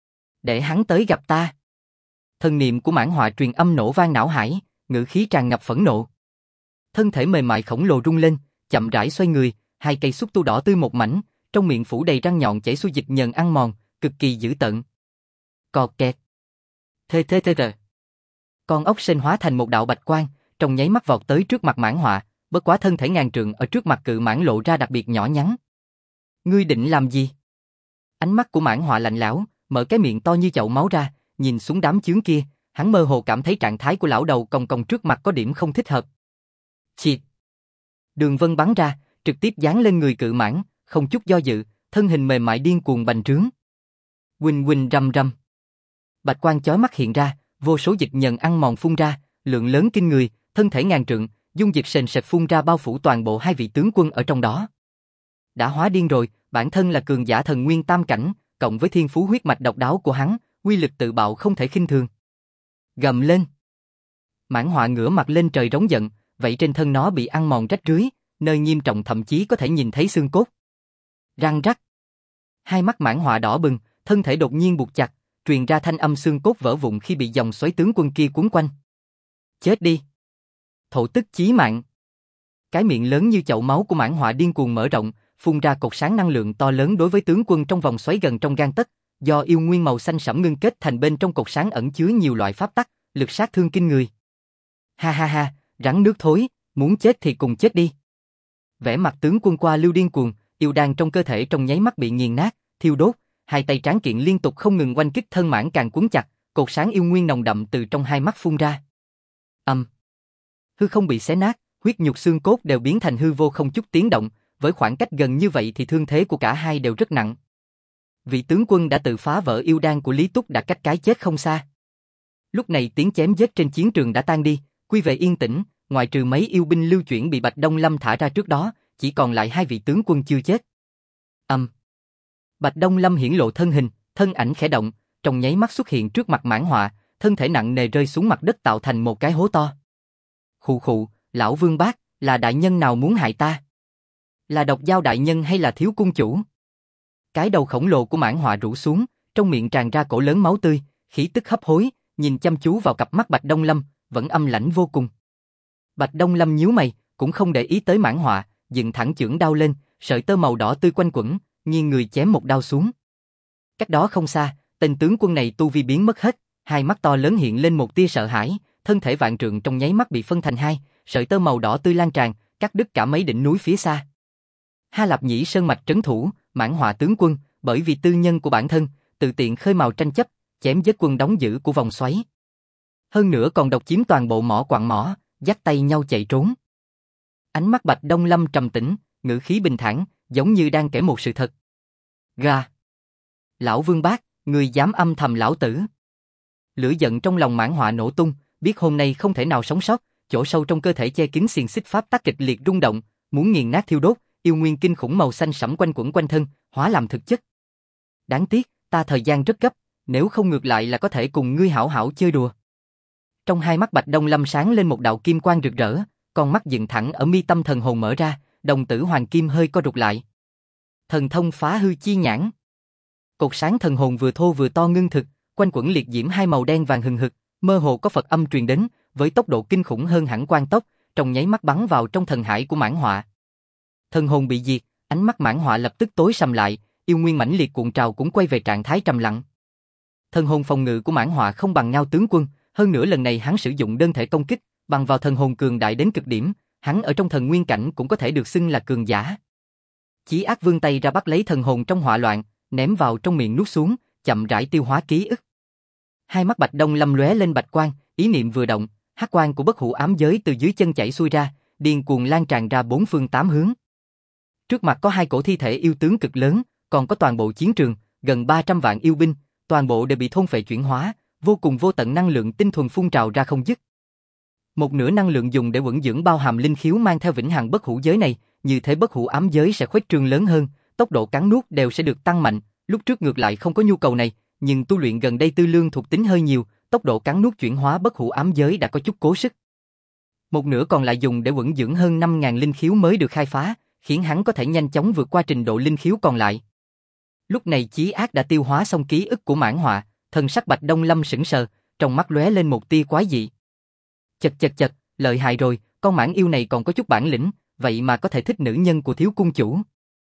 Để hắn tới gặp ta. Thần niệm của Mãn Họa truyền âm nổ vang não hải, ngữ khí tràn ngập phẫn nộ. Thân thể mềm mại khổng lồ rung lên, chậm rãi xoay người, hai cây xúc tu đỏ tươi một mảnh, trong miệng phủ đầy răng nhọn chảy xuôi dịch nhờn ăn mòn, cực kỳ dữ tợn. Cọt kẹt. Thê. Con ốc sên hóa thành một đạo bạch quang, trong nháy mắt vọt tới trước mặt Mãn Họa, bất quá thân thể ngàn trượng ở trước mặt cự mãng lộ ra đặc biệt nhỏ nhắn. Ngươi định làm gì? Ánh mắt của Mãn Họa lạnh lẽo, mở cái miệng to như chậu máu ra, nhìn xuống đám chướng kia, hắn mơ hồ cảm thấy trạng thái của lão đầu còng còng trước mặt có điểm không thích hợp. Chịt! Đường vân bắn ra, trực tiếp giáng lên người cự mãng, không chút do dự, thân hình mềm mại điên cuồng bành trướng. Huỳnh huỳnh rầm rầm. Bạch quang chói mắt hiện ra, vô số dịch nhờn ăn mòn phun ra, lượng lớn kinh người, thân thể ngàn trượng, dung dịch sền sệt phun ra bao phủ toàn bộ hai vị tướng quân ở trong đó. Đã hóa điên rồi, bản thân là cường giả thần nguyên tam cảnh, cộng với thiên phú huyết mạch độc đáo của hắn, uy lực tự bạo không thể khinh thường. Gầm lên. Mãn Họa ngửa mặt lên trời rống giận, vậy trên thân nó bị ăn mòn rách rưới, nơi nghiêm trọng thậm chí có thể nhìn thấy xương cốt. Răng rắc. Hai mắt Mãn Họa đỏ bừng, thân thể đột nhiên buộc chặt, truyền ra thanh âm xương cốt vỡ vụn khi bị dòng xoáy tướng quân kia cuốn quanh. Chết đi. Thổ tức chí mạng. Cái miệng lớn như chậu máu của Mãn Họa điên cuồng mở rộng, phun ra cột sáng năng lượng to lớn đối với tướng quân trong vòng xoáy gần trong gang tấc, do yêu nguyên màu xanh sẫm ngưng kết thành bên trong cột sáng ẩn chứa nhiều loại pháp tắc, lực sát thương kinh người. Ha, rắn nước thối, muốn chết thì cùng chết đi. Vẻ mặt tướng quân qua lưu điên cuồng, yêu đan trong cơ thể trong nháy mắt bị nghiền nát, thiêu đốt, hai tay tráng kiện liên tục không ngừng oanh kích thân mãng càng cuốn chặt, cột sáng yêu nguyên nồng đậm từ trong hai mắt phun ra. Hư không bị xé nát, huyết nhục xương cốt đều biến thành hư vô không chút tiếng động, với khoảng cách gần như vậy thì thương thế của cả hai đều rất nặng. Vị tướng quân đã tự phá vỡ yêu đan của Lý Túc đã cách cái chết không xa. Lúc này tiếng chém giết trên chiến trường đã tan đi, quy về yên tĩnh, ngoại trừ mấy yêu binh lưu chuyển bị Bạch Đông Lâm thả ra trước đó, chỉ còn lại hai vị tướng quân chưa chết. Bạch Đông Lâm hiển lộ thân hình, thân ảnh khẽ động, trong nháy mắt xuất hiện trước mặt Mãn Họa, thân thể nặng nề rơi xuống mặt đất tạo thành một cái hố to. Khụ, lão Vương Bác, là đại nhân nào muốn hại ta? Là Độc Dao đại nhân hay là Thiếu cung chủ? Cái đầu khổng lồ của Mãn Họa rũ xuống, trong miệng tràn ra cổ lớn máu tươi, khí tức hấp hối, nhìn chăm chú vào cặp mắt Bạch Đông Lâm, vẫn âm lãnh vô cùng. Bạch Đông Lâm nhíu mày, cũng không để ý tới Mãn Họa, dựng thẳng chưởng đao lên, sợi tơ màu đỏ tươi quanh quẩn, nghiêng người chém một đao xuống. Cách đó không xa, tên tướng quân này tu vi biến mất hết, hai mắt to lớn hiện lên một tia sợ hãi, thân thể vạn trượng trong nháy mắt bị phân thành hai, sợi tơ màu đỏ tươi lan tràn, cắt đứt cả mấy đỉnh núi phía xa. Ha Lạp Nhĩ Sơn mạch trấn thủ, Mãn Họa tướng quân, bởi vì tư nhân của bản thân, tự tiện khơi mào tranh chấp, chém giết quân đóng giữ của vòng xoáy. Hơn nữa còn độc chiếm toàn bộ mỏ quặng mỏ, dắt tay nhau chạy trốn. Ánh mắt Bạch Đông Lâm trầm tĩnh, ngữ khí bình thản, giống như đang kể một sự thật. Gà! Lão Vương Bác, người dám âm thầm lão tử. Lửa giận trong lòng Mãn Họa nổ tung, biết hôm nay không thể nào sống sót, chỗ sâu trong cơ thể che kín xiềng xích pháp tắc kịch liệt rung động, muốn nghiền nát thiêu đốt, yêu nguyên kinh khủng màu xanh sẫm quanh quẩn quanh thân, hóa làm thực chất. Đáng tiếc, ta thời gian rất gấp, nếu không ngược lại là có thể cùng ngươi hảo hảo chơi đùa. Trong hai mắt Bạch Đông Lâm sáng lên một đạo kim quang rực rỡ, con mắt dựng thẳng ở mi tâm thần hồn mở ra, đồng tử hoàng kim hơi co rụt lại. Thần thông phá hư chi nhãn. Cột sáng thần hồn vừa thô vừa to ngưng thực, quanh quẩn liệt diễm hai màu đen vàng hừng hực, mơ hồ có Phật âm truyền đến, với tốc độ kinh khủng hơn hẳn quang tốc, trong nháy mắt bắn vào trong thần hải của Mãn Họa. Thần hồn bị diệt, ánh mắt Mãn Họa lập tức tối sầm lại, yêu nguyên mãnh liệt cuộn trào cũng quay về trạng thái trầm lặng. Thần hồn phòng ngự của Mãn Họa không bằng Ngao tướng quân, hơn nữa lần này hắn sử dụng đơn thể công kích, bằng vào thần hồn cường đại đến cực điểm, hắn ở trong thần nguyên cảnh cũng có thể được xưng là cường giả. Chí Ác vươn tay ra bắt lấy thần hồn trong hỏa loạn, ném vào trong miệng nuốt xuống, chậm rãi tiêu hóa ký ức. Hai mắt Bạch Đông Lâm lóe lên bạch quang, ý niệm vừa động, hắc quang của bất hủ ám giới từ dưới chân chảy xuôi ra, điên cuồng lan tràn ra bốn phương tám hướng. Trước mặt có hai cổ thi thể yêu tướng cực lớn, còn có toàn bộ chiến trường, gần 300 vạn yêu binh, toàn bộ đều bị thôn phệ chuyển hóa, vô cùng vô tận năng lượng tinh thuần phun trào ra không dứt. Một nửa năng lượng dùng để vững dưỡng bao hàm linh khiếu mang theo vĩnh hằng bất hủ giới này, như thế bất hủ ám giới sẽ khuếch trương lớn hơn, tốc độ cắn nuốt đều sẽ được tăng mạnh, lúc trước ngược lại không có nhu cầu này, nhưng tu luyện gần đây tư lương thuộc tính hơi nhiều, tốc độ cắn nuốt chuyển hóa bất hủ ám giới đã có chút cố sức. Một nửa còn lại dùng để vững dưỡng hơn 5.000 linh khiếu mới được khai phá, khiến hắn có thể nhanh chóng vượt qua trình độ linh khiếu còn lại. Lúc này Chí Ác đã tiêu hóa xong ký ức của Mãn Họa, thần sắc Bạch Đông Lâm sững sờ, trong mắt lóe lên một tia quái dị. Chật, lợi hại rồi, con mãn yêu này còn có chút bản lĩnh, vậy mà có thể thích nữ nhân của thiếu cung chủ.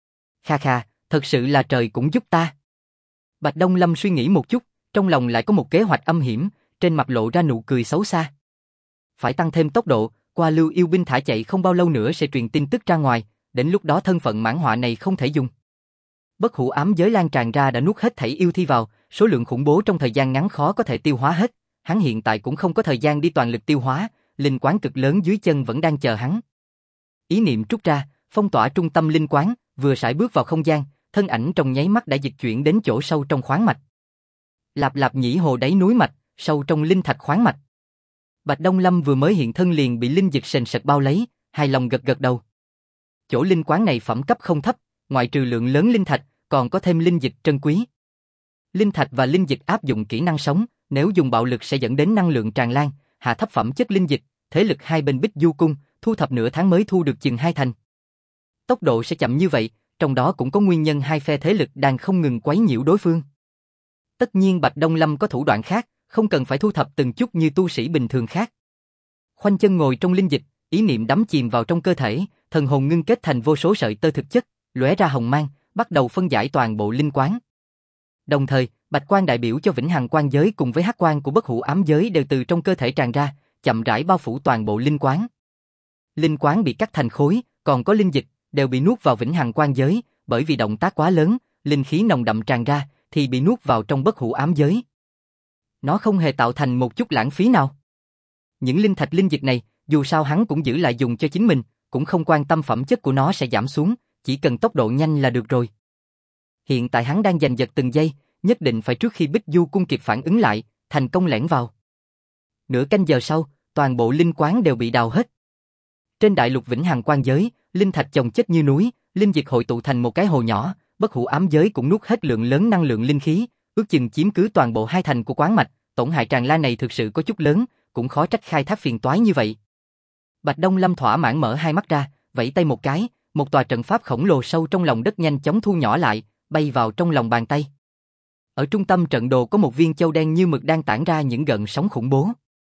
Kha, thật sự là trời cũng giúp ta. Bạch Đông Lâm suy nghĩ một chút, trong lòng lại có một kế hoạch âm hiểm, trên mặt lộ ra nụ cười xấu xa. Phải tăng thêm tốc độ, qua lưu yêu binh thả chạy không bao lâu nữa sẽ truyền tin tức ra ngoài, đến lúc đó thân phận Mãn Họa này không thể dùng. Bất hủ ám giới lan tràn ra đã nuốt hết thảy yêu thi vào, số lượng khủng bố trong thời gian ngắn khó có thể tiêu hóa hết, hắn hiện tại cũng không có thời gian đi toàn lực tiêu hóa, linh quán cực lớn dưới chân vẫn đang chờ hắn. Ý niệm trút ra, phong tỏa trung tâm linh quán, vừa sải bước vào không gian, thân ảnh trong nháy mắt đã dịch chuyển đến chỗ sâu trong khoáng mạch. Lạp Nhĩ hồ đáy núi mạch, sâu trong linh thạch khoáng mạch. Bạch Đông Lâm vừa mới hiện thân liền bị linh dịch sền sệt bao lấy, hài lòng gật đầu. Chỗ linh quán này phẩm cấp không thấp, ngoại trừ lượng lớn linh thạch, còn có thêm linh dịch trân quý. Linh thạch và linh dịch áp dụng kỹ năng sống, nếu dùng bạo lực sẽ dẫn đến năng lượng tràn lan, hạ thấp phẩm chất linh dịch, thế lực hai bên Bích Du cung, thu thập nửa tháng mới thu được chừng 2 thành. Tốc độ sẽ chậm như vậy, trong đó cũng có nguyên nhân hai phe thế lực đang không ngừng quấy nhiễu đối phương. Tất nhiên Bạch Đông Lâm có thủ đoạn khác, không cần phải thu thập từng chút như tu sĩ bình thường khác. Khoanh chân ngồi trong linh dịch, ý niệm đắm chìm vào trong cơ thể, thần hồn ngưng kết thành vô số sợi tơ thực chất, lóe ra hồng mang, bắt đầu phân giải toàn bộ linh quán. Đồng thời, bạch quang đại biểu cho vĩnh hằng quang giới cùng với hắc quang của bất hủ ám giới đều từ trong cơ thể tràn ra, chậm rãi bao phủ toàn bộ linh quán. Linh quán bị cắt thành khối, còn có linh dịch đều bị nuốt vào vĩnh hằng quang giới, bởi vì động tác quá lớn, linh khí nồng đậm tràn ra thì bị nuốt vào trong bất hủ ám giới. Nó không hề tạo thành một chút lãng phí nào. Những linh thạch linh dịch này, dù sao hắn cũng giữ lại dùng cho chính mình, cũng không quan tâm phẩm chất của nó sẽ giảm xuống, chỉ cần tốc độ nhanh là được rồi. Hiện tại hắn đang giành giật từng giây, nhất định phải trước khi Bích Du cung kịp phản ứng lại, thành công lẻn vào. Nửa canh giờ sau, toàn bộ linh quán đều bị đào hết. Trên đại lục vĩnh hằng quang giới, linh thạch chồng chất như núi, linh dịch hội tụ thành một cái hồ nhỏ, bất hủ ám giới cũng nuốt hết lượng lớn năng lượng linh khí, ước chừng chiếm cứ toàn bộ 2 thành của quán mạch, tổn hại tràn lan này thực sự có chút lớn, cũng khó trách khai thác phiền toái như vậy. Bạch Đông Lâm thỏa mãn mở hai mắt ra, vẫy tay một cái, một tòa trận pháp khổng lồ sâu trong lòng đất nhanh chóng thu nhỏ lại, bay vào trong lòng bàn tay. Ở trung tâm trận đồ có một viên châu đen như mực đang tản ra những gợn sóng khủng bố.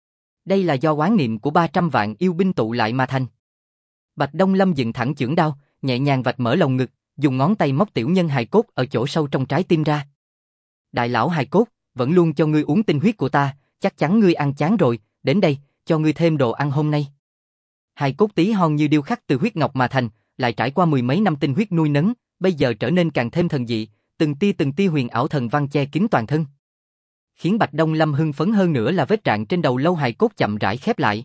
Đây là do oán niệm của 300 vạn yêu binh tụ lại mà thành. Bạch Đông Lâm dựng thẳng chưởng đao, nhẹ nhàng vạch mở lồng ngực, dùng ngón tay móc tiểu nhân hài cốt ở chỗ sâu trong trái tim ra. Đại lão hài cốt, vẫn luôn cho ngươi uống tinh huyết của ta, chắc chắn ngươi ăn chán rồi, đến đây, cho ngươi thêm đồ ăn hôm nay. Hài cốt tí hon như điêu khắc từ huyết ngọc mà thành, lại trải qua mười mấy năm tinh huyết nuôi nấng, bây giờ trở nên càng thêm thần dị, từng tia huyền ảo thần văn che kín toàn thân. Khiến Bạch Đông Lâm hưng phấn hơn nữa là vết rạn trên đầu lâu hài cốt chậm rãi khép lại.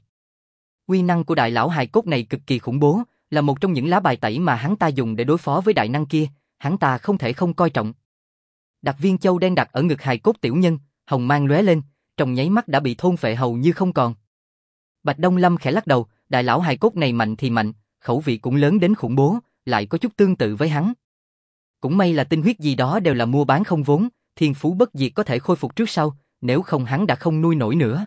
Uy năng của đại lão hài cốt này cực kỳ khủng bố, là một trong những lá bài tẩy mà hắn ta dùng để đối phó với đại năng kia, hắn ta không thể không coi trọng. Đặt viên châu đen đặt ở ngực hài cốt tiểu nhân, hồng mang lóe lên, trong nháy mắt đã bị thôn phệ hầu như không còn. Bạch Đông Lâm khẽ lắc đầu, đại lão hài cốt này mạnh thì mạnh, khẩu vị cũng lớn đến khủng bố, lại có chút tương tự với hắn. Cũng may là tinh huyết gì đó đều là mua bán không vốn, thiên phú bất diệt có thể khôi phục trước sau, nếu không hắn đã không nuôi nổi nữa.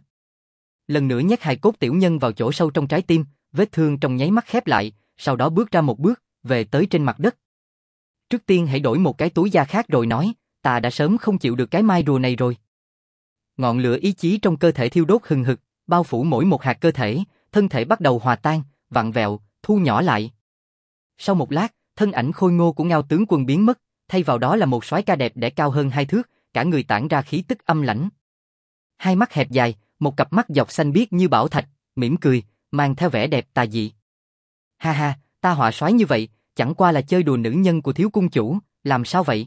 Lần nữa nhét hài cốt tiểu nhân vào chỗ sâu trong trái tim, vết thương trong nháy mắt khép lại, sau đó bước ra một bước, về tới trên mặt đất. Trước tiên hãy đổi một cái túi da khác rồi nói, ta đã sớm không chịu được cái mai rùa này rồi. Ngọn lửa ý chí trong cơ thể thiêu đốt hừng hực, bao phủ mỗi một hạt cơ thể, thân thể bắt đầu hòa tan, vặn vẹo, thu nhỏ lại. Sau một lát, thân ảnh khôi ngô của Ngao tướng quân biến mất, thay vào đó là một soái ca đẹp đẽ cao hơn 2 thước, cả người tản ra khí tức âm lãnh. Hai mắt hẹp dài, một cặp mắt dọc xanh biếc như bảo thạch, mỉm cười, mang theo vẻ đẹp tà dị. Ha ha, ta họa soái như vậy, chẳng qua là chơi đùa nữ nhân của thiếu cung chủ, làm sao vậy?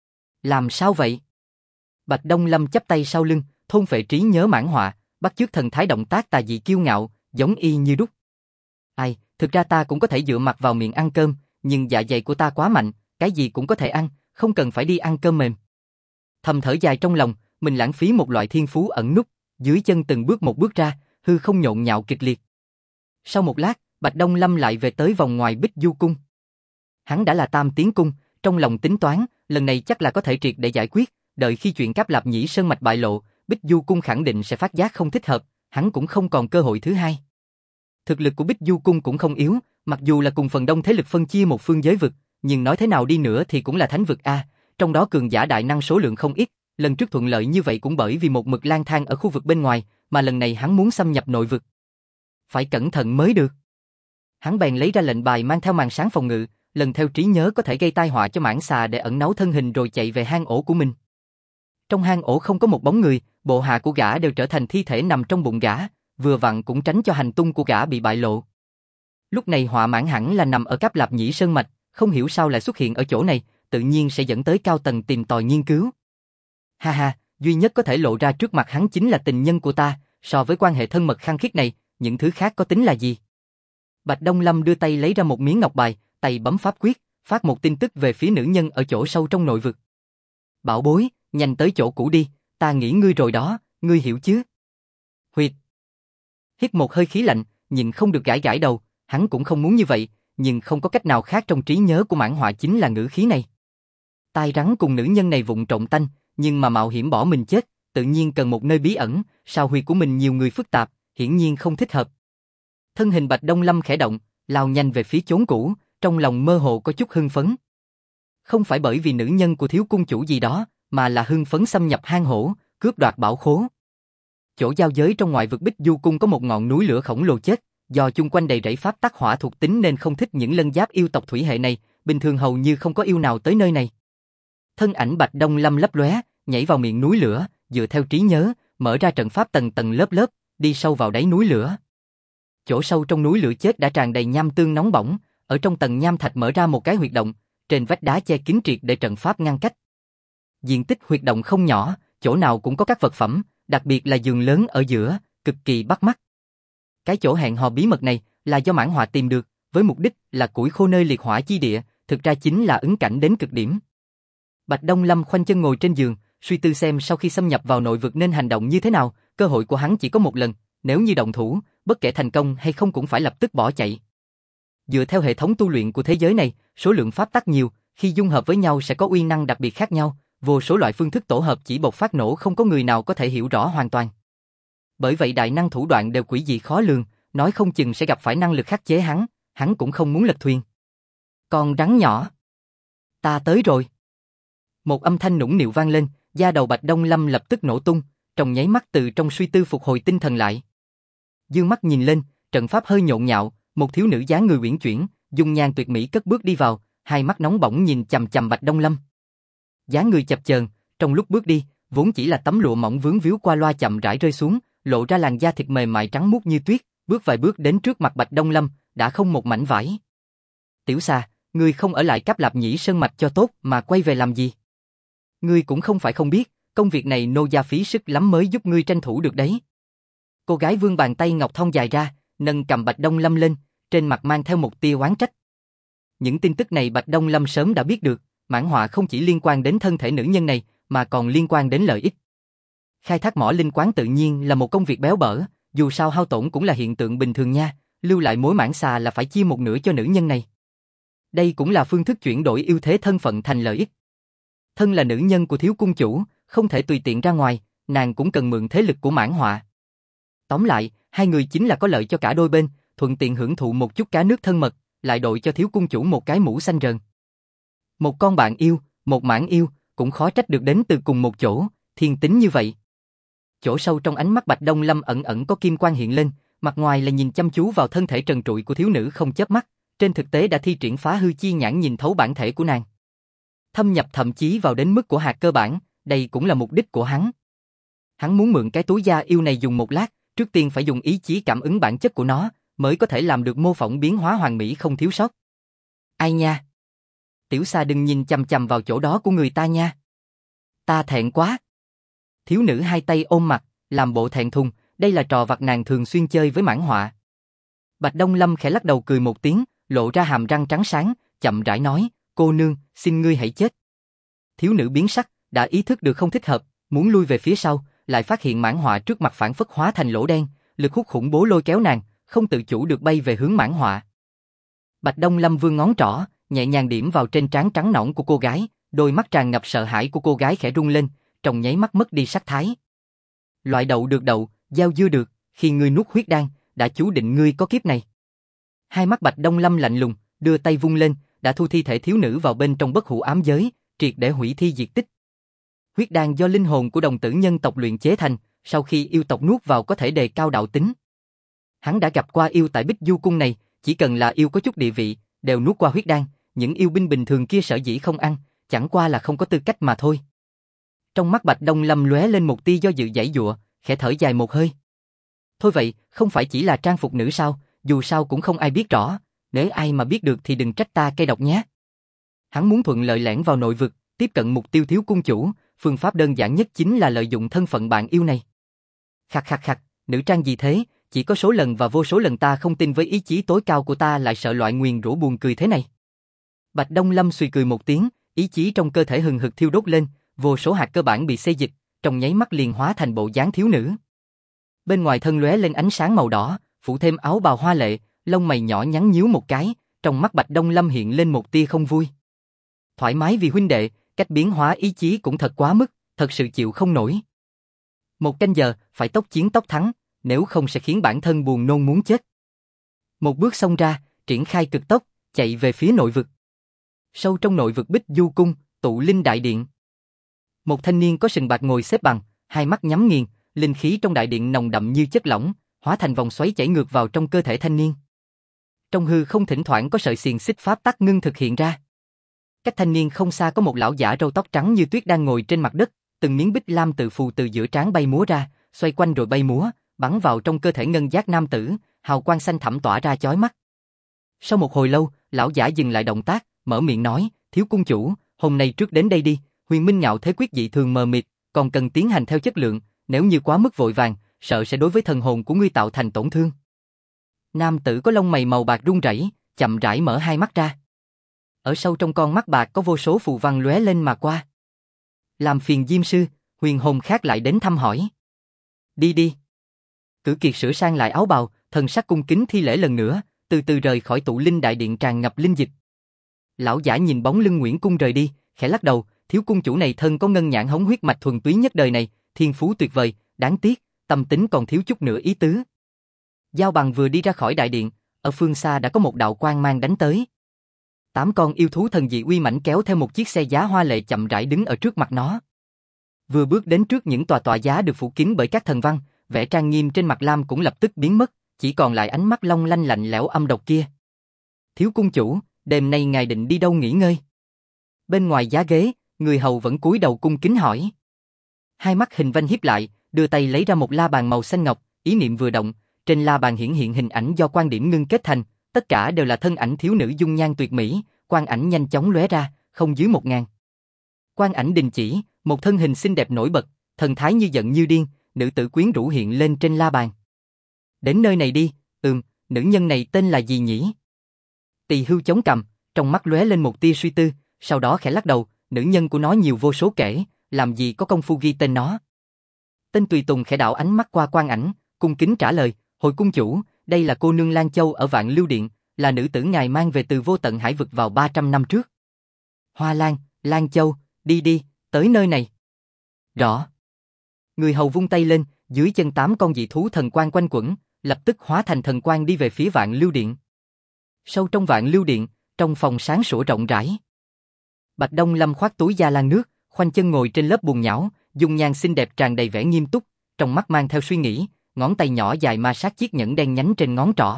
Làm sao vậy? Bạch Đông Lâm chắp tay sau lưng, thôn phệ trí nhớ mãn họa, bắt chước thần thái động tác tà dị kiêu ngạo, giống y như đúc. Ai, thực ra ta cũng có thể dựa mặt vào miệng ăn cơm, nhưng dạ dày của ta quá mạnh, cái gì cũng có thể ăn, không cần phải đi ăn cơm mềm. Thầm thở dài trong lòng, mình lãng phí một loại thiên phú ẩn núp, dưới chân từng bước một bước ra, hư không nhộn nhạo kịch liệt. Sau một lát, Bạch Đông Lâm lại về tới vòng ngoài Bích Du Cung. Hắn đã là Tam Tiến Cung, trong lòng tính toán, lần này chắc là có thể triệt để giải quyết, đợi khi chuyện Cáp Lạp Nhĩ Sơn mạch bại lộ, Bích Du Cung khẳng định sẽ phát giác không thích hợp, hắn cũng không còn cơ hội thứ hai. Thực lực của Bích Du Cung cũng không yếu, mặc dù là cùng phần đông thế lực phân chia một phương giới vực, nhưng nói thế nào đi nữa thì cũng là thánh vực A, trong đó cường giả đại năng số lượng không ít, lần trước thuận lợi như vậy cũng bởi vì một mực lang thang ở khu vực bên ngoài, mà lần này hắn muốn xâm nhập nội vực. Phải cẩn thận mới được. Hắn bèn lấy ra lệnh bài mang theo màn sáng phòng ngự, lần theo trí nhớ có thể gây tai họa cho mãng xà để ẩn náu thân hình rồi chạy về hang ổ của mình. Trong hang ổ không có một bóng người, bộ hạ của gã đều trở thành thi thể nằm trong bụng gã, vừa vặn cũng tránh cho hành tung của gã bị bại lộ. Lúc này Họa Mãn hẳn là nằm ở Cáp Lạp Nhĩ Sơn mạch, không hiểu sao lại xuất hiện ở chỗ này, tự nhiên sẽ dẫn tới cao tầng tìm tòi nghiên cứu. Ha ha, duy nhất có thể lộ ra trước mặt hắn chính là tình nhân của ta, so với quan hệ thân mật khăng khít này, những thứ khác có tính là gì? Bạch Đông Lâm đưa tay lấy ra một miếng ngọc bài, tay bấm pháp quyết, phát một tin tức về phía nữ nhân ở chỗ sâu trong nội vực. Bảo bối, nhanh tới chỗ cũ đi, ta nghĩ ngươi rồi đó, ngươi hiểu chứ? Huyệt. Hít một hơi khí lạnh, nhìn không được gãi gãi đầu, hắn cũng không muốn như vậy, nhưng không có cách nào khác, trong trí nhớ của Mãn Họa chính là ngữ khí này. Tai rắn cùng nữ nhân này vụng trộm tanh, nhưng mà mạo hiểm bỏ mình chết, tự nhiên cần một nơi bí ẩn, sao huyệt của mình nhiều người phức tạp, hiển nhiên không thích hợp. Thân hình Bạch Đông Lâm khẽ động, lao nhanh về phía chốn cũ, trong lòng mơ hồ có chút hưng phấn. Không phải bởi vì nữ nhân của thiếu cung chủ gì đó, mà là hưng phấn xâm nhập hang hổ, cướp đoạt bảo khố. Chỗ giao giới trong ngoại vực Bích Du Cung có một ngọn núi lửa khổng lồ chết, do chung quanh đầy rẫy pháp tắc hỏa thuộc tính nên không thích những lân giáp yêu tộc thủy hệ này, bình thường hầu như không có yêu nào tới nơi này. Thân ảnh Bạch Đông Lâm lấp lóe, nhảy vào miệng núi lửa, dựa theo trí nhớ, mở ra trận pháp tầng tầng lớp lớp, đi sâu vào đáy núi lửa. Chỗ sâu trong núi lửa chết đã tràn đầy nham tương nóng bỏng, ở trong tầng nham thạch mở ra một cái huyệt động, trên vách đá che kín triệt để trận pháp ngăn cách. Diện tích huyệt động không nhỏ, chỗ nào cũng có các vật phẩm, đặc biệt là giường lớn ở giữa, cực kỳ bắt mắt. Cái chỗ hẹn hò bí mật này là do Mãn Họa tìm được, với mục đích là củi khô nơi liệt hỏa chi địa, thực ra chính là ứng cảnh đến cực điểm. Bạch Đông Lâm khoanh chân ngồi trên giường, suy tư xem sau khi xâm nhập vào nội vực nên hành động như thế nào, cơ hội của hắn chỉ có một lần, nếu như động thủ, bất kể thành công hay không cũng phải lập tức bỏ chạy. Dựa theo hệ thống tu luyện của thế giới này, số lượng pháp tắc nhiều, khi dung hợp với nhau sẽ có uy năng đặc biệt khác nhau, vô số loại phương thức tổ hợp chỉ bộc phát nổ không có người nào có thể hiểu rõ hoàn toàn. Bởi vậy đại năng thủ đoạn đều quỷ dị khó lường, nói không chừng sẽ gặp phải năng lực khắc chế hắn cũng không muốn lật thuyền. Con rắn nhỏ, ta tới rồi. Một âm thanh nũng nịu vang lên, Da đầu Bạch Đông Lâm lập tức nổ tung, trong nháy mắt từ trong suy tư phục hồi tinh thần lại. Dương mắt nhìn lên, trận pháp hơi nhộn nhạo, một thiếu nữ dáng người uyển chuyển, dung nhan tuyệt mỹ cất bước đi vào, hai mắt nóng bỏng nhìn chằm chằm Bạch Đông Lâm. Dáng người chập chờn, trong lúc bước đi, vốn chỉ là tấm lụa mỏng vướng víu qua loa chậm rãi rơi xuống, lộ ra làn da thịt mềm mại trắng muốt như tuyết, bước vài bước đến trước mặt Bạch Đông Lâm, đã không một mảnh vải. Tiểu xà, ngươi không ở lại Cáp Lạp Nhĩ Sơn mạch cho tốt mà quay về làm gì? Ngươi cũng không phải không biết, công việc này nô gia phí sức lắm mới giúp ngươi tranh thủ được đấy. Cô gái vươn bàn tay ngọc thon dài ra, nâng cầm Bạch Đông Lâm lên, trên mặt mang theo một tia oán trách. Những tin tức này Bạch Đông Lâm sớm đã biết được, mãn họa không chỉ liên quan đến thân thể nữ nhân này, mà còn liên quan đến lợi ích. Khai thác mỏ linh quáng tự nhiên là một công việc béo bở, dù sao hao tổn cũng là hiện tượng bình thường nha, lưu lại mối mãn xà là phải chia một nửa cho nữ nhân này. Đây cũng là phương thức chuyển đổi ưu thế thân phận thành lợi ích. Thân là nữ nhân của thiếu cung chủ, không thể tùy tiện ra ngoài, nàng cũng cần mượn thế lực của mãn họa. Tóm lại, hai người chính là có lợi cho cả đôi bên, thuận tiện hưởng thụ một chút cá nước thân mật, lại đội cho thiếu cung chủ một cái mũ xanh rờn. Một con bạn yêu, một mãn yêu, cũng khó trách được đến từ cùng một chỗ, thiên tính như vậy. Chỗ sâu trong ánh mắt Bạch Đông Lâm ẩn ẩn có kim quang hiện lên, mặt ngoài là nhìn chăm chú vào thân thể trần trụi của thiếu nữ không chớp mắt, trên thực tế đã thi triển phá hư chi nhãn nhìn thấu bản thể của nàng. Thâm nhập thậm chí vào đến mức của hạt cơ bản, đây cũng là mục đích của hắn. Hắn muốn mượn cái túi da yêu này dùng một lát, trước tiên phải dùng ý chí cảm ứng bản chất của nó, mới có thể làm được mô phỏng biến hóa hoàn mỹ không thiếu sót. Ai nha? Tiểu xa đừng nhìn chằm chằm vào chỗ đó của người ta nha. Ta thẹn quá. Thiếu nữ hai tay ôm mặt, làm bộ thẹn thùng, đây là trò vặt nàng thường xuyên chơi với mãn họa. Bạch Đông Lâm khẽ lắc đầu cười một tiếng, lộ ra hàm răng trắng sáng, chậm rãi nói, cô nương, xin ngươi hãy chết. Thiếu nữ biến sắc, đã ý thức được không thích hợp, muốn lui về phía sau, lại phát hiện mãn họa trước mặt phản phất hóa thành lỗ đen, lực hút khủng bố lôi kéo nàng, không tự chủ được bay về hướng mãn họa. Bạch Đông Lâm vươn ngón trỏ, nhẹ nhàng điểm vào trên trán trắng nõn của cô gái, đôi mắt tràn ngập sợ hãi của cô gái khẽ rung lên, trong nháy mắt mất đi sắc thái. Loại đậu được đậu, giao dưa được, khi ngươi nuốt huyết đan, đã chú định ngươi có kiếp này. Hai mắt Bạch Đông Lâm lạnh lùng, đưa tay vung lên, đã thu thi thể thiếu nữ vào bên trong bất hủ ám giới, triệt để hủy thi diệt tích. Huyết đan do linh hồn của đồng tử nhân tộc luyện chế thành, sau khi yêu tộc nuốt vào có thể đề cao đạo tính. Hắn đã gặp qua yêu tại Bích Du cung này, chỉ cần là yêu có chút địa vị, đều nuốt qua huyết đan, những yêu binh bình thường kia sở dĩ không ăn, chẳng qua là không có tư cách mà thôi. Trong mắt Bạch Đông Lâm lóe lên một tia do dự giãy giụa, khẽ thở dài một hơi. Thôi vậy, không phải chỉ là trang phục nữ sao, dù sao cũng không ai biết rõ, nếu ai mà biết được thì đừng trách ta cay độc nhé. Hắn muốn thuận lợi lẻn vào nội vực, tiếp cận mục tiêu thiếu cung chủ, phương pháp đơn giản nhất chính là lợi dụng thân phận bạn yêu này. Khặc khặc khặc, nữ trang gì thế, chỉ có số lần và vô số lần ta không tin với ý chí tối cao của ta lại sợ loại nguyền rủa buồn cười thế này. Bạch Đông Lâm suy cười một tiếng, ý chí trong cơ thể hừng hực thiêu đốt lên, vô số hạt cơ bản bị xê dịch, trong nháy mắt liền hóa thành bộ dáng thiếu nữ. Bên ngoài thân lóe lên ánh sáng màu đỏ, phủ thêm áo bào hoa lệ, lông mày nhỏ nhắn nhíu một cái, trong mắt Bạch Đông Lâm hiện lên một tia không vui. Thoải mái vì huynh đệ, cách biến hóa ý chí cũng thật quá mức, thật sự chịu không nổi. Một canh giờ, phải tốc chiến tốc thắng, nếu không sẽ khiến bản thân buồn nôn muốn chết. Một bước xông ra, triển khai cực tốc, chạy về phía nội vực. Sâu trong nội vực Bích Du cung, tụ linh đại điện. Một thanh niên có sừng bạc ngồi xếp bằng, hai mắt nhắm nghiền, linh khí trong đại điện nồng đậm như chất lỏng, hóa thành vòng xoáy chảy ngược vào trong cơ thể thanh niên. Trong hư không thỉnh thoảng có sợi xiềng xích pháp tắc ngưng thực hiện ra. Cách thanh niên không xa có một lão giả râu tóc trắng như tuyết đang ngồi trên mặt đất, từng miếng bích lam tự phù từ giữa trán bay múa ra, xoay quanh rồi bay múa, bắn vào trong cơ thể ngân giác nam tử, hào quang xanh thẳm tỏa ra chói mắt. Sau một hồi lâu, lão giả dừng lại động tác, mở miệng nói, thiếu cung chủ, hôm nay trước đến đây đi, huyền minh ngạo thế quyết dị thường mờ mịt, còn cần tiến hành theo chất lượng, nếu như quá mức vội vàng, sợ sẽ đối với thần hồn của ngươi tạo thành tổn thương. Nam tử có lông mày màu bạc run rẩy, chậm rãi mở hai mắt ra. Ở sâu trong con mắt bạc có vô số phù văn lóe lên mà qua. Làm phiền Diêm sư, huyền hồn khác lại đến thăm hỏi. Đi đi. Cử kiệt sửa sang lại áo bào, thần sắc cung kính thi lễ lần nữa, từ từ rời khỏi tụ linh đại điện tràn ngập linh dịch. Lão giả nhìn bóng lưng Nguyễn Cung rời đi, khẽ lắc đầu, thiếu cung chủ này thân có ngân nhãn hống huyết mạch thuần túy nhất đời này, thiên phú tuyệt vời, đáng tiếc, tâm tính còn thiếu chút nữa ý tứ. Giao Bằng vừa đi ra khỏi đại điện, ở phương xa đã có một đạo quang mang đánh tới. 8 con yêu thú thần dị uy mãnh kéo theo một chiếc xe giá hoa lệ chậm rãi đứng ở trước mặt nó. Vừa bước đến trước những tòa giá được phủ kín bởi các thần văn, vẻ trang nghiêm trên mặt Lam cũng lập tức biến mất, chỉ còn lại ánh mắt long lanh lạnh lẽo âm độc kia. Thiếu cung chủ, đêm nay ngài định đi đâu nghỉ ngơi? Bên ngoài giá ghế, người hầu vẫn cúi đầu cung kính hỏi. Hai mắt Hình Vanh híp lại, đưa tay lấy ra một la bàn màu xanh ngọc, ý niệm vừa động, trên la bàn hiển hiện hình ảnh do quan điểm ngưng kết thành, tất cả đều là thân ảnh thiếu nữ dung nhan tuyệt mỹ, quan ảnh nhanh chóng lóe ra, không dưới 1000. Quan ảnh đình chỉ, một thân hình xinh đẹp nổi bật, thần thái như giận như điên, nữ tử quyến rũ hiện lên trên la bàn. Đến nơi này đi, nữ nhân này tên là gì nhỉ? Tỳ Hưu chống cằm, trong mắt lóe lên một tia suy tư, sau đó khẽ lắc đầu, nữ nhân của nó nhiều vô số kể, làm gì có công phu ghi tên nó. Tên tùy tùng khẽ đảo ánh mắt qua quan ảnh, cung kính trả lời, hồi cung chủ, đây là cô nương Lan Châu ở Vạn Lưu Điện, là nữ tử ngài mang về từ vô tận hải vực vào 300 năm trước. Hoa Lan, Lan Châu, đi, tới nơi này. Rõ. Người hầu vung tay lên, dưới chân 8 con dị thú thần quang quanh quẩn, lập tức hóa thành thần quang đi về phía Vạn Lưu Điện. Sâu trong Vạn Lưu Điện, trong phòng sáng sủa rộng rãi. Bạch Đông Lâm khoác túi da lan nước, khoanh chân ngồi trên lớp bùn nhão, dung nhan xinh đẹp tràn đầy vẻ nghiêm túc, trong mắt mang theo suy nghĩ, ngón tay nhỏ dài ma sát chiếc nhẫn đen nhánh trên ngón trỏ.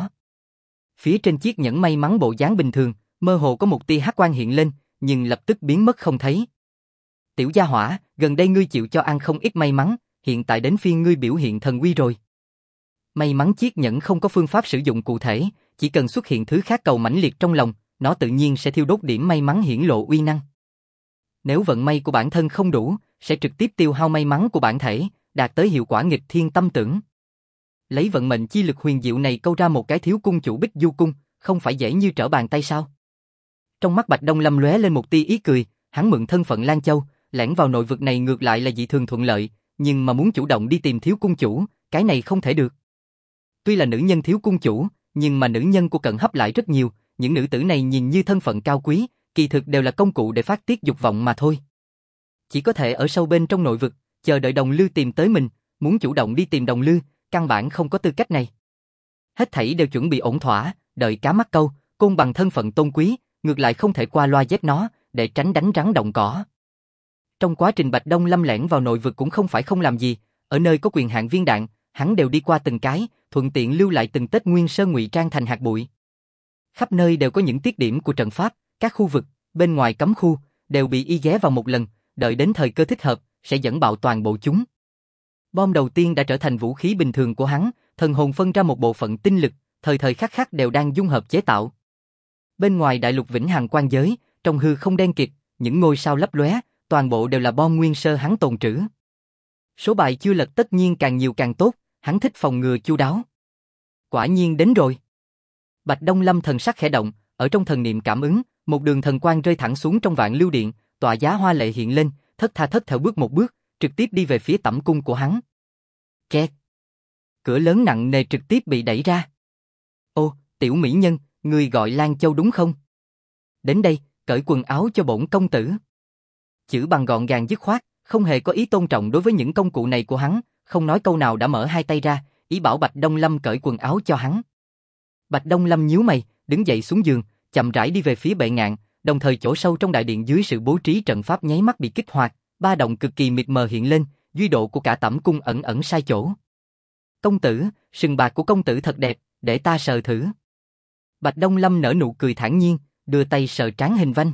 Phía trên chiếc nhẫn may mắn bộ dáng bình thường, mơ hồ có một tia hắc quang hiện lên, nhưng lập tức biến mất không thấy. Tiểu gia hỏa, gần đây ngươi chịu cho ăn không ít may mắn, hiện tại đến phiên ngươi biểu hiện thần uy rồi. May mắn chiếc nhẫn không có phương pháp sử dụng cụ thể, chỉ cần xuất hiện thứ khác cầu mãnh liệt trong lòng, nó tự nhiên sẽ thiêu đốt điểm may mắn hiển lộ uy năng. Nếu vận may của bản thân không đủ, sẽ trực tiếp tiêu hao may mắn của bản thể, đạt tới hiệu quả nghịch thiên tâm tưởng. Lấy vận mệnh chi lực huyền diệu này câu ra một cái thiếu cung chủ Bích Du Cung, không phải dễ như trở bàn tay sao? Trong mắt Bạch Đông Lâm lóe lên một tia ý cười, hắn mượn thân phận Lan Châu, lẻn vào nội vực này ngược lại là dị thường thuận lợi, nhưng mà muốn chủ động đi tìm thiếu cung chủ, cái này không thể được. Tuy là nữ nhân thiếu cung chủ, nhưng mà nữ nhân của Cận Hấp lại rất nhiều, những nữ tử này nhìn như thân phận cao quý, kỳ thực đều là công cụ để phát tiết dục vọng mà thôi. Chỉ có thể ở sâu bên trong nội vực, chờ đợi Đồng Lư tìm tới mình, muốn chủ động đi tìm Đồng Lư, căn bản không có tư cách này. Hết thảy đều chuẩn bị ổn thỏa, đợi cá mắc câu, côn bằng thân phận tôn quý, ngược lại không thể qua loa dép nó, để tránh đánh rắn động cỏ. Trong quá trình Bạch Đông Lâm lẻn vào nội vực cũng không phải không làm gì, ở nơi có quyền hạn viên đạn, hắn đều đi qua từng cái, thuận tiện lưu lại từng tết nguyên sơ ngụy trang thành hạt bụi. Khắp nơi đều có những tiết điểm của trận pháp, các khu vực, bên ngoài cấm khu, đều bị y ghé vào một lần, đợi đến thời cơ thích hợp, sẽ dẫn bạo toàn bộ chúng. Bom đầu tiên đã trở thành vũ khí bình thường của hắn, thần hồn phân ra một bộ phận tinh lực, thời thời khắc khắc đều đang dung hợp chế tạo. Bên ngoài đại lục vĩnh hằng quan giới, trong hư không đen kịt, những ngôi sao lấp lóe, toàn bộ đều là bom nguyên sơ hắn tồn trữ. Số bài chưa lật tất nhiên càng nhiều càng tốt, hắn thích phòng ngừa chu đáo. Quả nhiên đến rồi. Bạch Đông Lâm thần sắc khẽ động, ở trong thần niệm cảm ứng, một đường thần quang rơi thẳng xuống trong Vạn Lưu Điện, tọa giá hoa lệ hiện lên, thất tha thất thểu bước một bước, trực tiếp đi về phía tẩm cung của hắn. Kẹt. Cửa lớn nặng nề trực tiếp bị đẩy ra. Ô, tiểu mỹ nhân, ngươi gọi Lan Châu đúng không? Đến đây, cởi quần áo cho bổn công tử. Chữ bằng gọn gàng dứt khoát, không hề có ý tôn trọng đối với những công cụ này của hắn, không nói câu nào đã mở hai tay ra, ý bảo Bạch Đông Lâm cởi quần áo cho hắn. Bạch Đông Lâm nhíu mày, đứng dậy xuống giường, chậm rãi đi về phía bệ ngạn, đồng thời chỗ sâu trong đại điện dưới sự bố trí trận pháp nháy mắt bị kích hoạt, ba động cực kỳ mịt mờ hiện lên, duy độ của cả tẩm cung ẩn ẩn sai chỗ. Công tử, sừng bạc của công tử thật đẹp, để ta sờ thử. Bạch Đông Lâm nở nụ cười thản nhiên, đưa tay sờ trán Hình Vanh.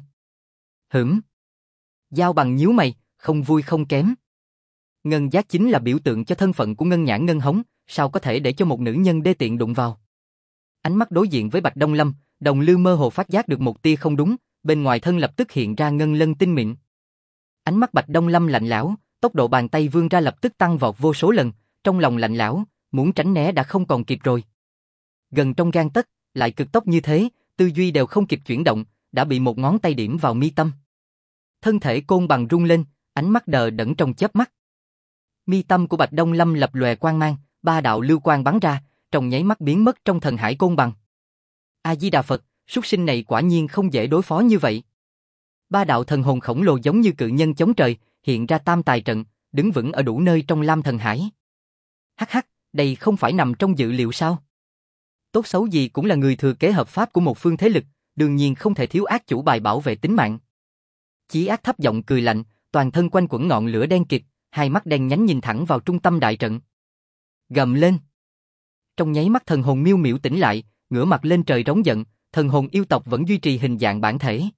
Giao Bằng nhíu mày, không vui không kém. Ngân giác chính là biểu tượng cho thân phận của ngân nhãn ngân hống, sao có thể để cho một nữ nhân đê tiện đụng vào. Ánh mắt đối diện với Bạch Đông Lâm, Đồng Lư mơ hồ phát giác được một tia không đúng, bên ngoài thân lập tức hiện ra ngân lân tinh mịn. Ánh mắt Bạch Đông Lâm lạnh lẽo, tốc độ bàn tay vươn ra lập tức tăng vọt vô số lần, trong lòng lạnh lẽo, muốn tránh né đã không còn kịp rồi. Gần trong gang tấc, lại cực tốc như thế, tư duy đều không kịp chuyển động, đã bị một ngón tay điểm vào mi tâm. Thân thể côn bằng rung lên, ánh mắt đờ đẫn trong chớp mắt. Mi tâm của Bạch Đông Lâm lập lòe quang mang, ba đạo lưu quang bắn ra, trong nháy mắt biến mất trong thần hải côn bằng. A Di Đà Phật, súc sinh này quả nhiên không dễ đối phó như vậy. Ba đạo thần hồn khổng lồ giống như cự nhân chống trời, hiện ra tam tài trận, đứng vững ở đủ nơi trong Lam thần hải. Hắc hắc, đây không phải nằm trong dự liệu sao? Tốt xấu gì cũng là người thừa kế hợp pháp của một phương thế lực, đương nhiên không thể thiếu ác chủ bài bảo vệ tính mạng. Chí Ác thấp giọng cười lạnh, toàn thân quanh quẩn ngọn lửa đen kịt, hai mắt đen nhánh nhìn thẳng vào trung tâm đại trận. Gầm lên. Trong nháy mắt thần hồn miêu miểu tỉnh lại, ngửa mặt lên trời rống giận, thần hồn yêu tộc vẫn duy trì hình dạng bản thể.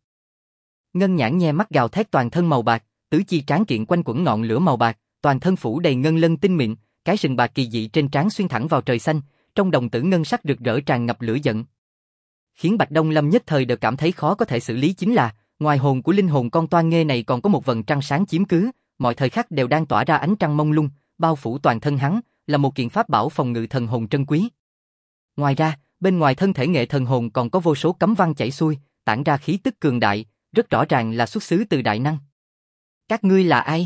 Ngân nhãn nhe mắt gào thét toàn thân màu bạc, tứ chi tráng kiện quanh quẩn ngọn lửa màu bạc, toàn thân phủ đầy ngân lân tinh mịn, cái sừng bạc kỳ dị trên trán xuyên thẳng vào trời xanh, trong đồng tử ngân sắc rực rỡ tràn ngập lửa giận. Khiến Bạch Đông Lâm nhất thời đều cảm thấy khó có thể xử lý chính là, ngoài hồn của linh hồn con toan nghê này còn có một vầng trăng sáng chiếm cứ, mọi thời khắc đều đang tỏa ra ánh trăng mông lung, bao phủ toàn thân hắn, là một kiện pháp bảo phòng ngự thần hồn trân quý. Ngoài ra, bên ngoài thân thể nghệ thần hồn còn có vô số cấm văn chảy xuôi, tản ra khí tức cường đại, rất rõ ràng là xuất xứ từ đại năng. Các ngươi là ai?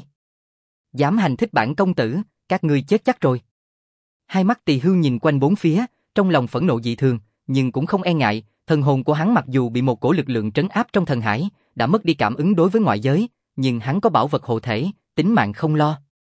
Dám hành thích bản công tử, các ngươi chết chắc rồi. Hai mắt Tỳ Hưu nhìn quanh bốn phía, trong lòng phẫn nộ dị thường, nhưng cũng không e ngại, thần hồn của hắn mặc dù bị một cổ lực lượng trấn áp trong thần hải, đã mất đi cảm ứng đối với ngoại giới, nhưng hắn có bảo vật hộ thể, tính mạng không lo.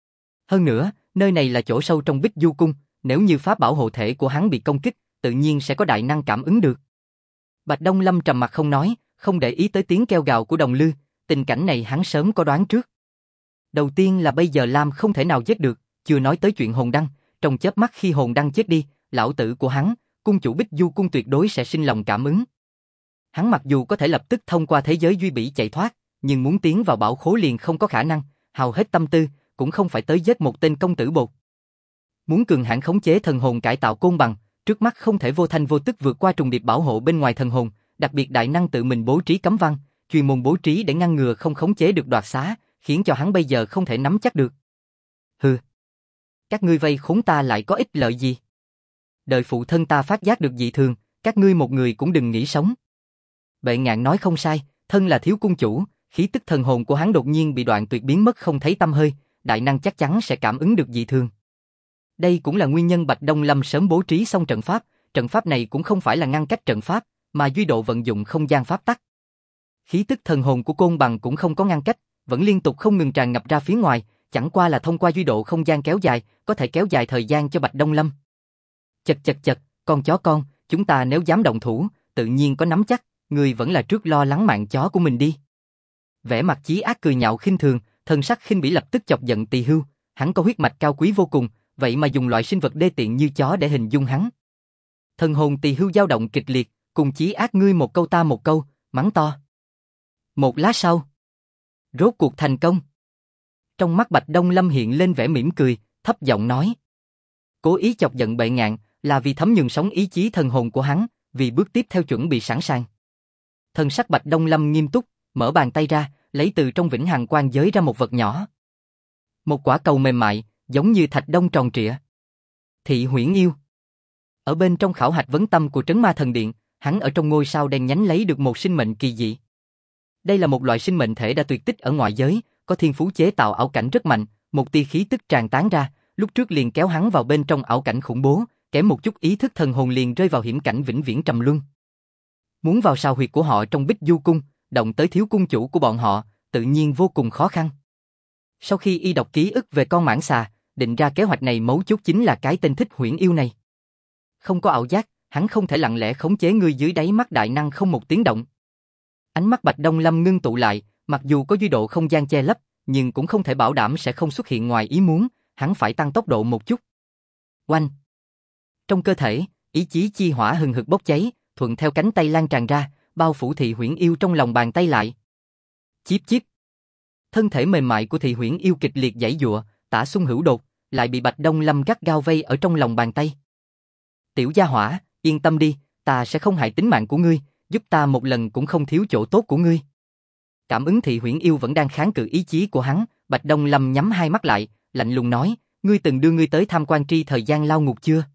Hơn nữa, nơi này là chỗ sâu trong Bích Du Cung, nếu như pháp bảo hộ thể của hắn bị công kích, tự nhiên sẽ có đại năng cảm ứng được. Bạch Đông Lâm trầm mặt không nói, không để ý tới tiếng kêu gào của Đồng Lư, tình cảnh này hắn sớm có đoán trước. Đầu tiên là bây giờ Lam không thể nào giết được, chưa nói tới chuyện hồn đăng, trong chớp mắt khi hồn đăng chết đi, lão tử của hắn, cung chủ Bích Du Cung tuyệt đối sẽ sinh lòng cảm ứng. Hắn mặc dù có thể lập tức thông qua thế giới duy bỉ chạy thoát, nhưng muốn tiến vào bảo khố liền không có khả năng, hao hết tâm tư, cũng không phải tới giết một tên công tử bột. Muốn cường hãn khống chế thần hồn cải tạo côn bằng, trước mắt không thể vô thanh vô tức vượt qua trùng điệp bảo hộ bên ngoài thần hồn, đặc biệt đại năng tự mình bố trí cấm văn, chuyên môn bố trí để ngăn ngừa không khống chế được đoạt xá, khiến cho hắn bây giờ không thể nắm chắc được. Hừ, các ngươi vây khốn ta lại có ích lợi gì? Đợi phụ thân ta phát giác được dị thường, các ngươi một người cũng đừng nghĩ sống. Bệ Ngạn nói không sai, thân là thiếu cung chủ, khí tức thần hồn của hắn đột nhiên bị đoạn tuyệt biến mất không thấy tăm hơi, đại năng chắc chắn sẽ cảm ứng được dị thường. Đây cũng là nguyên nhân Bạch Đông Lâm sớm bố trí xong trận pháp này cũng không phải là ngăn cách trận pháp, mà duy độ vận dụng không gian pháp tắc. Khí tức thần hồn của côn bằng cũng không có ngăn cách, vẫn liên tục không ngừng tràn ngập ra phía ngoài, chẳng qua là thông qua duy độ không gian kéo dài, có thể kéo dài thời gian cho Bạch Đông Lâm. Chật, con chó con, chúng ta nếu dám động thủ, tự nhiên có nắm chắc, người vẫn là trước lo lắng mạng chó của mình đi. Vẻ mặt Chí Ác cười nhạo khinh thường, thần sắc khinh bỉ lập tức chọc giận Tỳ Hưu, hắn có huyết mạch cao quý vô cùng, vậy mà dùng loại sinh vật đê tiện như chó để hình dung hắn. Thần hồn Tỳ Hưu dao động kịch liệt, cùng Chí Ác ngươi một câu ta một câu, mắng to. Một lát sau, rốt cuộc thành công. Trong mắt Bạch Đông Lâm hiện lên vẻ mỉm cười, thấp giọng nói. Cố ý chọc giận Bệ Ngạn, là vì thấm nhuần sống ý chí thần hồn của hắn, vì bước tiếp theo chuẩn bị sẵn sàng. Thần sắc Bạch Đông Lâm nghiêm túc, mở bàn tay ra, lấy từ trong vĩnh hằng quan giới ra một vật nhỏ. Một quả cầu mềm mại, giống như thạch đông tròn trịa. Thị huyễn yêu. Ở bên trong khảo hạch vấn tâm của Trấn Ma Thần Điện, hắn ở trong ngôi sao đen nhánh lấy được một sinh mệnh kỳ dị. Đây là một loại sinh mệnh thể đã tuyệt tích ở ngoại giới, có thiên phú chế tạo ảo cảnh rất mạnh, một tia khí tức tràn tán ra, lúc trước liền kéo hắn vào bên trong ảo cảnh khủng bố, kém một chút ý thức thần hồn liền rơi vào hiểm cảnh vĩnh viễn trầm luân. Muốn vào sao huyệt của họ trong Bích Du Cung, động tới thiếu cung chủ của bọn họ, tự nhiên vô cùng khó khăn. Sau khi y đọc ký ức về con mãng xà, định ra kế hoạch này mấu chốt chính là cái tên thích huyễn yêu này. Không có ảo giác, hắn không thể lặng lẽ khống chế ngươi dưới đáy mắt đại năng không một tiếng động. Ánh mắt Bạch Đông Lâm ngưng tụ lại, mặc dù có duy độ không gian che lấp, nhưng cũng không thể bảo đảm sẽ không xuất hiện ngoài ý muốn, hắn phải tăng tốc độ một chút. Oanh! Trong cơ thể, ý chí chi hỏa hừng hực bốc cháy, thuận theo cánh tay lan tràn ra, bao phủ thị huyễn yêu trong lòng bàn tay lại. Chíp chíp! Thân thể mềm mại của thị huyễn yêu kịch liệt giãy giụa, tả xung hữu đột, lại bị Bạch Đông Lâm gắt gao vây ở trong lòng bàn tay. Tiểu gia hỏa, yên tâm đi, ta sẽ không hại tính mạng của ngươi, giúp ta một lần cũng không thiếu chỗ tốt của ngươi. Cảm ứng thị huyễn yêu vẫn đang kháng cự ý chí của hắn, Bạch Đông Lâm nhắm hai mắt lại, lạnh lùng nói, ngươi từng đưa ngươi tới tham quan tri thời gian lao ngục chưa?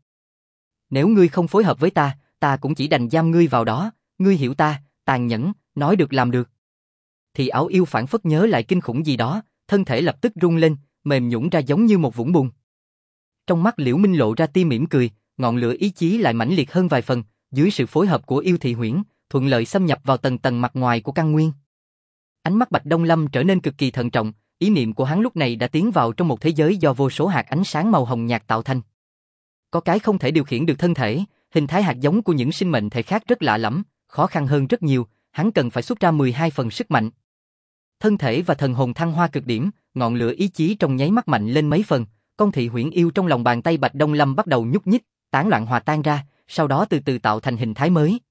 Nếu ngươi không phối hợp với ta, ta cũng chỉ đành giam ngươi vào đó, ngươi hiểu ta, tàn nhẫn, nói được làm được. Thì ảo yêu phản phất nhớ lại kinh khủng gì đó, thân thể lập tức rung lên, mềm nhũn ra giống như một vũng bùn. Trong mắt Liễu Minh lộ ra tia mỉm cười, ngọn lửa ý chí lại mãnh liệt hơn vài phần, dưới sự phối hợp của yêu thị huyễn, thuận lợi xâm nhập vào tầng tầng mặt ngoài của căn nguyên. Ánh mắt Bạch Đông Lâm trở nên cực kỳ thận trọng, ý niệm của hắn lúc này đã tiến vào trong một thế giới do vô số hạt ánh sáng màu hồng nhạt tạo thành. Có cái không thể điều khiển được thân thể, hình thái hạt giống của những sinh mệnh thể khác rất lạ lẫm, khó khăn hơn rất nhiều, hắn cần phải xuất ra 12 phần sức mạnh. Thân thể và thần hồn thăng hoa cực điểm, ngọn lửa ý chí trong nháy mắt mạnh lên mấy phần, con thị huyễn yêu trong lòng bàn tay Bạch Đông Lâm bắt đầu nhúc nhích, tán loạn hòa tan ra, sau đó từ từ tạo thành hình thái mới.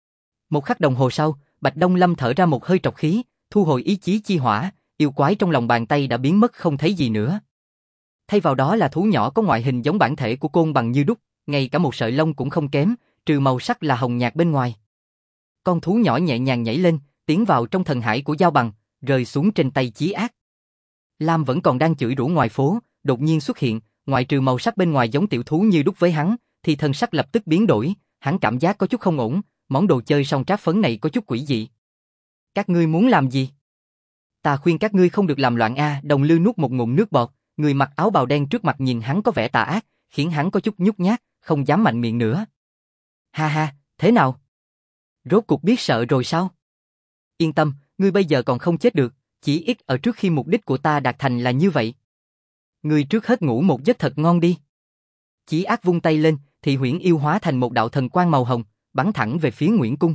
Một khắc đồng hồ sau, Bạch Đông Lâm thở ra một hơi trọc khí, thu hồi ý chí chi hỏa, yêu quái trong lòng bàn tay đã biến mất không thấy gì nữa. Thay vào đó là thú nhỏ có ngoại hình giống bản thể của côn bằng như đúc, ngay cả một sợi lông cũng không kém, trừ màu sắc là hồng nhạt bên ngoài. Con thú nhỏ nhẹ nhàng nhảy lên, tiến vào trong thần hải của Giao Bằng, rơi xuống trên tay Chí Ác. Lam vẫn còn đang chửi rủa ngoài phố, đột nhiên xuất hiện, ngoại trừ màu sắc bên ngoài giống tiểu thú như đúc với hắn, thì thân sắc lập tức biến đổi, hắn cảm giác có chút không ổn, món đồ chơi song tráp phấn này có chút quỷ dị. Các ngươi muốn làm gì? Ta khuyên các ngươi không được làm loạn a. Đồng Lư nuốt một ngụm nước bọt, người mặc áo bào đen trước mặt nhìn hắn có vẻ tà ác, khiến hắn có chút nhút nhát, không dám mạnh miệng nữa. Ha ha, thế nào? Rốt cuộc biết sợ rồi sao? Yên tâm, ngươi bây giờ còn không chết được, chỉ ít ở trước khi mục đích của ta đạt thành là như vậy. Ngươi trước hết ngủ một giấc thật ngon đi. Chí Ác vung tay lên, thì huyễn yêu hóa thành một đạo thần quang màu hồng, bắn thẳng về phía Nguyễn Cung.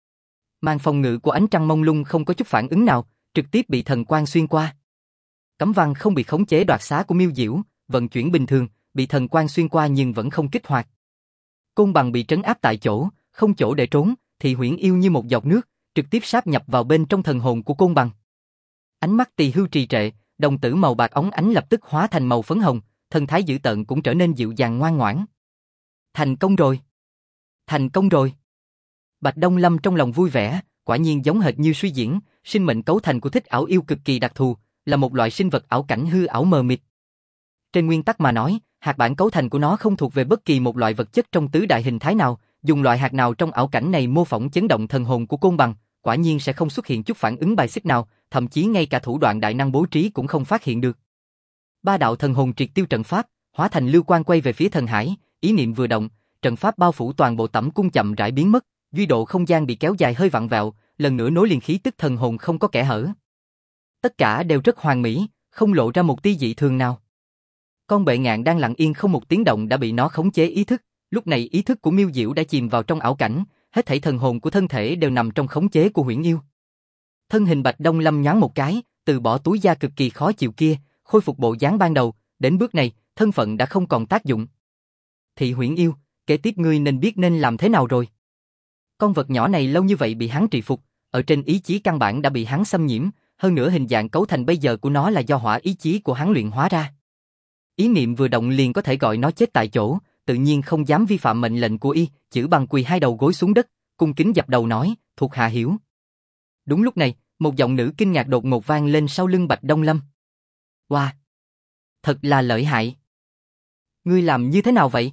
Màn phòng ngự của ánh trăng mông lung không có chút phản ứng nào, trực tiếp bị thần quang xuyên qua. Cấm văn không bị khống chế đoạt xá của Miêu Diễu, vận chuyển bình thường, bị thần quang xuyên qua nhưng vẫn không kích hoạt. Côn bằng bị trấn áp tại chỗ, không chỗ để trốn, thì huyễn yêu như một giọt nước, trực tiếp sáp nhập vào bên trong thần hồn của côn bằng. Ánh mắt Tỳ Hưu trì trệ, đồng tử màu bạc óng ánh lập tức hóa thành màu phấn hồng, thần thái dữ tợn cũng trở nên dịu dàng ngoan ngoãn. Thành công rồi! Thành công rồi! Bạch Đông Lâm trong lòng vui vẻ, quả nhiên giống hệt như suy diễn, sinh mệnh cấu thành của thích ảo yêu cực kỳ đặc thù, là một loại sinh vật ảo cảnh hư ảo mờ mịt. Trên nguyên tắc mà nói, hạt bản cấu thành của nó không thuộc về bất kỳ một loại vật chất trong tứ đại hình thái nào, dùng loại hạt nào trong ảo cảnh này mô phỏng chấn động thần hồn của côn bằng, quả nhiên sẽ không xuất hiện chút phản ứng bài xích nào, thậm chí ngay cả thủ đoạn đại năng bố trí cũng không phát hiện được. Ba đạo thần hồn triệt tiêu trận pháp, hóa thành lưu quang quay về phía thần hải, ý niệm vừa động, trận pháp bao phủ toàn bộ tẩm cung chậm rãi biến mất, duy độ không gian bị kéo dài hơi vặn vẹo, lần nữa nối liền khí tức thần hồn không có kẽ hở. Tất cả đều rất hoàn mỹ, không lộ ra một tia dị thường nào. Con bệ ngạn đang lặng yên không một tiếng động đã bị nó khống chế ý thức, lúc này ý thức của Miêu Diễu đã chìm vào trong ảo cảnh, hết thảy thần hồn của thân thể đều nằm trong khống chế của huyễn yêu. Thân hình Bạch Đông Lâm nhoáng một cái, từ bỏ túi da cực kỳ khó chịu kia, khôi phục bộ dáng ban đầu, đến bước này, thân phận đã không còn tác dụng. Thị huyễn yêu, kế tiếp ngươi nên biết nên làm thế nào rồi. Con vật nhỏ này lâu như vậy bị hắn trị phục, ở trên ý chí căn bản đã bị hắn xâm nhiễm, hơn nữa hình dạng cấu thành bây giờ của nó là do hỏa ý chí của hắn luyện hóa ra. Ý niệm vừa động liền có thể gọi nó chết tại chỗ, tự nhiên không dám vi phạm mệnh lệnh của y, chữ bằng quỳ hai đầu gối xuống đất, cung kính dập đầu nói, thuộc hạ hiểu. Đúng lúc này, một giọng nữ kinh ngạc đột ngột vang lên sau lưng Bạch Đông Lâm. Wow! Thật là lợi hại! Ngươi làm như thế nào vậy?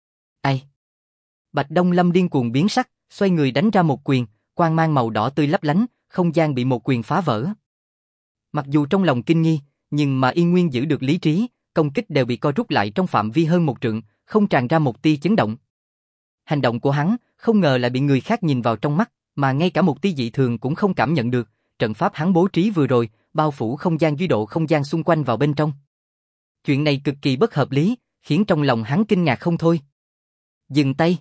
Ai? Bạch Đông Lâm điên cuồng biến sắc, xoay người đánh ra một quyền, quang mang màu đỏ tươi lấp lánh, không gian bị một quyền phá vỡ. Mặc dù trong lòng kinh nghi, nhưng mà y nguyên giữ được lý trí, công kích đều bị co rút lại trong phạm vi hơn một trượng, không tràn ra một tia chấn động. Hành động của hắn, không ngờ lại bị người khác nhìn vào trong mắt, mà ngay cả một tia dị thường cũng không cảm nhận được, trận pháp hắn bố trí vừa rồi, bao phủ không gian duy độ không gian xung quanh vào bên trong. Chuyện này cực kỳ bất hợp lý, khiến trong lòng hắn kinh ngạc không thôi. Dừng tay!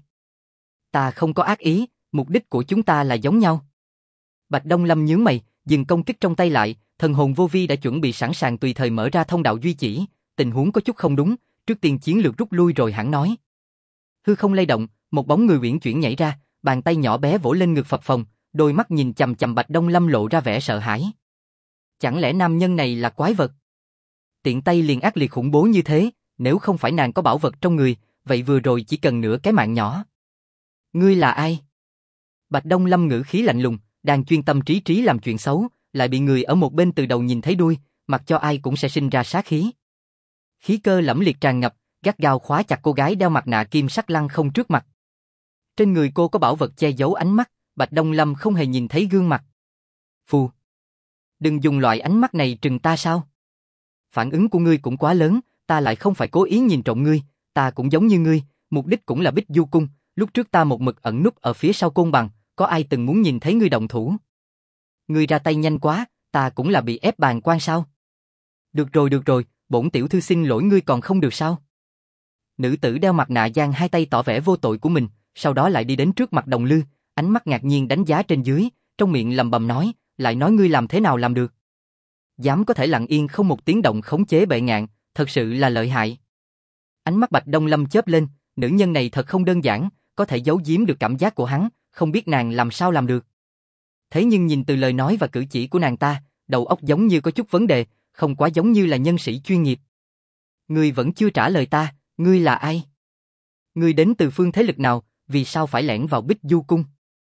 Ta không có ác ý, mục đích của chúng ta là giống nhau. Bạch Đông Lâm nhướng mày, dừng công kích trong tay lại, thần hồn vô vi đã chuẩn bị sẵn sàng tùy thời mở ra thông đạo duy chỉ, tình huống có chút không đúng, trước tiên chiến lược rút lui rồi hẳn nói. Hư không lay động, một bóng người uyển chuyển nhảy ra, bàn tay nhỏ bé vỗ lên ngực phập phồng, đôi mắt nhìn chằm chằm Bạch Đông Lâm lộ ra vẻ sợ hãi. Chẳng lẽ nam nhân này là quái vật? Tiện tay liền ác liệt khủng bố như thế, nếu không phải nàng có bảo vật trong người, vậy vừa rồi chỉ cần nửa cái mạng nhỏ. Ngươi là ai? Bạch Đông Lâm ngữ khí lạnh lùng, đang chuyên tâm trí trí làm chuyện xấu, lại bị người ở một bên từ đầu nhìn thấy đuôi, mặc cho ai cũng sẽ sinh ra sát khí. Khí cơ lẫm liệt tràn ngập, gắt gao khóa chặt cô gái đeo mặt nạ kim sắc lăng không trước mặt. Trên người cô có bảo vật che giấu ánh mắt, Bạch Đông Lâm không hề nhìn thấy gương mặt. Phù! Đừng dùng loại ánh mắt này trừng ta sao? Phản ứng của ngươi cũng quá lớn, ta lại không phải cố ý nhìn trộm ngươi, ta cũng giống như ngươi, mục đích cũng là Bích Du Cung, lúc trước ta một mực ẩn núp ở phía sau côn bằng, có ai từng muốn nhìn thấy ngươi động thủ? Ngươi ra tay nhanh quá, ta cũng là bị ép bàn quan sao? Được rồi, bổn tiểu thư xin lỗi ngươi còn không được sao? Nữ tử đeo mặt nạ giang hai tay tỏ vẻ vô tội của mình, sau đó lại đi đến trước mặt Đồng Lư, ánh mắt ngạc nhiên đánh giá trên dưới, trong miệng lầm bầm nói, lại nói ngươi làm thế nào làm được? dám có thể lặng yên không một tiếng động khống chế bệ ngạn, thật sự là lợi hại. Ánh mắt Bạch Đông Lâm chớp lên, nữ nhân này thật không đơn giản, có thể giấu giếm được cảm giác của hắn, không biết nàng làm sao làm được. Thế nhưng nhìn từ lời nói và cử chỉ của nàng ta, đầu óc giống như có chút vấn đề, không quá giống như là nhân sĩ chuyên nghiệp. Ngươi vẫn chưa trả lời ta, ngươi là ai? Ngươi đến từ phương thế lực nào, vì sao phải lẻn vào Bích Du Cung?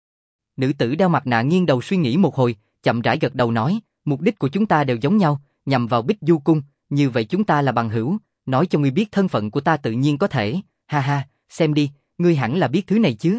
Nữ tử đeo mặt nạ nghiêng đầu suy nghĩ một hồi, chậm rãi gật đầu nói, mục đích của chúng ta đều giống nhau, nhằm vào Bích Du Cung, như vậy chúng ta là bằng hữu, nói cho ngươi biết thân phận của ta tự nhiên có thể, ha ha, xem đi, ngươi hẳn là biết thứ này chứ.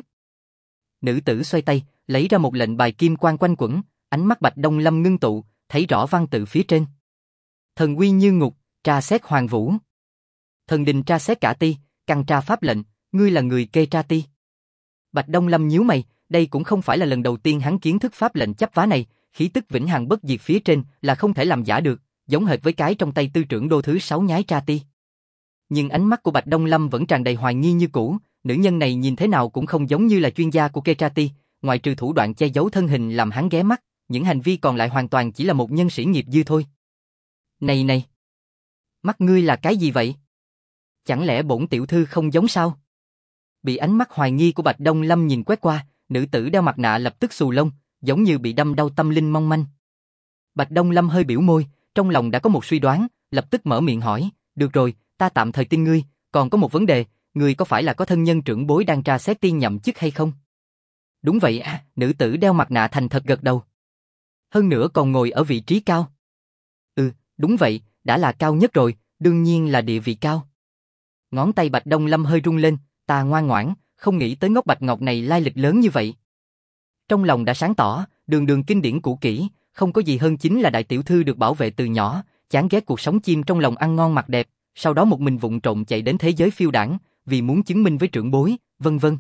Nữ tử xoay tay, lấy ra một lệnh bài kim quang quanh quẩn, ánh mắt Bạch Đông Lâm ngưng tụ, thấy rõ văn tự phía trên. Thần uy như ngục, tra xét hoàng vũ. Thần đình tra xét cả ti, căn tra pháp lệnh, ngươi là người kê tra ti. Bạch Đông Lâm nhíu mày, đây cũng không phải là lần đầu tiên hắn kiến thức pháp lệnh chấp vá này, khí tức vĩnh hằng bất diệt phía trên là không thể làm giả được, giống hệt với cái trong tay tư trưởng đô thứ 6 nhái tra ti. Nhưng ánh mắt của Bạch Đông Lâm vẫn tràn đầy hoài nghi như cũ, nữ nhân này nhìn thế nào cũng không giống như là chuyên gia của kê tra ti, ngoại trừ thủ đoạn che giấu thân hình làm hắn ghé mắt, những hành vi còn lại hoàn toàn chỉ là một nhân sĩ nghiệp dư thôi. Này này, mắt ngươi là cái gì vậy? Chẳng lẽ bổn tiểu thư không giống sao? Bị ánh mắt hoài nghi của Bạch Đông Lâm nhìn quét qua, nữ tử đeo mặt nạ lập tức xù lông, giống như bị đâm đau tâm linh mong manh. Bạch Đông Lâm hơi biểu môi, trong lòng đã có một suy đoán, lập tức mở miệng hỏi, được rồi, ta tạm thời tin ngươi, còn có một vấn đề, ngươi có phải là có thân nhân trưởng bối đang tra xét tiên nhậm chức hay không? Đúng vậy à, nữ tử đeo mặt nạ thành thật gật đầu. Hơn nữa còn ngồi ở vị trí cao. Đúng vậy, đã là cao nhất rồi, đương nhiên là địa vị cao. Ngón tay Bạch Đông Lâm hơi rung lên, ta ngoan ngoãn, không nghĩ tới ngốc bạch ngọc này lai lịch lớn như vậy. Trong lòng đã sáng tỏ, đường đường kinh điển cũ kỹ, không có gì hơn chính là đại tiểu thư được bảo vệ từ nhỏ, chán ghét cuộc sống chim trong lòng ăn ngon mặc đẹp, sau đó một mình vụng trộm chạy đến thế giới phiêu đãng, vì muốn chứng minh với trưởng bối, vân vân.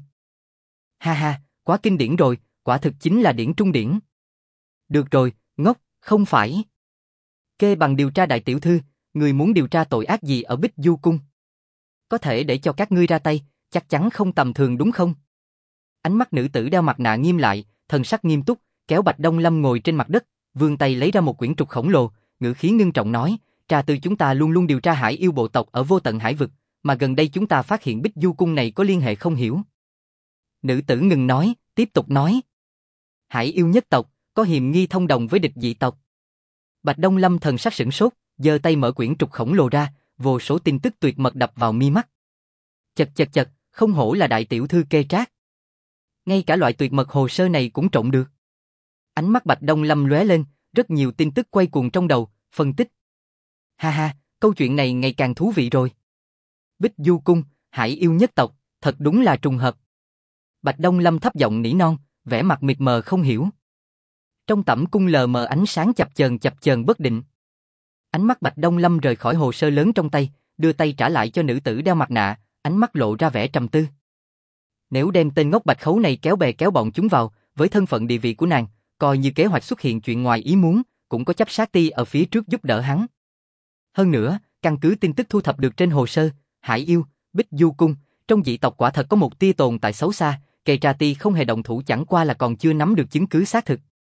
Ha ha, quá kinh điển rồi, quả thực chính là điển trung điển. Được rồi, ngốc, không phải. Kê bằng điều tra đại tiểu thư, người muốn điều tra tội ác gì ở Bích Du Cung? Có thể để cho các ngươi ra tay, chắc chắn không tầm thường đúng không? Ánh mắt nữ tử đeo mặt nạ nghiêm lại, thần sắc nghiêm túc, kéo Bạch Đông Lâm ngồi trên mặt đất, vươn tay lấy ra một quyển trục khổng lồ, ngữ khí ngưng trọng nói, trà tư chúng ta luôn luôn điều tra hải yêu bộ tộc ở vô tận hải vực, mà gần đây chúng ta phát hiện Bích Du Cung này có liên hệ không hiểu. Nữ tử ngừng nói, tiếp tục nói. Hải yêu nhất tộc, có hiềm nghi thông đồng với địch dị tộc. Bạch Đông Lâm thần sắc sửng sốt, giơ tay mở quyển trục khổng lồ ra, vô số tin tức tuyệt mật đập vào mi mắt. Chật chật chật, không hổ là đại tiểu thư kê trác. Ngay cả loại tuyệt mật hồ sơ này cũng trộn được. Ánh mắt Bạch Đông Lâm lóe lên, rất nhiều tin tức quay cuồng trong đầu, phân tích. Ha ha, câu chuyện này ngày càng thú vị rồi. Bích Du Cung, hải yêu nhất tộc, thật đúng là trùng hợp. Bạch Đông Lâm thấp giọng nỉ non, vẻ mặt mịt mờ không hiểu. Trong tẩm cung lờ mờ ánh sáng chập chờn bất định. Ánh mắt Bạch Đông Lâm rời khỏi hồ sơ lớn trong tay, đưa tay trả lại cho nữ tử đeo mặt nạ, ánh mắt lộ ra vẻ trầm tư. Nếu đem tên ngốc Bạch Khấu này kéo bè kéo bọn chúng vào, với thân phận địa vị của nàng, coi như kế hoạch xuất hiện chuyện ngoài ý muốn, cũng có chấp sát ti ở phía trước giúp đỡ hắn. Hơn nữa, căn cứ tin tức thu thập được trên hồ sơ, hải yêu, Bích Du Cung, trong dị tộc quả thật có một tia tồn tại xấu xa, Kê Tra Ti không hề động thủ chẳng qua là còn chưa nắm được chứng cứ xác thực.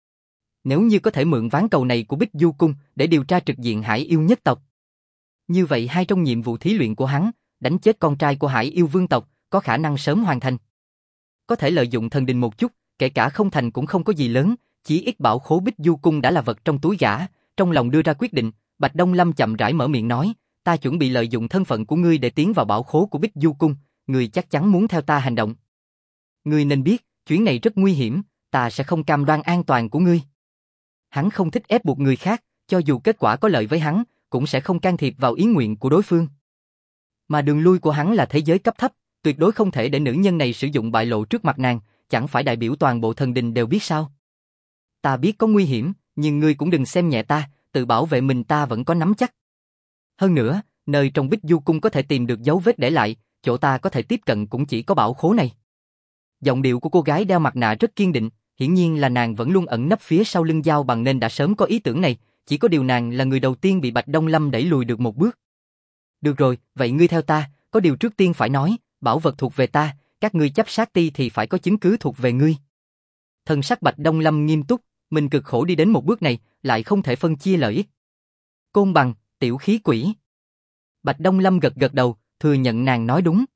Nếu như có thể mượn ván cầu này của Bích Du Cung để điều tra trực diện hải yêu nhất tộc. Như vậy hai trong nhiệm vụ thí luyện của hắn, đánh chết con trai của hải yêu vương tộc, có khả năng sớm hoàn thành. Có thể lợi dụng thần đình một chút, kể cả không thành cũng không có gì lớn, chỉ ít bảo khố Bích Du Cung đã là vật trong túi gã, trong lòng đưa ra quyết định, Bạch Đông Lâm chậm rãi mở miệng nói, ta chuẩn bị lợi dụng thân phận của ngươi để tiến vào bảo khố của Bích Du Cung, ngươi chắc chắn muốn theo ta hành động. Ngươi nên biết, chuyến này rất nguy hiểm, ta sẽ không cam đoan an toàn của ngươi. Hắn không thích ép buộc người khác, cho dù kết quả có lợi với hắn, cũng sẽ không can thiệp vào ý nguyện của đối phương. Mà đường lui của hắn là thế giới cấp thấp, tuyệt đối không thể để nữ nhân này sử dụng bại lộ trước mặt nàng, chẳng phải đại biểu toàn bộ thần đình đều biết sao. Ta biết có nguy hiểm, nhưng ngươi cũng đừng xem nhẹ ta, tự bảo vệ mình ta vẫn có nắm chắc. Hơn nữa, nơi trong Bích Du Cung có thể tìm được dấu vết để lại, chỗ ta có thể tiếp cận cũng chỉ có bảo khố này. Giọng điệu của cô gái đeo mặt nạ rất kiên định, hiển nhiên là nàng vẫn luôn ẩn nấp phía sau lưng Giao Bằng nên đã sớm có ý tưởng này, chỉ có điều nàng là người đầu tiên bị Bạch Đông Lâm đẩy lùi được một bước. Được rồi, vậy ngươi theo ta, có điều trước tiên phải nói, bảo vật thuộc về ta, các ngươi chấp sát ti thì phải có chứng cứ thuộc về ngươi. Thần sắc Bạch Đông Lâm nghiêm túc, mình cực khổ đi đến một bước này, lại không thể phân chia lợi ích. Côn bằng, tiểu khí quỷ. Bạch Đông Lâm gật gật đầu, thừa nhận nàng nói đúng.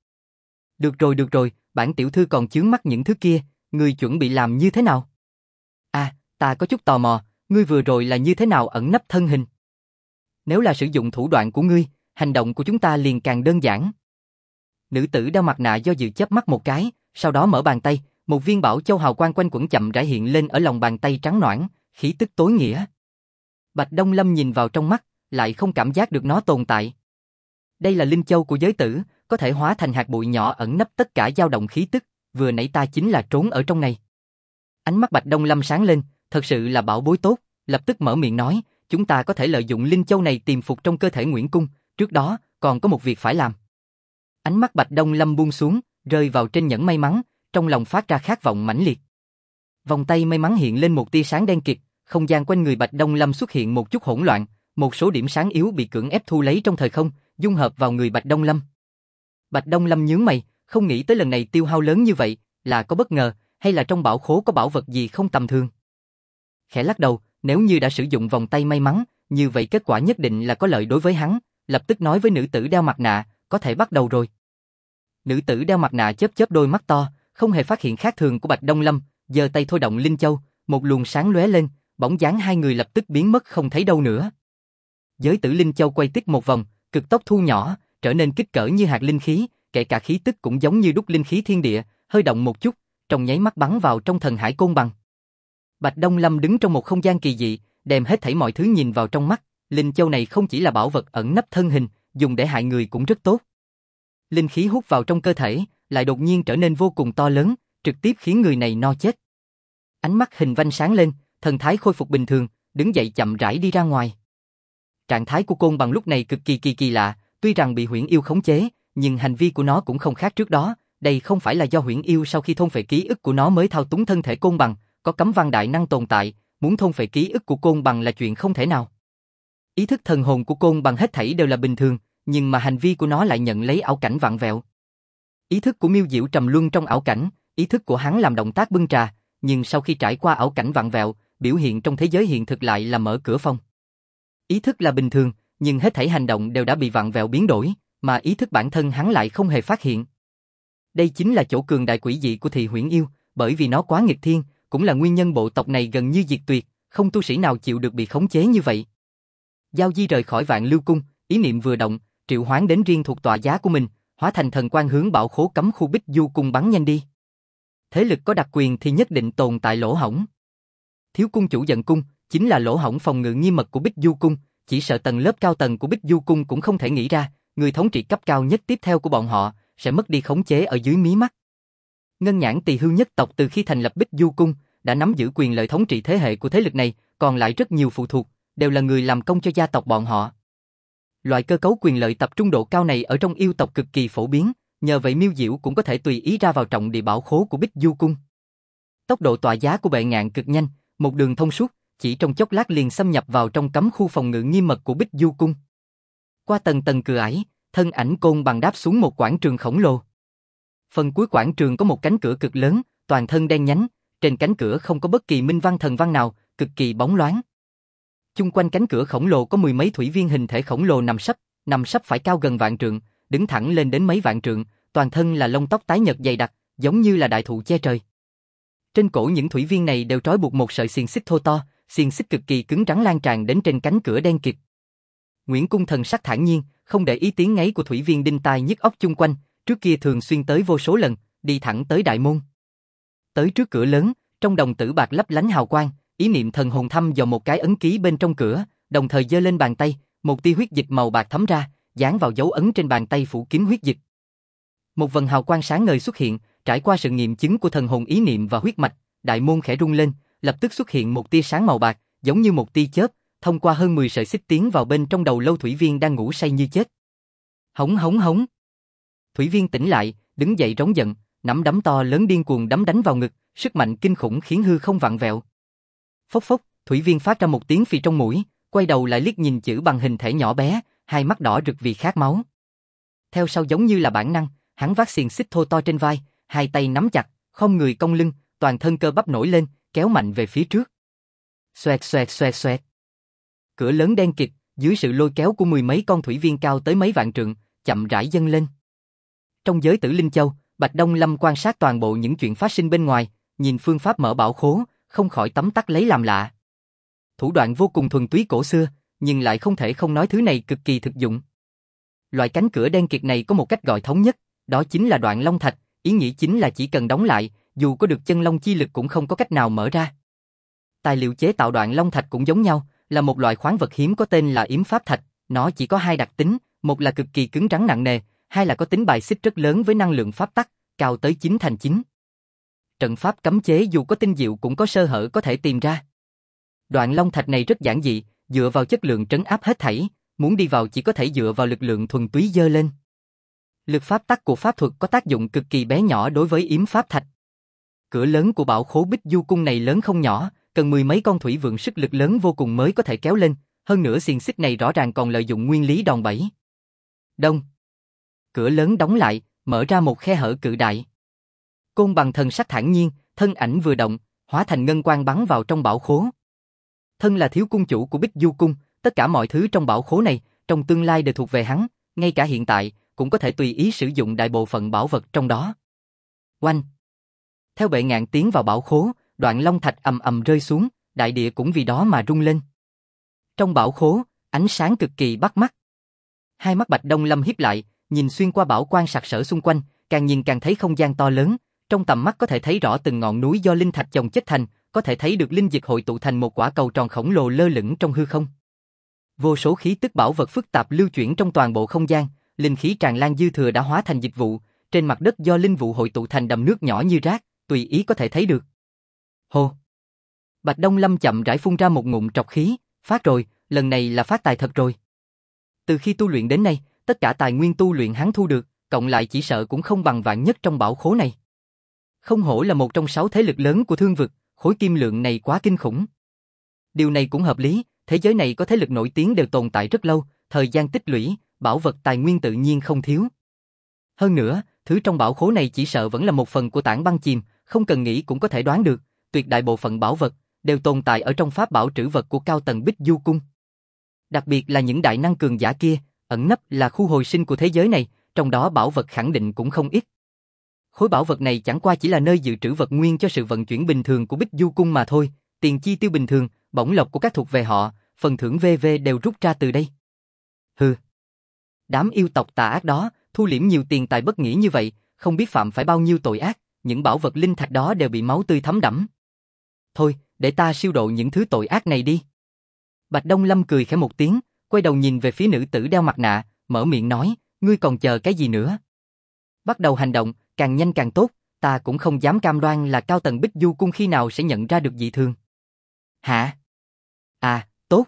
Được rồi, bản tiểu thư còn chướng mắt những thứ kia, ngươi chuẩn bị làm như thế nào? À, ta có chút tò mò, ngươi vừa rồi là như thế nào ẩn nấp thân hình? Nếu là sử dụng thủ đoạn của ngươi, hành động của chúng ta liền càng đơn giản. Nữ tử đeo mặt nạ do dự chớp mắt một cái, sau đó mở bàn tay, một viên bảo châu hào quang quanh quẩn chậm rãi hiện lên ở lòng bàn tay trắng nõn, khí tức tối nghĩa. Bạch Đông Lâm nhìn vào trong mắt, lại không cảm giác được nó tồn tại. Đây là linh châu của giới tử, có thể hóa thành hạt bụi nhỏ ẩn nấp tất cả dao động khí tức, vừa nãy ta chính là trốn ở trong này. Ánh mắt Bạch Đông Lâm sáng lên, thật sự là bảo bối tốt, lập tức mở miệng nói, chúng ta có thể lợi dụng linh châu này tìm phục trong cơ thể Nguyễn Cung, trước đó, còn có một việc phải làm. Ánh mắt Bạch Đông Lâm buông xuống, rơi vào trên nhẫn may mắn, trong lòng phát ra khát vọng mãnh liệt. Vòng tay may mắn hiện lên một tia sáng đen kịt, không gian quanh người Bạch Đông Lâm xuất hiện một chút hỗn loạn, một số điểm sáng yếu bị cưỡng ép thu lấy trong thời không, dung hợp vào người Bạch Đông Lâm. Bạch Đông Lâm nhướng mày, không nghĩ tới lần này tiêu hao lớn như vậy, là có bất ngờ, hay là trong bảo khố có bảo vật gì không tầm thường. Khẽ lắc đầu, nếu như đã sử dụng vòng tay may mắn, như vậy kết quả nhất định là có lợi đối với hắn, lập tức nói với nữ tử đeo mặt nạ, có thể bắt đầu rồi. Nữ tử đeo mặt nạ chớp chớp đôi mắt to, không hề phát hiện khác thường của Bạch Đông Lâm, giơ tay thôi động linh châu, một luồng sáng lóe lên, bóng dáng hai người lập tức biến mất không thấy đâu nữa. Giới tử linh châu quay tít một vòng, cực tốc thu nhỏ, trở nên kích cỡ như hạt linh khí, kể cả khí tức cũng giống như đúc linh khí thiên địa, hơi động một chút, trong nháy mắt bắn vào trong thần hải côn bằng. Bạch Đông Lâm đứng trong một không gian kỳ dị, đem hết thảy mọi thứ nhìn vào trong mắt, linh châu này không chỉ là bảo vật ẩn nấp thân hình, dùng để hại người cũng rất tốt. Linh khí hút vào trong cơ thể, lại đột nhiên trở nên vô cùng to lớn, trực tiếp khiến người này no chết. Ánh mắt hình vanh sáng lên, thần thái khôi phục bình thường, đứng dậy chậm rãi đi ra ngoài. Trạng thái của côn bằng lúc này cực kỳ lạ, tuy rằng bị huyễn yêu khống chế, nhưng hành vi của nó cũng không khác trước đó, đây không phải là do huyễn yêu sau khi thôn phệ ký ức của nó mới thao túng thân thể côn bằng, có cấm văn đại năng tồn tại, muốn thôn phệ ký ức của côn bằng là chuyện không thể nào. Ý thức thần hồn của côn bằng hết thảy đều là bình thường, nhưng mà hành vi của nó lại nhận lấy ảo cảnh vặn vẹo. Ý thức của Miêu Diệu trầm luân trong ảo cảnh, ý thức của hắn làm động tác bưng trà, nhưng sau khi trải qua ảo cảnh vặn vẹo, biểu hiện trong thế giới hiện thực lại là mở cửa phòng. Ý thức là bình thường, nhưng hết thảy hành động đều đã bị vặn vẹo biến đổi, mà ý thức bản thân hắn lại không hề phát hiện. Đây chính là chỗ cường đại quỷ dị của Thị Huyễn Yêu, bởi vì nó quá nghịch thiên, cũng là nguyên nhân bộ tộc này gần như diệt tuyệt, không tu sĩ nào chịu được bị khống chế như vậy. Giao Di rời khỏi Vạn Lưu Cung, ý niệm vừa động, triệu hoán đến riêng thuộc tọa giá của mình, hóa thành thần quang hướng bảo khố cấm khu Bích Du Cung bắn nhanh đi. Thế lực có đặc quyền thì nhất định tồn tại lỗ hổng. Thiếu cung chủ giận cung, chính là lỗ hổng phòng ngự nghiêm mật của Bích Du Cung, chỉ sợ tầng lớp cao tầng của Bích Du Cung cũng không thể nghĩ ra, người thống trị cấp cao nhất tiếp theo của bọn họ sẽ mất đi khống chế ở dưới mí mắt. Ngân Nhãn Tỳ Hưu nhất tộc từ khi thành lập Bích Du Cung đã nắm giữ quyền lợi thống trị thế hệ của thế lực này, còn lại rất nhiều phụ thuộc, đều là người làm công cho gia tộc bọn họ. Loại cơ cấu quyền lợi tập trung độ cao này ở trong yêu tộc cực kỳ phổ biến, nhờ vậy Miêu Diệu cũng có thể tùy ý ra vào trọng địa bảo khố của Bích Du Cung. Tốc độ tọa giá của Bệ Ngạn cực nhanh, một đường thông suốt, chỉ trong chốc lát liền xâm nhập vào trong cấm khu phòng ngự nghiêm mật của Bích Du Cung. Qua tầng tầng cửa ải, thân ảnh côn bằng đáp xuống một quảng trường khổng lồ. Phần cuối quảng trường có một cánh cửa cực lớn, toàn thân đen nhánh, trên cánh cửa không có bất kỳ minh văn thần văn nào, cực kỳ bóng loáng. Chung quanh cánh cửa khổng lồ có mười mấy thủy viên hình thể khổng lồ nằm sấp phải cao gần vạn trượng, đứng thẳng lên đến mấy vạn trượng, toàn thân là lông tóc tái nhợt dày đặc, giống như là đại thụ che trời. Trên cổ những thủy viên này đều trói buộc một sợi xiềng xích thô to, xiềng xích cực kỳ cứng rắn lan tràn đến trên cánh cửa đen kịt. Nguyễn Cung thần sắc thản nhiên, không để ý tiếng ngáy của thủy viên đinh tai nhức óc chung quanh, trước kia thường xuyên tới vô số lần, đi thẳng tới đại môn. Tới trước cửa lớn, trong đồng tử bạc lấp lánh hào quang, ý niệm thần hồn thăm dò một cái ấn ký bên trong cửa, đồng thời giơ lên bàn tay, một tia huyết dịch màu bạc thấm ra, dán vào dấu ấn trên bàn tay phủ kín huyết dịch. Một vần hào quang sáng ngời xuất hiện, trải qua sự nghiệm chứng của thần hồn ý niệm và huyết mạch, đại môn khẽ rung lên, lập tức xuất hiện một tia sáng màu bạc, giống như một tia chớp, thông qua hơn 10 sợi xích tiến vào bên trong đầu lâu thủy viên đang ngủ say như chết. Hống hống hống. Thủy viên tỉnh lại, đứng dậy rống giận, nắm đấm to lớn điên cuồng đấm đánh vào ngực, sức mạnh kinh khủng khiến hư không vặn vẹo. Phốc phốc, thủy viên phát ra một tiếng phì trong mũi, quay đầu lại liếc nhìn chữ bằng hình thể nhỏ bé, hai mắt đỏ rực vì khát máu. Theo sau giống như là bản năng, hắn vác xiềng xích thô to trên vai, hai tay nắm chặt, không người cong lưng, toàn thân cơ bắp nổi lên, kéo mạnh về phía trước. Xoẹt xoẹt xoẹt xoẹt. Cửa lớn đen kịt, dưới sự lôi kéo của mười mấy con thủy viên cao tới mấy vạn trượng, chậm rãi dâng lên. Trong giới Tử Linh Châu, Bạch Đông Lâm quan sát toàn bộ những chuyện phát sinh bên ngoài, nhìn phương pháp mở bảo khố, không khỏi tấm tắc lấy làm lạ. Thủ đoạn vô cùng thuần túy cổ xưa, nhưng lại không thể không nói thứ này cực kỳ thực dụng. Loại cánh cửa đen kịt này có một cách gọi thống nhất, đó chính là Đoạn Long Thạch, ý nghĩa chính là chỉ cần đóng lại, dù có được chân long chi lực cũng không có cách nào mở ra. Tài liệu chế tạo Đoạn Long Thạch cũng giống nhau, là một loại khoáng vật hiếm có tên là Yếm Pháp Thạch, nó chỉ có hai đặc tính, một là cực kỳ cứng rắn nặng nề, hai là có tính bài xích rất lớn với năng lượng pháp tắc, cao tới 9/9. Trận pháp cấm chế dù có tinh diệu cũng có sơ hở có thể tìm ra. Đoạn Long Thạch này rất giản dị, dựa vào chất lượng trấn áp hết thảy, muốn đi vào chỉ có thể dựa vào lực lượng thuần túy dơ lên. Lực pháp tắc của pháp thuật có tác dụng cực kỳ bé nhỏ đối với Yếm Pháp Thạch. Cửa lớn của bảo khố Bích Du Cung này lớn không nhỏ, cần mười mấy con thủy vượng sức lực lớn vô cùng mới có thể kéo lên, hơn nữa xiềng xích này rõ ràng còn lợi dụng nguyên lý đòn bẩy. Đông. Cửa lớn đóng lại, mở ra một khe hở cự đại. Côn Bằng thần sắc thản nhiên, thân ảnh vừa động, hóa thành ngân quang bắn vào trong bảo khố. Thân là thiếu cung chủ của Bích Du Cung, tất cả mọi thứ trong bảo khố này, trong tương lai đều thuộc về hắn, ngay cả hiện tại, cũng có thể tùy ý sử dụng đại bộ phận bảo vật trong đó. Oanh! Theo bệ ngạn tiến vào bảo khố, Đoạn Long Thạch ầm ầm rơi xuống, đại địa cũng vì đó mà rung lên. Trong bảo khố, ánh sáng cực kỳ bắt mắt. Hai mắt Bạch Đông Lâm híp lại, nhìn xuyên qua bảo quang sặc sỡ xung quanh, càng nhìn càng thấy không gian to lớn, trong tầm mắt có thể thấy rõ từng ngọn núi do linh thạch chồng chất thành, có thể thấy được linh dịch hội tụ thành một quả cầu tròn khổng lồ lơ lửng trong hư không. Vô số khí tức bảo vật phức tạp lưu chuyển trong toàn bộ không gian, linh khí tràn lan dư thừa đã hóa thành dịch vụ, trên mặt đất do linh vụ hội tụ thành đầm nước nhỏ như rác, tùy ý có thể thấy được. Hô! Bạch Đông Lâm chậm rãi phun ra một ngụm trọc khí, phát rồi, lần này là phát tài thật rồi. Từ khi tu luyện đến nay, tất cả tài nguyên tu luyện hắn thu được, cộng lại chỉ sợ cũng không bằng vạn nhất trong bảo khố này. Không hổ là một trong 6 thế lực lớn của thương vực, khối kim lượng này quá kinh khủng. Điều này cũng hợp lý, thế giới này có thế lực nổi tiếng đều tồn tại rất lâu, thời gian tích lũy, bảo vật tài nguyên tự nhiên không thiếu. Hơn nữa, thứ trong bảo khố này chỉ sợ vẫn là một phần của tảng băng chìm, không cần nghĩ cũng có thể đoán được, tuyệt đại bộ phận bảo vật đều tồn tại ở trong pháp bảo trữ vật của cao tầng Bích Du Cung. Đặc biệt là những đại năng cường giả kia, ẩn nấp là khu hồi sinh của thế giới này, trong đó bảo vật khẳng định cũng không ít. Khối bảo vật này chẳng qua chỉ là nơi dự trữ vật nguyên cho sự vận chuyển bình thường của Bích Du Cung mà thôi, tiền chi tiêu bình thường, bổng lộc của các thuộc về họ, phần thưởng VV đều rút ra từ đây. Hừ. Đám yêu tộc tà ác đó, thu liễm nhiều tiền tài bất nghĩa như vậy, không biết phạm phải bao nhiêu tội ác, những bảo vật linh thạch đó đều bị máu tươi thấm đẫm. Thôi, để ta siêu độ những thứ tội ác này đi. Bạch Đông Lâm cười khẽ một tiếng, quay đầu nhìn về phía nữ tử đeo mặt nạ, mở miệng nói, ngươi còn chờ cái gì nữa? Bắt đầu hành động, càng nhanh càng tốt, ta cũng không dám cam đoan là cao tầng Bích Du Cung khi nào sẽ nhận ra được dị thường. Hả? À, tốt.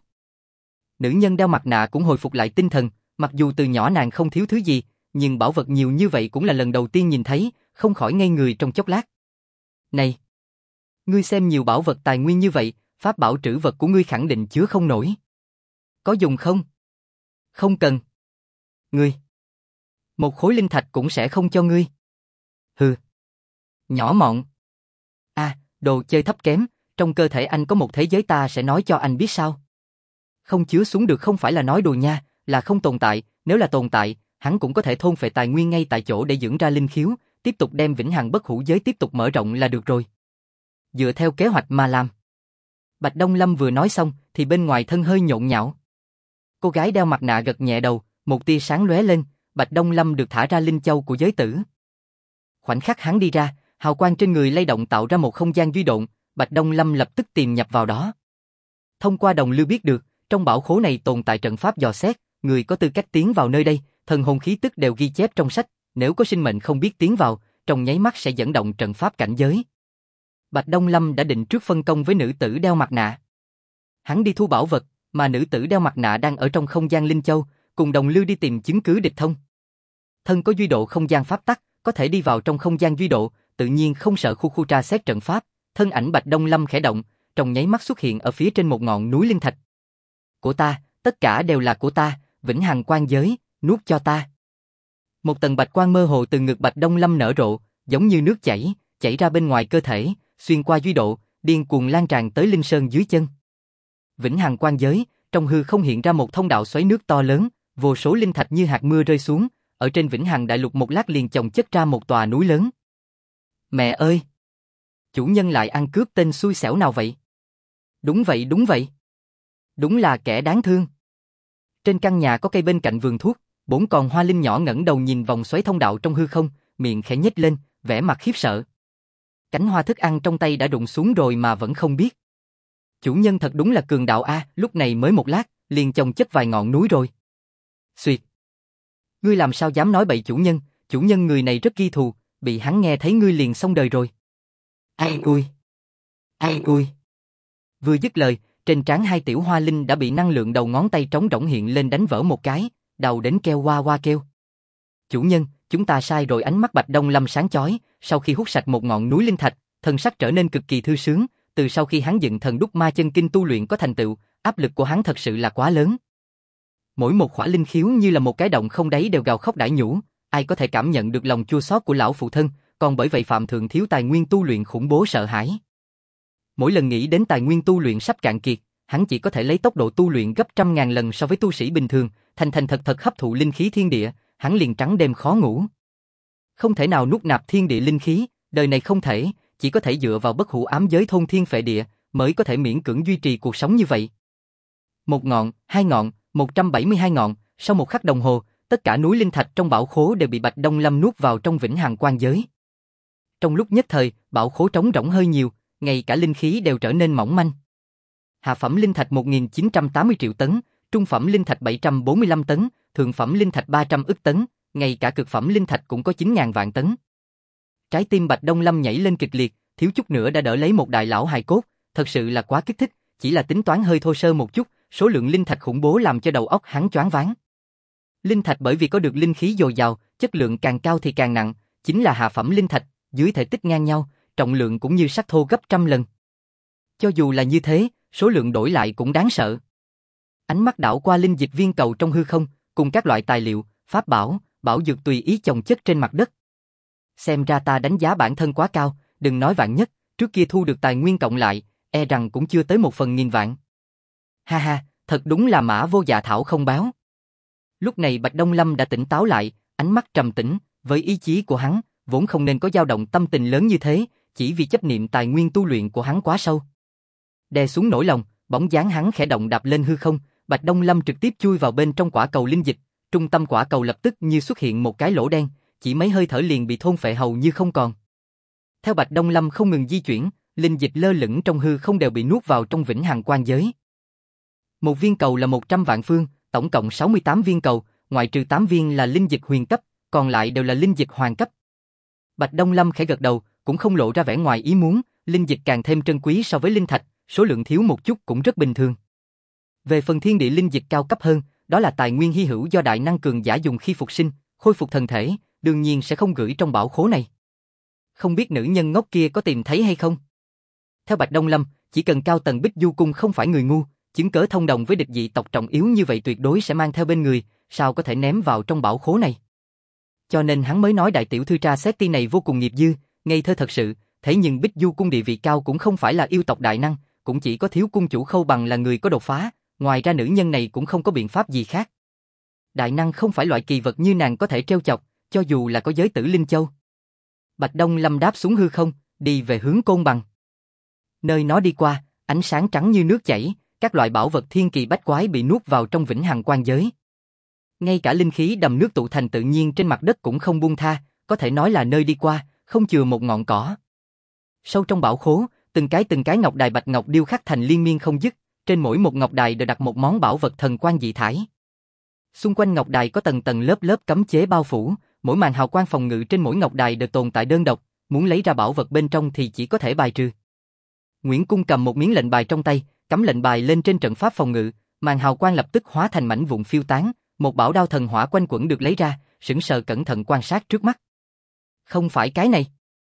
Nữ nhân đeo mặt nạ cũng hồi phục lại tinh thần, mặc dù từ nhỏ nàng không thiếu thứ gì, nhưng bảo vật nhiều như vậy cũng là lần đầu tiên nhìn thấy, không khỏi ngây người trong chốc lát. Này! Ngươi xem nhiều bảo vật tài nguyên như vậy, pháp bảo trữ vật của ngươi khẳng định chứa không nổi. Có dùng không? Không cần. Ngươi! Một khối linh thạch cũng sẽ không cho ngươi. Hừ! Nhỏ mọn! À, đồ chơi thấp kém, trong cơ thể anh có một thế giới ta sẽ nói cho anh biết sao. Không chứa xuống được không phải là nói đùa nha, là không tồn tại, nếu là tồn tại, hắn cũng có thể thôn phệ tài nguyên ngay tại chỗ để dưỡng ra linh khiếu, tiếp tục đem vĩnh hằng bất hủ giới tiếp tục mở rộng là được rồi. Dựa theo kế hoạch mà làm. Bạch Đông Lâm vừa nói xong thì bên ngoài thân hơi nhộn nhạo. Cô gái đeo mặt nạ gật nhẹ đầu, một tia sáng lóe lên, Bạch Đông Lâm được thả ra linh châu của giới tử. Khoảnh khắc hắn đi ra, hào quang trên người lay động tạo ra một không gian duy độn, Bạch Đông Lâm lập tức tìm nhập vào đó. Thông qua đồng lưu biết được, trong bảo khố này tồn tại trận pháp dò xét, người có tư cách tiến vào nơi đây, thần hồn khí tức đều ghi chép trong sách, nếu có sinh mệnh không biết tiến vào, trong nháy mắt sẽ dẫn động trận pháp cảnh giới. Bạch Đông Lâm đã định trước phân công với nữ tử đeo mặt nạ. Hắn đi thu bảo vật, mà nữ tử đeo mặt nạ đang ở trong không gian Linh Châu, cùng đồng lưu đi tìm chứng cứ địch thông. Thân có duy độ không gian pháp tắc, có thể đi vào trong không gian duy độ, tự nhiên không sợ khu tra xét trận pháp, thân ảnh Bạch Đông Lâm khẽ động, trong nháy mắt xuất hiện ở phía trên một ngọn núi linh thạch. Của ta, tất cả đều là của ta, vĩnh hằng quan giới, nuốt cho ta. Một tầng bạch quang mơ hồ từ ngực Bạch Đông Lâm nở rộ, giống như nước chảy, chảy ra bên ngoài cơ thể, xuyên qua duy độ, điên cuồng lan tràn tới linh sơn dưới chân. Vĩnh hằng quan giới, trong hư không hiện ra một thông đạo xoáy nước to lớn, vô số linh thạch như hạt mưa rơi xuống, ở trên Vĩnh Hằng Đại Lục một lát liền chồng chất ra một tòa núi lớn. Mẹ ơi! Chủ nhân lại ăn cướp tên xui xẻo nào vậy? Đúng vậy, đúng vậy. Đúng là kẻ đáng thương. Trên căn nhà có cây bên cạnh vườn thuốc, 4 con hoa linh nhỏ ngẩng đầu nhìn vòng xoáy thông đạo trong hư không, miệng khẽ nhếch lên, vẻ mặt khiếp sợ. Cánh hoa thức ăn trong tay đã rụng xuống rồi mà vẫn không biết. Chủ nhân thật đúng là cường đạo a, lúc này mới một lát, liền chồng chất vài ngọn núi rồi. Xuyệt! Ngươi làm sao dám nói bậy chủ nhân người này rất ghi thù, bị hắn nghe thấy ngươi liền xong đời rồi. Ai ui! Ai ui! Vừa dứt lời, trên trán hai tiểu hoa linh đã bị năng lượng đầu ngón tay trống rỗng hiện lên đánh vỡ một cái, đầu đến kêu qua qua kêu. Chủ nhân, chúng ta sai rồi. Ánh mắt Bạch Đông Lâm sáng chói, sau khi hút sạch một ngọn núi linh thạch, thân sắc trở nên cực kỳ thư sướng, từ sau khi hắn dựng thần đúc ma chân kinh tu luyện có thành tựu, áp lực của hắn thật sự là quá lớn. Mỗi một khỏa linh khiếu như là một cái động không đáy đều gào khóc đãi nhủ, ai có thể cảm nhận được lòng chua xót của lão phụ thân, còn bởi vậy Phạm Thượng thiếu tài nguyên tu luyện khủng bố sợ hãi. Mỗi lần nghĩ đến tài nguyên tu luyện sắp cạn kiệt, hắn chỉ có thể lấy tốc độ tu luyện gấp 100.000 lần so với tu sĩ bình thường, thành thật hấp thụ linh khí thiên địa, hắn liền trắng đêm khó ngủ. Không thể nào nuốt nạp thiên địa linh khí, đời này không thể, chỉ có thể dựa vào bất hủ ám giới thôn thiên phệ địa, mới có thể miễn cưỡng duy trì cuộc sống như vậy. Một ngọn, hai ngọn, 172 ngọn, sau một khắc đồng hồ, tất cả núi linh thạch trong bảo khố đều bị Bạch Đông Lâm nuốt vào trong Vĩnh Hằng Quan Giới. Trong lúc nhất thời, bảo khố trống rỗng hơi nhiều, ngay cả linh khí đều trở nên mỏng manh. Hạ phẩm linh thạch 1980 triệu tấn, trung phẩm linh thạch 745 tấn, thượng phẩm linh thạch 300 ức tấn, ngay cả cực phẩm linh thạch cũng có 9.000 vạn tấn. Trái tim Bạch Đông Lâm nhảy lên kịch liệt, thiếu chút nữa đã đỡ lấy một đại lão hài cốt, thật sự là quá kích thích, chỉ là tính toán hơi thô sơ một chút, số lượng linh thạch khủng bố làm cho đầu óc hắn choáng váng. Linh thạch bởi vì có được linh khí dồi dào, chất lượng càng cao thì càng nặng, chính là hạ phẩm linh thạch, dưới thể tích ngang nhau, trọng lượng cũng như sắt thô gấp 100 lần. Cho dù là như thế, số lượng đổi lại cũng đáng sợ. Ánh mắt đảo qua linh dịch viên cầu trong hư không, cùng các loại tài liệu, pháp bảo, bảo dược tùy ý chồng chất trên mặt đất. Xem ra ta đánh giá bản thân quá cao, đừng nói vạn nhất, trước kia thu được tài nguyên cộng lại, e rằng cũng chưa tới 1/1000 vạn. Ha ha, thật đúng là mã vô dạ thảo không báo. Lúc này Bạch Đông Lâm đã tỉnh táo lại, ánh mắt trầm tĩnh, với ý chí của hắn, vốn không nên có dao động tâm tình lớn như thế, chỉ vì chấp niệm tài nguyên tu luyện của hắn quá sâu. Đè xuống nỗi lòng, bóng dáng hắn khẽ động đạp lên hư không, Bạch Đông Lâm trực tiếp chui vào bên trong quả cầu linh dịch, trung tâm quả cầu lập tức như xuất hiện một cái lỗ đen, chỉ mấy hơi thở liền bị thôn phệ hầu như không còn. Theo Bạch Đông Lâm không ngừng di chuyển, linh dịch lơ lửng trong hư không đều bị nuốt vào trong Vĩnh Hằng Quan Giới. Một viên cầu là 100 vạn phương, tổng cộng 68 viên cầu, ngoại trừ 8 viên là linh dịch huyền cấp, còn lại đều là linh dịch hoàng cấp. Bạch Đông Lâm khẽ gật đầu, cũng không lộ ra vẻ ngoài ý muốn, linh dịch càng thêm trân quý so với linh thạch, số lượng thiếu một chút cũng rất bình thường. Về phần thiên địa linh dịch cao cấp hơn, đó là tài nguyên hy hữu do đại năng cường giả dùng khi phục sinh, khôi phục thần thể, đương nhiên sẽ không gửi trong bảo khố này. Không biết nữ nhân ngốc kia có tìm thấy hay không? Theo Bạch Đông Lâm, chỉ cần cao tầng Bích Du Cung không phải người ngu, chứng cớ thông đồng với địch dị tộc trọng yếu như vậy tuyệt đối sẽ mang theo bên người, sao có thể ném vào trong bảo khố này. Cho nên hắn mới nói đại tiểu thư tra xét ti này vô cùng nghiệp dư, ngây thơ thật sự, thế nhưng Bích Du Cung địa vị cao cũng không phải là yêu tộc đại năng, cũng chỉ có thiếu cung chủ Khâu Bằng là người có đột phá, ngoài ra nữ nhân này cũng không có biện pháp gì khác. Đại năng không phải loại kỳ vật như nàng có thể trêu chọc, cho dù là có giới tử Linh Châu. Bạch Đông Lâm đáp xuống hư không, đi về hướng Côn Bằng. Nơi nó đi qua, ánh sáng trắng như nước chảy, các loại bảo vật thiên kỳ bách quái bị nuốt vào trong Vĩnh Hằng Quan Giới. Ngay cả linh khí đầm nước tụ thành tự nhiên trên mặt đất cũng không buông tha, có thể nói là nơi đi qua, không chừa một ngọn cỏ. Sâu trong bảo khố, từng cái ngọc đài bạch ngọc điêu khắc thành liên miên không dứt, trên mỗi một ngọc đài đều đặt một món bảo vật thần quang dị thải. Xung quanh ngọc đài có tầng tầng lớp lớp cấm chế bao phủ, mỗi màn hào quang phòng ngự trên mỗi ngọc đài đều tồn tại đơn độc, muốn lấy ra bảo vật bên trong thì chỉ có thể bài trừ. Nguyễn Cung cầm một miếng lệnh bài trong tay, cắm lệnh bài lên trên trận pháp phòng ngự, màn hào quang lập tức hóa thành mảnh vụn phiêu tán, một bảo đao thần hỏa quanh quẩn được lấy ra, sững sờ cẩn thận quan sát trước mắt. Không phải cái này.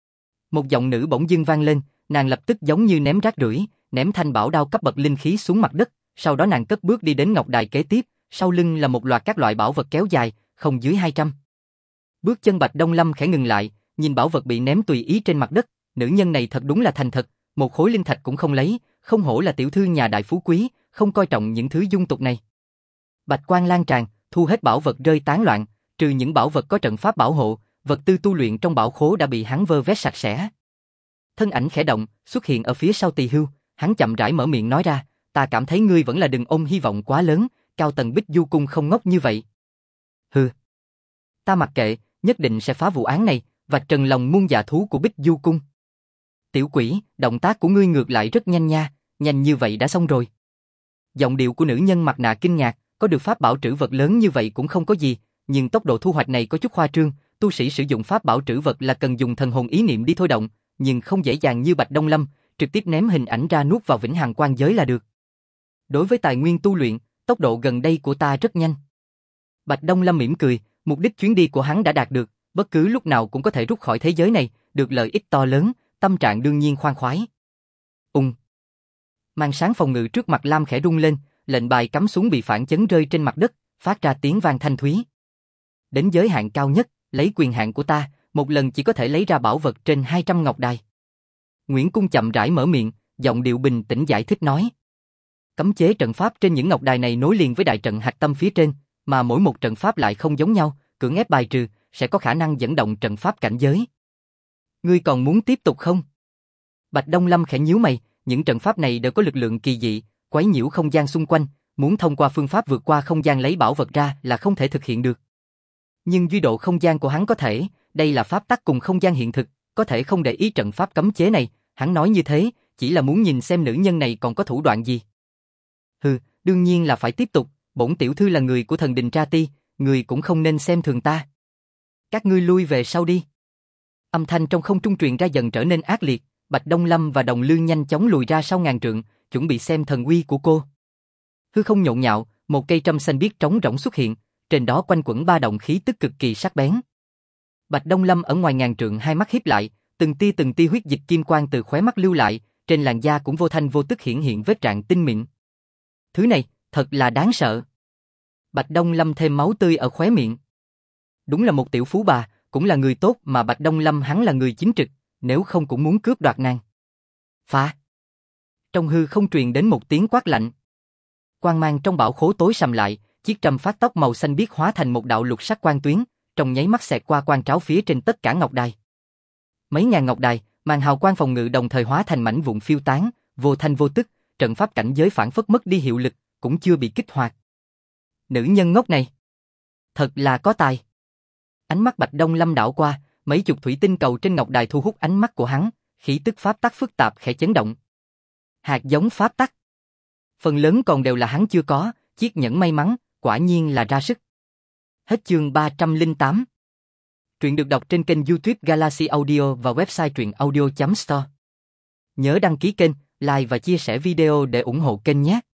Một giọng nữ bỗng dưng vang lên, nàng lập tức giống như ném rác rưởi, ném thanh bảo đao cấp bậc linh khí xuống mặt đất, sau đó nàng cất bước đi đến ngọc đài kế tiếp, sau lưng là một loạt các loại bảo vật kéo dài, không dưới 200. Bước chân Bạch Đông Lâm khẽ ngừng lại, nhìn bảo vật bị ném tùy ý trên mặt đất, nữ nhân này thật đúng là thành thật, một khối linh thạch cũng không lấy, không hổ là tiểu thư nhà đại phú quý, không coi trọng những thứ dung tục này. Bạch quang lan tràn, thu hết bảo vật rơi tán loạn, trừ những bảo vật có trận pháp bảo hộ, vật tư tu luyện trong bảo khố đã bị hắn vơ vét sạch sẽ. Thân ảnh khẽ động, xuất hiện ở phía sau Tỳ Hưu, hắn chậm rãi mở miệng nói ra, ta cảm thấy ngươi vẫn là đừng ôm hy vọng quá lớn, cao tầng Bích Du Cung không ngốc như vậy. Hừ. Ta mặc kệ, nhất định sẽ phá vụ án này, vạch trần lòng muôn dạ thú của Bích Du Cung. Tiểu quỷ, động tác của ngươi ngược lại rất nhanh nha, nhanh như vậy đã xong rồi. Giọng điệu của nữ nhân mặt nạ kinh ngạc, có được pháp bảo trữ vật lớn như vậy cũng không có gì, nhưng tốc độ thu hoạch này có chút khoa trương, tu sĩ sử dụng pháp bảo trữ vật là cần dùng thần hồn ý niệm đi thôi động, nhưng không dễ dàng như Bạch Đông Lâm, trực tiếp ném hình ảnh ra nuốt vào vĩnh hằng quan giới là được. Đối với tài nguyên tu luyện, tốc độ gần đây của ta rất nhanh. Bạch Đông Lâm mỉm cười, mục đích chuyến đi của hắn đã đạt được, bất cứ lúc nào cũng có thể rút khỏi thế giới này, được lợi ích to lớn, tâm trạng đương nhiên khoan khoái. Màn sáng phòng ngự trước mặt Lam khẽ rung lên, lệnh bài cắm xuống bị phản chấn rơi trên mặt đất, phát ra tiếng vang thanh thúy. Đến giới hạn cao nhất, lấy quyền hạn của ta, một lần chỉ có thể lấy ra bảo vật trên 200 ngọc đài. Nguyễn Cung chậm rãi mở miệng, giọng điệu bình tĩnh giải thích nói. Cấm chế trận pháp trên những ngọc đài này nối liền với đại trận hạch tâm phía trên, mà mỗi một trận pháp lại không giống nhau, cưỡng ép bài trừ, sẽ có khả năng dẫn động trận pháp cảnh giới. Ngươi còn muốn tiếp tục không? Bạch Đông Lâm khẽ nhíu mày, những trận pháp này đều có lực lượng kỳ dị, quấy nhiễu không gian xung quanh, muốn thông qua phương pháp vượt qua không gian lấy bảo vật ra là không thể thực hiện được. Nhưng duy độ không gian của hắn có thể, đây là pháp tắc cùng không gian hiện thực, có thể không để ý trận pháp cấm chế này, hắn nói như thế, chỉ là muốn nhìn xem nữ nhân này còn có thủ đoạn gì. Hừ, đương nhiên là phải tiếp tục, bổn tiểu thư là người của thần đình Tra Ti, người cũng không nên xem thường ta. Các ngươi lui về sau đi. Âm thanh trong không trung truyền ra dần trở nên ác liệt, Bạch Đông Lâm và Đồng Lương nhanh chóng lùi ra sau ngàn trượng, chuẩn bị xem thần uy của cô. Hư không nhộn nhạo, một cây trâm xanh biếc trống rỗng xuất hiện, trên đó quanh quẩn ba động khí tức cực kỳ sắc bén. Bạch Đông Lâm ở ngoài ngàn trượng hai mắt híp lại, từng tia huyết dịch kim quang từ khóe mắt lưu lại, trên làn da cũng vô thanh vô tức hiện vết rạn tinh mịn. Thứ này, thật là đáng sợ. Bạch Đông Lâm thêm máu tươi ở khóe miệng. Đúng là một tiểu phú bà, cũng là người tốt mà Bạch Đông Lâm hắn là người chính trực, nếu không cũng muốn cướp đoạt nàng. Phá! Trong hư không truyền đến một tiếng quát lạnh. Quang mang trong bảo khố tối sầm lại, chiếc trầm phát tóc màu xanh biếc hóa thành một đạo lục sắc quang tuyến, trong nháy mắt xẹt qua quang tráo phía trên tất cả ngọc đài. Mấy ngàn ngọc đài, màn hào quang phòng ngự đồng thời hóa thành mảnh vụn phiêu tán, vô thanh vô tức, trận pháp cảnh giới phản phất mất đi hiệu lực, cũng chưa bị kích hoạt. Nữ nhân ngốc này, thật là có tài. Ánh mắt Bạch Đông Lâm đảo qua, mấy chục thủy tinh cầu trên ngọc đài thu hút ánh mắt của hắn, khí tức pháp tắc phức tạp khẽ chấn động. Hạt giống pháp tắc. Phần lớn còn đều là hắn chưa có, chiếc nhẫn may mắn, quả nhiên là ra sức. Hết chương 308. Truyện được đọc trên kênh YouTube Galaxy Audio và website truyệnaudio.store. Nhớ đăng ký kênh, like và chia sẻ video để ủng hộ kênh nhé.